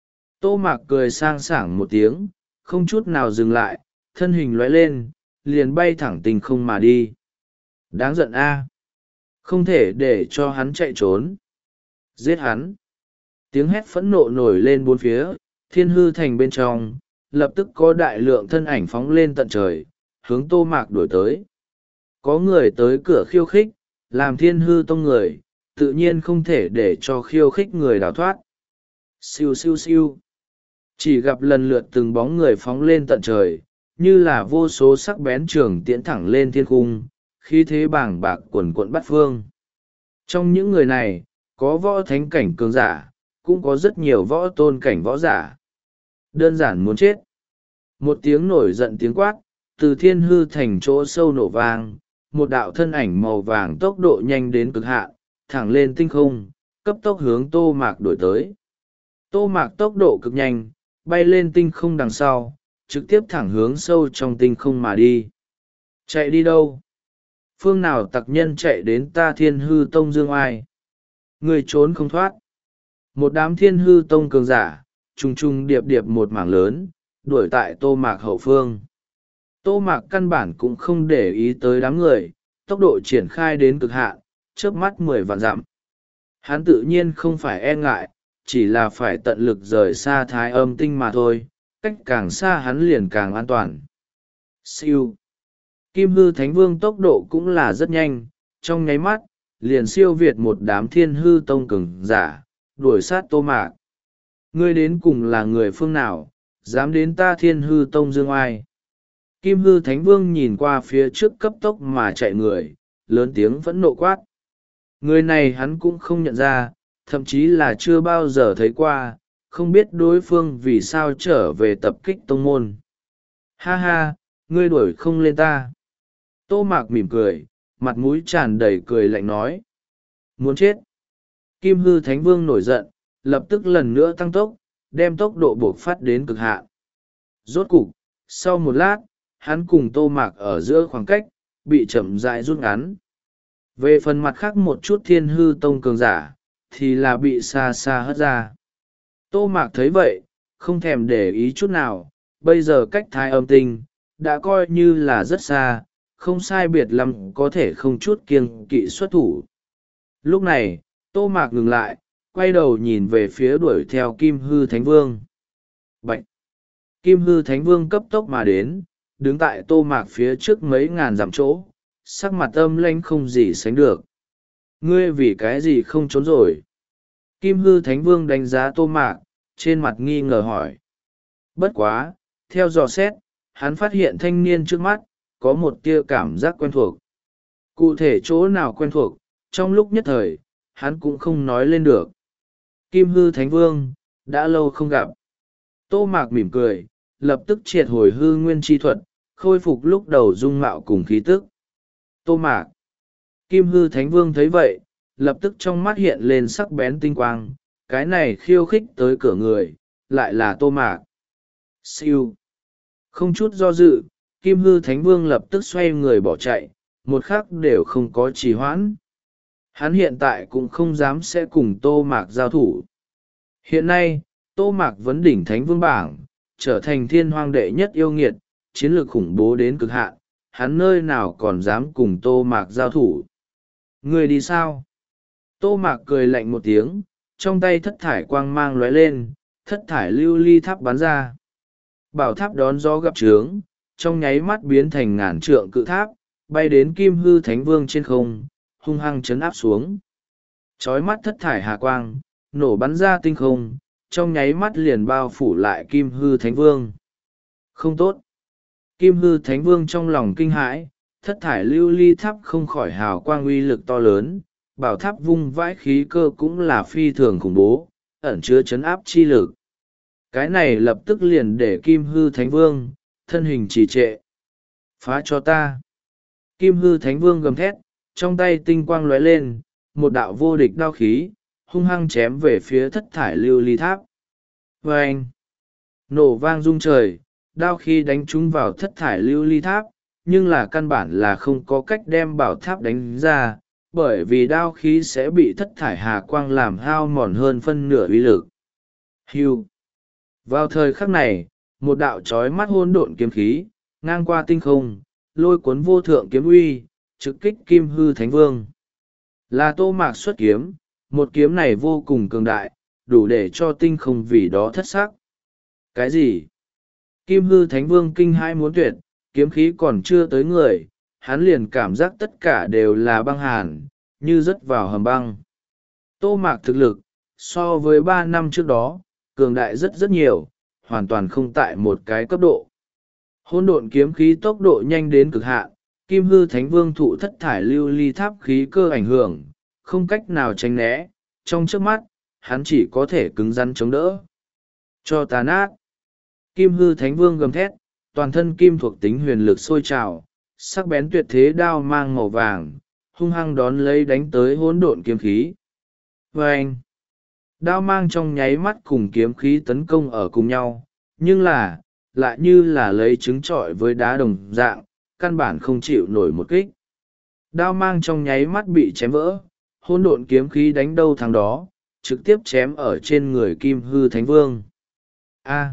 Tô Mạc cười sang sảng một tiếng, không chút nào dừng lại, thân hình lóe lên, liền bay thẳng tình không mà đi. Đáng giận a, không thể để cho hắn chạy trốn. Giết hắn. Tiếng hét phẫn nộ nổi lên bốn phía, thiên hư thành bên trong, lập tức có đại lượng thân ảnh phóng lên tận trời, hướng Tô Mạc đuổi tới. Có người tới cửa khiêu khích, làm thiên hư tông người, tự nhiên không thể để cho khiêu khích người đào thoát. Siêu siêu siêu. Chỉ gặp lần lượt từng bóng người phóng lên tận trời, như là vô số sắc bén trường tiễn thẳng lên thiên cung, khí thế bàng bạc quần quận bát phương. Trong những người này, có võ thánh cảnh cường giả, cũng có rất nhiều võ tôn cảnh võ giả. Đơn giản muốn chết. Một tiếng nổi giận tiếng quát, từ thiên hư thành chỗ sâu nổ vang, một đạo thân ảnh màu vàng tốc độ nhanh đến cực hạn, thẳng lên tinh không, cấp tốc hướng Tô Mạc đuổi tới. Tô Mạc tốc độ cực nhanh, bay lên tinh không đằng sau, trực tiếp thẳng hướng sâu trong tinh không mà đi. Chạy đi đâu? Phương nào tặc nhân chạy đến ta Thiên Hư Tông dương ai? Người trốn không thoát. Một đám Thiên Hư Tông cường giả, trùng trùng điệp điệp một mảng lớn, đuổi tại Tô Mạc hậu phương. Tô Mạc căn bản cũng không để ý tới đám người, tốc độ triển khai đến cực hạn, chớp mắt mười vạn dặm. Hắn tự nhiên không phải e ngại, chỉ là phải tận lực rời xa Thái Âm Tinh mà thôi, cách càng xa hắn liền càng an toàn. Siêu. Kim Hư Thánh Vương tốc độ cũng là rất nhanh, trong nháy mắt, liền siêu việt một đám Thiên Hư Tông cường giả, đuổi sát Tô Mạc. Ngươi đến cùng là người phương nào, dám đến ta Thiên Hư Tông dương ai? Kim Hư Thánh Vương nhìn qua phía trước cấp tốc mà chạy người, lớn tiếng vẫn nộ quát. Người này hắn cũng không nhận ra, thậm chí là chưa bao giờ thấy qua, không biết đối phương vì sao trở về tập kích tông môn. Ha ha, ngươi đuổi không lên ta. Tô Mạc mỉm cười, mặt mũi tràn đầy cười lạnh nói. Muốn chết. Kim Hư Thánh Vương nổi giận, lập tức lần nữa tăng tốc, đem tốc độ bộc phát đến cực hạn. Rốt cục, sau một lát, hắn cùng Tô Mạc ở giữa khoảng cách, bị chậm rãi rút ngắn. Về phần mặt khác một chút Thiên Hư Tông cường giả, thì là bị xa xa hất ra. Tô Mạc thấy vậy, không thèm để ý chút nào, bây giờ cách Thái Âm Tinh, đã coi như là rất xa, không sai biệt lắm có thể không chút kiêng kỵ xuất thủ. Lúc này, Tô Mạc ngừng lại, quay đầu nhìn về phía đuổi theo Kim Hư Thánh Vương. Bạch! Kim Hư Thánh Vương cấp tốc mà đến, đứng tại Tô Mạc phía trước mấy ngàn dặm chỗ, sắc mặt âm lãnh không gì sánh được. Ngươi vì cái gì không trốn rồi? Kim Hư Thánh Vương đánh giá Tô Mạc, trên mặt nghi ngờ hỏi. Bất quá, theo dò xét, hắn phát hiện thanh niên trước mắt, có một tia cảm giác quen thuộc. Cụ thể chỗ nào quen thuộc, trong lúc nhất thời, hắn cũng không nói lên được. Kim Hư Thánh Vương, đã lâu không gặp. Tô Mạc mỉm cười, lập tức triệt hồi hư nguyên chi thuật, khôi phục lúc đầu dung mạo cùng khí tức. Tô Mạc. Kim Hư Thánh Vương thấy vậy, lập tức trong mắt hiện lên sắc bén tinh quang, cái này khiêu khích tới cửa người, lại là Tô Mạc. Siêu. Không chút do dự, Kim Hư Thánh Vương lập tức xoay người bỏ chạy, một khắc đều không có trì hoãn. Hắn hiện tại cũng không dám sẽ cùng Tô Mạc giao thủ. Hiện nay, Tô Mạc vấn đỉnh Thánh Vương bảng, trở thành thiên hoang đệ nhất yêu nghiệt, chiến lược khủng bố đến cực hạn, hắn nơi nào còn dám cùng Tô Mạc giao thủ. Người đi sao? Tô Mạc cười lạnh một tiếng, trong tay thất thải quang mang lóe lên, thất thải lưu ly tháp bắn ra. Bảo tháp đón gió gặp trướng, trong nháy mắt biến thành ngàn trượng cự tháp, bay đến Kim Hư Thánh Vương trên không, hung hăng chấn áp xuống. Chói mắt thất thải hà quang, nổ bắn ra tinh không, trong nháy mắt liền bao phủ lại Kim Hư Thánh Vương. Không tốt. Kim Hư Thánh Vương trong lòng kinh hãi, thất thải lưu ly tháp không khỏi hào quang uy lực to lớn, bảo tháp vung vãi khí cơ cũng là phi thường khủng bố, ẩn chứa chấn áp chi lực. Cái này lập tức liền để Kim Hư Thánh Vương, thân hình trì trệ. Phá cho ta. Kim Hư Thánh Vương gầm thét, trong tay tinh quang lóe lên, một đạo vô địch đao khí, hung hăng chém về phía thất thải lưu ly tháp. Vâng! Nổ vang rung trời, đao khí đánh trúng vào thất thải lưu ly tháp, nhưng là căn bản là không có cách đem bảo tháp đánh ra, bởi vì đao khí sẽ bị thất thải hà quang làm hao mòn hơn phân nửa uy lực. Hưu! Vào thời khắc này, một đạo trói mắt hôn độn kiếm khí, ngang qua tinh không, lôi cuốn vô thượng kiếm uy, trực kích Kim Hư Thánh Vương. Là Tô Mạc xuất kiếm, một kiếm này vô cùng cường đại, đủ để cho tinh không vì đó thất sắc. Cái gì? Kim Hư Thánh Vương kinh hãi muốn tuyệt, kiếm khí còn chưa tới người, hắn liền cảm giác tất cả đều là băng hàn, như rớt vào hầm băng. Tô Mạc thực lực, so với ba năm trước đó, cường đại rất rất nhiều, hoàn toàn không tại một cái cấp độ. Hỗn độn kiếm khí tốc độ nhanh đến cực hạn, Kim Hư Thánh Vương thụ thất thải lưu ly tháp khí cơ ảnh hưởng, không cách nào tránh né, trong trước mắt, hắn chỉ có thể cứng rắn chống đỡ. Cho ta nát. Kim Hư Thánh Vương gầm thét, toàn thân kim thuộc tính huyền lực sôi trào, sắc bén tuyệt thế đao mang màu vàng, hung hăng đón lấy đánh tới hỗn độn kiếm khí. Vâng! Đao mang trong nháy mắt cùng kiếm khí tấn công ở cùng nhau, nhưng là, lại như là lấy trứng trọi với đá đồng dạng, căn bản không chịu nổi một kích. Đao mang trong nháy mắt bị chém vỡ, hỗn độn kiếm khí đánh đâu thằng đó, trực tiếp chém ở trên người Kim Hư Thánh Vương. A!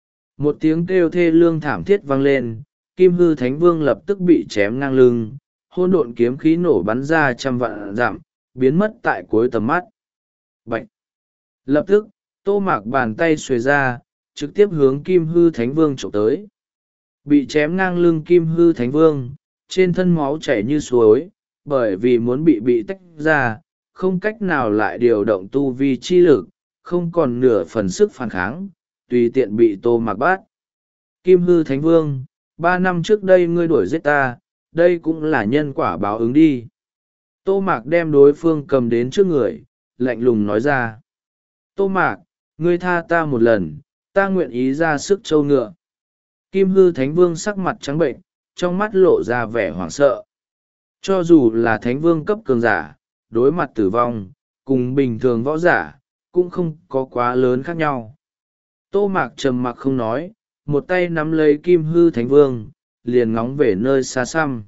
Một tiếng kêu thê lương thảm thiết vang lên, Kim Hư Thánh Vương lập tức bị chém ngang lưng, hỗn độn kiếm khí nổ bắn ra trăm vạn dặm, biến mất tại cuối tầm mắt. Bạch! Lập tức, Tô Mạc bàn tay xuề ra, trực tiếp hướng Kim Hư Thánh Vương chụp tới. Bị chém ngang lưng Kim Hư Thánh Vương, trên thân máu chảy như suối, bởi vì muốn bị bị tách ra, không cách nào lại điều động tu vi chi lực, không còn nửa phần sức phản kháng, tùy tiện bị Tô Mạc bắt. Kim Hư Thánh Vương, ba năm trước đây ngươi đuổi giết ta, đây cũng là nhân quả báo ứng đi. Tô Mạc đem đối phương cầm đến trước người, lạnh lùng nói ra. Tô Mạc, ngươi tha ta một lần, ta nguyện ý ra sức trâu ngựa. Kim Hư Thánh Vương sắc mặt trắng bệnh, trong mắt lộ ra vẻ hoảng sợ. Cho dù là Thánh Vương cấp cường giả, đối mặt tử vong, cùng bình thường võ giả, cũng không có quá lớn khác nhau. Tô Mạc trầm mặc không nói, một tay nắm lấy Kim Hư Thánh Vương, liền ngóng về nơi xa xăm.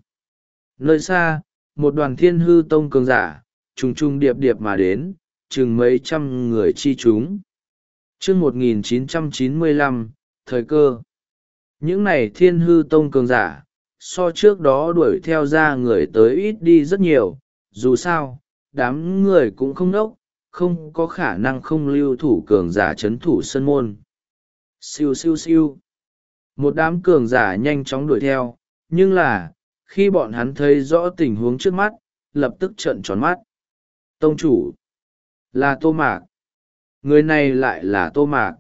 Nơi xa, một đoàn Thiên Hư Tông cường giả, trùng trùng điệp điệp mà đến, chừng mấy trăm người chi chúng. Chương một nghìn chín trăm chín mươi lăm, thời cơ. Những này Thiên Hư Tông cường giả, so trước đó đuổi theo ra người tới ít đi rất nhiều, dù sao, đám người cũng không đốc, không có khả năng không lưu thủ cường giả chấn thủ sân môn. Siêu siêu siêu. Một đám cường giả nhanh chóng đuổi theo, nhưng là, khi bọn hắn thấy rõ tình huống trước mắt, lập tức trợn tròn mắt. Tông chủ, là Tô Mạc. Người này lại là Tô Mạc.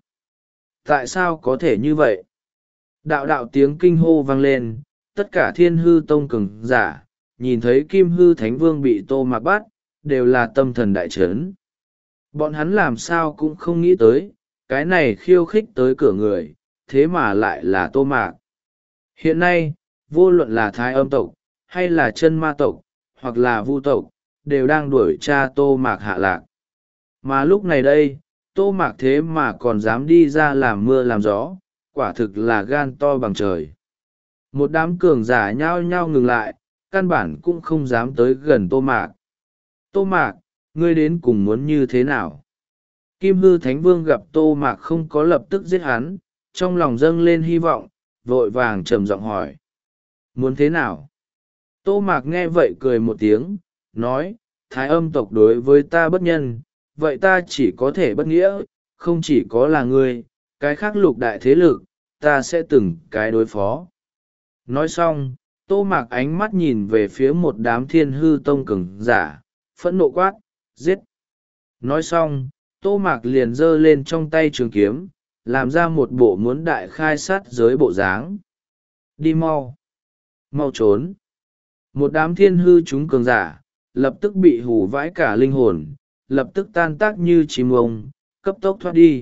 Tại sao có thể như vậy? Đạo đạo tiếng kinh hô vang lên, tất cả Thiên Hư Tông cường giả, nhìn thấy Kim Hư Thánh Vương bị Tô Mạc bắt, đều là tâm thần đại chấn. Bọn hắn làm sao cũng không nghĩ tới, cái này khiêu khích tới cửa người, thế mà lại là Tô Mạc. Hiện nay, vô luận là Thái Âm tộc, hay là Chân Ma tộc, hoặc là Vu tộc, đều đang đuổi tra Tô Mạc hạ lạc. Mà lúc này đây, Tô Mạc thế mà còn dám đi ra làm mưa làm gió, quả thực là gan to bằng trời. Một đám cường giả nhao nhao ngừng lại, căn bản cũng không dám tới gần Tô Mạc. Tô Mạc, ngươi đến cùng muốn như thế nào? Kim Hư Thánh Vương gặp Tô Mạc không có lập tức giết hắn, trong lòng dâng lên hy vọng, vội vàng trầm giọng hỏi. Muốn thế nào? Tô Mạc nghe vậy cười một tiếng, nói, Thái Âm tộc đối với ta bất nhân, vậy ta chỉ có thể bất nghĩa, không chỉ có là ngươi, cái khác lục đại thế lực, ta sẽ từng cái đối phó. Nói xong, Tô Mạc ánh mắt nhìn về phía một đám Thiên Hư Tông cường giả, phẫn nộ quát, giết. Nói xong, Tô Mạc liền giơ lên trong tay trường kiếm, làm ra một bộ muốn đại khai sát giới bộ dáng. Đi mau! Mau trốn! Một đám thiên hư chúng cường giả, lập tức bị hù vãi cả linh hồn, lập tức tan tác như chim ông, cấp tốc thoát đi.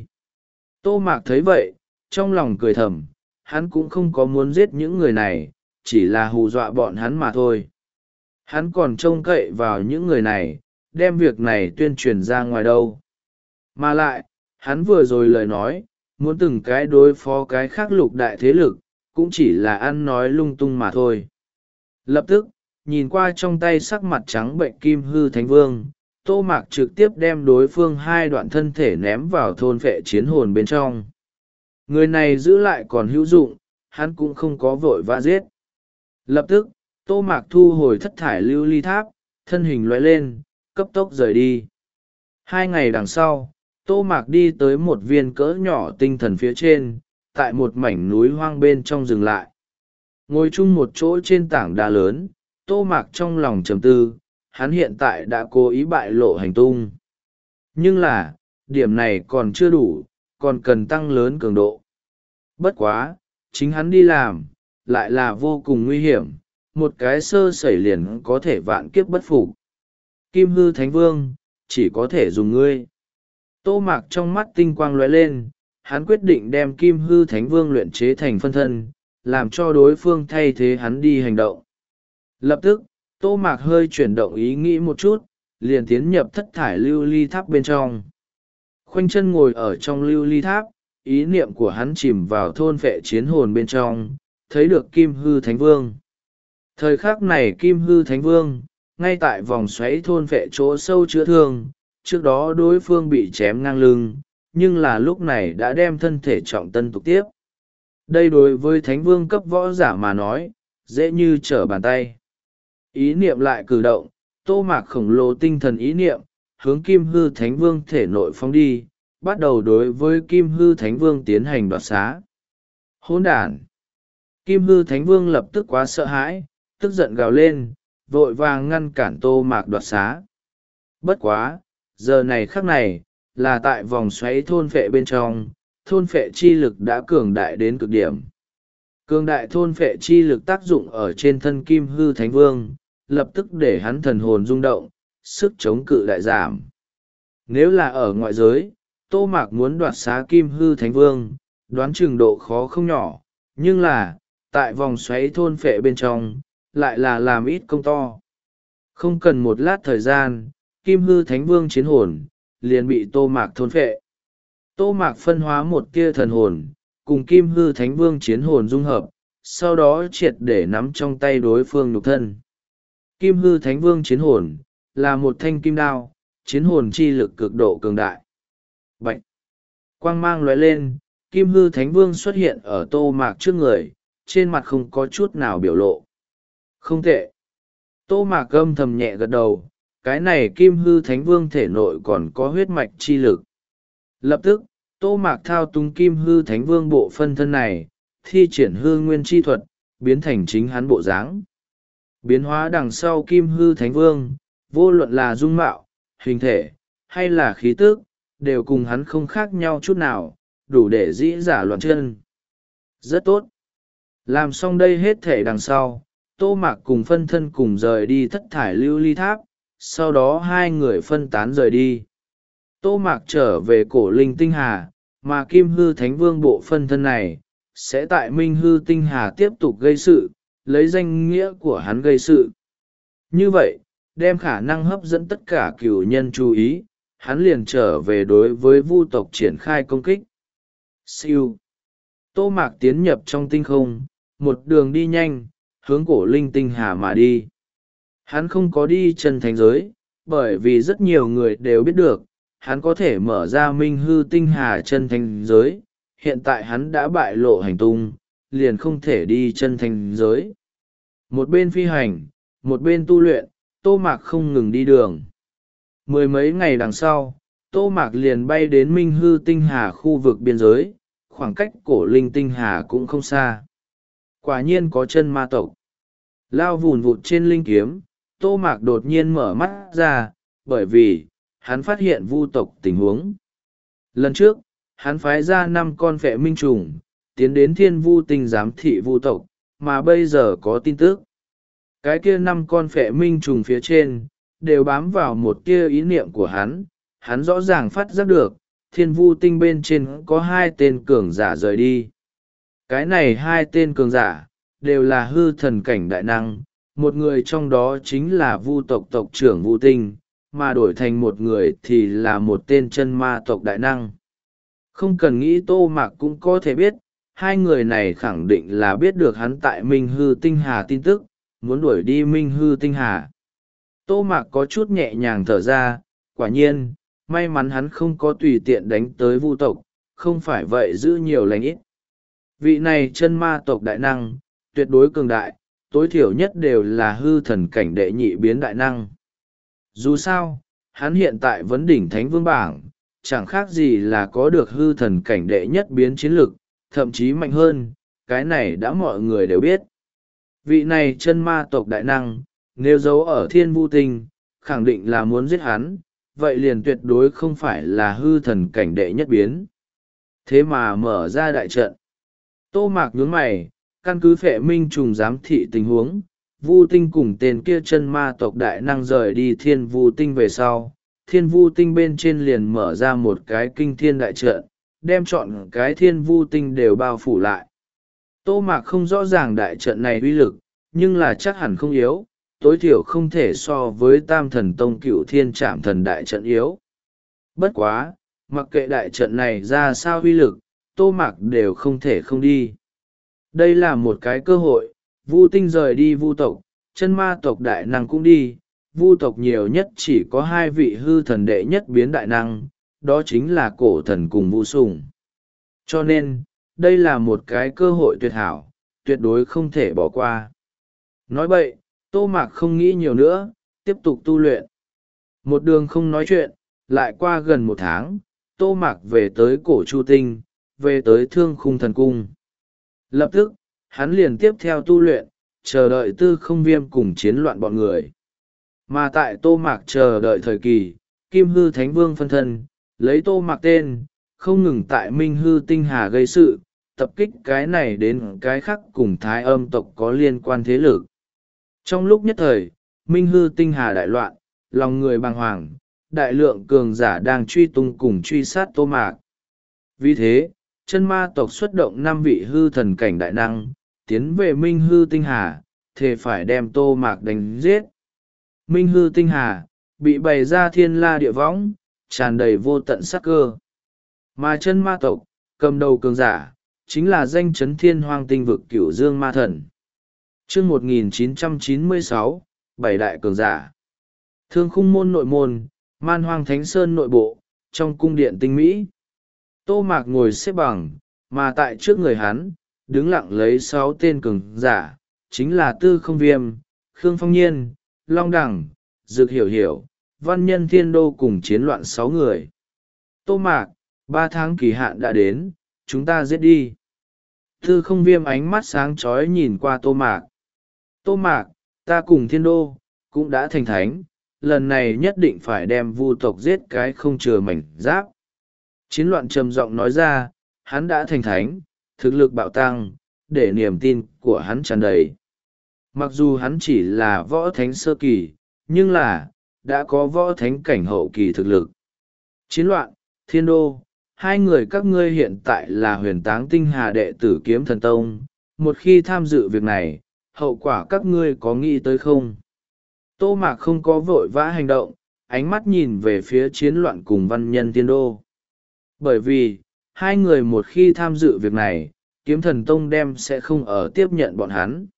Tô Mạc thấy vậy, trong lòng cười thầm, hắn cũng không có muốn giết những người này, chỉ là hù dọa bọn hắn mà thôi. Hắn còn trông cậy vào những người này, đem việc này tuyên truyền ra ngoài đâu. Mà lại, hắn vừa rồi lời nói, muốn từng cái đối phó cái khác lục đại thế lực, cũng chỉ là ăn nói lung tung mà thôi. Lập tức, nhìn qua trong tay sắc mặt trắng bệnh Kim Hư Thánh Vương, Tô Mạc trực tiếp đem đối phương hai đoạn thân thể ném vào thôn phệ chiến hồn bên trong. Người này giữ lại còn hữu dụng, hắn cũng không có vội vã giết. Lập tức, Tô Mạc thu hồi thất thải lưu ly tháp, thân hình lóe lên, cấp tốc rời đi. Hai ngày đằng sau, Tô Mạc đi tới một viên cỡ nhỏ tinh thần phía trên, tại một mảnh núi hoang bên trong dừng lại. Ngồi chung một chỗ trên tảng đá lớn, Tô Mạc trong lòng trầm tư, hắn hiện tại đã cố ý bại lộ hành tung. Nhưng là, điểm này còn chưa đủ, còn cần tăng lớn cường độ. Bất quá, chính hắn đi làm, lại là vô cùng nguy hiểm, một cái sơ sẩy liền có thể vạn kiếp bất phục. Kim Hư Thánh Vương, chỉ có thể dùng ngươi. Tô Mạc trong mắt tinh quang lóe lên, hắn quyết định đem Kim Hư Thánh Vương luyện chế thành phân thân, làm cho đối phương thay thế hắn đi hành động. Lập tức, Tô Mạc hơi chuyển động ý nghĩ một chút, liền tiến nhập thất thải lưu ly tháp bên trong. Khoanh chân ngồi ở trong lưu ly tháp, ý niệm của hắn chìm vào thôn phệ chiến hồn bên trong, thấy được Kim Hư Thánh Vương. Thời khắc này Kim Hư Thánh Vương, ngay tại vòng xoáy thôn phệ chỗ sâu chữa thương, trước đó đối phương bị chém ngang lưng, nhưng là lúc này đã đem thân thể trọng tân tục tiếp. Đây đối với Thánh Vương cấp võ giả mà nói, dễ như trở bàn tay. Ý niệm lại cử động, Tô Mạc khổng lồ tinh thần ý niệm, hướng Kim Hư Thánh Vương thể nội phóng đi, bắt đầu đối với Kim Hư Thánh Vương tiến hành đoạt xá. Hỗn đản! Kim Hư Thánh Vương lập tức quá sợ hãi, tức giận gào lên, vội vàng ngăn cản Tô Mạc đoạt xá. Bất quá, giờ này khắc này, là tại vòng xoáy thôn phệ bên trong, thôn phệ chi lực đã cường đại đến cực điểm. Cường đại thôn phệ chi lực tác dụng ở trên thân Kim Hư Thánh Vương, lập tức để hắn thần hồn rung động, sức chống cự đại giảm. Nếu là ở ngoại giới, Tô Mạc muốn đoạt xá Kim Hư Thánh Vương, đoán chừng độ khó không nhỏ, nhưng là, tại vòng xoáy thôn phệ bên trong, lại là làm ít công to. Không cần một lát thời gian, Kim Hư Thánh Vương chiến hồn, liền bị Tô Mạc thôn phệ. Tô Mạc phân hóa một tia thần hồn, cùng Kim Hư Thánh Vương chiến hồn dung hợp, sau đó triệt để nắm trong tay đối phương nhục thân. Kim Hư Thánh Vương chiến hồn, là một thanh kim đao, chiến hồn chi lực cực độ cường đại. Bạch! Quang mang lóe lên, Kim Hư Thánh Vương xuất hiện ở Tô Mạc trước người, trên mặt không có chút nào biểu lộ. Không tệ. Tô Mạc âm thầm nhẹ gật đầu, cái này Kim Hư Thánh Vương thể nội còn có huyết mạch chi lực. Lập tức, Tô Mạc thao túng Kim Hư Thánh Vương bộ phân thân này, thi triển hư nguyên chi thuật, biến thành chính hắn bộ dáng. Biến hóa đằng sau Kim Hư Thánh Vương, vô luận là dung mạo, hình thể, hay là khí tức, đều cùng hắn không khác nhau chút nào, đủ để dĩ giả loạn chân. Rất tốt. Làm xong đây hết thể đằng sau, Tô Mạc cùng phân thân cùng rời đi thất thải lưu ly tháp, sau đó hai người phân tán rời đi. Tô Mạc trở về cổ linh tinh hà, mà Kim Hư Thánh Vương bộ phân thân này, sẽ tại Minh Hư Tinh Hà tiếp tục gây sự, lấy danh nghĩa của hắn gây sự. Như vậy, đem khả năng hấp dẫn tất cả cửu nhân chú ý, hắn liền trở về đối với vu tộc triển khai công kích. Siêu. Tô Mạc tiến nhập trong tinh không, một đường đi nhanh, hướng cổ linh tinh hà mà đi. Hắn không có đi chân thánh giới, bởi vì rất nhiều người đều biết được, hắn có thể mở ra minh hư tinh hà chân thánh giới. Hiện tại hắn đã bại lộ hành tung, liền không thể đi chân thánh giới. Một bên phi hành, một bên tu luyện, Tô Mạc không ngừng đi đường. Mười mấy ngày đằng sau, Tô Mạc liền bay đến minh hư tinh hà khu vực biên giới, khoảng cách cổ linh tinh hà cũng không xa. Quả nhiên có chân ma tộc. Lao vùn vụt trên linh kiếm, Tô Mạc đột nhiên mở mắt ra, bởi vì, hắn phát hiện vu tộc tình huống. Lần trước, hắn phái ra năm con phệ minh trùng, tiến đến thiên vu tinh giám thị vu tộc, mà bây giờ có tin tức. Cái kia năm con phệ minh trùng phía trên, đều bám vào một tia ý niệm của hắn, hắn rõ ràng phát giác được, thiên vu tinh bên trên có hai tên cường giả rời đi. Cái này hai tên cường giả, đều là hư thần cảnh đại năng, một người trong đó chính là vu tộc tộc trưởng vu tinh, mà đổi thành một người thì là một tên chân ma tộc đại năng. Không cần nghĩ Tô Mạc cũng có thể biết, hai người này khẳng định là biết được hắn tại Minh Hư Tinh Hà tin tức, muốn đuổi đi Minh Hư Tinh Hà. Tô Mạc có chút nhẹ nhàng thở ra, quả nhiên, may mắn hắn không có tùy tiện đánh tới vu tộc, không phải vậy giữ nhiều lành ít. Vị này chân ma tộc đại năng, tuyệt đối cường đại, tối thiểu nhất đều là hư thần cảnh đệ nhị biến đại năng. Dù sao, hắn hiện tại vấn đỉnh thánh vương bảng, chẳng khác gì là có được hư thần cảnh đệ nhất biến chiến lực, thậm chí mạnh hơn, cái này đã mọi người đều biết. Vị này chân ma tộc đại năng, nếu giấu ở thiên vu tinh, khẳng định là muốn giết hắn, vậy liền tuyệt đối không phải là hư thần cảnh đệ nhất biến. Thế mà mở ra đại trận. Tô Mạc nhướng mày, căn cứ phệ minh trùng giám thị tình huống, vu tinh cùng tên kia chân ma tộc đại năng rời đi thiên vu tinh về sau. Thiên vu tinh bên trên liền mở ra một cái kinh thiên đại trận, đem chọn cái thiên vu tinh đều bao phủ lại. Tô Mạc không rõ ràng đại trận này uy lực, nhưng là chắc hẳn không yếu, tối thiểu không thể so với tam thần tông cựu thiên trạm thần đại trận yếu. Bất quá, mặc kệ đại trận này ra sao uy lực, Tô Mạc đều không thể không đi. Đây là một cái cơ hội, vu tinh rời đi vu tộc, chân ma tộc đại năng cũng đi, vu tộc nhiều nhất chỉ có hai vị hư thần đệ nhất biến đại năng, đó chính là cổ thần cùng vu sùng. Cho nên, đây là một cái cơ hội tuyệt hảo, tuyệt đối không thể bỏ qua. Nói vậy, Tô Mạc không nghĩ nhiều nữa, tiếp tục tu luyện. Một đường không nói chuyện, lại qua gần một tháng, Tô Mạc về tới cổ Chu Tinh, về tới Thương Khung Thần Cung. Lập tức, hắn liền tiếp theo tu luyện, chờ đợi Tư Không Viêm cùng chiến loạn bọn người. Mà tại Tô Mạc chờ đợi thời kỳ, Kim Hư Thánh Vương phân thân, lấy Tô Mạc tên, không ngừng tại Minh Hư Tinh Hà gây sự, tập kích cái này đến cái khác cùng Thái Âm tộc có liên quan thế lực. Trong lúc nhất thời, Minh Hư Tinh Hà đại loạn, lòng người bàng hoàng, đại lượng cường giả đang truy tung cùng truy sát Tô Mạc. Vì thế, chân ma tộc xuất động năm vị hư thần cảnh đại năng, tiến về Minh Hư Tinh Hà, thề phải đem Tô Mạc đánh giết. Minh Hư Tinh Hà, bị bày ra thiên la địa võng, tràn đầy vô tận sát cơ. Mà chân ma tộc, cầm đầu cường giả, chính là danh chấn thiên hoang tinh vực Cửu Dương Ma Thần. Chương một nghìn chín trăm chín mươi sáu, bảy đại cường giả. Thương Khung môn nội môn, Man Hoang Thánh Sơn nội bộ, trong cung điện tinh mỹ. Tô Mạc ngồi xếp bằng, mà tại trước người hắn, đứng lặng lấy sáu tên cường giả, chính là Tư Không Viêm, Khương Phong Nhiên, Long Đằng, Dược Hiểu Hiểu, Văn Nhân Thiên Đô cùng chiến loạn sáu người. Tô Mạc, ba tháng kỳ hạn đã đến, chúng ta giết đi. Tư Không Viêm ánh mắt sáng chói nhìn qua Tô Mạc. Tô Mạc, ta cùng Thiên Đô, cũng đã thành thánh, lần này nhất định phải đem vu tộc giết cái không chừa mảnh giáp. Chiến loạn trầm giọng nói ra, hắn đã thành thánh, thực lực bạo tăng, để niềm tin của hắn tràn đầy. Mặc dù hắn chỉ là võ thánh sơ kỳ, nhưng là, đã có võ thánh cảnh hậu kỳ thực lực. Chiến loạn, Thiên Đô, hai người các ngươi hiện tại là huyền táng tinh hà đệ tử kiếm thần tông, một khi tham dự việc này, hậu quả các ngươi có nghĩ tới không? Tô Mạc không có vội vã hành động, ánh mắt nhìn về phía chiến loạn cùng Văn Nhân Thiên Đô. Bởi vì, hai người một khi tham dự việc này, Kiếm Thần Tông đem sẽ không ở tiếp nhận bọn hắn.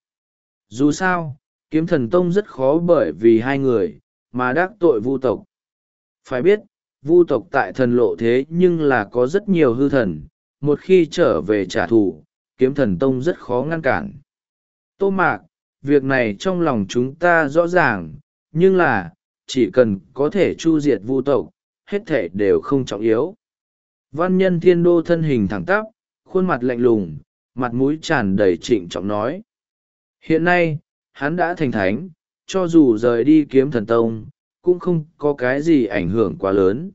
Dù sao, Kiếm Thần Tông rất khó bởi vì hai người mà đắc tội vu tộc. Phải biết, vu tộc tại thần lộ thế nhưng là có rất nhiều hư thần, một khi trở về trả thù, Kiếm Thần Tông rất khó ngăn cản. Tô Mạc, việc này trong lòng chúng ta rõ ràng, nhưng là, chỉ cần có thể chu diệt vu tộc, hết thể đều không trọng yếu. Văn Nhân Thiên Đô thân hình thẳng tắp, khuôn mặt lạnh lùng, mặt mũi tràn đầy trịnh trọng nói. Hiện nay, hắn đã thành thánh, cho dù rời đi Kiếm Thần Tông, cũng không có cái gì ảnh hưởng quá lớn.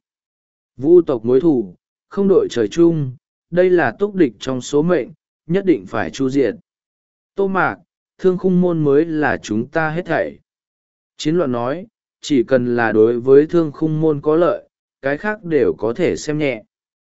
Vu tộc mối thù, không đội trời chung, đây là túc địch trong số mệnh, nhất định phải chu diệt. Tô Mạc, Thương Khung Môn mới là chúng ta hết thảy. Chiến Loạn nói, chỉ cần là đối với Thương Khung Môn có lợi, cái khác đều có thể xem nhẹ.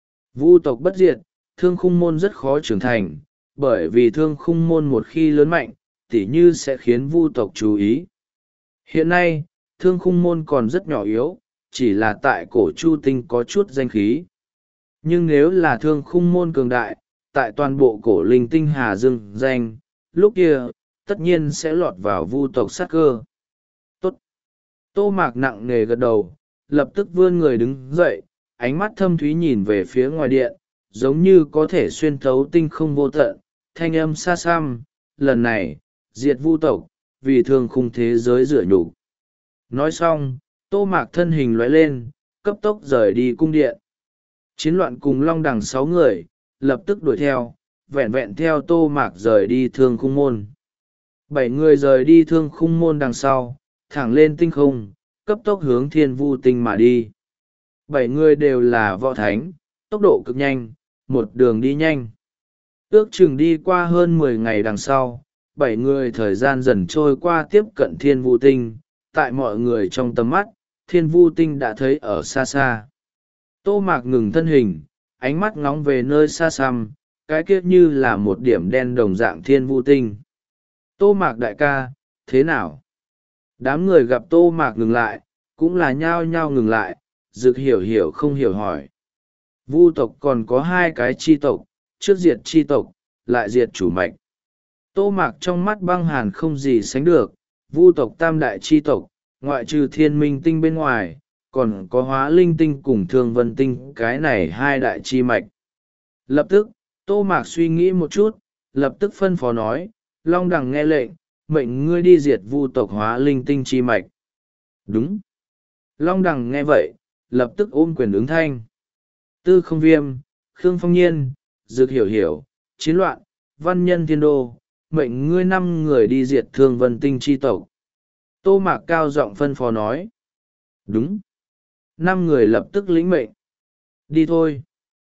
Vu tộc bất diệt, Thương Khung Môn rất khó trưởng thành, bởi vì Thương Khung Môn một khi lớn mạnh, tỉ như sẽ khiến vu tộc chú ý. Hiện nay, Thương Khung Môn còn rất nhỏ yếu, chỉ là tại cổ Chu Tinh có chút danh khí. Nhưng nếu là Thương Khung Môn cường đại, tại toàn bộ cổ linh tinh hà dương danh, lúc kia, tất nhiên sẽ lọt vào vu tộc sát cơ. Tốt! Tô Mạc nặng nề gật đầu, lập tức vươn người đứng dậy, ánh mắt thâm thúy nhìn về phía ngoài điện, giống như có thể xuyên thấu tinh không vô tận, thanh âm xa xăm, lần này, diệt vu tộc, vì Thương Khung thế giới rửa nhục. Nói xong, Tô Mạc thân hình lóe lên, cấp tốc rời đi cung điện. Chiến Loạn cùng Long Đằng sáu người, lập tức đuổi theo, vẹn vẹn theo Tô Mạc rời đi Thương Khung Môn. Bảy người rời đi Thương Khung Môn đằng sau, thẳng lên tinh không, cấp tốc hướng Thiên Vu Tinh mà đi. Bảy người đều là võ thánh, tốc độ cực nhanh, một đường đi nhanh. Ước chừng đi qua hơn mười ngày đằng sau, bảy người thời gian dần trôi qua tiếp cận Thiên Vu Tinh, tại mọi người trong tầm mắt, Thiên Vu Tinh đã thấy ở xa xa. Tô Mạc ngừng thân hình, ánh mắt ngóng về nơi xa xăm, cái kia như là một điểm đen đồng dạng Thiên Vu Tinh. Tô Mạc đại ca, thế nào? Đám người gặp Tô Mạc ngừng lại, cũng là nhao nhao ngừng lại, Dực hiểu hiểu không hiểu hỏi. Vu tộc còn có hai cái chi tộc, trước diệt chi tộc, lại diệt chủ mạch. Tô Mạc trong mắt băng hàn không gì sánh được, vu tộc tam đại chi tộc, ngoại trừ Thiên Minh Tinh bên ngoài, còn có Hóa Linh Tinh cùng Thương Vân Tinh, cái này hai đại chi mạch. Lập tức, Tô Mạc suy nghĩ một chút, lập tức phân phó nói, Long Đằng nghe lệnh, mệnh ngươi đi diệt vu tộc Hóa Linh Tinh chi mạch. Đúng. Long Đằng nghe vậy, lập tức ôm quyền ứng thanh. Tư Không Viêm, Khương Phong Nhiên, Dực Hiểu Hiểu, Chiến Loạn, Văn Nhân Thiên Đô, mệnh ngươi năm người đi diệt Thương Vân Tinh chi tộc. Tô Mạc cao giọng phân phó nói. Đúng. Năm người lập tức lĩnh mệnh. Đi thôi.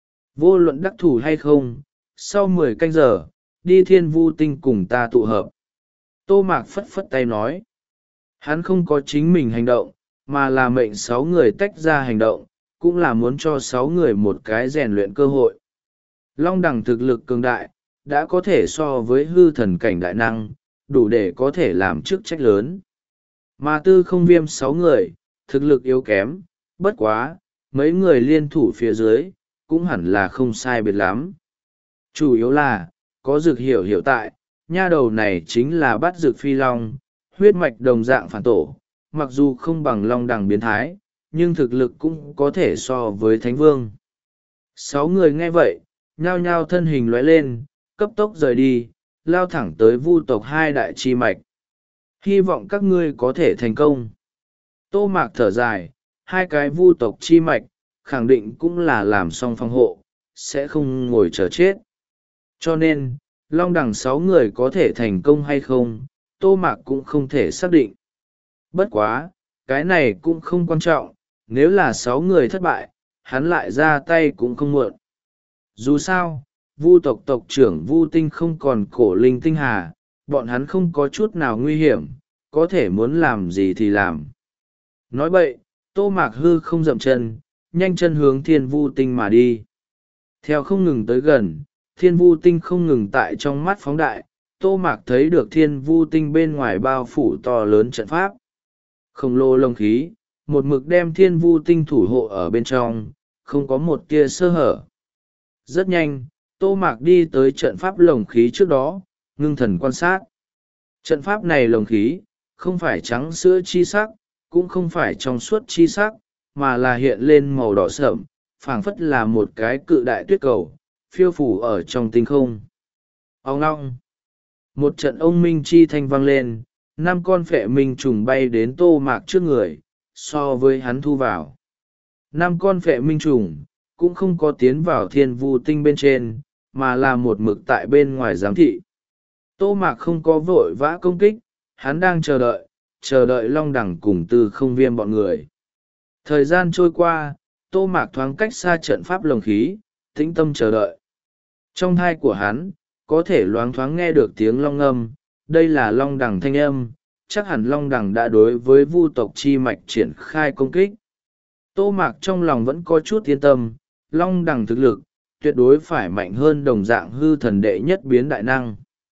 Vô luận đắc thủ hay không, sau mười canh giờ, đi Thiên Vu Tinh cùng ta tụ hợp. Tô Mạc phất phất tay nói. Hắn không có chính mình hành động, mà là mệnh sáu người tách ra hành động, cũng là muốn cho sáu người một cái rèn luyện cơ hội. Long Đằng thực lực cường đại, đã có thể so với hư thần cảnh đại năng, đủ để có thể làm chức trách lớn. Mà Tư Không Viêm sáu người, thực lực yếu kém, bất quá, mấy người liên thủ phía dưới, cũng hẳn là không sai biệt lắm. Chủ yếu là, có Dực Hiểu Hiểu tại, nha đầu này chính là Bát Dực Phi Long, huyết mạch đồng dạng phản tổ, mặc dù không bằng Long Đằng biến thái, nhưng thực lực cũng có thể so với Thánh Vương. Sáu người nghe vậy, nhao nhao thân hình lóe lên, cấp tốc rời đi, lao thẳng tới vu tộc hai đại chi mạch. Hy vọng các ngươi có thể thành công. Tô Mạc thở dài, hai cái vu tộc chi mạch, khẳng định cũng là làm xong phòng hộ, sẽ không ngồi chờ chết. Cho nên, Long Đằng sáu người có thể thành công hay không, Tô Mạc cũng không thể xác định. Bất quá, cái này cũng không quan trọng, nếu là sáu người thất bại, hắn lại ra tay cũng không muộn. Dù sao, vu tộc tộc trưởng Vu Tinh không còn cổ linh tinh hà, bọn hắn không có chút nào nguy hiểm, có thể muốn làm gì thì làm. Nói vậy, Tô Mạc hư không dậm chân, nhanh chân hướng Thiên Vu Tinh mà đi. Theo không ngừng tới gần, Thiên Vu Tinh không ngừng tại trong mắt phóng đại, Tô Mạc thấy được Thiên Vu Tinh bên ngoài bao phủ to lớn trận pháp. Khổng lồ lồng khí, một mực đem Thiên Vu Tinh thủ hộ ở bên trong, không có một tia sơ hở. Rất nhanh, Tô Mạc đi tới trận pháp lồng khí trước đó, ngưng thần quan sát. Trận pháp này lồng khí, không phải trắng sữa chi sắc, cũng không phải trong suốt chi sắc, mà là hiện lên màu đỏ sậm, phảng phất là một cái cự đại tuyết cầu, phiêu phủ ở trong tinh không. Ông ngong! Một trận ông minh chi thanh vang lên, năm con phệ minh trùng bay đến Tô Mạc trước người, so với hắn thu vào. Năm con phệ minh trùng, cũng không có tiến vào thiên vu tinh bên trên, mà là một mực tại bên ngoài giám thị. Tô Mạc không có vội vã công kích, hắn đang chờ đợi, chờ đợi Long Đẳng cùng Tư Không Viêm bọn người. Thời gian trôi qua, Tô Mạc thoáng cách xa trận pháp lồng khí, tĩnh tâm chờ đợi. Trong thai của hắn, có thể loáng thoáng nghe được tiếng long ngâm, đây là Long Đẳng thanh âm, chắc hẳn Long Đẳng đã đối với vu tộc chi mạch triển khai công kích. Tô Mạc trong lòng vẫn có chút yên tâm, Long Đẳng thực lực, tuyệt đối phải mạnh hơn đồng dạng hư thần đệ nhất biến đại năng.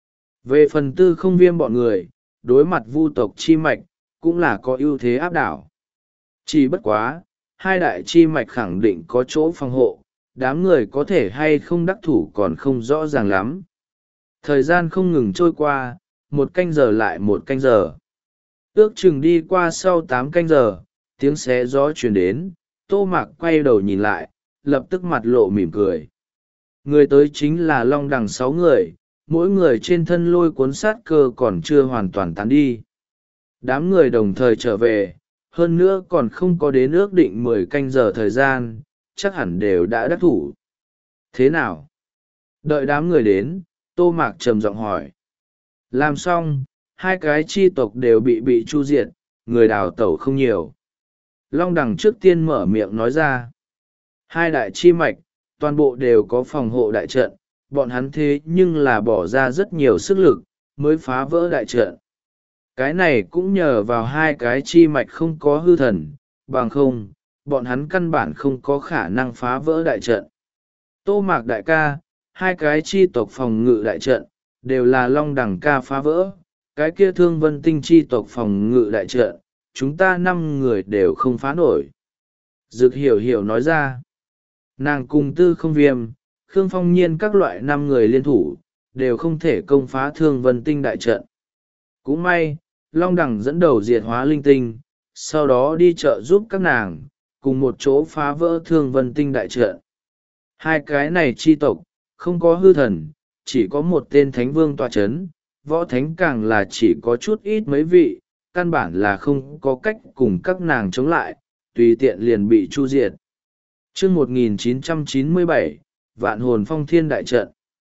Về phần Tư Không Viêm bọn người, đối mặt vu tộc chi mạch, cũng là có ưu thế áp đảo. Chỉ bất quá, hai đại chi mạch khẳng định có chỗ phòng hộ, đám người có thể hay không đắc thủ còn không rõ ràng lắm. Thời gian không ngừng trôi qua, một canh giờ lại một canh giờ. Ước chừng đi qua sau tám canh giờ, tiếng xé gió truyền đến, Tô Mạc quay đầu nhìn lại, lập tức mặt lộ mỉm cười. Người tới chính là Long Đằng sáu người, mỗi người trên thân lôi cuốn sát cơ còn chưa hoàn toàn tán đi. Đám người đồng thời trở về, hơn nữa còn không có đến ước định mười canh giờ thời gian, chắc hẳn đều đã đắc thủ. Thế nào? Đợi đám người đến, Tô Mạc trầm giọng hỏi. Làm xong, hai cái chi tộc đều bị bị chu diệt, người đào tẩu không nhiều. Long Đằng trước tiên mở miệng nói ra. Hai đại chi mạch, toàn bộ đều có phòng hộ đại trận, bọn hắn thế nhưng là bỏ ra rất nhiều sức lực, mới phá vỡ đại trận. Cái này cũng nhờ vào hai cái chi mạch không có hư thần, bằng không, bọn hắn căn bản không có khả năng phá vỡ đại trận. Tô Mạc đại ca, hai cái chi tộc phòng ngự đại trận, đều là Long Đằng ca phá vỡ, cái kia Thương Vân Tinh chi tộc phòng ngự đại trận, chúng ta năm người đều không phá nổi. Dực hiểu hiểu nói ra, nàng cùng Tư Không Viêm, Khương Phong Nhiên các loại năm người liên thủ, đều không thể công phá Thương Vân Tinh đại trận. Cũng may, Long Đằng dẫn đầu diệt hóa linh tinh, sau đó đi chợ giúp các nàng, cùng một chỗ phá vỡ Thương Vân Tinh đại trận. Hai cái này chi tộc, không có hư thần, chỉ có một tên thánh vương tọa chấn, võ thánh càng là chỉ có chút ít mấy vị, căn bản là không có cách cùng các nàng chống lại, tùy tiện liền bị chu diệt. Chương một nghìn chín trăm chín mươi bảy, Vạn Hồn Phong Thiên đại trận.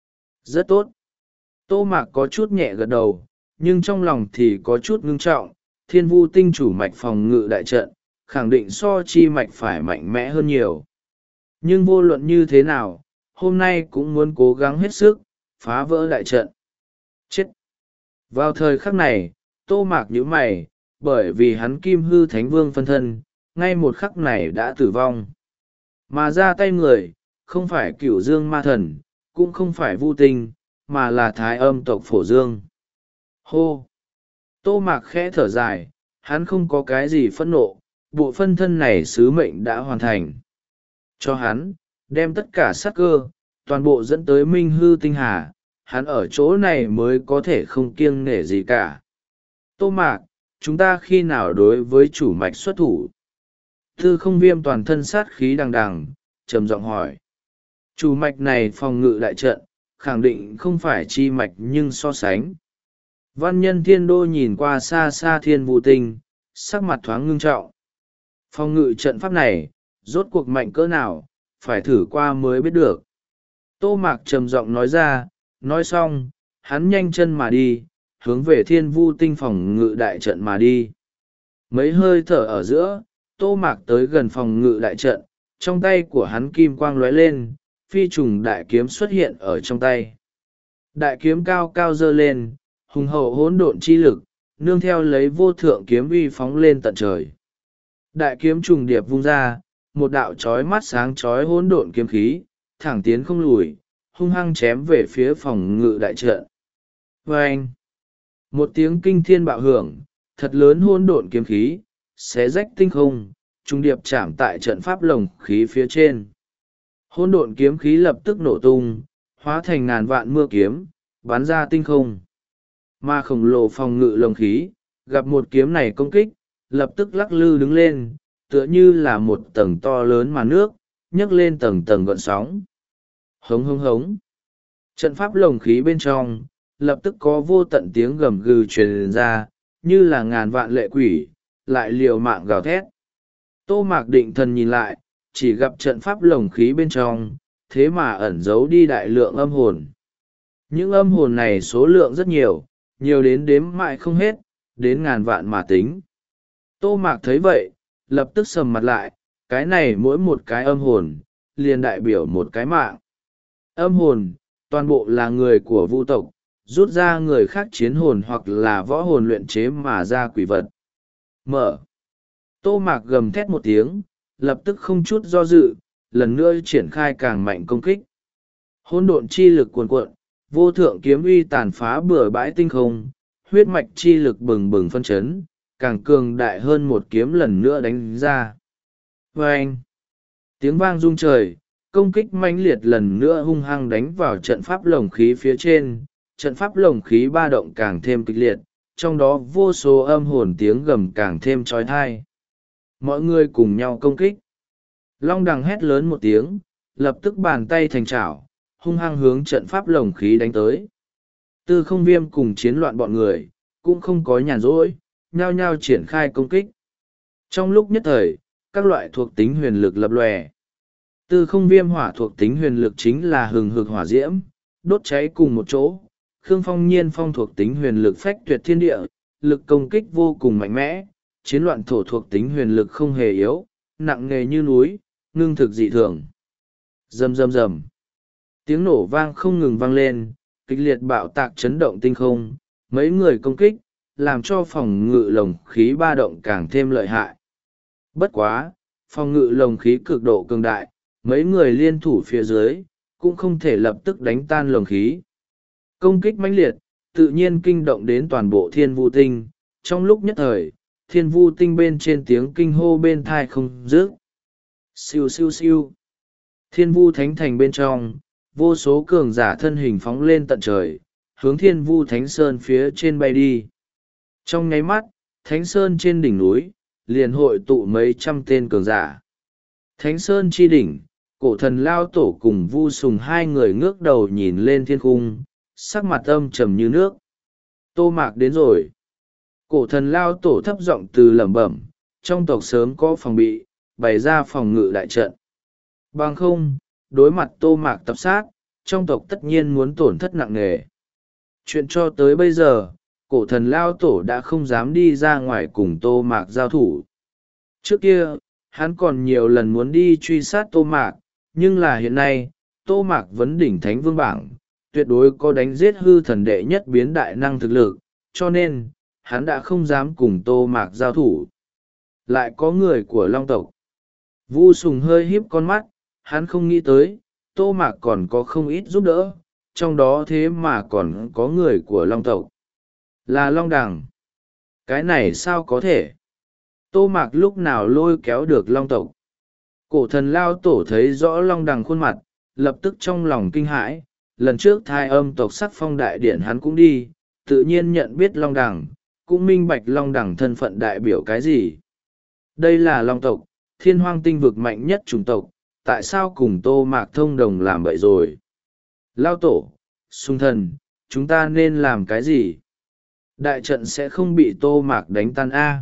Rất tốt. Tô Mạc có chút nhẹ gật đầu, nhưng trong lòng thì có chút ngưng trọng, Thiên Vu Tinh chủ mạch phòng ngự đại trận, khẳng định so chi mạch phải mạnh mẽ hơn nhiều. Nhưng vô luận như thế nào, hôm nay cũng muốn cố gắng hết sức, phá vỡ đại trận. Chết! Vào thời khắc này, Tô Mạc nhíu mày, bởi vì hắn Kim Hư Thánh Vương phân thân, ngay một khắc này đã tử vong. Mà ra tay người, không phải Cửu Dương Ma Thần, cũng không phải Vu Tinh, mà là Thái Âm tộc Phổ Dương. Hô! Tô Mạc khẽ thở dài, hắn không có cái gì phẫn nộ, bộ phân thân này sứ mệnh đã hoàn thành. Cho hắn, đem tất cả sát cơ, toàn bộ dẫn tới Minh Hư Tinh Hà, hắn ở chỗ này mới có thể không kiêng nể gì cả. Tô Mạc, chúng ta khi nào đối với chủ mạch xuất thủ? Tư Không Viêm toàn thân sát khí đằng đằng, trầm giọng hỏi. Chủ mạch này phòng ngự đại trận, khẳng định không phải chi mạch nhưng so sánh. Văn Nhân Thiên Đô nhìn qua xa xa Thiên Vu Tinh, sắc mặt thoáng ngưng trọng. Phòng ngự trận pháp này, rốt cuộc mạnh cỡ nào, phải thử qua mới biết được. Tô Mạc trầm giọng nói ra, nói xong, hắn nhanh chân mà đi, hướng về Thiên Vu Tinh phòng ngự đại trận mà đi. Mấy hơi thở ở giữa, Tô Mạc tới gần phòng ngự đại trận, trong tay của hắn kim quang lóe lên, phi trùng đại kiếm xuất hiện ở trong tay. Đại kiếm cao cao dơ lên, hùng hậu hỗn độn chi lực, nương theo lấy vô thượng kiếm uy phóng lên tận trời. Đại kiếm trùng điệp vung ra, một đạo chói mắt sáng chói hỗn độn kiếm khí, thẳng tiến không lùi, hung hăng chém về phía phòng ngự đại trận. Vâng! Một tiếng kinh thiên bạo hưởng, thật lớn hỗn độn kiếm khí, xé rách tinh không, trùng điệp chạm tại trận pháp lồng khí phía trên. Hỗn độn kiếm khí lập tức nổ tung, hóa thành ngàn vạn mưa kiếm, bắn ra tinh không. Mà khổng lồ phòng ngự lồng khí, gặp một kiếm này công kích, lập tức lắc lư đứng lên, tựa như là một tầng to lớn màn nước, nhấc lên tầng tầng gợn sóng. Hống hống hống. Trận pháp lồng khí bên trong, lập tức có vô tận tiếng gầm gừ truyền ra, như là ngàn vạn lệ quỷ, lại liều mạng gào thét. Tô Mạc định thần nhìn lại, chỉ gặp trận pháp lồng khí bên trong, thế mà ẩn giấu đi đại lượng âm hồn. Những âm hồn này số lượng rất nhiều, nhiều đến đếm mãi không hết, đến ngàn vạn mà tính. Tô Mạc thấy vậy, lập tức sầm mặt lại, cái này mỗi một cái âm hồn, liền đại biểu một cái mạng. Âm hồn, toàn bộ là người của vu tộc, rút ra người khác chiến hồn hoặc là võ hồn luyện chế mà ra quỷ vật. Mở. Tô Mạc gầm thét một tiếng, lập tức không chút do dự, lần nữa triển khai càng mạnh công kích. Hỗn độn chi lực cuồn cuộn, vô thượng kiếm uy tàn phá bừa bãi tinh không, huyết mạch chi lực bừng bừng phân chấn, càng cường đại hơn một kiếm lần nữa đánh ra. Vâng! Tiếng vang rung trời, công kích mãnh liệt lần nữa hung hăng đánh vào trận pháp lồng khí phía trên, trận pháp lồng khí ba động càng thêm kịch liệt, trong đó vô số âm hồn tiếng gầm càng thêm trói thai. Mọi người cùng nhau công kích. Long đằng hét lớn một tiếng, lập tức bàn tay thành chảo, hung hăng hướng trận pháp lồng khí đánh tới. Tư Không Viêm cùng chiến loạn bọn người, cũng không có nhàn rỗi, nhao nhao triển khai công kích. Trong lúc nhất thời, các loại thuộc tính huyền lực lập lòe. Tư Không Viêm hỏa thuộc tính huyền lực chính là hừng hực hỏa diễm, đốt cháy cùng một chỗ. Khương Phong Nhiên phong thuộc tính huyền lực phách tuyệt thiên địa, lực công kích vô cùng mạnh mẽ. Chiến loạn thổ thuộc tính huyền lực không hề yếu, nặng nề như núi, ngưng thực dị thường. Rầm rầm rầm. Tiếng nổ vang không ngừng vang lên, kịch liệt bạo tạc chấn động tinh không, mấy người công kích, làm cho phòng ngự lồng khí ba động càng thêm lợi hại. Bất quá, phòng ngự lồng khí cực độ cường đại, mấy người liên thủ phía dưới, cũng không thể lập tức đánh tan lồng khí. Công kích mãnh liệt, tự nhiên kinh động đến toàn bộ thiên vu tinh, trong lúc nhất thời, thiên vu tinh bên trên tiếng kinh hô bên thai không dứt. Siêu siêu siêu. Thiên vu thánh thành bên trong, vô số cường giả thân hình phóng lên tận trời, hướng thiên vu thánh sơn phía trên bay đi. Trong nháy mắt, thánh sơn trên đỉnh núi, liền hội tụ mấy trăm tên cường giả. Thánh sơn chi đỉnh, cổ thần lao tổ cùng vu sùng hai người ngước đầu nhìn lên thiên cung, sắc mặt âm trầm như nước. Tô Mạc đến rồi. Cổ thần lao tổ thấp giọng từ lẩm bẩm, trong tộc sớm có phòng bị, bày ra phòng ngự đại trận. Bằng không, đối mặt Tô Mạc tập sát, trong tộc tất nhiên muốn tổn thất nặng nề. Chuyện cho tới bây giờ, cổ thần lao tổ đã không dám đi ra ngoài cùng Tô Mạc giao thủ. Trước kia, hắn còn nhiều lần muốn đi truy sát Tô Mạc, nhưng là hiện nay, Tô Mạc vấn đỉnh thánh vương bảng, tuyệt đối có đánh giết hư thần đệ nhất biến đại năng thực lực, cho nên, hắn đã không dám cùng Tô Mạc giao thủ. Lại có người của Long tộc. Vu Sùng hơi híp con mắt, hắn không nghĩ tới, Tô Mạc còn có không ít giúp đỡ, trong đó thế mà còn có người của Long tộc. Là Long Đằng. Cái này sao có thể? Tô Mạc lúc nào lôi kéo được Long tộc? Cổ thần lao tổ thấy rõ Long Đằng khuôn mặt, lập tức trong lòng kinh hãi. Lần trước thai âm tộc sắc phong đại điển hắn cũng đi, tự nhiên nhận biết Long Đằng, cũng minh bạch Long Đằng thân phận đại biểu cái gì. Đây là Long tộc, thiên hoang tinh vực mạnh nhất chủng tộc, tại sao cùng Tô Mạc thông đồng làm vậy rồi? Lao tổ, Sung thần, chúng ta nên làm cái gì? Đại trận sẽ không bị Tô Mạc đánh tan A.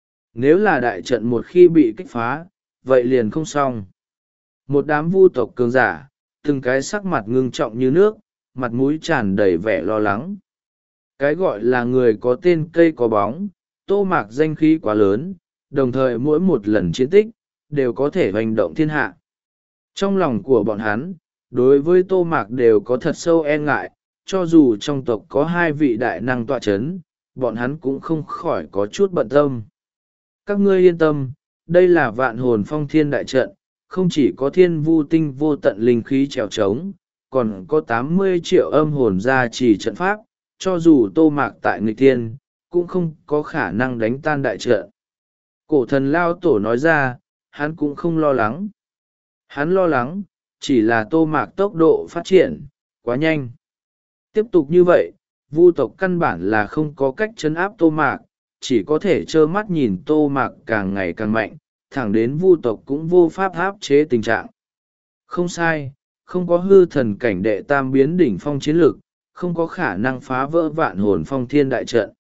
Nếu là đại trận một khi bị kích phá, vậy liền không xong. Một đám vu tộc cường giả, từng cái sắc mặt ngưng trọng như nước, mặt mũi tràn đầy vẻ lo lắng. Cái gọi là người có tên cây có bóng, Tô Mạc danh khí quá lớn, đồng thời mỗi một lần chiến tích, đều có thể hành động thiên hạ. Trong lòng của bọn hắn, đối với Tô Mạc đều có thật sâu e ngại, cho dù trong tộc có hai vị đại năng tọa chấn, bọn hắn cũng không khỏi có chút bận tâm. Các ngươi yên tâm, đây là vạn hồn phong thiên đại trận, không chỉ có thiên vu tinh vô tận linh khí trèo trống, còn có tám mươi triệu âm hồn gia trì trận pháp, cho dù Tô Mạc tại nghịch thiên, cũng không có khả năng đánh tan đại trận. Cổ thần lao tổ nói ra, hắn cũng không lo lắng. Hắn lo lắng, chỉ là Tô Mạc tốc độ phát triển, quá nhanh. Tiếp tục như vậy, vu tộc căn bản là không có cách trấn áp Tô Mạc, chỉ có thể trơ mắt nhìn Tô Mạc càng ngày càng mạnh, thẳng đến vu tộc cũng vô pháp áp chế tình trạng. Không sai, không có hư thần cảnh đệ tam biến đỉnh phong chiến lực, không có khả năng phá vỡ vạn hồn phong thiên đại trận.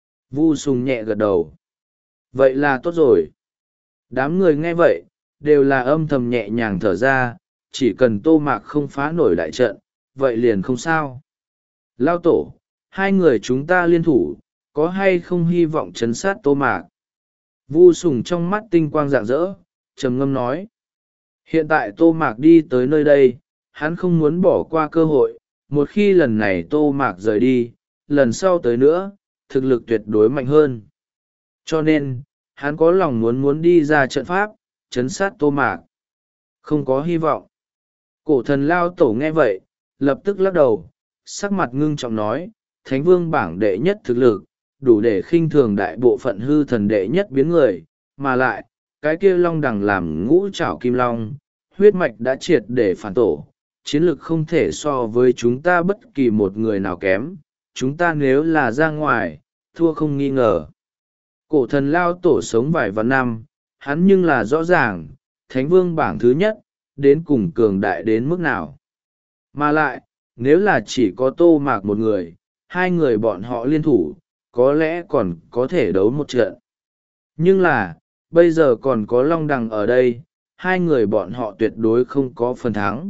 Vu Sùng nhẹ gật đầu. Vậy là tốt rồi. Đám người nghe vậy, đều là âm thầm nhẹ nhàng thở ra, chỉ cần Tô Mạc không phá nổi đại trận, vậy liền không sao. Lao tổ, hai người chúng ta liên thủ, có hay không hy vọng chấn sát Tô Mạc? Vu Sùng trong mắt tinh quang rạng rỡ, trầm ngâm nói. Hiện tại Tô Mạc đi tới nơi đây, hắn không muốn bỏ qua cơ hội, một khi lần này Tô Mạc rời đi, lần sau tới nữa, thực lực tuyệt đối mạnh hơn. Cho nên, hắn có lòng muốn muốn đi ra trận pháp, chấn sát Tô Mạc. Không có hy vọng. Cổ thần Lao tổ nghe vậy, lập tức lắc đầu, sắc mặt ngưng trọng nói, Thánh Vương bảng đệ nhất thực lực, đủ để khinh thường đại bộ phận hư thần đệ nhất biến người, mà lại, cái kia long đằng làm ngũ trảo kim long, huyết mạch đã triệt để phản tổ, chiến lực không thể so với chúng ta bất kỳ một người nào kém, chúng ta nếu là ra ngoài, thua không nghi ngờ. Cổ thần Lao tổ sống vài vạn năm, hắn nhưng là rõ ràng, Thánh Vương bảng thứ nhất, đến cùng cường đại đến mức nào. Mà lại, nếu là chỉ có Tô Mạc một người, hai người bọn họ liên thủ, có lẽ còn có thể đấu một trận. Nhưng là, bây giờ còn có Long Đằng ở đây, hai người bọn họ tuyệt đối không có phần thắng.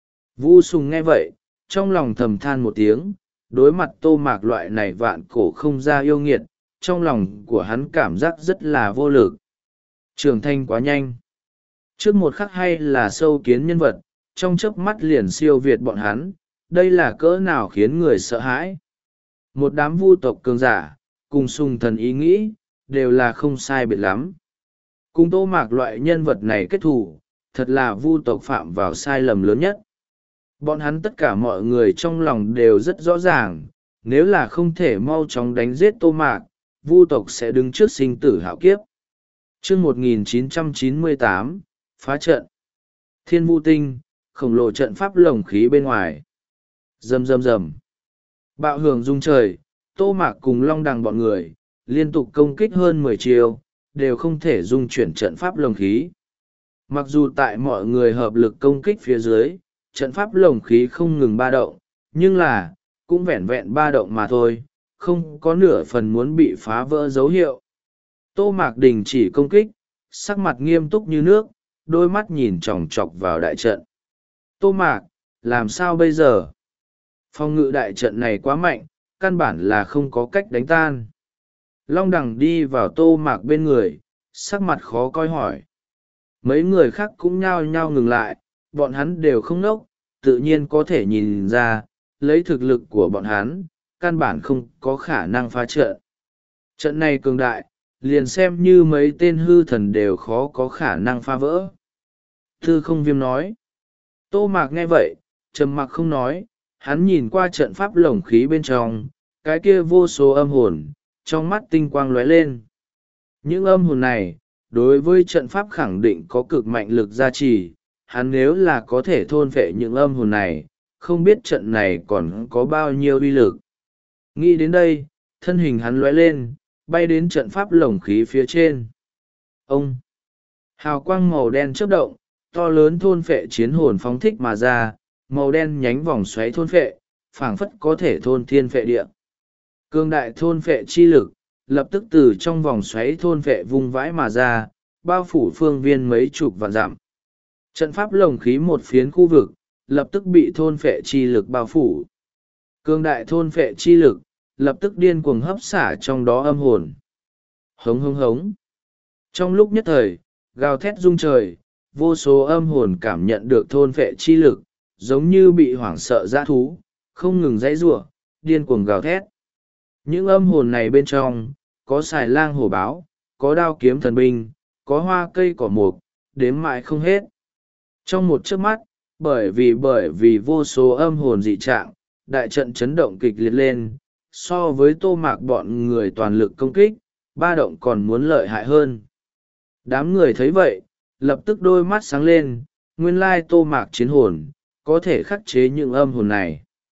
Vu Sùng nghe vậy, trong lòng thầm than một tiếng, đối mặt Tô Mạc loại này vạn cổ không ra yêu nghiệt, trong lòng của hắn cảm giác rất là vô lực. Trưởng thành quá nhanh. Trước một khắc hay là sâu kiến nhân vật, trong chớp mắt liền siêu việt bọn hắn, đây là cỡ nào khiến người sợ hãi. Một đám vu tộc cường giả, cùng sùng thần ý nghĩ, đều là không sai biệt lắm. Cùng Tô Mạc loại nhân vật này kết thù, thật là vu tộc phạm vào sai lầm lớn nhất. Bọn hắn tất cả mọi người trong lòng đều rất rõ ràng, nếu là không thể mau chóng đánh giết Tô Mạc, vu tộc sẽ đứng trước sinh tử hạo kiếp. Chương một nghìn chín trăm chín mươi tám, phá trận. Thiên Vu Tinh, khổng lồ trận pháp lồng khí bên ngoài. Rầm rầm rầm. Bạo hưởng rung trời, Tô Mạc cùng Long Đằng bọn người, liên tục công kích hơn mười chiều, đều không thể dung chuyển trận pháp lồng khí. Mặc dù tại mọi người hợp lực công kích phía dưới, trận pháp lồng khí không ngừng ba động, nhưng là, cũng vẹn vẹn ba động mà thôi, không có nửa phần muốn bị phá vỡ dấu hiệu. Tô Mạc đình chỉ công kích, sắc mặt nghiêm túc như nước, đôi mắt nhìn chòng chọc vào đại trận. Tô Mạc, làm sao bây giờ? Phòng ngự đại trận này quá mạnh, căn bản là không có cách đánh tan. Long Đằng đi vào Tô Mạc bên người, sắc mặt khó coi hỏi. Mấy người khác cũng nhao nhao ngừng lại, bọn hắn đều không ngốc, tự nhiên có thể nhìn ra, lấy thực lực của bọn hắn, căn bản không có khả năng phá trận. Trận này cường đại, liền xem như mấy tên hư thần đều khó có khả năng phá vỡ. Thư Không Viêm nói. Tô Mạc nghe vậy, trầm mặc không nói, hắn nhìn qua trận pháp lồng khí bên trong, cái kia vô số âm hồn, trong mắt tinh quang lóe lên. Những âm hồn này, đối với trận pháp khẳng định có cực mạnh lực gia trì, hắn nếu là có thể thôn phệ những âm hồn này, không biết trận này còn có bao nhiêu uy lực. Nghĩ đến đây, thân hình hắn lóe lên, bay đến trận pháp lồng khí phía trên. Ông! Hào quang màu đen chớp động, to lớn thôn phệ chiến hồn phóng thích mà ra, màu đen nhánh vòng xoáy thôn phệ, phảng phất có thể thôn thiên phệ địa. Cương đại thôn phệ chi lực, lập tức từ trong vòng xoáy thôn phệ vung vãi mà ra, bao phủ phương viên mấy chục vạn dặm. Trận pháp lồng khí một phiến khu vực, lập tức bị thôn phệ chi lực bao phủ. Cương đại thôn phệ chi lực, lập tức điên cuồng hấp xả trong đó âm hồn. Hống hống hống. Trong lúc nhất thời, gào thét rung trời, vô số âm hồn cảm nhận được thôn phệ chi lực, giống như bị hoảng sợ dã thú, không ngừng dãy giụa, điên cuồng gào thét. Những âm hồn này bên trong, có xài lang hổ báo, có đao kiếm thần binh, có hoa cây cỏ mục, đếm mãi không hết. Trong một chớp mắt, bởi vì bởi vì vô số âm hồn dị trạng, đại trận chấn động kịch liệt lên, so với Tô Mạc bọn người toàn lực công kích, ba động còn muốn lợi hại hơn. Đám người thấy vậy, lập tức đôi mắt sáng lên, nguyên lai Tô Mạc chiến hồn, có thể khắc chế những âm hồn này.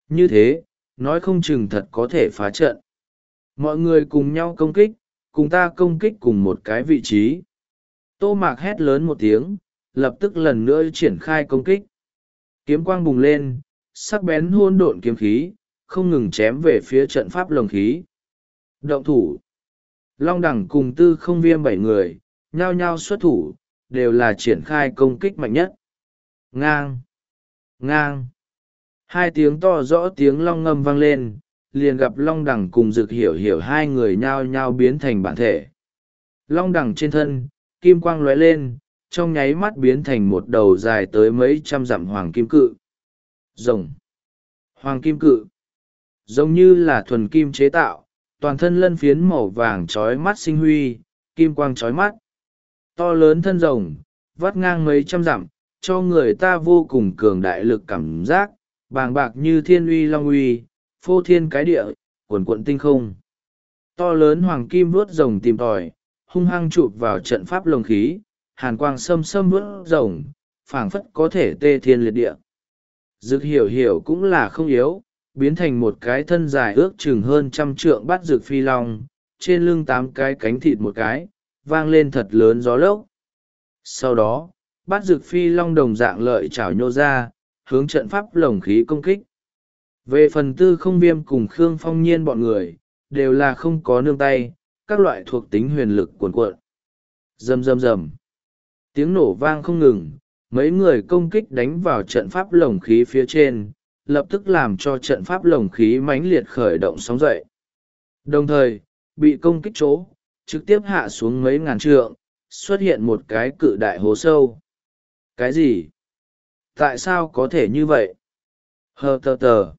Như thế, nói không chừng thật có thể phá trận. Mọi người cùng nhau công kích, cùng ta công kích cùng một cái vị trí. Tô Mạc hét lớn một tiếng, lập tức lần nữa triển khai công kích. Kiếm quang bùng lên, sắc bén hôn độn kiếm khí, không ngừng chém về phía trận pháp lồng khí. Động thủ. Long Đẳng cùng Tư Không Viêm bảy người, nhao nhao xuất thủ, đều là triển khai công kích mạnh nhất. Ngang! Ngang! Hai tiếng to rõ tiếng long ngâm vang lên, liền gặp Long Đẳng cùng Dực Hiểu Hiểu hai người nhao nhao biến thành bản thể. Long Đẳng trên thân, kim quang lóe lên, trong nháy mắt biến thành một đầu dài tới mấy trăm dặm hoàng kim cự. Rồng! Hoàng kim cự! Giống như là thuần kim chế tạo, toàn thân lân phiến màu vàng trói mắt sinh huy, kim quang trói mắt. To lớn thân rồng, vắt ngang mấy trăm dặm, cho người ta vô cùng cường đại lực cảm giác, bàng bạc như thiên uy long uy, phô thiên cái địa, cuồn cuộn tinh không. To lớn hoàng kim vuốt rồng tìm tòi, hung hăng chụp vào trận pháp lồng khí, hàn quang xâm xâm vuốt rồng, phảng phất có thể tê thiên liệt địa. Dực Hiểu Hiểu cũng là không yếu, biến thành một cái thân dài ước chừng hơn trăm trượng bắt rực phi long, trên lưng tám cái cánh thịt một cái, vang lên thật lớn gió lốc. Sau đó, bắt rực phi long đồng dạng lợi chảo nhô ra, hướng trận pháp lồng khí công kích. Về phần Tư Không Viêm cùng Khương Phong Nhiên bọn người, đều là không có nương tay, các loại thuộc tính huyền lực cuồn cuộn. Rầm rầm rầm. Tiếng nổ vang không ngừng, mấy người công kích đánh vào trận pháp lồng khí phía trên, lập tức làm cho trận pháp lồng khí mãnh liệt khởi động sóng dậy. Đồng thời, bị công kích chỗ, trực tiếp hạ xuống mấy ngàn trượng, xuất hiện một cái cự đại hố sâu. Cái gì? Tại sao có thể như vậy? Hờ tờ tờ.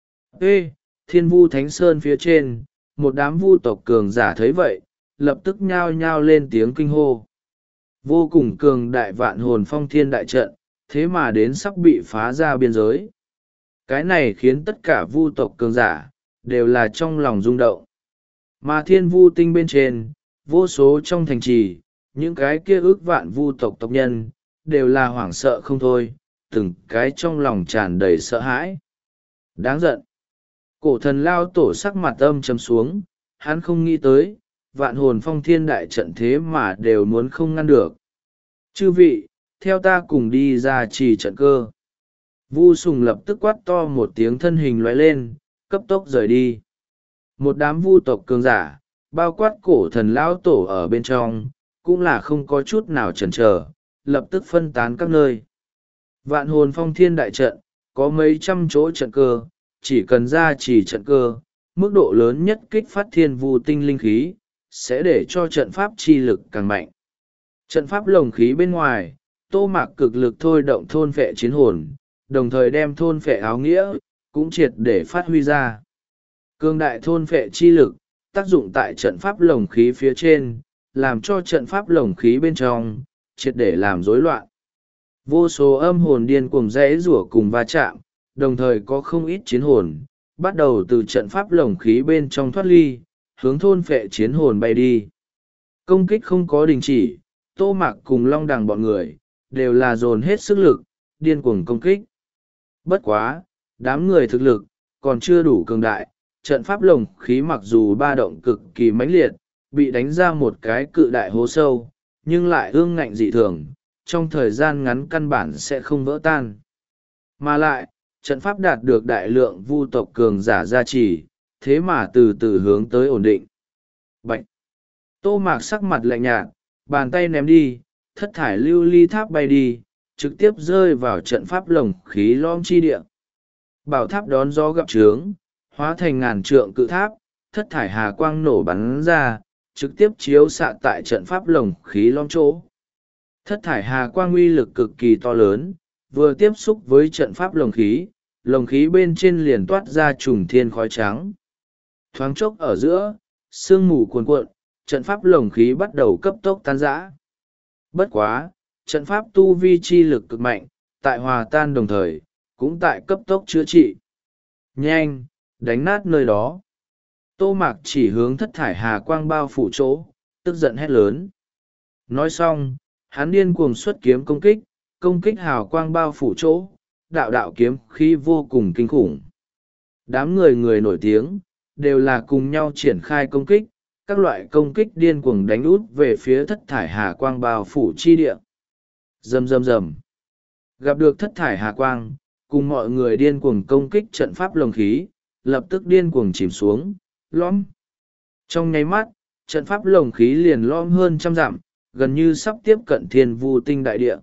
Ê, Thiên Vu Thánh Sơn phía trên, một đám vu tộc cường giả thấy vậy, lập tức nhao nhao lên tiếng kinh hô. Vô cùng cường đại vạn hồn phong thiên đại trận, thế mà đến sắp bị phá ra biên giới. Cái này khiến tất cả vu tộc cường giả, đều là trong lòng rung động. Mà thiên vu tinh bên trên, vô số trong thành trì, những cái kia ước vạn vu tộc tộc nhân, đều là hoảng sợ không thôi, từng cái trong lòng tràn đầy sợ hãi. Đáng giận. Cổ thần lao tổ sắc mặt âm trầm xuống, hắn không nghĩ tới, vạn hồn phong thiên đại trận thế mà đều muốn không ngăn được. Chư vị, theo ta cùng đi ra trì trận cơ. Vu Sùng lập tức quát to một tiếng, thân hình lóe lên, cấp tốc rời đi. Một đám vu tộc cường giả, bao quát cổ thần lão tổ ở bên trong, cũng là không có chút nào chần chờ, lập tức phân tán các nơi. Vạn hồn phong thiên đại trận, có mấy trăm chỗ trận cơ, chỉ cần ra chỉ trận cơ, mức độ lớn nhất kích phát thiên vu tinh linh khí, sẽ để cho trận pháp chi lực càng mạnh. Trận pháp lồng khí bên ngoài, Tô Mạc cực lực thôi động thôn phệ chiến hồn, đồng thời đem thôn phệ áo nghĩa, cũng triệt để phát huy ra. Cương đại thôn phệ chi lực, tác dụng tại trận pháp lồng khí phía trên, làm cho trận pháp lồng khí bên trong, triệt để làm rối loạn. Vô số âm hồn điên cuồng rẽ rủa cùng va chạm, đồng thời có không ít chiến hồn, bắt đầu từ trận pháp lồng khí bên trong thoát ly, hướng thôn phệ chiến hồn bay đi. Công kích không có đình chỉ, Tô Mạc cùng Long Đằng bọn người, đều là dồn hết sức lực, điên cuồng công kích. Bất quá, đám người thực lực, còn chưa đủ cường đại, trận pháp lồng khí mặc dù ba động cực kỳ mãnh liệt, bị đánh ra một cái cự đại hố sâu, nhưng lại ương ngạnh dị thường, trong thời gian ngắn căn bản sẽ không vỡ tan. Mà lại, trận pháp đạt được đại lượng vu tộc cường giả gia trì, thế mà từ từ hướng tới ổn định. Bạch! Tô Mạc sắc mặt lạnh nhạt, bàn tay ném đi, thất thải lưu ly tháp bay đi, trực tiếp rơi vào trận pháp lồng khí lõm chi địa. Bảo tháp đón gió gặp trướng, hóa thành ngàn trượng cự tháp, thất thải hà quang nổ bắn ra, trực tiếp chiếu xạ tại trận pháp lồng khí lõm chỗ. Thất thải hà quang uy lực cực kỳ to lớn, vừa tiếp xúc với trận pháp lồng khí, lồng khí bên trên liền toát ra trùng thiên khói trắng. Thoáng chốc ở giữa, sương mù cuồn cuộn, trận pháp lồng khí bắt đầu cấp tốc tan rã. Bất quá, trận pháp tu vi chi lực cực mạnh, tại hòa tan đồng thời, cũng tại cấp tốc chữa trị. Nhanh, đánh nát nơi đó. Tô Mạc chỉ hướng thất thải hà quang bao phủ chỗ, tức giận hét lớn. Nói xong, hắn điên cuồng xuất kiếm công kích, công kích hào quang bao phủ chỗ, đạo đạo kiếm khí vô cùng kinh khủng. Đám người người nổi tiếng đều là cùng nhau triển khai công kích, các loại công kích điên cuồng đánh út về phía thất thải hà quang bao phủ chi địa. Rầm rầm rầm. Gặp được thất thải hà quang, cùng mọi người điên cuồng công kích trận pháp lồng khí, lập tức điên cuồng chìm xuống, lõm. Trong nháy mắt, trận pháp lồng khí liền lõm hơn trăm dặm, gần như sắp tiếp cận thiên vu tinh đại địa.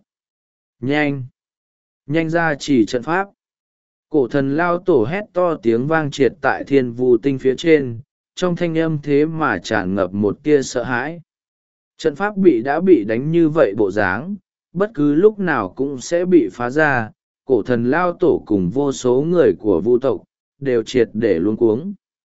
Nhanh! Nhanh ra chỉ trận pháp! Cổ thần lao tổ hét to tiếng vang triệt tại thiên vu tinh phía trên, trong thanh âm thế mà tràn ngập một tia sợ hãi. Trận pháp bị đã bị đánh như vậy bộ dáng, bất cứ lúc nào cũng sẽ bị phá ra, cổ thần lao tổ cùng vô số người của vu tộc, đều triệt để luống cuống.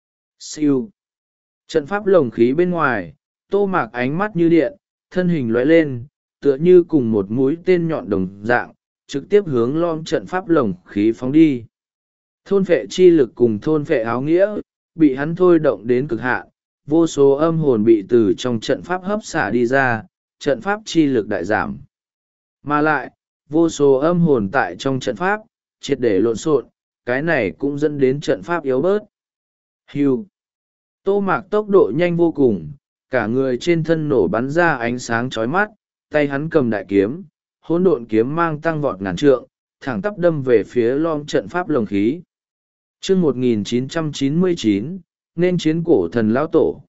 Siêu! Trận pháp lồng khí bên ngoài, Tô Mạc ánh mắt như điện, thân hình lóe lên, tựa như cùng một mũi tên nhọn đồng dạng, trực tiếp hướng lom trận pháp lồng khí phóng đi. Thôn phệ chi lực cùng thôn phệ áo nghĩa, bị hắn thôi động đến cực hạn, vô số âm hồn bị từ trong trận pháp hấp xả đi ra, trận pháp chi lực đại giảm. Mà lại, vô số âm hồn tại trong trận pháp, triệt để lộn xộn, cái này cũng dẫn đến trận pháp yếu bớt. Hưu. Tô Mạc tốc độ nhanh vô cùng, cả người trên thân nổ bắn ra ánh sáng chói mắt, tay hắn cầm đại kiếm, hỗn độn kiếm mang tăng vọt ngàn trượng, thẳng tắp đâm về phía lom trận pháp lồng khí. Chương một nghìn chín trăm chín mươi chín, nên chiến cổ thần lão tổ.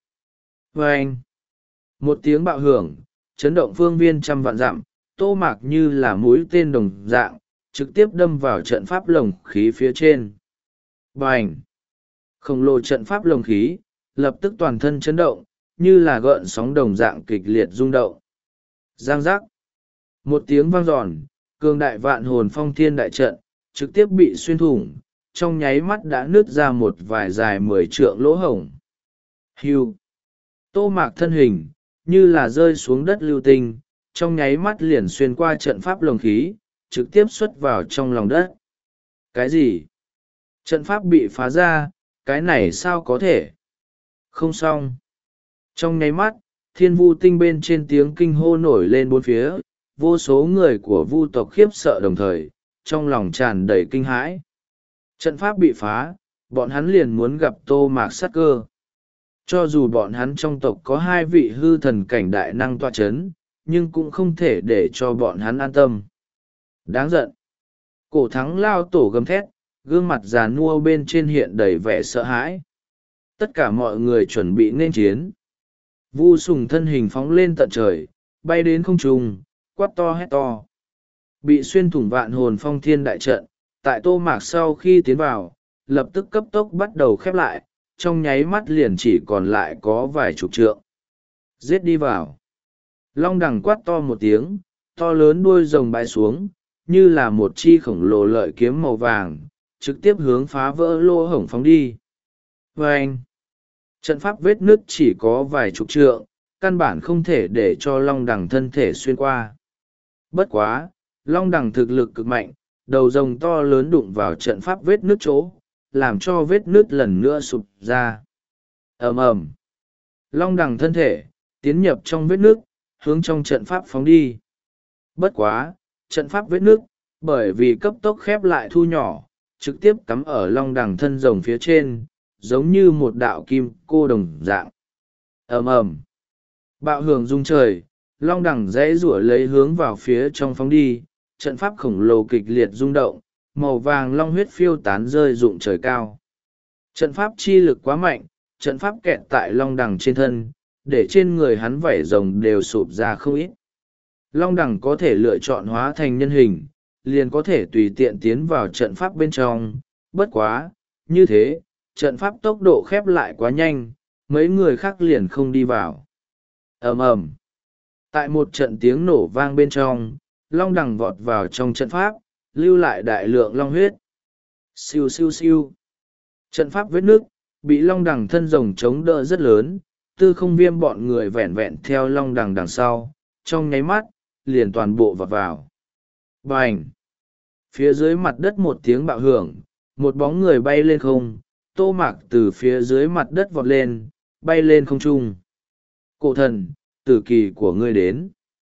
Vâng! Một tiếng bạo hưởng, chấn động phương viên trăm vạn dặm, Tô Mạc như là mũi tên đồng dạng, trực tiếp đâm vào trận pháp lồng khí phía trên. Bành! Khổng lồ trận pháp lồng khí, lập tức toàn thân chấn động, như là gợn sóng đồng dạng kịch liệt rung động. Giang giác! Một tiếng vang giòn, cường đại vạn hồn phong thiên đại trận, trực tiếp bị xuyên thủng, trong nháy mắt đã nứt ra một vài dài mười trượng lỗ hổng. Hưu! Tô Mạc thân hình, như là rơi xuống đất lưu tinh, trong nháy mắt liền xuyên qua trận pháp lồng khí, trực tiếp xuất vào trong lòng đất. Cái gì? Trận pháp bị phá ra, cái này sao có thể? Không xong. Trong nháy mắt, thiên vu tinh bên trên tiếng kinh hô nổi lên bốn phía, vô số người của vu tộc khiếp sợ đồng thời, trong lòng tràn đầy kinh hãi. Trận pháp bị phá, bọn hắn liền muốn gặp Tô Mạc sát cơ. Cho dù bọn hắn trong tộc có hai vị hư thần cảnh đại năng tọa chấn, nhưng cũng không thể để cho bọn hắn an tâm. Đáng giận. Cổ thắng lao tổ gầm thét, gương mặt già nua bên trên hiện đầy vẻ sợ hãi. Tất cả mọi người chuẩn bị nên chiến. Vu Sùng thân hình phóng lên tận trời, bay đến không trung, quát to hét to. Bị xuyên thủng vạn hồn phong thiên đại trận, tại Tô Mạc sau khi tiến vào, lập tức cấp tốc bắt đầu khép lại, trong nháy mắt liền chỉ còn lại có vài chục trượng. Giết đi vào. Long đằng quát to một tiếng, to lớn đuôi rồng bãi xuống, như là một chi khổng lồ lợi kiếm màu vàng, trực tiếp hướng phá vỡ lỗ hổng phóng đi. Vâng! Trận pháp vết nứt chỉ có vài chục trượng, căn bản không thể để cho long đằng thân thể xuyên qua. Bất quá, long đằng thực lực cực mạnh, đầu rồng to lớn đụng vào trận pháp vết nứt chỗ, làm cho vết nứt lần nữa sụp ra. Ầm ầm! Long đằng thân thể, tiến nhập trong vết nứt, hướng trong trận pháp phóng đi. Bất quá, trận pháp vết nứt, bởi vì cấp tốc khép lại thu nhỏ, trực tiếp cắm ở long đằng thân rồng phía trên, giống như một đạo kim cô đồng dạng. Ầm ầm! Bạo hưởng rung trời, long đằng dãy rủa lấy hướng vào phía trong phóng đi, trận pháp khổng lồ kịch liệt rung động, màu vàng long huyết phiêu tán rơi rụng trời cao. Trận pháp chi lực quá mạnh, trận pháp kẹt tại long đằng trên thân, để trên người hắn vảy rồng đều sụp ra không ít. Long đằng có thể lựa chọn hóa thành nhân hình, liền có thể tùy tiện tiến vào trận pháp bên trong, bất quá, như thế, trận pháp tốc độ khép lại quá nhanh, mấy người khác liền không đi vào. Ầm ầm. Tại một trận tiếng nổ vang bên trong, long đằng vọt vào trong trận pháp, lưu lại đại lượng long huyết. Siêu siêu siêu. Trận pháp vết nước, bị long đằng thân rồng chống đỡ rất lớn, tư không viêm bọn người vẹn vẹn theo long đằng đằng sau, trong nháy mắt, liền toàn bộ vọt vào. Bành! Phía dưới mặt đất một tiếng bạo hưởng, một bóng người bay lên không, Tô Mạc từ phía dưới mặt đất vọt lên, bay lên không trung. Cổ thần, tử kỳ của ngươi đến.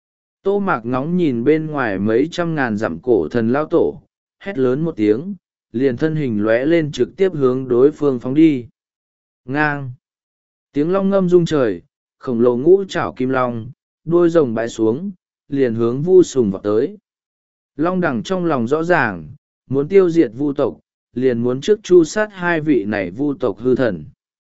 Tô Mạc ngóng nhìn bên ngoài mấy trăm ngàn dặm cổ thần lao tổ, hét lớn một tiếng, liền thân hình lóe lên trực tiếp hướng đối phương phóng đi. Ngang! Tiếng long ngâm rung trời, khổng lồ ngũ trảo kim long, đuôi rồng bãi xuống, liền hướng Vu Sùng vào tới. Long đẳng trong lòng rõ ràng, muốn tiêu diệt Vu tộc, liền muốn trước chu sát hai vị này Vu tộc hư thần.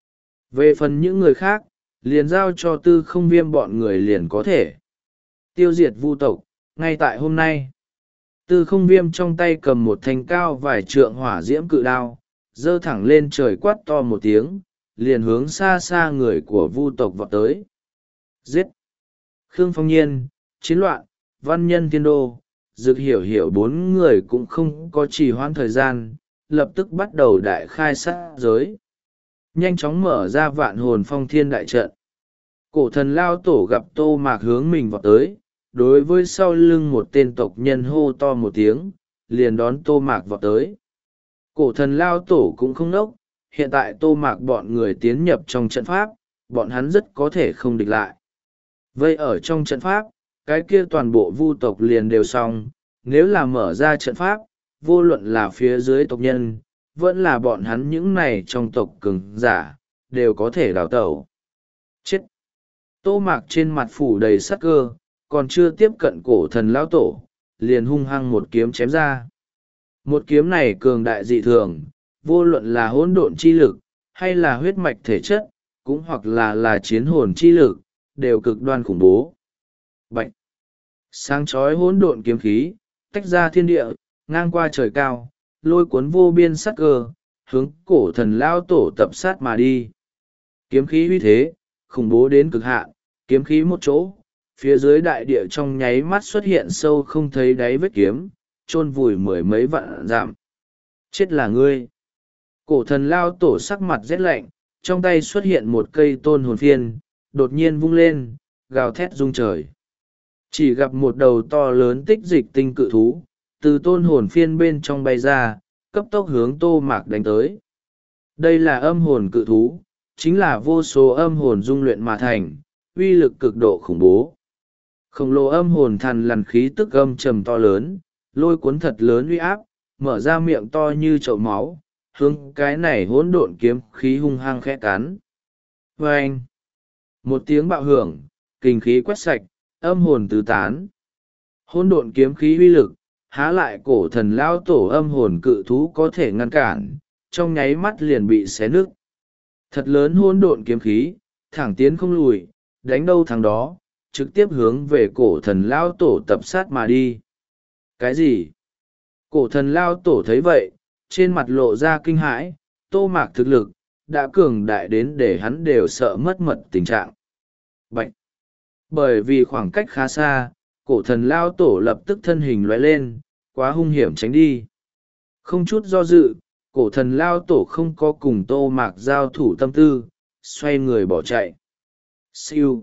Về phần những người khác, liền giao cho Tư Không Viêm bọn người liền có thể tiêu diệt Vu tộc, ngay tại hôm nay. Tư Không Viêm trong tay cầm một thanh cao vài trượng hỏa diễm cự đao, giơ thẳng lên trời quát to một tiếng, liền hướng xa xa người của Vu tộc vọt tới. Giết! Khương Phong Nhiên, Chiến Loạn, Văn Nhân Thiên Đô, Dực Hiểu Hiểu bốn người cũng không có trì hoãn thời gian, lập tức bắt đầu đại khai sát giới. Nhanh chóng mở ra Vạn Hồn Phong Thiên đại trận. Cổ thần lao tổ gặp Tô Mạc hướng mình vọt tới, đối với sau lưng một tên tộc nhân hô to một tiếng, liền đón Tô Mạc vọt tới. Cổ thần lao tổ cũng không nốc, hiện tại Tô Mạc bọn người tiến nhập trong trận pháp, bọn hắn rất có thể không địch lại. Vây ở trong trận pháp, cái kia toàn bộ Vu tộc liền đều xong, nếu là mở ra trận pháp, vô luận là phía dưới tộc nhân, vẫn là bọn hắn những này trong tộc cường giả, đều có thể đào tẩu. Chết! Tô Mạc trên mặt phủ đầy sắc cơ, còn chưa tiếp cận cổ thần lão tổ, liền hung hăng một kiếm chém ra. Một kiếm này cường đại dị thường, vô luận là hỗn độn chi lực, hay là huyết mạch thể chất, cũng hoặc là là chiến hồn chi lực, đều cực đoan khủng bố. Bạch! Sáng chói hỗn độn kiếm khí, tách ra thiên địa, ngang qua trời cao, lôi cuốn vô biên sắc cơ, hướng cổ thần lao tổ tập sát mà đi. Kiếm khí uy thế, khủng bố đến cực hạn, kiếm khí một chỗ, phía dưới đại địa trong nháy mắt xuất hiện sâu không thấy đáy vết kiếm, chôn vùi mười mấy vạn dặm. Chết là ngươi! Cổ thần lao tổ sắc mặt rét lạnh, trong tay xuất hiện một cây tôn hồn phiên, đột nhiên vung lên, gào thét rung trời. Chỉ gặp một đầu to lớn tích dịch tinh cự thú, từ tôn hồn phiên bên trong bay ra, cấp tốc hướng Tô Mạc đánh tới. Đây là âm hồn cự thú, chính là vô số âm hồn dung luyện mà thành, uy lực cực độ khủng bố. Khổng lồ âm hồn thằn lằn khí tức âm trầm to lớn, lôi cuốn thật lớn uy áp, mở ra miệng to như chậu máu, hướng cái này hỗn độn kiếm khí hung hăng khẽ cắn. Vâng! Một tiếng bạo hưởng, kinh khí quét sạch, âm hồn tứ tán. Hỗn độn kiếm khí uy lực, há lại cổ thần lao tổ âm hồn cự thú có thể ngăn cản, trong nháy mắt liền bị xé nứt. Thật lớn hỗn độn kiếm khí, thẳng tiến không lùi, đánh đâu thằng đó, trực tiếp hướng về cổ thần lao tổ tập sát mà đi. Cái gì? Cổ thần lao tổ thấy vậy, trên mặt lộ ra kinh hãi, Tô Mạc thực lực, đã cường đại đến để hắn đều sợ mất mật tình trạng. Bạch! Bởi vì khoảng cách khá xa, cổ thần lao tổ lập tức thân hình lóe lên, quá hung hiểm tránh đi. Không chút do dự, cổ thần lao tổ không có cùng Tô Mạc giao thủ tâm tư, xoay người bỏ chạy. Siêu!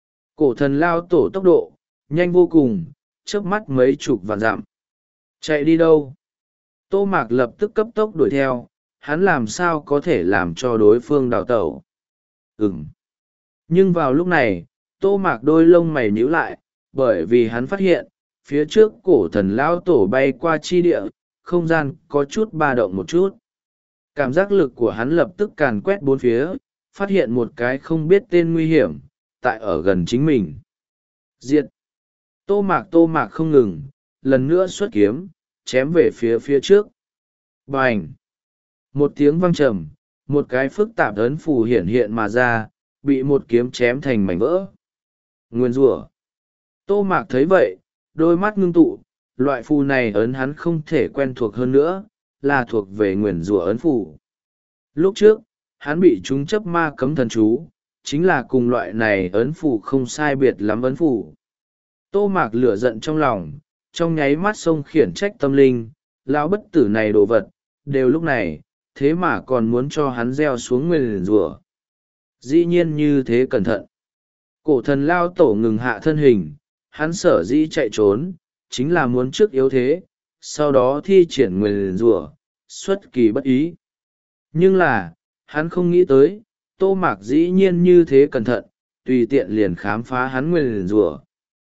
Cổ thần lao tổ tốc độ, nhanh vô cùng, chớp mắt mấy chục vạn dặm. Chạy đi đâu? Tô Mạc lập tức cấp tốc đuổi theo, hắn làm sao có thể làm cho đối phương đào tẩu. Ừm. Nhưng vào lúc này, Tô Mạc đôi lông mày nhíu lại, bởi vì hắn phát hiện, phía trước cổ thần lao tổ bay qua chi địa, không gian có chút ba động một chút. Cảm giác lực của hắn lập tức càn quét bốn phía, phát hiện một cái không biết tên nguy hiểm, tại ở gần chính mình. Diệt! Tô Mạc Tô Mạc không ngừng, lần nữa xuất kiếm, chém về phía phía trước. Bành! Một tiếng vang trầm, một cái phức tạp ấn phù hiện hiện mà ra, bị một kiếm chém thành mảnh vỡ. Nguyên rủa! Tô Mạc thấy vậy, đôi mắt ngưng tụ, loại phù này ấn hắn không thể quen thuộc hơn nữa, là thuộc về nguyền rủa ấn phù. Lúc trước, hắn bị chúng chấp ma cấm thần chú, chính là cùng loại này ấn phù không sai biệt lắm ấn phù. Tô Mạc lửa giận trong lòng, trong nháy mắt sông khiển trách tâm linh, lão bất tử này đồ vật, đều lúc này, thế mà còn muốn cho hắn gieo xuống nguyền rủa. Dĩ nhiên như thế cẩn thận. Cổ thần lao tổ ngừng hạ thân hình, hắn sở dĩ chạy trốn, chính là muốn trước yếu thế, sau đó thi triển nguyền rủa, xuất kỳ bất ý. Nhưng là, hắn không nghĩ tới, Tô Mạc dĩ nhiên như thế cẩn thận, tùy tiện liền khám phá hắn nguyền rủa.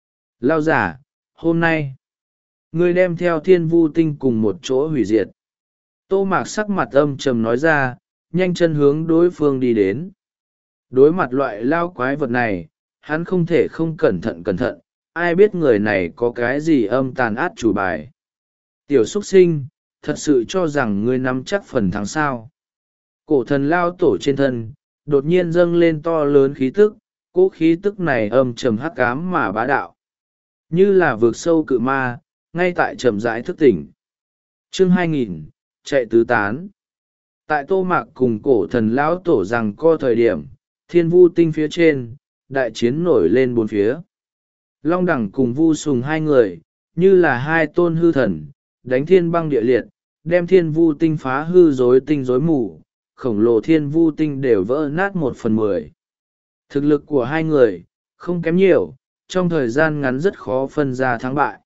Lao giả, hôm nay, ngươi đem theo thiên vu tinh cùng một chỗ hủy diệt. Tô Mạc sắc mặt âm trầm nói ra, nhanh chân hướng đối phương đi đến. Đối mặt loại lao quái vật này, hắn không thể không cẩn thận cẩn thận, ai biết người này có cái gì âm tàn át chủ bài. Tiểu xuất sinh, thật sự cho rằng ngươi nắm chắc phần thắng sao. Cổ thần lao tổ trên thân, đột nhiên dâng lên to lớn khí tức, cỗ khí tức này âm trầm hắc ám mà bá đạo. Như là vượt sâu cự ma, ngay tại trầm rãi thức tỉnh. Chương hai nghìn, chạy tứ tán. Tại Tô Mạc cùng cổ thần lão tổ rằng co thời điểm, thiên vu tinh phía trên, đại chiến nổi lên bốn phía. Long đẳng cùng vu sùng hai người, như là hai tôn hư thần, đánh thiên băng địa liệt, đem thiên vu tinh phá hư rối tinh rối mù, khổng lồ thiên vu tinh đều vỡ nát một phần mười. Thực lực của hai người, không kém nhiều, trong thời gian ngắn rất khó phân ra thắng bại.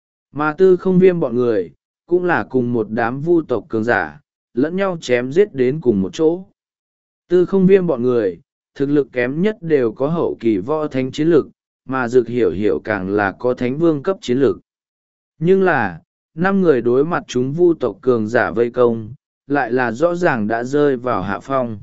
Mà tư không viêm bọn người, cũng là cùng một đám vu tộc cường giả, lẫn nhau chém giết đến cùng một chỗ. Tư không viêm bọn người, thực lực kém nhất đều có hậu kỳ võ thánh chiến lực, mà dược hiểu hiểu càng là có thánh vương cấp chiến lực. Nhưng là, năm người đối mặt chúng vu tộc cường giả vây công, lại là rõ ràng đã rơi vào hạ phong.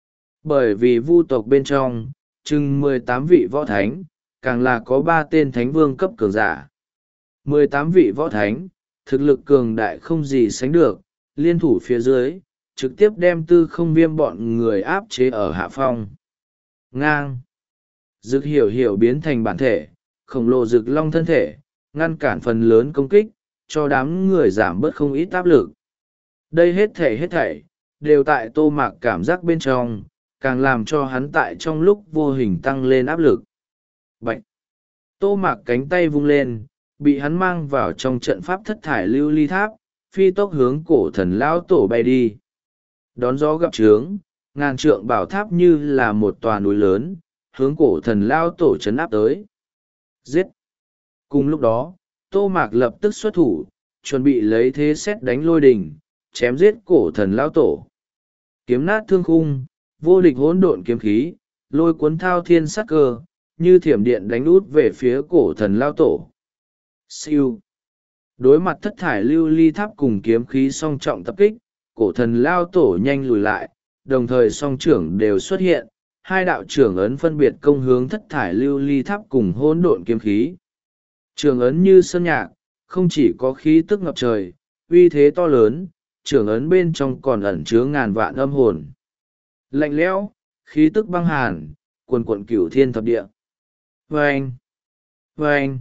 Bởi vì vu tộc bên trong, chừng mười tám vị võ thánh, càng là có ba tên thánh vương cấp cường giả. mười tám vị võ thánh, thực lực cường đại không gì sánh được, liên thủ phía dưới, trực tiếp đem tư không viêm bọn người áp chế ở hạ phong. Ngang. Dực hiểu hiểu biến thành bản thể, khổng lồ dực long thân thể, ngăn cản phần lớn công kích, cho đám người giảm bớt không ít áp lực. Đây hết thảy hết thảy, đều tại Tô Mạc cảm giác bên trong, càng làm cho hắn tại trong lúc vô hình tăng lên áp lực. Bạch! Tô Mạc cánh tay vung lên, bị hắn mang vào trong trận pháp thất thải lưu ly tháp, phi tốc hướng cổ thần lão tổ bay đi. Đón gió gặp trướng, ngàn trượng bảo tháp như là một tòa núi lớn, hướng cổ thần lão tổ trấn áp tới. Giết! Cùng lúc đó, Tô Mạc lập tức xuất thủ, chuẩn bị lấy thế xét đánh lôi đình, chém giết cổ thần lão tổ. Kiếm nát thương khung, vô địch hỗn độn kiếm khí, lôi cuốn thao thiên sắc cơ, như thiểm điện đánh út về phía cổ thần lão tổ. Siêu. Đối mặt thất thải lưu ly tháp cùng kiếm khí song trọng tập kích, cổ thần lão tổ nhanh lùi lại, đồng thời song trưởng đều xuất hiện, hai đạo trưởng ấn phân biệt công hướng thất thải lưu ly tháp cùng hỗn độn kiếm khí. Trưởng ấn như sơn nhạc, không chỉ có khí tức ngập trời, uy thế to lớn, trưởng ấn bên trong còn ẩn chứa ngàn vạn âm hồn. Lạnh lẽo, khí tức băng hàn, cuồn cuộn cửu thiên thập địa. Vâng! Vâng!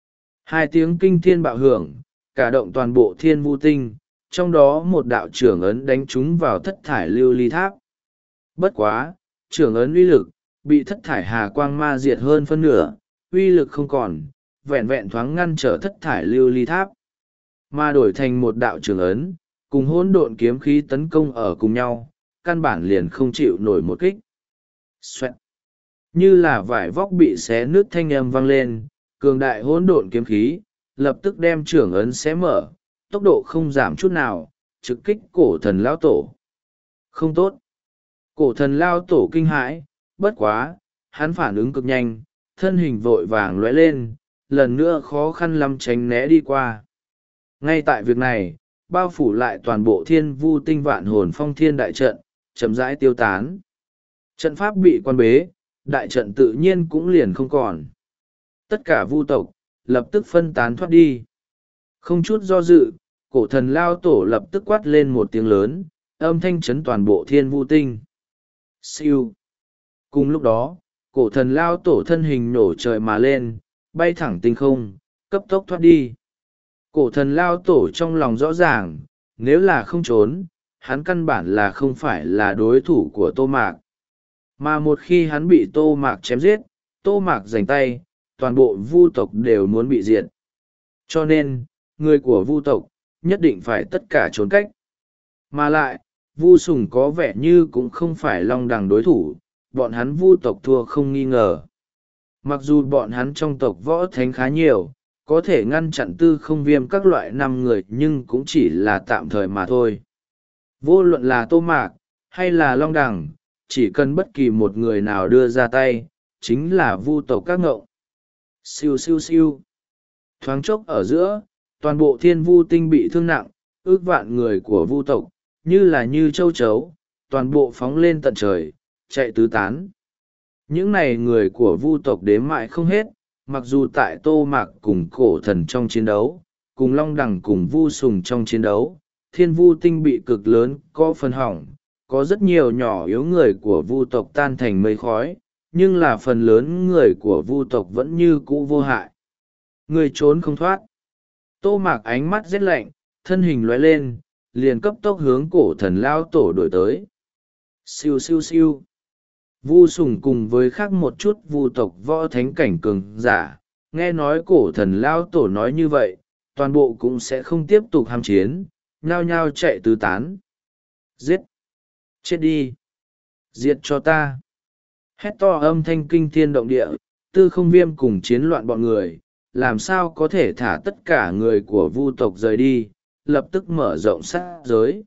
Hai tiếng kinh thiên bạo hưởng, cả động toàn bộ thiên vu tinh, trong đó một đạo trưởng ấn đánh trúng vào thất thải lưu ly tháp. Bất quá, trưởng ấn uy lực, bị thất thải hà quang ma diệt hơn phân nửa, uy lực không còn, vẹn vẹn thoáng ngăn trở thất thải lưu ly tháp. Mà đổi thành một đạo trưởng ấn, cùng hỗn độn kiếm khí tấn công ở cùng nhau, căn bản liền không chịu nổi một kích. Xoẹt. Như là vải vóc bị xé nứt thanh âm vang lên, cường đại hỗn độn kiếm khí, lập tức đem trưởng ấn xé mở, tốc độ không giảm chút nào, trực kích cổ thần lao tổ. Không tốt. Cổ thần lao tổ kinh hãi, bất quá, hắn phản ứng cực nhanh, thân hình vội vàng lóe lên, lần nữa khó khăn lắm tránh né đi qua. Ngay tại việc này, bao phủ lại toàn bộ thiên vu tinh vạn hồn phong thiên đại trận, chậm rãi tiêu tán. Trận pháp bị quan bế, đại trận tự nhiên cũng liền không còn. Tất cả vu tộc, lập tức phân tán thoát đi. Không chút do dự, cổ thần lao tổ lập tức quát lên một tiếng lớn, âm thanh chấn toàn bộ thiên vu tinh. Siêu. Cùng lúc đó, cổ thần lao tổ thân hình nổ trời mà lên, bay thẳng tinh không, cấp tốc thoát đi. Cổ thần lao tổ trong lòng rõ ràng, nếu là không trốn, hắn căn bản là không phải là đối thủ của Tô Mạc. Mà một khi hắn bị Tô Mạc chém giết, Tô Mạc giành tay, toàn bộ vu tộc đều muốn bị diệt. Cho nên, người của vu tộc, nhất định phải tất cả trốn cách. Mà lại, vu sùng có vẻ như cũng không phải long đằng đối thủ, bọn hắn vu tộc thua không nghi ngờ. Mặc dù bọn hắn trong tộc võ thánh khá nhiều, có thể ngăn chặn tư không viêm các loại năm người nhưng cũng chỉ là tạm thời mà thôi. Vô luận là Tô Mạc, hay là Long Đằng, chỉ cần bất kỳ một người nào đưa ra tay, chính là vu tộc các ngộng. Siêu siêu siêu. Thoáng chốc ở giữa, toàn bộ thiên vu tinh bị thương nặng, ước vạn người của vu tộc, như là như châu chấu, toàn bộ phóng lên tận trời, chạy tứ tán. Những này người của vu tộc đếm mãi không hết, mặc dù tại Tô Mạc cùng cổ thần trong chiến đấu, cùng Long Đằng cùng Vu Sùng trong chiến đấu, thiên vu tinh bị cực lớn có phần hỏng, có rất nhiều nhỏ yếu người của vu tộc tan thành mây khói, nhưng là phần lớn người của vu tộc vẫn như cũ vô hại. Người trốn không thoát. Tô Mạc ánh mắt rét lạnh, thân hình lóe lên, liền cấp tốc hướng cổ thần lao tổ đổi tới. Siêu siêu siêu. Vu Sùng cùng với khác một chút vu tộc võ thánh cảnh cường giả, nghe nói cổ thần lao tổ nói như vậy, toàn bộ cũng sẽ không tiếp tục ham chiến, nhao nhao chạy tứ tán. Giết! Chết đi! Diệt cho ta! Hét to âm thanh kinh thiên động địa, Tư Không Viêm cùng chiến loạn bọn người, làm sao có thể thả tất cả người của vu tộc rời đi, lập tức mở rộng sát giới.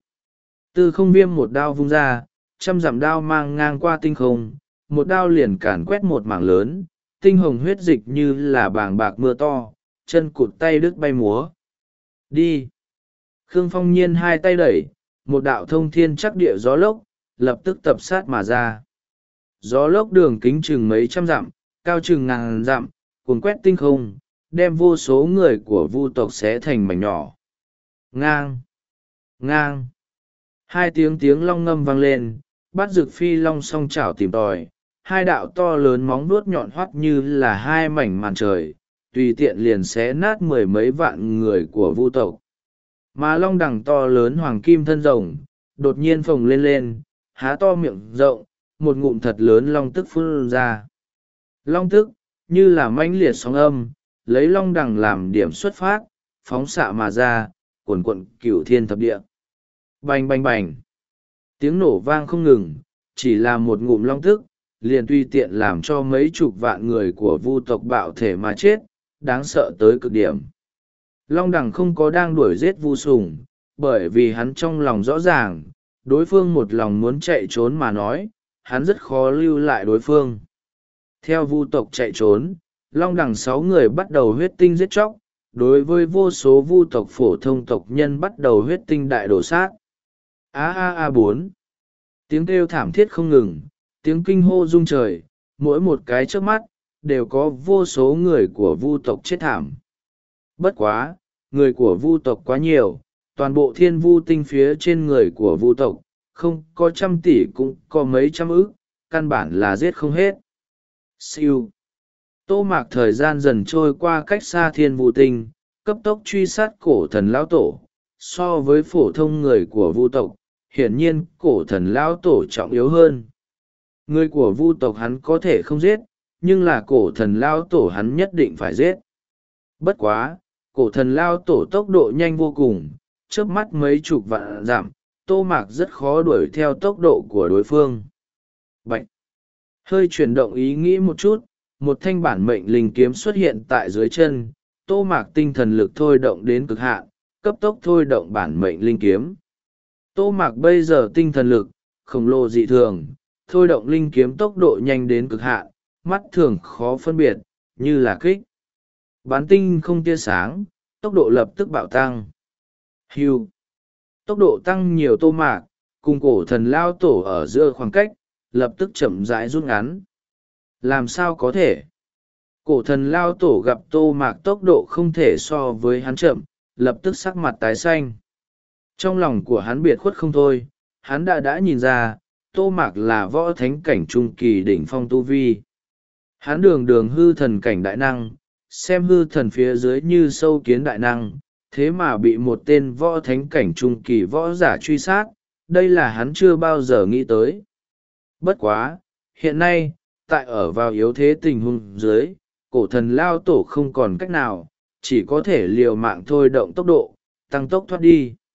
Tư Không Viêm một đao vung ra, trăm dặm đao mang ngang qua tinh không, một đao liền càn quét một mảng lớn, tinh hồng huyết dịch như là bàng bạc mưa to, chân cụt tay đứt bay múa. Đi! Khương Phong Nhiên hai tay đẩy, một đạo thông thiên chắc địa gió lốc, lập tức tập sát mà ra. Gió lốc đường kính chừng mấy trăm dặm, cao chừng ngàn dặm, cuốn quét tinh không, đem vô số người của vu tộc xé thành mảnh nhỏ. Ngang! Ngang! Hai tiếng tiếng long ngâm vang lên, bắt rực phi long song chảo tìm tòi, hai đạo to lớn móng vuốt nhọn hoắt như là hai mảnh màn trời, tùy tiện liền xé nát mười mấy vạn người của vu tộc. Mà long đằng to lớn hoàng kim thân rồng, đột nhiên phồng lên lên, há to miệng rộng, một ngụm thật lớn long tức phun ra. Long tức, như là mãnh liệt sóng âm, lấy long đằng làm điểm xuất phát, phóng xạ mà ra, cuồn cuộn cửu thiên thập địa. Bành bành bành. Tiếng nổ vang không ngừng, chỉ là một ngụm long tức, liền tùy tiện làm cho mấy chục vạn người của vu tộc bạo thể mà chết, đáng sợ tới cực điểm. Long đằng không có đang đuổi giết Vu Sùng, bởi vì hắn trong lòng rõ ràng, đối phương một lòng muốn chạy trốn mà nói, hắn rất khó lưu lại đối phương. Theo vu tộc chạy trốn, Long đằng sáu người bắt đầu huyết tinh giết chóc, đối với vô số vu tộc phổ thông tộc nhân bắt đầu huyết tinh đại đổ sát. A a a bốn. Tiếng kêu thảm thiết không ngừng, tiếng kinh hô rung trời, mỗi một cái trước mắt, đều có vô số người của vu tộc chết thảm. Bất quá, người của vu tộc quá nhiều, toàn bộ thiên vu tinh phía trên người của vu tộc, không có trăm tỷ cũng có mấy trăm ức, căn bản là giết không hết. Siêu. Tô Mạc thời gian dần trôi qua cách xa thiên vu tinh, cấp tốc truy sát cổ thần lão tổ. So với phổ thông người của vu tộc, hiển nhiên cổ thần lão tổ trọng yếu hơn. Người của vu tộc hắn có thể không giết, nhưng là cổ thần lão tổ hắn nhất định phải giết. Bất quá, cổ thần lão tổ tốc độ nhanh vô cùng, trước mắt mấy chục vạn dặm, Tô Mạc rất khó đuổi theo tốc độ của đối phương. Bạch! Hơi chuyển động ý nghĩ một chút, một thanh bản mệnh linh kiếm xuất hiện tại dưới chân, Tô Mạc tinh thần lực thôi động đến cực hạn, cấp tốc thôi động bản mệnh linh kiếm. Tô Mạc bây giờ tinh thần lực, khổng lồ dị thường, thôi động linh kiếm tốc độ nhanh đến cực hạn, mắt thường khó phân biệt, như là kích. Bán tinh không tia sáng, tốc độ lập tức bạo tăng. Hưu. Tốc độ tăng nhiều. Tô Mạc, cùng cổ thần lao tổ ở giữa khoảng cách, lập tức chậm rãi rút ngắn. Làm sao có thể? Cổ thần lao tổ gặp Tô Mạc tốc độ không thể so với hắn chậm, lập tức sắc mặt tái xanh. Trong lòng của hắn biệt khuất không thôi, hắn đã đã nhìn ra, Tô Mạc là võ thánh cảnh trung kỳ đỉnh phong tu vi. Hắn đường đường hư thần cảnh đại năng, xem hư thần phía dưới như sâu kiến đại năng, thế mà bị một tên võ thánh cảnh trung kỳ võ giả truy sát, đây là hắn chưa bao giờ nghĩ tới. Bất quá, hiện nay, tại ở vào yếu thế tình huống dưới, cổ thần lao tổ không còn cách nào, chỉ có thể liều mạng thôi động tốc độ, tăng tốc thoát đi.